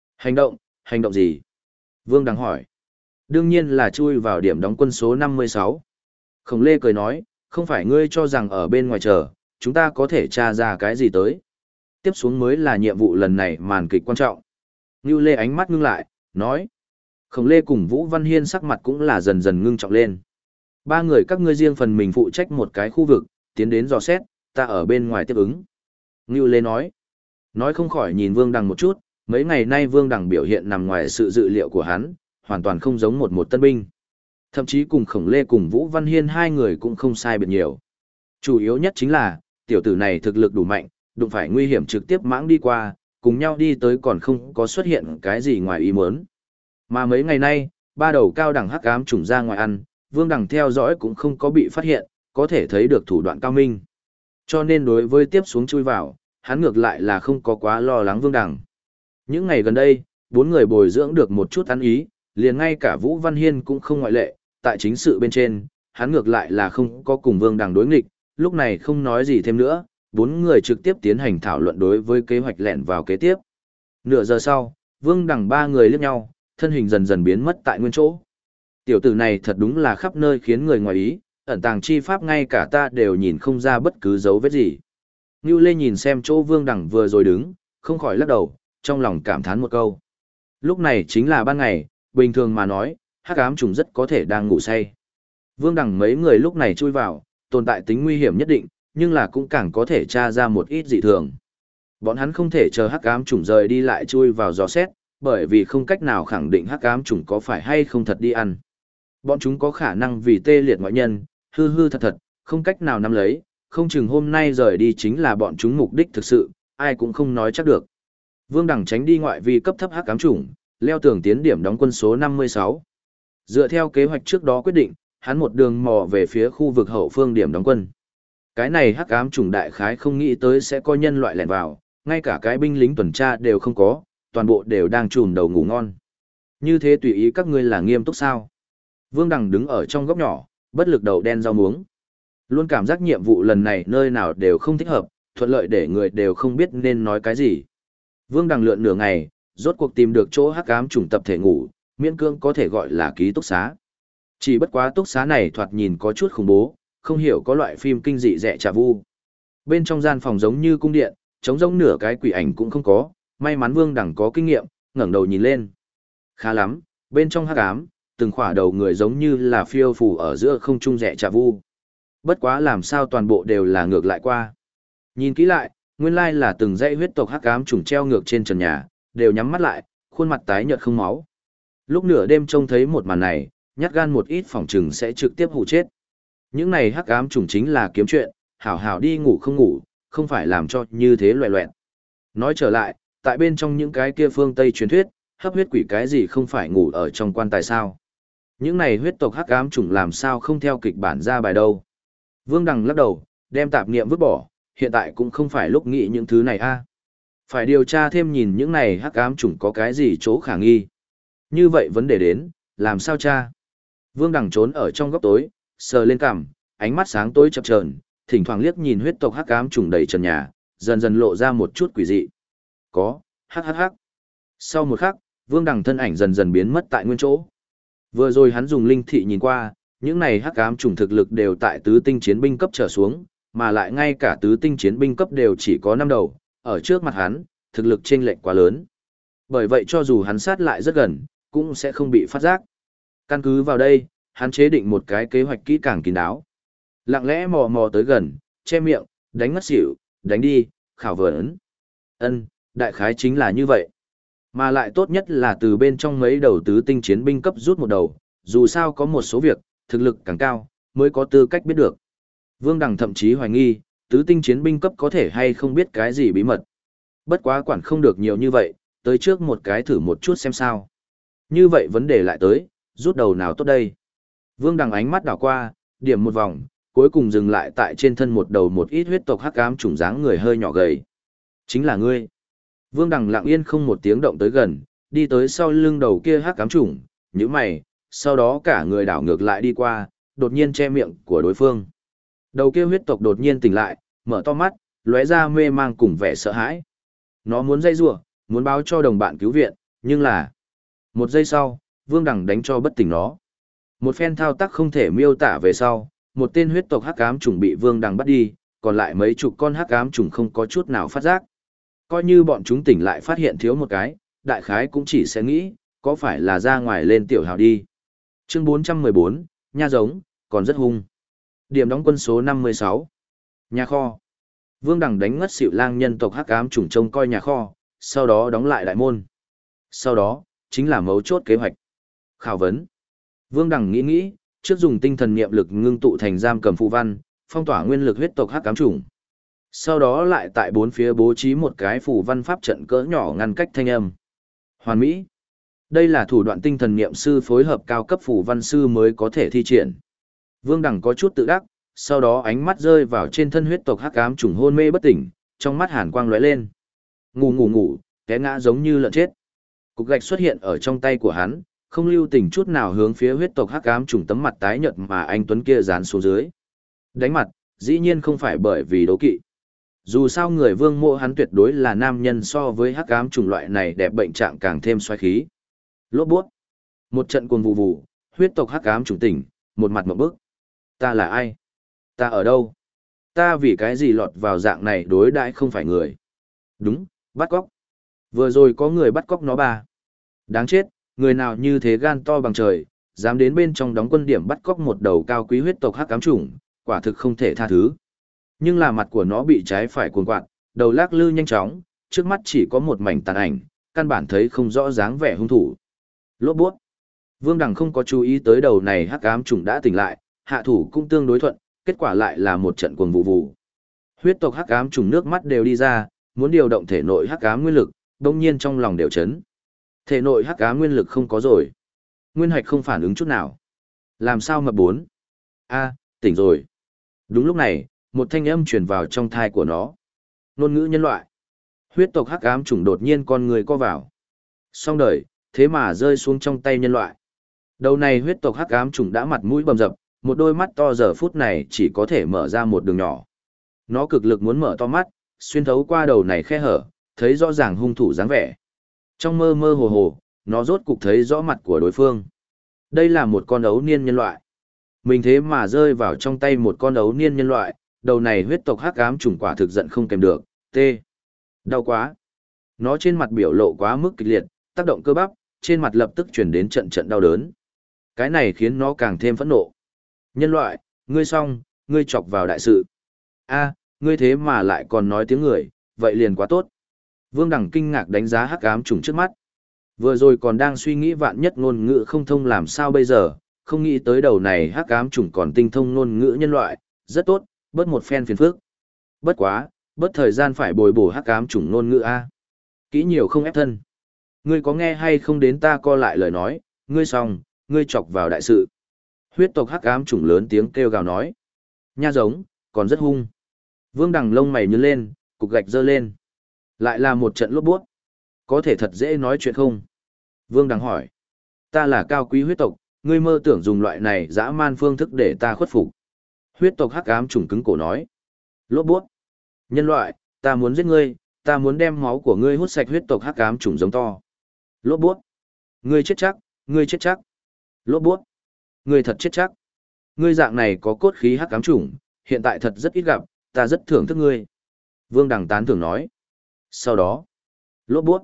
Hành động gì? Vương Đằng hỏi. Đương nhiên là chui vào điểm đóng quân số 56. Khổng Lê cười nói, không phải ngươi cho rằng ở bên ngoài chờ, chúng ta có thể tra ra cái gì tới. Tiếp xuống mới là nhiệm vụ lần này màn kịch quan trọng. Ngưu Lê ánh mắt ngưng lại, nói. Khổng Lê cùng Vũ Văn Hiên sắc mặt cũng là dần dần ngưng trọng lên. Ba người các ngươi riêng phần mình phụ trách một cái khu vực, tiến đến dò xét, ta ở bên ngoài tiếp ứng. Ngưu Lê nói. Nói không khỏi nhìn Vương Đằng một chút, mấy ngày nay Vương Đằng biểu hiện nằm ngoài sự dự liệu của hắn, hoàn toàn không giống một tân binh. Thậm chí cùng Khổng Lê cùng Vũ Văn Hiên hai người cũng không sai biệt nhiều. Chủ yếu nhất chính là, tiểu tử này thực lực đủ mạnh, đụng phải nguy hiểm trực tiếp mãng đi qua, cùng nhau đi tới còn không có xuất hiện cái gì ngoài ý muốn. Mà mấy ngày nay, ba đầu cao đẳng hắc ám trùng ra ngoài ăn, Vương Đằng theo dõi cũng không có bị phát hiện, có thể thấy được thủ đoạn cao minh. Cho nên đối với tiếp xuống chui vào, hắn ngược lại là không có quá lo lắng Vương Đằng. Những ngày gần đây, bốn người bồi dưỡng được một chút ăn ý, liền ngay cả Vũ Văn Hiên cũng không ngoại lệ, tại chính sự bên trên, hắn ngược lại là không có cùng Vương Đằng đối nghịch, lúc này không nói gì thêm nữa, bốn người trực tiếp tiến hành thảo luận đối với kế hoạch lẹn vào kế tiếp. Nửa giờ sau, Vương Đằng ba người liếc nhau, thân hình dần dần biến mất tại nguyên chỗ. Tiểu tử này thật đúng là khắp nơi khiến người ngoài ý, ẩn tàng chi pháp ngay cả ta đều nhìn không ra bất cứ dấu vết gì. Ngưu Lê nhìn xem chỗ Vương Đằng vừa rồi đứng, không khỏi lắc đầu, trong lòng cảm thán một câu. Lúc này chính là ban ngày, bình thường mà nói, hắc ám trùng rất có thể đang ngủ say. Vương Đằng mấy người lúc này chui vào, tồn tại tính nguy hiểm nhất định, nhưng là cũng càng có thể tra ra một ít dị thường. Bọn hắn không thể chờ hắc ám trùng rời đi lại chui vào dò xét, bởi vì không cách nào khẳng định hắc ám trùng có phải hay không thật đi ăn. Bọn chúng có khả năng vì tê liệt ngoại nhân, hư hư thật thật, không cách nào nắm lấy, không chừng hôm nay rời đi chính là bọn chúng mục đích thực sự, ai cũng không nói chắc được. Vương Đằng tránh đi ngoại vi cấp thấp hắc ám trùng, leo tường tiến điểm đóng quân số 56. Dựa theo kế hoạch trước đó quyết định, hắn một đường mò về phía khu vực hậu phương điểm đóng quân. Cái này hắc ám chủng đại khái không nghĩ tới sẽ có nhân loại lẻn vào, ngay cả cái binh lính tuần tra đều không có, toàn bộ đều đang trùm đầu ngủ ngon. Như thế tùy ý các ngươi là nghiêm túc sao? Vương Đằng đứng ở trong góc nhỏ, bất lực đầu đen rau muống. Luôn cảm giác nhiệm vụ lần này nơi nào đều không thích hợp, thuận lợi để người đều không biết nên nói cái gì. Vương Đằng lượn nửa ngày, rốt cuộc tìm được chỗ hắc ám chủng tập thể ngủ, miễn cưỡng có thể gọi là ký túc xá. Chỉ bất quá túc xá này thoạt nhìn có chút khủng bố, không hiểu có loại phim kinh dị rẻ trà vu. Bên trong gian phòng giống như cung điện, trống rỗng nửa cái quỷ ảnh cũng không có, may mắn Vương Đằng có kinh nghiệm, ngẩng đầu nhìn lên. Khá lắm, bên trong hắc ám, từng khỏa đầu người giống như là phiêu phù ở giữa không trung rẻ trà vu. Bất quá làm sao toàn bộ đều là ngược lại qua. Nhìn kỹ lại, nguyên lai là từng dãy huyết tộc hắc ám trùng treo ngược trên trần nhà, đều nhắm mắt lại, khuôn mặt tái nhợt không máu. Lúc nửa đêm trông thấy một màn này, nhát gan một ít phòng trừng sẽ trực tiếp hụ chết. Những này hắc ám trùng chính là kiếm chuyện, hảo hảo đi ngủ không ngủ, không phải làm cho như thế loẹ loẹn. Nói trở lại, tại bên trong những cái kia phương Tây truyền thuyết, hấp huyết quỷ cái gì không phải ngủ ở trong quan tài sao? Những này huyết tộc hắc ám trùng làm sao không theo kịch bản ra bài đâu? Vương Đằng lắc đầu, đem tạp niệm vứt bỏ, hiện tại cũng không phải lúc nghĩ những thứ này a. Phải điều tra thêm nhìn những này hắc ám trùng có cái gì chỗ khả nghi. Như vậy vấn đề đến, làm sao cha? Vương Đằng trốn ở trong góc tối, sờ lên cằm, ánh mắt sáng tối chập chờn, thỉnh thoảng liếc nhìn huyết tộc hắc ám trùng đầy trần nhà, dần dần lộ ra một chút quỷ dị. Có, hắc hắc hắc. Sau một khắc, Vương Đằng thân ảnh dần dần biến mất tại nguyên chỗ. Vừa rồi hắn dùng linh thị nhìn qua, những này hắc ám trùng thực lực đều tại tứ tinh chiến binh cấp trở xuống, mà lại ngay cả tứ tinh chiến binh cấp đều chỉ có 5 đầu, ở trước mặt hắn, thực lực chênh lệch quá lớn. Bởi vậy cho dù hắn sát lại rất gần, cũng sẽ không bị phát giác. Căn cứ vào đây, hắn chế định một cái kế hoạch kỹ càng kín đáo. Lặng lẽ mò mò tới gần, che miệng, đánh ngất xỉu, đánh đi, khảo vấn. Đại khái chính là như vậy. Mà lại tốt nhất là từ bên trong mấy đầu tứ tinh chiến binh cấp rút một đầu, dù sao có một số việc, thực lực càng cao, mới có tư cách biết được. Vương Đằng thậm chí hoài nghi, tứ tinh chiến binh cấp có thể hay không biết cái gì bí mật. Bất quá quản không được nhiều như vậy, tới trước một cái thử một chút xem sao. Như vậy vấn đề lại tới, rút đầu nào tốt đây? Vương Đằng ánh mắt đảo qua, điểm một vòng, cuối cùng dừng lại tại trên thân một đầu một ít huyết tộc hắc ám trùng dáng người hơi nhỏ gầy. Chính là ngươi. Vương Đằng lặng yên không một tiếng động tới gần, đi tới sau lưng đầu kia hắc ám trùng, nhíu mày, sau đó cả người đảo ngược lại đi qua, đột nhiên che miệng của đối phương. Đầu kia huyết tộc đột nhiên tỉnh lại, mở to mắt, lóe ra mê mang cùng vẻ sợ hãi. Nó muốn dây rủa, muốn báo cho đồng bạn cứu viện, nhưng là một giây sau, Vương Đằng đánh cho bất tỉnh nó. Một phen thao tác không thể miêu tả về sau, một tên huyết tộc hắc ám trùng bị Vương Đằng bắt đi, còn lại mấy chục con hắc ám trùng không có chút nào phát giác. Coi như bọn chúng tỉnh lại phát hiện thiếu một cái, đại khái cũng chỉ sẽ nghĩ, có phải là ra ngoài lên tiểu hào đi. Chương 414, nha giống, còn rất hung. Điểm đóng quân số 56. Nhà kho. Vương Đằng đánh ngất xỉu lang nhân tộc hắc ám trùng trông coi nhà kho, sau đó đóng lại đại môn. Sau đó, chính là mấu chốt kế hoạch. Khảo vấn. Vương Đằng nghĩ, trước dùng tinh thần niệm lực ngưng tụ thành giam cầm phù văn, phong tỏa nguyên lực huyết tộc hắc ám trùng. Sau đó lại tại bốn phía bố trí một cái phù văn pháp trận cỡ nhỏ ngăn cách thanh âm. Hoàn mỹ. Đây là thủ đoạn tinh thần niệm sư phối hợp cao cấp phù văn sư mới có thể thi triển. Vương Đằng có chút tự đắc, sau đó ánh mắt rơi vào trên thân huyết tộc hắc ám trùng hôn mê bất tỉnh, trong mắt hàn quang lóe lên. Ngủ, té ngã giống như lợn chết. Cục gạch xuất hiện ở trong tay của hắn, không lưu tình chút nào hướng phía huyết tộc hắc ám trùng tấm mặt tái nhợt mà anh tuấn kia dán xuống dưới. Đánh mặt, dĩ nhiên không phải bởi vì đố kỵ. Dù sao người Vương Mộ hắn tuyệt đối là nam nhân so với hắc ám trùng loại này đẹp bệnh trạng càng thêm xoáy khí. Lốp bút. Một trận cuồng vù, huyết tộc hắc ám trùng tỉnh, một mặt ngộp bức. Ta là ai? Ta ở đâu? Ta vì cái gì lọt vào dạng này đối đãi không phải người? Đúng, bắt cóc. Vừa rồi có người bắt cóc nó bà. Đáng chết, người nào như thế gan to bằng trời, dám đến bên trong đóng quân điểm bắt cóc một đầu cao quý huyết tộc hắc ám trùng, quả thực không thể tha thứ. Nhưng là mặt của nó bị trái phải cuồn quạt, đầu lắc lư nhanh chóng, trước mắt chỉ có một mảnh tàn ảnh, căn bản thấy không rõ dáng vẻ hung thủ. Lốp bút. Vương Đằng không có chú ý tới đầu này hắc ám trùng đã tỉnh lại, hạ thủ cũng tương đối thuận, kết quả lại là một trận cuồng vụ. Huyết tộc hắc ám trùng nước mắt đều đi ra, muốn điều động thể nội hắc ám nguyên lực, đương nhiên trong lòng đều chấn. Thể nội hắc ám nguyên lực không có rồi. Nguyên hạch không phản ứng chút nào. Làm sao mập bốn? A, tỉnh rồi. Đúng lúc này, một thanh âm truyền vào trong thai của nó. Ngôn ngữ nhân loại. Huyết tộc hắc ám chủng đột nhiên con người co vào. Xong đời, thế mà rơi xuống trong tay nhân loại. Đầu này huyết tộc hắc ám chủng đã mặt mũi bầm dập, một đôi mắt to giờ phút này chỉ có thể mở ra một đường nhỏ. Nó cực lực muốn mở to mắt, xuyên thấu qua đầu này khe hở, thấy rõ ràng hung thủ dáng vẻ. Trong mơ mơ hồ hồ, nó rốt cục thấy rõ mặt của đối phương. Đây là một con ấu niên nhân loại. Mình thế mà rơi vào trong tay một con ấu niên nhân loại, đầu này huyết tộc hắc ám chủng quả thực giận không kèm được. T. Đau quá. Nó trên mặt biểu lộ quá mức kịch liệt, tác động cơ bắp, trên mặt lập tức chuyển đến trận trận đau đớn. Cái này khiến nó càng thêm phẫn nộ. Nhân loại, ngươi xong, ngươi chọc vào đại sự. A, ngươi thế mà lại còn nói tiếng người, vậy liền quá tốt. Vương Đằng kinh ngạc đánh giá hắc ám trùng trước mắt. Vừa rồi còn đang suy nghĩ vạn nhất ngôn ngữ không thông làm sao bây giờ, không nghĩ tới đầu này hắc ám trùng còn tinh thông ngôn ngữ nhân loại, rất tốt, bớt một phen phiền phức. Bất quá, bớt thời gian phải bồi bổ hắc ám trùng ngôn ngữ a. Kỹ nhiều không ép thân. Ngươi có nghe hay không đến ta co lại lời nói, ngươi xong, ngươi chọc vào đại sự. Huyết tộc hắc ám trùng lớn tiếng kêu gào nói. Nha giống, còn rất hung. Vương Đằng lông mày nhướng lên, cục gạch giơ lên. Lại là một trận lốp buốt. Có thể thật dễ nói chuyện không? Vương Đằng hỏi. Ta là cao quý huyết tộc, ngươi mơ tưởng dùng loại này dã man phương thức để ta khuất phục. Huyết tộc hắc ám trùng cứng cổ nói. Lốp buốt. Nhân loại, ta muốn giết ngươi, ta muốn đem máu của ngươi hút sạch huyết tộc hắc ám trùng giống to. Lốp buốt. Ngươi chết chắc, ngươi chết chắc. Lốp buốt. Ngươi thật chết chắc. Ngươi dạng này có cốt khí hắc ám trùng, hiện tại thật rất ít gặp, ta rất thưởng thức ngươi. Vương Đằng tán thưởng nói. Sau đó, lốp buốt.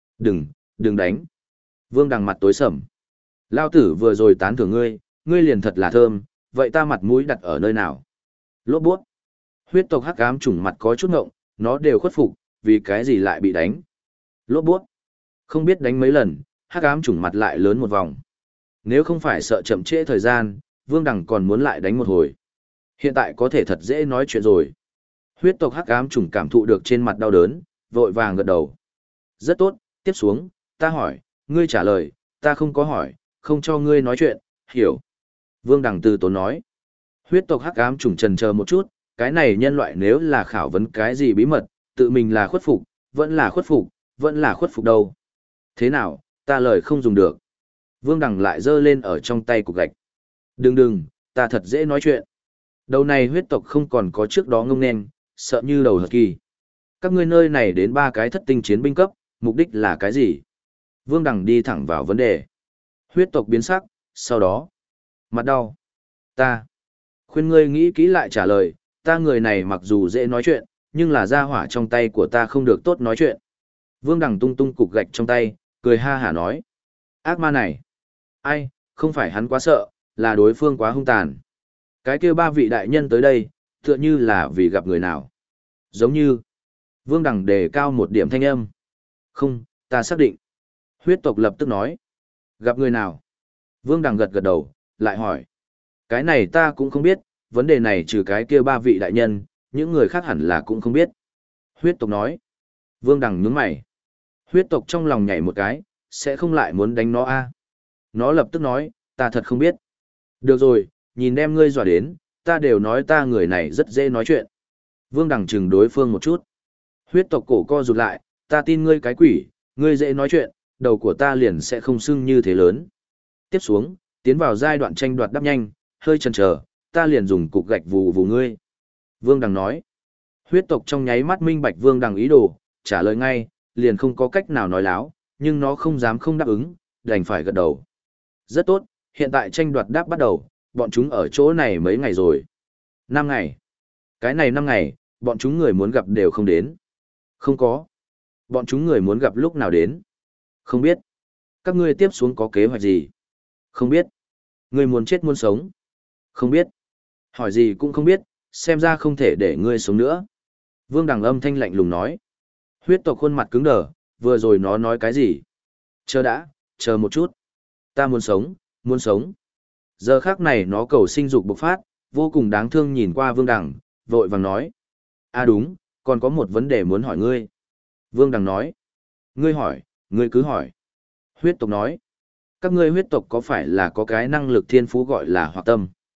Đừng đánh. Vương Đằng mặt tối sầm. Lao tử vừa rồi tán thưởng ngươi, ngươi liền thật là thơm, vậy ta mặt mũi đặt ở nơi nào? Lốp buốt. Huyết tộc hắc ám trùng mặt có chút ngộng, nó đều khuất phục, vì cái gì lại bị đánh? Lốp buốt. Không biết đánh mấy lần, hắc ám trùng mặt lại lớn một vòng. Nếu không phải sợ chậm trễ thời gian, Vương Đằng còn muốn lại đánh một hồi. Hiện tại có thể thật dễ nói chuyện rồi. Huyết tộc hắc ám trùng cảm thụ được trên mặt đau đớn, vội vàng gật đầu. Rất tốt, tiếp xuống, ta hỏi, ngươi trả lời, ta không có hỏi, không cho ngươi nói chuyện, hiểu. Vương Đằng từ tốn nói. Huyết tộc hắc ám trùng chần chờ một chút, cái này nhân loại nếu là khảo vấn cái gì bí mật, tự mình là khuất phục, vẫn là khuất phục, vẫn là khuất phục đâu. Thế nào, ta lời không dùng được. Vương Đằng lại giơ lên ở trong tay cục gạch. Đừng, ta thật dễ nói chuyện. Đầu này huyết tộc không còn có trước đó ngông nên, sợ như đầu hợp kỳ. Các ngươi nơi này đến 3 cái thất tinh chiến binh cấp, mục đích là cái gì? Vương Đằng đi thẳng vào vấn đề. Huyết tộc biến sắc, sau đó. Mặt đau. Ta. Khuyên ngươi nghĩ kỹ lại trả lời, ta người này mặc dù dễ nói chuyện, nhưng là gia hỏa trong tay của ta không được tốt nói chuyện. Vương Đằng tung tung cục gạch trong tay, cười ha hả nói. Ác ma này. Ai, không phải hắn quá sợ, là đối phương quá hung tàn. Cái kia 3 vị đại nhân tới đây, tựa như là vì gặp người nào. Giống như. Vương Đằng đề cao một điểm thanh âm. Không, ta xác định. Huyết tộc lập tức nói. Gặp người nào? Vương Đằng gật gật đầu, lại hỏi. Cái này ta cũng không biết, vấn đề này trừ cái kia 3 vị đại nhân, những người khác hẳn là cũng không biết. Huyết tộc nói. Vương Đằng nhướng mày. Huyết tộc trong lòng nhảy một cái, sẽ không lại muốn đánh nó a? Nó lập tức nói, ta thật không biết. Được rồi, nhìn đem ngươi dọa đến, ta đều nói ta người này rất dễ nói chuyện. Vương Đằng chừng đối phương một chút. Huyết tộc cổ co rụt lại, ta tin ngươi cái quỷ, ngươi dễ nói chuyện, đầu của ta liền sẽ không sưng như thế lớn. Tiếp xuống, tiến vào giai đoạn tranh đoạt đáp nhanh, hơi chần chờ, ta liền dùng cục gạch vù vù ngươi. Vương Đằng nói. Huyết tộc trong nháy mắt minh bạch Vương Đằng ý đồ, trả lời ngay, liền không có cách nào nói láo, nhưng nó không dám không đáp ứng, đành phải gật đầu. Rất tốt, hiện tại tranh đoạt đáp bắt đầu, bọn chúng ở chỗ này mấy ngày rồi. 5 ngày. Cái này 5 ngày, bọn chúng người muốn gặp đều không đến. Không có. Bọn chúng người muốn gặp lúc nào đến? Không biết. Các ngươi tiếp xuống có kế hoạch gì? Không biết. Ngươi muốn chết muốn sống? Không biết. Hỏi gì cũng không biết, xem ra không thể để ngươi sống nữa. Vương Đằng âm thanh lạnh lùng nói. Huyết tộc khuôn mặt cứng đờ, vừa rồi nó nói cái gì? Chờ đã, chờ một chút. Ta muốn sống, muốn sống. Giờ khác này nó cầu sinh dục bộc phát, vô cùng đáng thương nhìn qua Vương Đằng, vội vàng nói. À đúng, còn có một vấn đề muốn hỏi ngươi. Vương Đằng nói. Ngươi hỏi, ngươi cứ hỏi. Huyết tộc nói. Các ngươi huyết tộc có phải là có cái năng lực thiên phú gọi là hoặc tâm?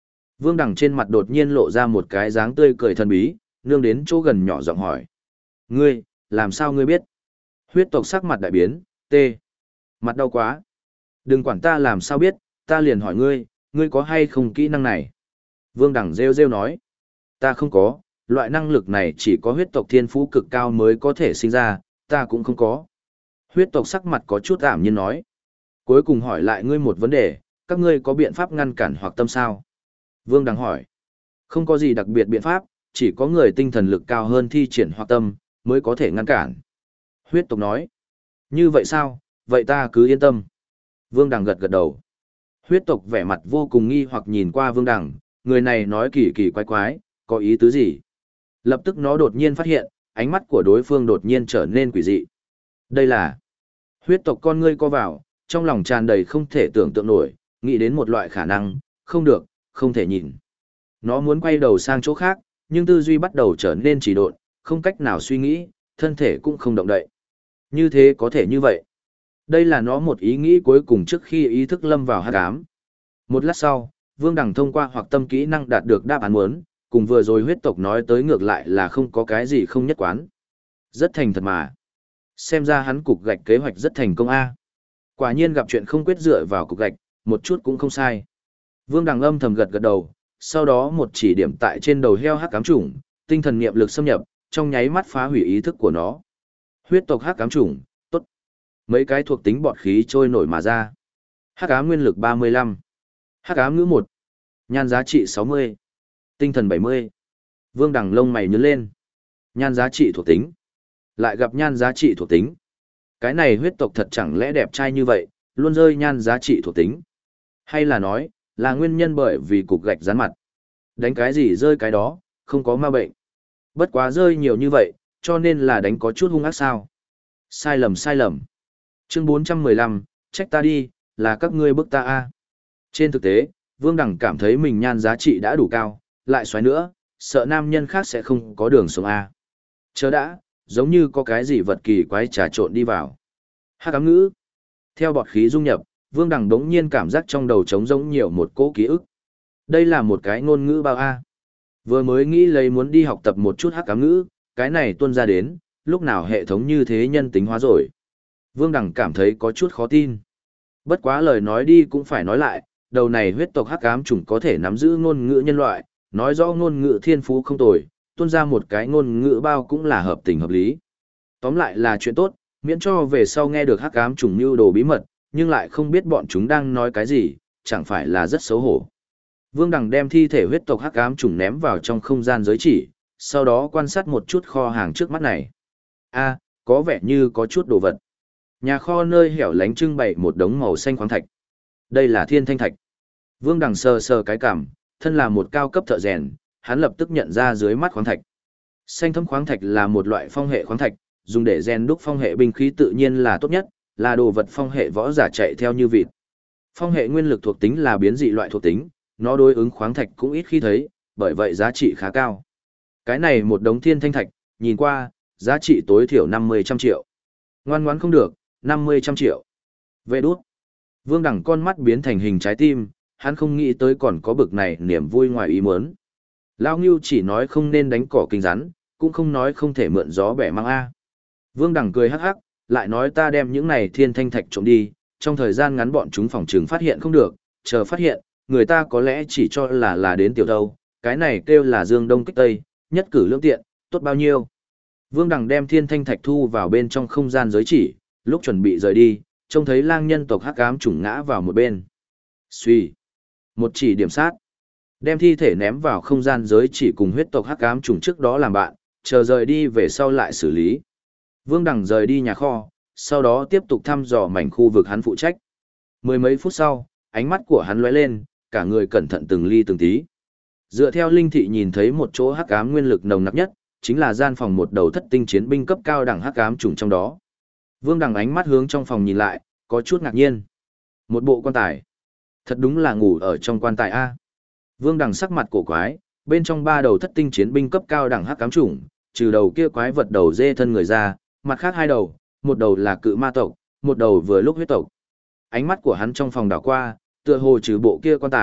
Vương Đằng trên mặt đột nhiên lộ ra một cái dáng tươi cười thần bí, nương đến chỗ gần nhỏ giọng hỏi. Ngươi, làm sao ngươi biết? Huyết tộc sắc mặt đại biến, tê. Mặt đau quá. Đừng quản ta làm sao biết, ta liền hỏi ngươi, ngươi có hay không kỹ năng này? Vương Đằng rêu rêu nói. Ta không có, loại năng lực này chỉ có huyết tộc thiên phú cực cao mới có thể sinh ra, ta cũng không có. Huyết tộc sắc mặt có chút ảm nhiên nói. Cuối cùng hỏi lại ngươi một vấn đề, các ngươi có biện pháp ngăn cản hoặc tâm sao? Vương Đằng hỏi. Không có gì đặc biệt biện pháp, chỉ có người tinh thần lực cao hơn thi triển hoặc tâm, mới có thể ngăn cản. Huyết tộc nói. Như vậy sao, vậy ta cứ yên tâm. Vương Đằng gật gật đầu. Huyết tộc vẻ mặt vô cùng nghi hoặc nhìn qua Vương Đằng, người này nói kỳ kỳ quái quái, có ý tứ gì? Lập tức nó đột nhiên phát hiện, ánh mắt của đối phương đột nhiên trở nên quỷ dị. Đây là huyết tộc con ngươi co vào, trong lòng tràn đầy không thể tưởng tượng nổi, nghĩ đến một loại khả năng, không được, không thể nhìn. Nó muốn quay đầu sang chỗ khác, nhưng tư duy bắt đầu trở nên trì độn, không cách nào suy nghĩ, thân thể cũng không động đậy. Như thế có thể như vậy. Đây là nó một ý nghĩ cuối cùng trước khi ý thức lâm vào hắc ám. Một lát sau, Vương Đằng thông qua hoặc tâm kỹ năng đạt được đáp án muốn, cùng vừa rồi huyết tộc nói tới ngược lại là không có cái gì không nhất quán. Rất thành thật mà. Xem ra hắn cục gạch kế hoạch rất thành công a. Quả nhiên gặp chuyện không quyết dựa vào cục gạch, một chút cũng không sai. Vương Đằng âm thầm gật gật đầu, sau đó một chỉ điểm tại trên đầu heo hắc ám trùng, tinh thần niệm lực xâm nhập, trong nháy mắt phá hủy ý thức của nó. Huyết tộc hắc ám trùng, tốt. Mấy cái thuộc tính bọt khí trôi nổi mà ra. Hắc ám nguyên lực 35, hắc ám ngữ 1, nhan giá trị 60, tinh thần 70. Vương Đằng lông mày nhướng lên. Nhan giá trị thuộc tính. Lại gặp nhan giá trị thuộc tính. Cái này huyết tộc thật chẳng lẽ đẹp trai như vậy, luôn rơi nhan giá trị thuộc tính. Hay là nói, là nguyên nhân bởi vì cục gạch dán mặt. Đánh cái gì rơi cái đó, không có ma bệnh. Bất quá rơi nhiều như vậy, cho nên là đánh có chút hung ác sao. Sai lầm sai lầm. Chương 415, trách ta đi, là các ngươi bức ta a. Trên thực tế, Vương Đằng cảm thấy mình nhan giá trị đã đủ cao, lại xoáy nữa, sợ nam nhân khác sẽ không có đường sống a. Chớ đã, giống như có cái gì vật kỳ quái trà trộn đi vào. Hắc ám ngữ. Theo bọt khí dung nhập, Vương Đằng đống nhiên cảm giác trong đầu trống rỗng nhiều một cỗ ký ức. Đây là một cái ngôn ngữ bao a. Vừa mới nghĩ lấy muốn đi học tập một chút hắc ám ngữ, cái này tuôn ra đến, lúc nào hệ thống như thế nhân tính hóa rồi. Vương Đằng cảm thấy có chút khó tin. Bất quá lời nói đi cũng phải nói lại, đầu này huyết tộc hắc ám chủng có thể nắm giữ ngôn ngữ nhân loại, nói rõ ngôn ngữ thiên phú không tồi, tuôn ra một cái ngôn ngữ bao cũng là hợp tình hợp lý. Tóm lại là chuyện tốt, miễn cho về sau nghe được hắc ám chủng mưu đồ bí mật, nhưng lại không biết bọn chúng đang nói cái gì, chẳng phải là rất xấu hổ. Vương Đằng đem thi thể huyết tộc hắc ám chủng ném vào trong không gian giới chỉ, sau đó quan sát một chút kho hàng trước mắt này. A, có vẻ như có chút đồ vật. Nhà kho nơi hẻo lánh trưng bày một đống màu xanh khoáng thạch. Đây là thiên thanh thạch. Vương Đằng sờ sờ cái cảm, thân là một cao cấp thợ rèn, hắn lập tức nhận ra dưới mắt khoáng thạch. Xanh thấm khoáng thạch là một loại phong hệ khoáng thạch, dùng để rèn đúc phong hệ binh khí tự nhiên là tốt nhất, là đồ vật phong hệ võ giả chạy theo như vịt. Phong hệ nguyên lực thuộc tính là biến dị loại thuộc tính, nó đối ứng khoáng thạch cũng ít khi thấy, bởi vậy giá trị khá cao. Cái này một đống thiên thanh thạch, nhìn qua, giá trị tối thiểu 50-100 triệu. Ngoan ngoãn không được, 50-100 triệu. Về đút. Vương Đằng con mắt biến thành hình trái tim, hắn không nghĩ tới còn có bực này niềm vui ngoài ý muốn. Lao Ngưu chỉ nói không nên đánh cỏ kinh rắn, cũng không nói không thể mượn gió bẻ mang A. Vương Đằng cười hắc hắc, lại nói ta đem những này thiên thanh thạch trộm đi, trong thời gian ngắn bọn chúng phòng trừng phát hiện không được, chờ phát hiện, người ta có lẽ chỉ cho là đến tiểu đâu, cái này kêu là dương đông kích tây, nhất cử lưỡng tiện, tốt bao nhiêu. Vương Đằng đem thiên thanh thạch thu vào bên trong không gian giới chỉ, lúc chuẩn bị rời đi, trông thấy lang nhân tộc hắc ám trùng ngã vào một bên. Suy, một chỉ điểm sát, đem thi thể ném vào không gian giới chỉ cùng huyết tộc hắc ám trùng trước đó làm bạn, chờ rời đi về sau lại xử lý. Vương Đằng rời đi nhà kho, sau đó tiếp tục thăm dò mảnh khu vực hắn phụ trách. Mười mấy phút sau, ánh mắt của hắn lóe lên, cả người cẩn thận từng ly từng tí. Dựa theo linh thị nhìn thấy một chỗ hắc ám nguyên lực nồng nặc nhất, chính là gian phòng một đầu thất tinh chiến binh cấp cao đẳng hắc ám trùng trong đó. Vương Đằng ánh mắt hướng trong phòng nhìn lại, có chút ngạc nhiên. Một bộ quan tài. Thật đúng là ngủ ở trong quan tài a. Vương Đằng sắc mặt cổ quái, bên trong ba đầu thất tinh chiến binh cấp cao đẳng hắc ám trùng, trừ đầu kia quái vật đầu dê thân người ra, mặt khác hai đầu, một đầu là cự ma tộc, một đầu vừa lúc huyết tộc. Ánh mắt của hắn trong phòng đảo qua, tựa hồ trừ bộ kia quan tài,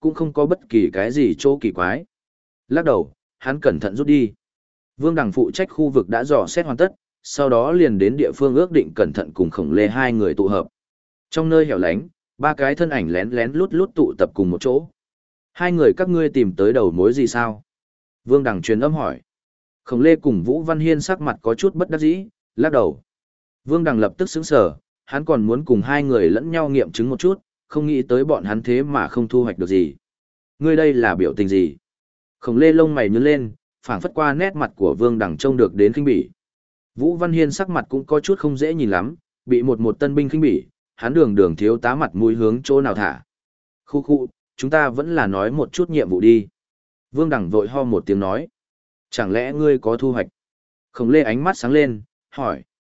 cũng không có bất kỳ cái gì chỗ kỳ quái. Lắc đầu, hắn cẩn thận rút đi. Vương Đằng phụ trách khu vực đã dò xét hoàn tất, sau đó liền đến địa phương ước định cẩn thận cùng Khổng Lê hai người tụ hợp. Trong nơi hẻo lánh, ba cái thân ảnh lén lén lút lút tụ tập cùng một chỗ. Hai người các ngươi tìm tới đầu mối gì sao? Vương Đằng truyền âm hỏi. Khổng Lê cùng Vũ Văn Hiên sắc mặt có chút bất đắc dĩ, lắc đầu. Vương Đằng lập tức sững sờ, hắn còn muốn cùng hai người lẫn nhau nghiệm chứng một chút, không nghĩ tới bọn hắn thế mà không thu hoạch được gì. Ngươi đây là biểu tình gì? Khổng Lê lông mày nhướng lên, phảng phất qua nét mặt của Vương Đằng trông được đến khinh bỉ. Vũ Văn Hiên sắc mặt cũng có chút không dễ nhìn lắm, bị một tân binh khinh bỉ, hắn đường đường thiếu tá mặt mũi hướng chỗ nào thả. Khu khu, chúng ta vẫn là nói một chút nhiệm vụ đi. Vương Đằng vội ho một tiếng nói. Chẳng lẽ ngươi có thu hoạch? Khổng Lê ánh mắt sáng lên, hỏi.